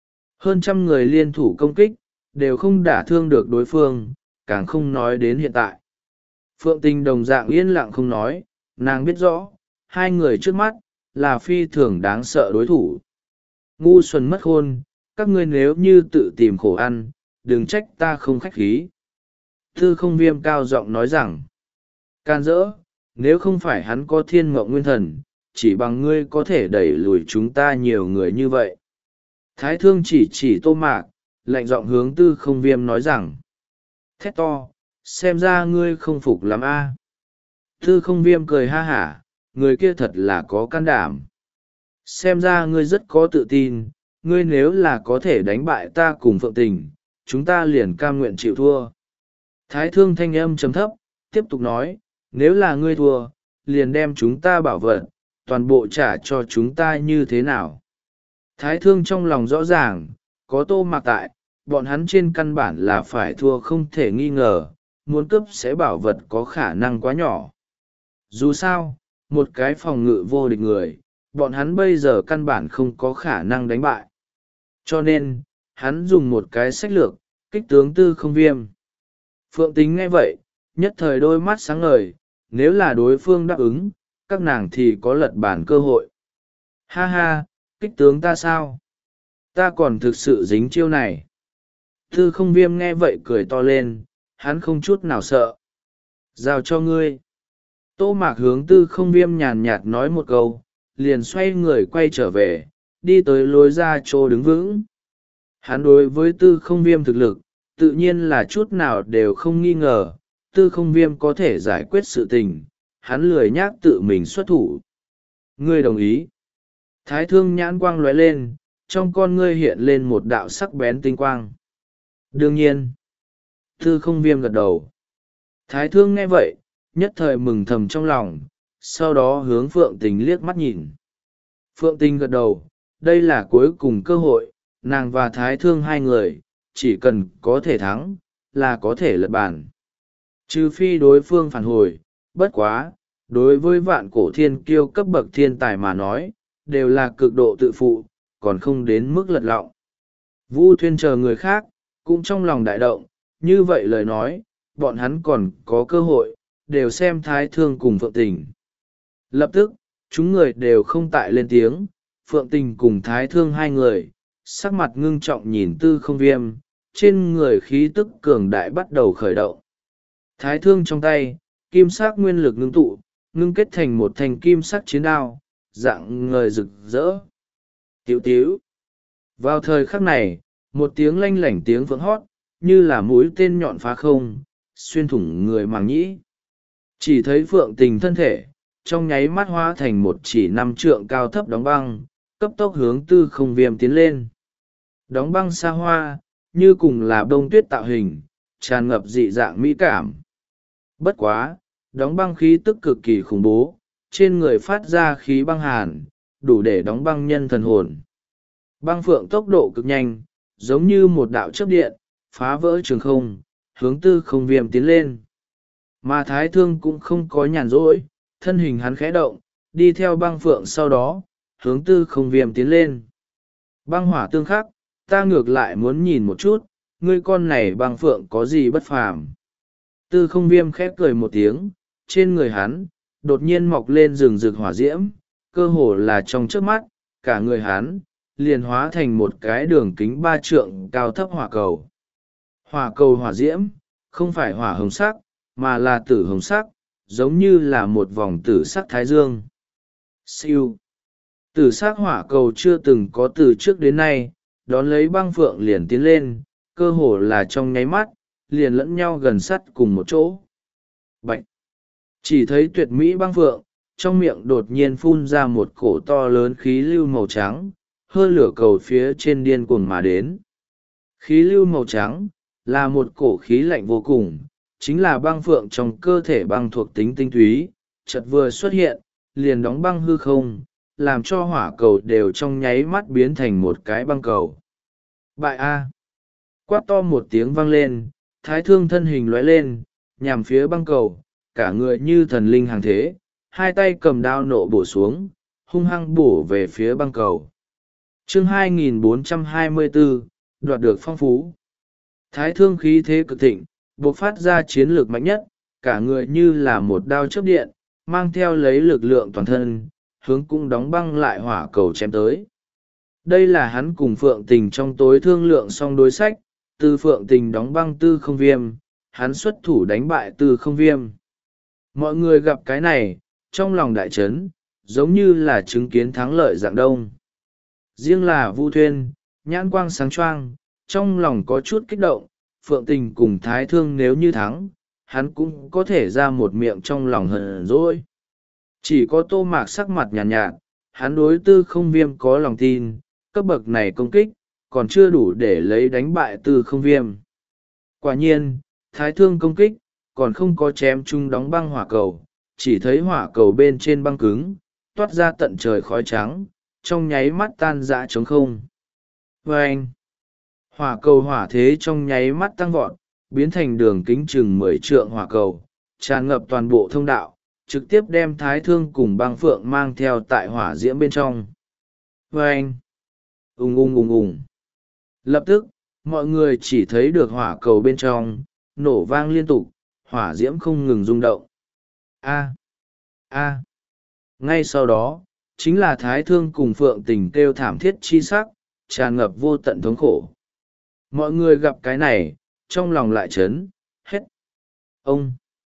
Speaker 1: Hơn trăm người liên thủ công kích, đều không đả thương được đối phương, càng không nói đến hiện tại. Phượng Tình đồng dạng yên lặng không nói, nàng biết rõ, hai người trước mắt, là phi thường đáng sợ đối thủ. Ngu xuẩn mất khôn, các ngươi nếu như tự tìm khổ ăn, đừng trách ta không khách khí. Tư Không Viêm cao giọng nói rằng, can dỡ, nếu không phải hắn có thiên mộng nguyên thần, chỉ bằng ngươi có thể đẩy lùi chúng ta nhiều người như vậy. Thái Thương chỉ chỉ Tô Mạc, lạnh giọng hướng Tư Không Viêm nói rằng, thét to, xem ra ngươi không phục lắm a. Tư Không Viêm cười ha hả, người kia thật là có can đảm. Xem ra ngươi rất có tự tin, ngươi nếu là có thể đánh bại ta cùng Phượng Tình, chúng ta liền cam nguyện chịu thua. Thái Thương thanh âm trầm thấp, tiếp tục nói, nếu là ngươi thua, liền đem chúng ta bảo vật, toàn bộ trả cho chúng ta như thế nào. Thái Thương trong lòng rõ ràng, có Tô Mạc tại, bọn hắn trên căn bản là phải thua không thể nghi ngờ, muốn cướp sẽ bảo vật có khả năng quá nhỏ. Dù sao, một cái phòng ngự vô địch người, bọn hắn bây giờ căn bản không có khả năng đánh bại. Cho nên, hắn dùng một cái sách lược, kích tướng Tư Không Viêm. Phượng Tính nghe vậy, nhất thời đôi mắt sáng ngời, nếu là đối phương đáp ứng, các nàng thì có lật bản cơ hội. Ha ha, kích tướng ta sao? Ta còn thực sự dính chiêu này. Tư Không Viêm nghe vậy cười to lên, hắn không chút nào sợ. Giao cho ngươi. Tô Mạc hướng Tư Không Viêm nhàn nhạt nói một câu, liền xoay người quay trở về, đi tới lối ra chỗ đứng vững. Hắn đối với Tư Không Viêm thực lực, tự nhiên là chút nào đều không nghi ngờ, Tư Không Viêm có thể giải quyết sự tình, hắn lười nhác tự mình xuất thủ. Ngươi đồng ý. Thái Thương nhãn quang lóe lên, trong con ngươi hiện lên một đạo sắc bén tinh quang. Đương nhiên. Tư Không Viêm gật đầu. Thái Thương nghe vậy, nhất thời mừng thầm trong lòng, sau đó hướng Phượng Tình liếc mắt nhìn. Phượng Tình gật đầu, đây là cuối cùng cơ hội, nàng và Thái Thương hai người, chỉ cần có thể thắng, là có thể lật bàn. Trừ phi đối phương phản hồi, bất quá, đối với vạn cổ thiên kiêu cấp bậc thiên tài mà nói, đều là cực độ tự phụ, còn không đến mức lật lọng. Vu Thuyên chờ người khác, cũng trong lòng đại động, như vậy lời nói, bọn hắn còn có cơ hội, đều xem Thái Thương cùng Phượng Tình. Lập tức, chúng người đều không tại lên tiếng, Phượng Tình cùng Thái Thương hai người, sắc mặt ngưng trọng nhìn Tư Không Viêm, trên người khí tức cường đại bắt đầu khởi động. Thái Thương trong tay, kim sắc nguyên lực ngưng tụ, ngưng kết thành một thanh kim sắc chiến đao, dạng ngời rực rỡ. Tiểu tiểu. Vào thời khắc này, một tiếng lanh lảnh tiếng vỡ hót, như là mũi tên nhọn phá không, xuyên thủng người màng nhĩ. Chỉ thấy Phượng Tình thân thể, trong nháy mắt hóa thành một chỉ năm trượng cao thấp đóng băng, cấp tốc hướng Tư Không Viêm tiến lên. Đóng băng xa hoa, như cùng là bông tuyết tạo hình, tràn ngập dị dạng mỹ cảm. Bất quá, đóng băng khí tức cực kỳ khủng bố, trên người phát ra khí băng hàn, đủ để đóng băng nhân thần hồn. Băng phượng tốc độ cực nhanh, giống như một đạo chớp điện, phá vỡ trường không, hướng Tư Không Viêm tiến lên. Mà Thái Thương cũng không có nhàn rỗi, thân hình hắn khẽ động, đi theo băng phượng sau đó, hướng Tư Không Viêm tiến lên. Băng hỏa tương khắc, ta ngược lại muốn nhìn một chút, ngươi con này băng phượng có gì bất phàm. Tư Không Viêm khép cười một tiếng, trên người hắn, đột nhiên mọc lên rừng rực hỏa diễm, cơ hồ là trong trước mắt, cả người hắn, liền hóa thành một cái đường kính ba trượng cao thấp hỏa cầu. Hỏa cầu hỏa diễm, không phải hỏa hồng sắc, mà là tử hồng sắc, giống như là một vòng tử sắc thái dương. Siêu. Tử sắc hỏa cầu chưa từng có từ trước đến nay, đón lấy băng phượng liền tiến lên, cơ hồ là trong nháy mắt, liền lẫn nhau gần sắt cùng một chỗ. Bạch! Chỉ thấy tuyệt mỹ băng phượng, trong miệng đột nhiên phun ra một cổ to lớn khí lưu màu trắng, hơi lửa cầu phía trên điên cuồng mà đến. Khí lưu màu trắng là một cổ khí lạnh vô cùng, chính là băng phượng trong cơ thể băng thuộc tính tinh túy, chợt vừa xuất hiện, liền đóng băng hư không, làm cho hỏa cầu đều trong nháy mắt biến thành một cái băng cầu. Bại A! Quát to một tiếng vang lên, Thái Thương thân hình lóe lên, nhằm phía băng cầu, cả người như thần linh hàng thế, hai tay cầm đao nộ bổ xuống, hung hăng bổ về phía băng cầu. Chương hai nghìn bốn trăm hai mươi bốn, đoạt được phong phú. Thái Thương khí thế cực thịnh, bộc phát ra chiến lược mạnh nhất, cả người như là một đao chớp điện, mang theo lấy lực lượng toàn thân, hướng cũng đóng băng lại hỏa cầu chém tới. Đây là hắn cùng Phượng Tình trong tối thương lượng xong đối sách, từ Phượng Tình đóng băng Tư Không Viêm, hắn xuất thủ đánh bại Tư Không Viêm. Mọi người gặp cái này, trong lòng đại chấn, giống như là chứng kiến thắng lợi dạng đông. Riêng là Vu Thuyên, nhãn quang sáng choang, trong lòng có chút kích động, Phượng Tình cùng Thái Thương nếu như thắng, hắn cũng có thể ra một miệng trong lòng hờn dỗi. Chỉ có Tô Mạc sắc mặt nhàn nhạt, nhạt, hắn đối Tư Không Viêm có lòng tin, cấp bậc này công kích, còn chưa đủ để lấy đánh bại Tư Không Viêm. Quả nhiên, Thái Thương công kích, còn không có chém chung đóng băng hỏa cầu, chỉ thấy hỏa cầu bên trên băng cứng, toát ra tận trời khói trắng, trong nháy mắt tan rã trống không. Vâng! Hỏa cầu hỏa thế trong nháy mắt tăng vọt, biến thành đường kính chừng mười trượng hỏa cầu, tràn ngập toàn bộ thông đạo, trực tiếp đem Thái Thương cùng băng phượng mang theo tại hỏa diễm bên trong. Vâng! Ùng ùng ùng ùng! Lập tức, mọi người chỉ thấy được hỏa cầu bên trong, nổ vang liên tục, hỏa diễm không ngừng rung động. A! A! Ngay sau đó, chính là Thái Thương cùng Phượng Tình kêu thảm thiết chi sắc, tràn ngập vô tận thống khổ. Mọi người gặp cái này, trong lòng lại chấn, hết. Ông!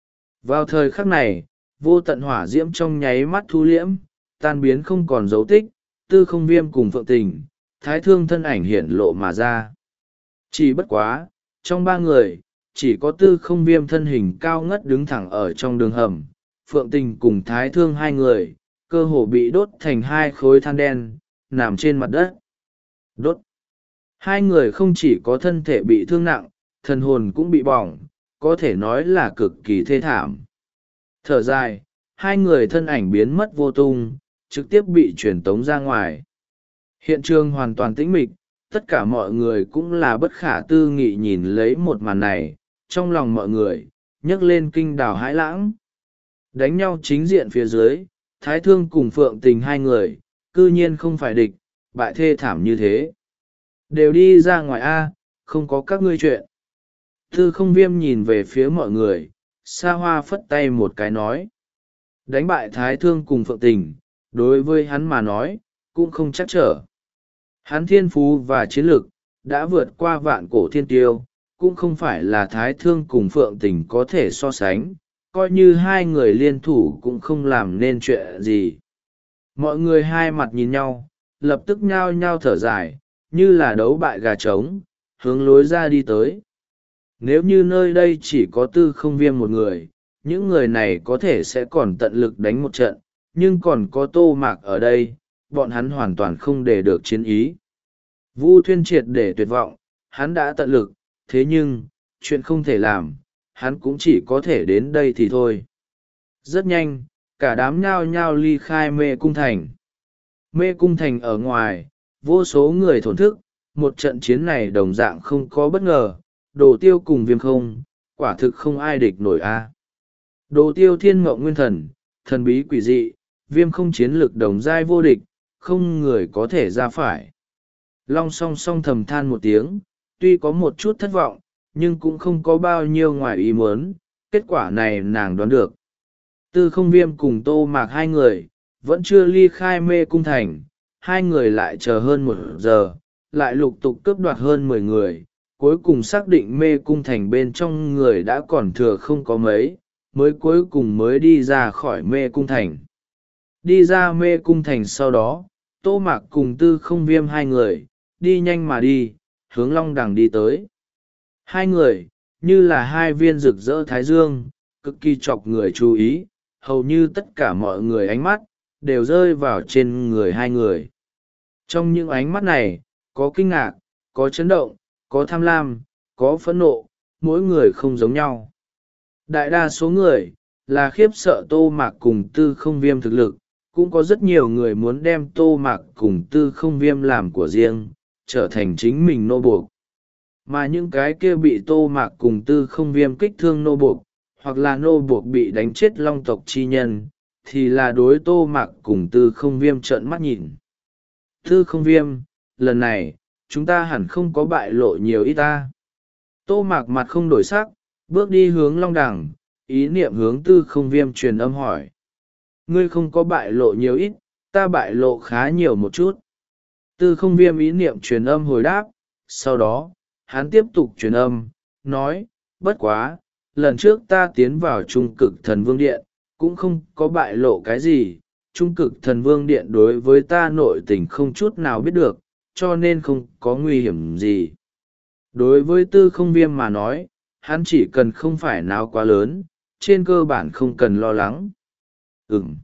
Speaker 1: Vào thời khắc này, vô tận hỏa diễm trong nháy mắt thu liễm, tan biến không còn dấu tích, Tư Không Viêm cùng Phượng Tình, Thái Thương thân ảnh hiển lộ mà ra. Chỉ bất quá, trong ba người, chỉ có Tư Không Viêm thân hình cao ngất đứng thẳng ở trong đường hầm, Phượng Tình cùng Thái Thương hai người, cơ hồ bị đốt thành hai khối than đen, nằm trên mặt đất. Đốt! Hai người không chỉ có thân thể bị thương nặng, thần hồn cũng bị bỏng, có thể nói là cực kỳ thê thảm. Thở dài, hai người thân ảnh biến mất vô tung, trực tiếp bị truyền tống ra ngoài. Hiện trường hoàn toàn tĩnh mịch, tất cả mọi người cũng là bất khả tư nghị nhìn lấy một màn này, trong lòng mọi người, nhấc lên kinh đào hãi lãng. Đánh nhau chính diện phía dưới, Thái Thương cùng Phượng Tình hai người, cư nhiên không phải địch, bại thê thảm như thế. Đều đi ra ngoài A, không có các ngươi chuyện. Tư Không Viêm nhìn về phía mọi người, xa hoa phất tay một cái nói. Đánh bại Thái Thương cùng Phượng Tình, đối với hắn mà nói, cũng không chắc trở. Hắn thiên phú và chiến lực, đã vượt qua vạn cổ thiên tiêu, cũng không phải là Thái Thương cùng Phượng Tình có thể so sánh, coi như hai người liên thủ cũng không làm nên chuyện gì. Mọi người hai mặt nhìn nhau, lập tức nhao nhao thở dài, như là đấu bại gà trống, hướng lối ra đi tới. Nếu như nơi đây chỉ có Tư Không Viêm một người, những người này có thể sẽ còn tận lực đánh một trận, nhưng còn có Tô Mạc ở đây, bọn hắn hoàn toàn không để được chiến ý. Vu Thuyên triệt để tuyệt vọng, hắn đã tận lực, thế nhưng, chuyện không thể làm, hắn cũng chỉ có thể đến đây thì thôi. Rất nhanh, cả đám nhao nhao ly khai mê cung thành. Mê cung thành ở ngoài, vô số người thổn thức, một trận chiến này đồng dạng không có bất ngờ, Đồ Tiêu cùng Viêm không, quả thực không ai địch nổi a. Đồ Tiêu thiên mộng nguyên thần, thần bí quỷ dị, Viêm không chiến lực đồng giai vô địch, không người có thể ra phải. Long song song thầm than một tiếng, tuy có một chút thất vọng, nhưng cũng không có bao nhiêu ngoài ý muốn, kết quả này nàng đoán được. Tư Không Viêm cùng Tô Mạc hai người, vẫn chưa ly khai mê cung thành, hai người lại chờ hơn một giờ, lại lục tục cướp đoạt hơn mười người, cuối cùng xác định mê cung thành bên trong người đã còn thừa không có mấy, mới cuối cùng mới đi ra khỏi mê cung thành. Đi ra mê cung thành sau đó, Tô Mạc cùng Tư Không Viêm hai người, đi nhanh mà đi, hướng Long Đằng đi tới. Hai người, như là hai viên rực rỡ thái dương, cực kỳ chọc người chú ý, hầu như tất cả mọi người ánh mắt, đều rơi vào trên người hai người. Trong những ánh mắt này, có kinh ngạc, có chấn động, có tham lam, có phẫn nộ, mỗi người không giống nhau. Đại đa số người là khiếp sợ Tô Mạc cùng Tư Không Viêm thực lực, cũng có rất nhiều người muốn đem Tô Mạc cùng Tư Không Viêm làm của riêng, trở thành chính mình nô buộc. Mà những cái kia bị Tô Mạc cùng Tư Không Viêm kích thương nô buộc, hoặc là nô buộc bị đánh chết long tộc chi nhân, thì là đối Tô Mạc cùng Tư Không Viêm trợn mắt nhìn. Tư Không Viêm, lần này, chúng ta hẳn không có bại lộ nhiều ít ta. Tô Mạc mặt không đổi sắc, bước đi hướng Long Đằng, ý niệm hướng Tư Không Viêm truyền âm hỏi. Ngươi không có bại lộ nhiều ít, ta bại lộ khá nhiều một chút. Tư Không Viêm ý niệm truyền âm hồi đáp, sau đó, hắn tiếp tục truyền âm, nói, bất quá, lần trước ta tiến vào Trung Cực Thần Vương Điện, cũng không có bại lộ cái gì. Trung Cực Thần Vương Điện đối với ta nội tình không chút nào biết được, cho nên không có nguy hiểm gì. Đối với Tư Không Viêm mà nói, hắn chỉ cần không phải nào quá lớn, trên cơ bản không cần lo lắng. Ừm.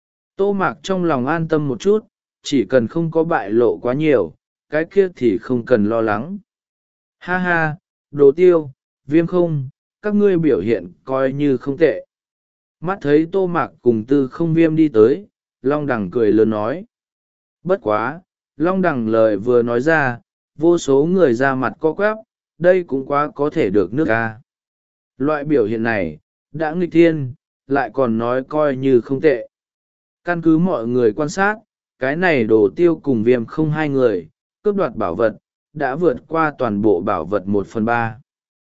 Speaker 1: Tô Mạc trong lòng an tâm một chút, chỉ cần không có bại lộ quá nhiều, cái kia thì không cần lo lắng. Ha ha, Đồ Tiêu, Viêm không, các ngươi biểu hiện coi như không tệ. Mắt thấy Tô Mạc cùng Tư Không Viêm đi tới, Long Đằng cười lớn nói. Bất quá, Long Đằng lời vừa nói ra, vô số người ra mặt co quắp, đây cũng quá có thể được nước ca. Loại biểu hiện này, đã nghịch thiên, lại còn nói coi như không tệ. Căn cứ mọi người quan sát, cái này Đồ Tiêu cùng Viêm không hai người, cướp đoạt bảo vật, đã vượt qua toàn bộ bảo vật một phần ba.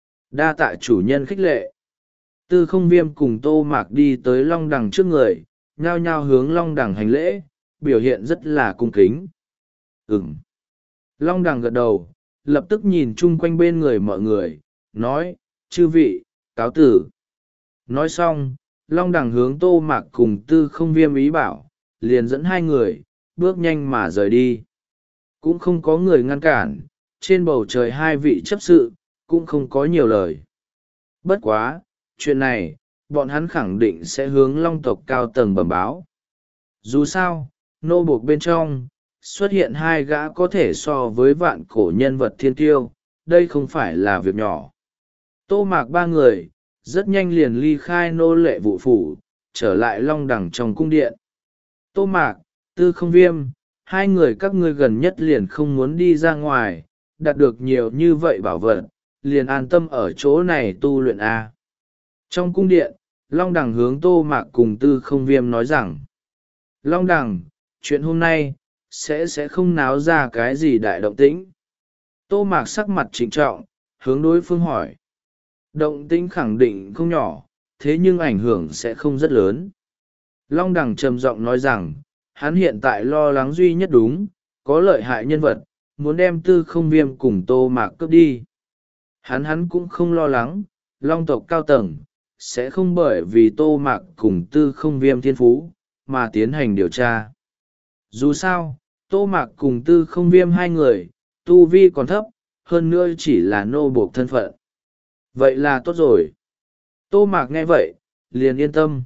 Speaker 1: Đa tạ chủ nhân khích lệ. Tư Không Viêm cùng Tô Mạc đi tới Long Đằng trước người, nhao nhao hướng Long Đằng hành lễ, biểu hiện rất là cung kính. Ừm. Long Đằng gật đầu, lập tức nhìn chung quanh bên người mọi người, nói, chư vị, cáo tử. Nói xong, Long Đằng hướng Tô Mạc cùng Tư Không Viêm ý bảo, liền dẫn hai người, bước nhanh mà rời đi. Cũng không có người ngăn cản, trên bầu trời hai vị chấp sự, cũng không có nhiều lời. Bất quá, chuyện này, bọn hắn khẳng định sẽ hướng Long tộc cao tầng bẩm báo. Dù sao, nô buộc bên trong, xuất hiện hai gã có thể so với vạn cổ nhân vật thiên tiêu, đây không phải là việc nhỏ. Tô Mạc ba người, rất nhanh liền ly khai nô lệ vụ phủ, trở lại Long Đằng trong cung điện. Tô Mạc, Tư Không Viêm, hai người các ngươi gần nhất liền không muốn đi ra ngoài, đạt được nhiều như vậy bảo vật, liền an tâm ở chỗ này tu luyện A. Trong cung điện, Long Đằng hướng Tô Mạc cùng Tư Không Viêm nói rằng, Long Đằng, chuyện hôm nay, sẽ sẽ không náo ra cái gì đại động tĩnh. Tô Mạc sắc mặt trịnh trọng, hướng đối phương hỏi. Động tĩnh khẳng định không nhỏ, thế nhưng ảnh hưởng sẽ không rất lớn. Long Đằng trầm giọng nói rằng, hắn hiện tại lo lắng duy nhất đúng, có lợi hại nhân vật, muốn đem Tư Không Viêm cùng Tô Mạc cướp đi. Hắn hắn cũng không lo lắng, Long tộc cao tầng, sẽ không bởi vì Tô Mạc cùng Tư Không Viêm thiên phú, mà tiến hành điều tra. Dù sao, Tô Mạc cùng Tư Không Viêm hai người, tu vi còn thấp, hơn nữa chỉ là nô buộc thân phận. Vậy là tốt rồi. Tô Mạc nghe vậy, liền yên tâm.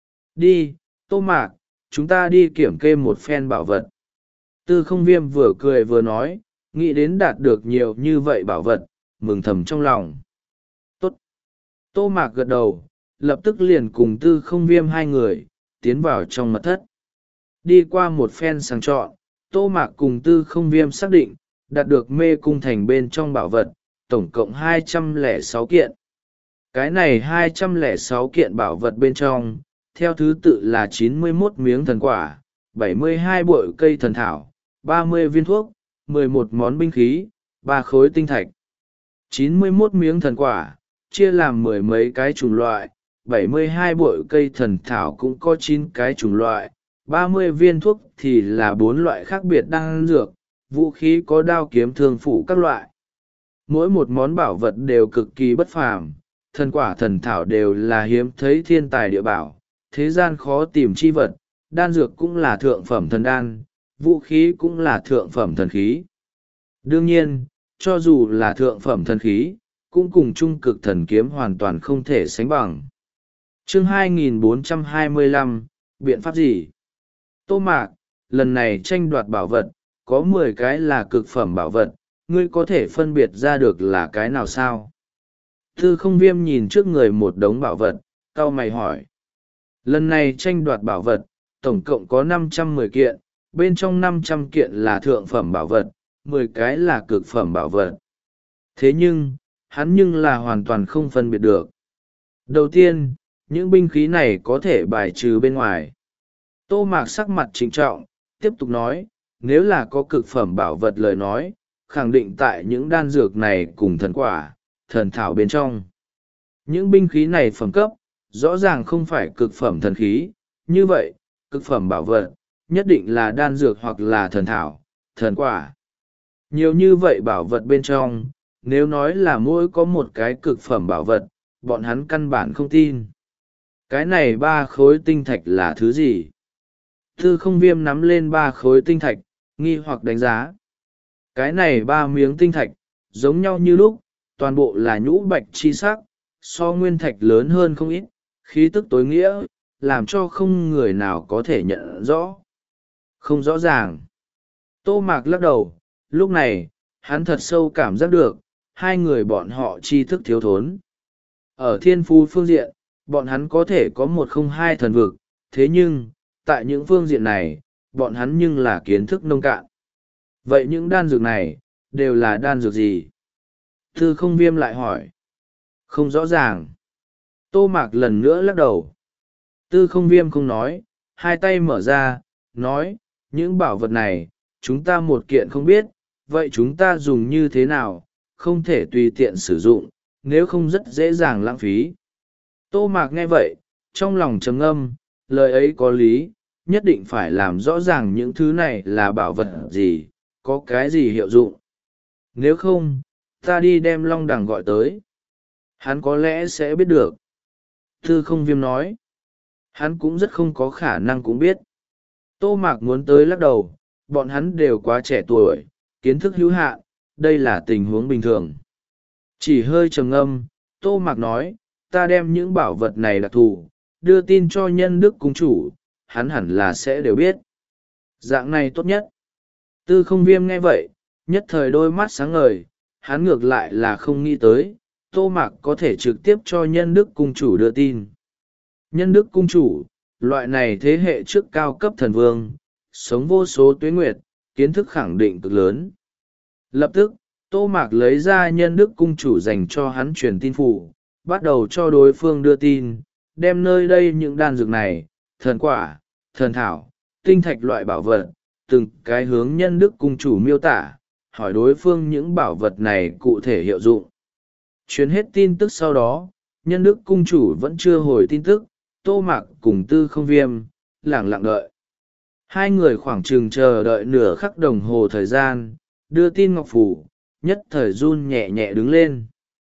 Speaker 1: Đi, Tô Mạc, chúng ta đi kiểm kê một phen bảo vật. Tư Không Viêm vừa cười vừa nói, nghĩ đến đạt được nhiều như vậy bảo vật, mừng thầm trong lòng. Tốt. Tô Mạc gật đầu, lập tức liền cùng Tư Không Viêm hai người, tiến vào trong mật thất. Đi qua một phen sàng chọn, Tô Mạc cùng Tư Không Viêm xác định, đạt được mê cung thành bên trong bảo vật, tổng cộng hai trăm lẻ sáu kiện. Cái này hai trăm lẻ sáu kiện bảo vật bên trong, theo thứ tự là chín mươi mốt miếng thần quả, bảy mươi hai bội cây thần thảo, ba mươi viên thuốc, mười một món binh khí, ba khối tinh thạch. chín mươi mốt miếng thần quả, chia làm mười mấy cái chủng loại, bảy mươi hai bội cây thần thảo cũng có chín cái chủng loại, ba mươi viên thuốc thì là bốn loại khác biệt đan dược, vũ khí có đao kiếm thương phủ các loại. Mỗi một món bảo vật đều cực kỳ bất phàm, thần quả thần thảo đều là hiếm thấy thiên tài địa bảo, thế gian khó tìm chi vật, đan dược cũng là thượng phẩm thần đan, vũ khí cũng là thượng phẩm thần khí. Đương nhiên, cho dù là thượng phẩm thần khí, cũng cùng trung cực thần kiếm hoàn toàn không thể sánh bằng. Chương hai nghìn bốn trăm hai mươi lăm, biện pháp gì? Tô Mạc, lần này tranh đoạt bảo vật, có mười cái là cực phẩm bảo vật, ngươi có thể phân biệt ra được là cái nào sao? Tư không viêm nhìn trước người một đống bảo vật, cau mày hỏi. Lần này tranh đoạt bảo vật, tổng cộng có năm trăm mười kiện, bên trong năm trăm kiện là thượng phẩm bảo vật, mười cái là cực phẩm bảo vật. Thế nhưng, hắn nhưng là hoàn toàn không phân biệt được. Đầu tiên, những binh khí này có thể bài trừ bên ngoài. Tô Mạc sắc mặt trịnh trọng, tiếp tục nói, nếu là có cực phẩm bảo vật lời nói, khẳng định tại những đan dược này cùng thần quả, thần thảo bên trong. Những binh khí này phẩm cấp, rõ ràng không phải cực phẩm thần khí, như vậy, cực phẩm bảo vật, nhất định là đan dược hoặc là thần thảo, thần quả. Nhiều như vậy bảo vật bên trong, nếu nói là mỗi có một cái cực phẩm bảo vật, bọn hắn căn bản không tin. Cái này ba khối tinh thạch là thứ gì? Tư không viêm nắm lên ba khối tinh thạch, nghi hoặc đánh giá. Cái này ba miếng tinh thạch, giống nhau như lúc, toàn bộ là nhũ bạch chi sắc, so nguyên thạch lớn hơn không ít, khí tức tối nghĩa, làm cho không người nào có thể nhận rõ. Không rõ ràng. Tô Mạc lắc đầu, lúc này, hắn thật sâu cảm giác được, hai người bọn họ tri thức thiếu thốn. Ở thiên phú phương diện, bọn hắn có thể có một không hai thần vực, thế nhưng, tại những phương diện này, bọn hắn nhưng là kiến thức nông cạn. Vậy những đan dược này, đều là đan dược gì? Tư không viêm lại hỏi. Không rõ ràng. Tô Mạc lần nữa lắc đầu. Tư không viêm không nói, hai tay mở ra, nói, những bảo vật này, chúng ta một kiện không biết, vậy chúng ta dùng như thế nào, không thể tùy tiện sử dụng, nếu không rất dễ dàng lãng phí. Tô Mạc nghe vậy, trong lòng trầm ngâm, lời ấy có lý, nhất định phải làm rõ ràng những thứ này là bảo vật gì, có cái gì hiệu dụng. Nếu không, ta đi đem Long Đằng gọi tới. Hắn có lẽ sẽ biết được. Tư không viêm nói. Hắn cũng rất không có khả năng cũng biết. Tô Mạc muốn tới lắc đầu, bọn hắn đều quá trẻ tuổi, kiến thức hữu hạn, đây là tình huống bình thường. Chỉ hơi trầm ngâm, Tô Mạc nói, ta đem những bảo vật này đặc thù, đưa tin cho nhân đức cung chủ, hắn hẳn là sẽ đều biết. Dạng này tốt nhất. Tư không viêm nghe vậy, nhất thời đôi mắt sáng ngời, hắn ngược lại là không nghĩ tới, Tô Mạc có thể trực tiếp cho nhân đức cung chủ đưa tin. Nhân đức cung chủ, loại này thế hệ trước cao cấp thần vương, sống vô số tuế nguyệt, kiến thức khẳng định cực lớn. Lập tức, Tô Mạc lấy ra nhân đức cung chủ dành cho hắn truyền tin phủ, bắt đầu cho đối phương đưa tin, đem nơi đây những đan dược này, thần quả, thần thảo, tinh thạch loại bảo vật, từng cái hướng nhân đức cung chủ miêu tả, hỏi đối phương những bảo vật này cụ thể hiệu dụng. Chuyến hết tin tức sau đó, nhân đức cung chủ vẫn chưa hồi tin tức, Tô Mạc cùng Tư không viêm, lẳng lặng đợi. Hai người khoảng chừng chờ đợi nửa khắc đồng hồ thời gian, đưa tin ngọc phủ, nhất thời run nhẹ nhẹ đứng lên.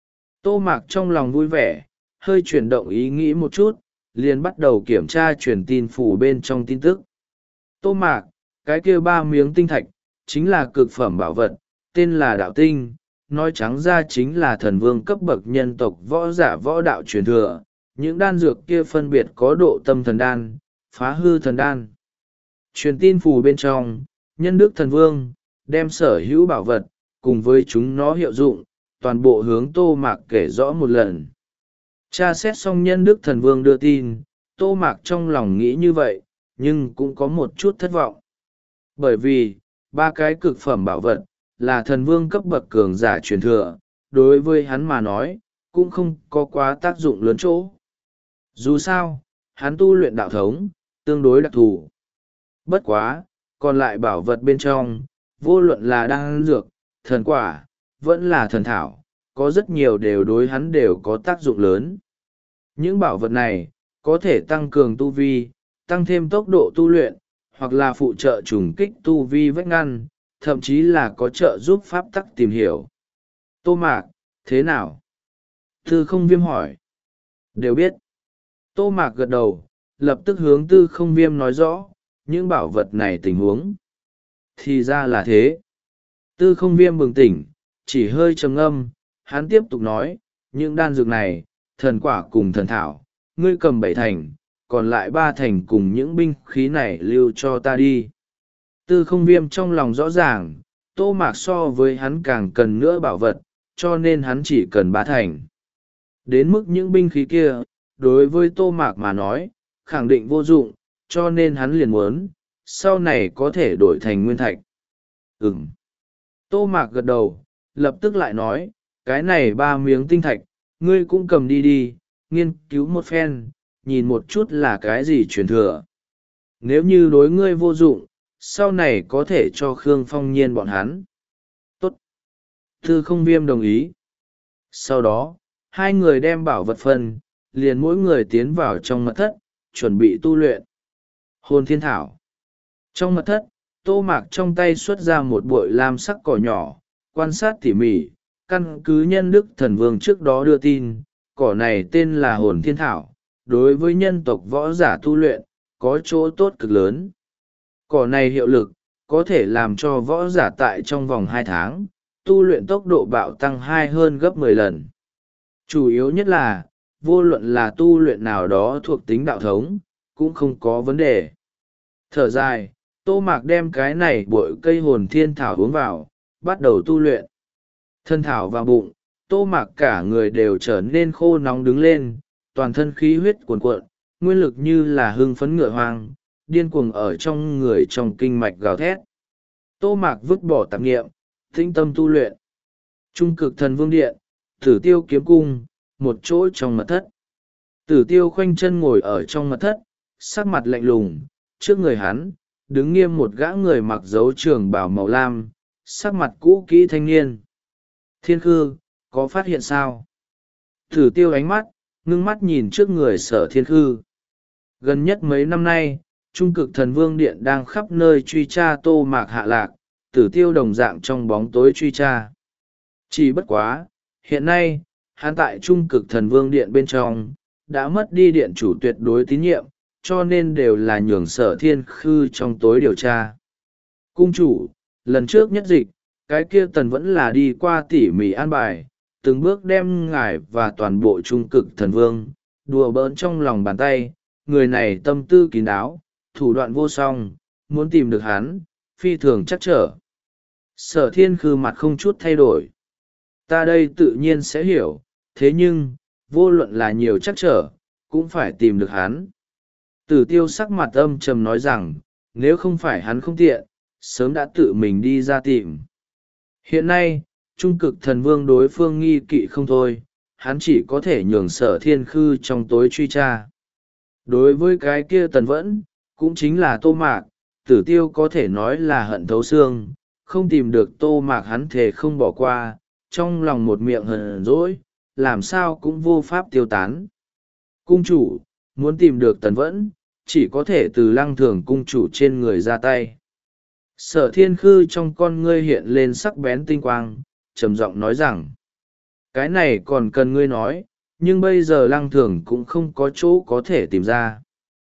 Speaker 1: Tô Mạc trong lòng vui vẻ, hơi chuyển động ý nghĩ một chút, liền bắt đầu kiểm tra truyền tin phủ bên trong tin tức. Tô Mạc, cái kia ba miếng tinh thạch, chính là cực phẩm bảo vật, tên là đạo tinh, nói trắng ra chính là thần vương cấp bậc nhân tộc võ giả võ đạo truyền thừa. Những đan dược kia phân biệt có độ tâm thần đan, phá hư thần đan. Truyền tin phù bên trong, nhân đức thần vương, đem sở hữu bảo vật, cùng với chúng nó hiệu dụng, toàn bộ hướng Tô Mạc kể rõ một lần. Tra xét xong nhân đức thần vương đưa tin, Tô Mạc trong lòng nghĩ như vậy, nhưng cũng có một chút thất vọng. Bởi vì, ba cái cực phẩm bảo vật, là thần vương cấp bậc cường giả truyền thừa, đối với hắn mà nói, cũng không có quá tác dụng lớn chỗ. Dù sao, hắn tu luyện đạo thống, tương đối đặc thù. Bất quá, còn lại bảo vật bên trong, vô luận là đan dược, thần quả, vẫn là thần thảo, có rất nhiều đều đối hắn đều có tác dụng lớn. Những bảo vật này, có thể tăng cường tu vi, tăng thêm tốc độ tu luyện, hoặc là phụ trợ trùng kích tu vi vách ngăn, thậm chí là có trợ giúp pháp tắc tìm hiểu. Tô Mạc, thế nào? Tư không viêm hỏi. Đều biết. Tô Mạc gật đầu, lập tức hướng tư không viêm nói rõ, những bảo vật này tình huống. Thì ra là thế. Tư không viêm bừng tỉnh, chỉ hơi trầm ngâm, hắn tiếp tục nói, những đan dược này, thần quả cùng thần thảo, ngươi cầm bảy thành, còn lại ba thành cùng những binh khí này lưu cho ta đi. Tư không viêm trong lòng rõ ràng, Tô Mạc so với hắn càng cần nữa bảo vật, cho nên hắn chỉ cần ba thành. Đến mức những binh khí kia, đối với Tô Mạc mà nói, khẳng định vô dụng, cho nên hắn liền muốn, sau này có thể đổi thành nguyên thạch. Ừm. Tô Mạc gật đầu, lập tức lại nói, cái này ba miếng tinh thạch, ngươi cũng cầm đi đi, nghiên cứu một phen, nhìn một chút là cái gì truyền thừa. Nếu như đối ngươi vô dụng, sau này có thể cho Khương Phong Nhiên bọn hắn. Tốt. Tư Không Viêm đồng ý. Sau đó, hai người đem bảo vật phân, liền mỗi người tiến vào trong mật thất, chuẩn bị tu luyện. Hồn Thiên Thảo. Trong mật thất, Tô Mạc trong tay xuất ra một bội lam sắc cỏ nhỏ, quan sát tỉ mỉ, căn cứ nhân đức thần vương trước đó đưa tin, cỏ này tên là Hồn Thiên Thảo, đối với nhân tộc võ giả tu luyện, có chỗ tốt cực lớn. Cỏ này hiệu lực, có thể làm cho võ giả tại trong vòng hai tháng, tu luyện tốc độ bạo tăng hai hơn gấp mười lần. Chủ yếu nhất là, vô luận là tu luyện nào đó thuộc tính đạo thống, cũng không có vấn đề. Thở dài, Tô Mạc đem cái này bội cây Hồn Thiên Thảo uống vào, bắt đầu tu luyện. Thân thảo vào bụng, Tô Mạc cả người đều trở nên khô nóng đứng lên, toàn thân khí huyết cuồn cuộn, nguyên lực như là hưng phấn ngựa hoang, điên cuồng ở trong người trong kinh mạch gào thét. Tô Mạc vứt bỏ tạp nghiệm, tĩnh tâm tu luyện. Trung Cực Thần Vương Điện, Tử Tiêu kiếm cung, một chỗ trong mật thất. Tử Tiêu khoanh chân ngồi ở trong mật thất, sắc mặt lạnh lùng, trước người hắn, đứng nghiêm một gã người mặc dấu trường bào màu lam, sắc mặt cũ kỹ thanh niên. Thiên Khư, có phát hiện sao? Tử Tiêu ánh mắt, ngưng mắt nhìn trước người Sở Thiên Khư. Gần nhất mấy năm nay, Trung Cực Thần Vương Điện đang khắp nơi truy tra Tô Mạc hạ lạc, Tử Tiêu đồng dạng trong bóng tối truy tra. Chỉ bất quá, hiện nay, hắn tại Trung Cực Thần Vương Điện bên trong, đã mất đi điện chủ tuyệt đối tín nhiệm, cho nên đều là nhường Sở Thiên Khư trong tối điều tra. Cung chủ, lần trước nhất dịch, cái kia tần vẫn là đi qua tỉ mỉ an bài, từng bước đem ngài và toàn bộ Trung Cực Thần Vương, đùa bỡn trong lòng bàn tay, người này tâm tư kín đáo, thủ đoạn vô song, muốn tìm được hắn, phi thường chắc trở. Sở Thiên Khư mặt không chút thay đổi. Ta đây tự nhiên sẽ hiểu, thế nhưng, vô luận là nhiều chắc trở, cũng phải tìm được hắn. Tử Tiêu sắc mặt âm trầm nói rằng, nếu không phải hắn không tiện, sớm đã tự mình đi ra tìm. Hiện nay, Trung Cực Thần Vương đối phương nghi kỵ không thôi, hắn chỉ có thể nhường Sở Thiên Khư trong tối truy tra. Đối với cái kia Tần Vẫn, cũng chính là Tô Mạc, Tử Tiêu có thể nói là hận thấu xương, không tìm được Tô Mạc hắn thề không bỏ qua, trong lòng một miệng hờn dỗi, làm sao cũng vô pháp tiêu tán. Cung chủ, muốn tìm được Tần Vẫn, chỉ có thể từ Lăng Thường cung chủ trên người ra tay. Sở Thiên Khư trong con ngươi hiện lên sắc bén tinh quang, trầm giọng nói rằng, cái này còn cần ngươi nói, nhưng bây giờ Lăng Thường cũng không có chỗ có thể tìm ra.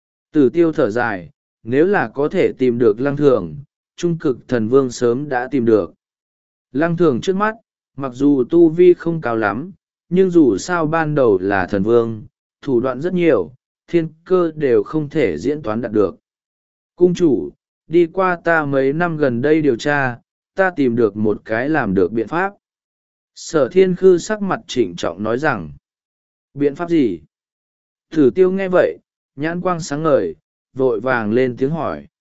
Speaker 1: Tử Tiêu thở dài, nếu là có thể tìm được Lăng Thường, Trung Cực Thần Vương sớm đã tìm được. Lăng Thường trước mắt, mặc dù tu vi không cao lắm, nhưng dù sao ban đầu là thần vương, thủ đoạn rất nhiều, thiên cơ đều không thể diễn toán đạt được. Cung chủ, đi qua ta mấy năm gần đây điều tra, ta tìm được một cái làm được biện pháp. Sở Thiên Khư sắc mặt trịnh trọng nói rằng, biện pháp gì? Tử Tiêu nghe vậy, nhãn quang sáng ngời, vội vàng lên tiếng hỏi.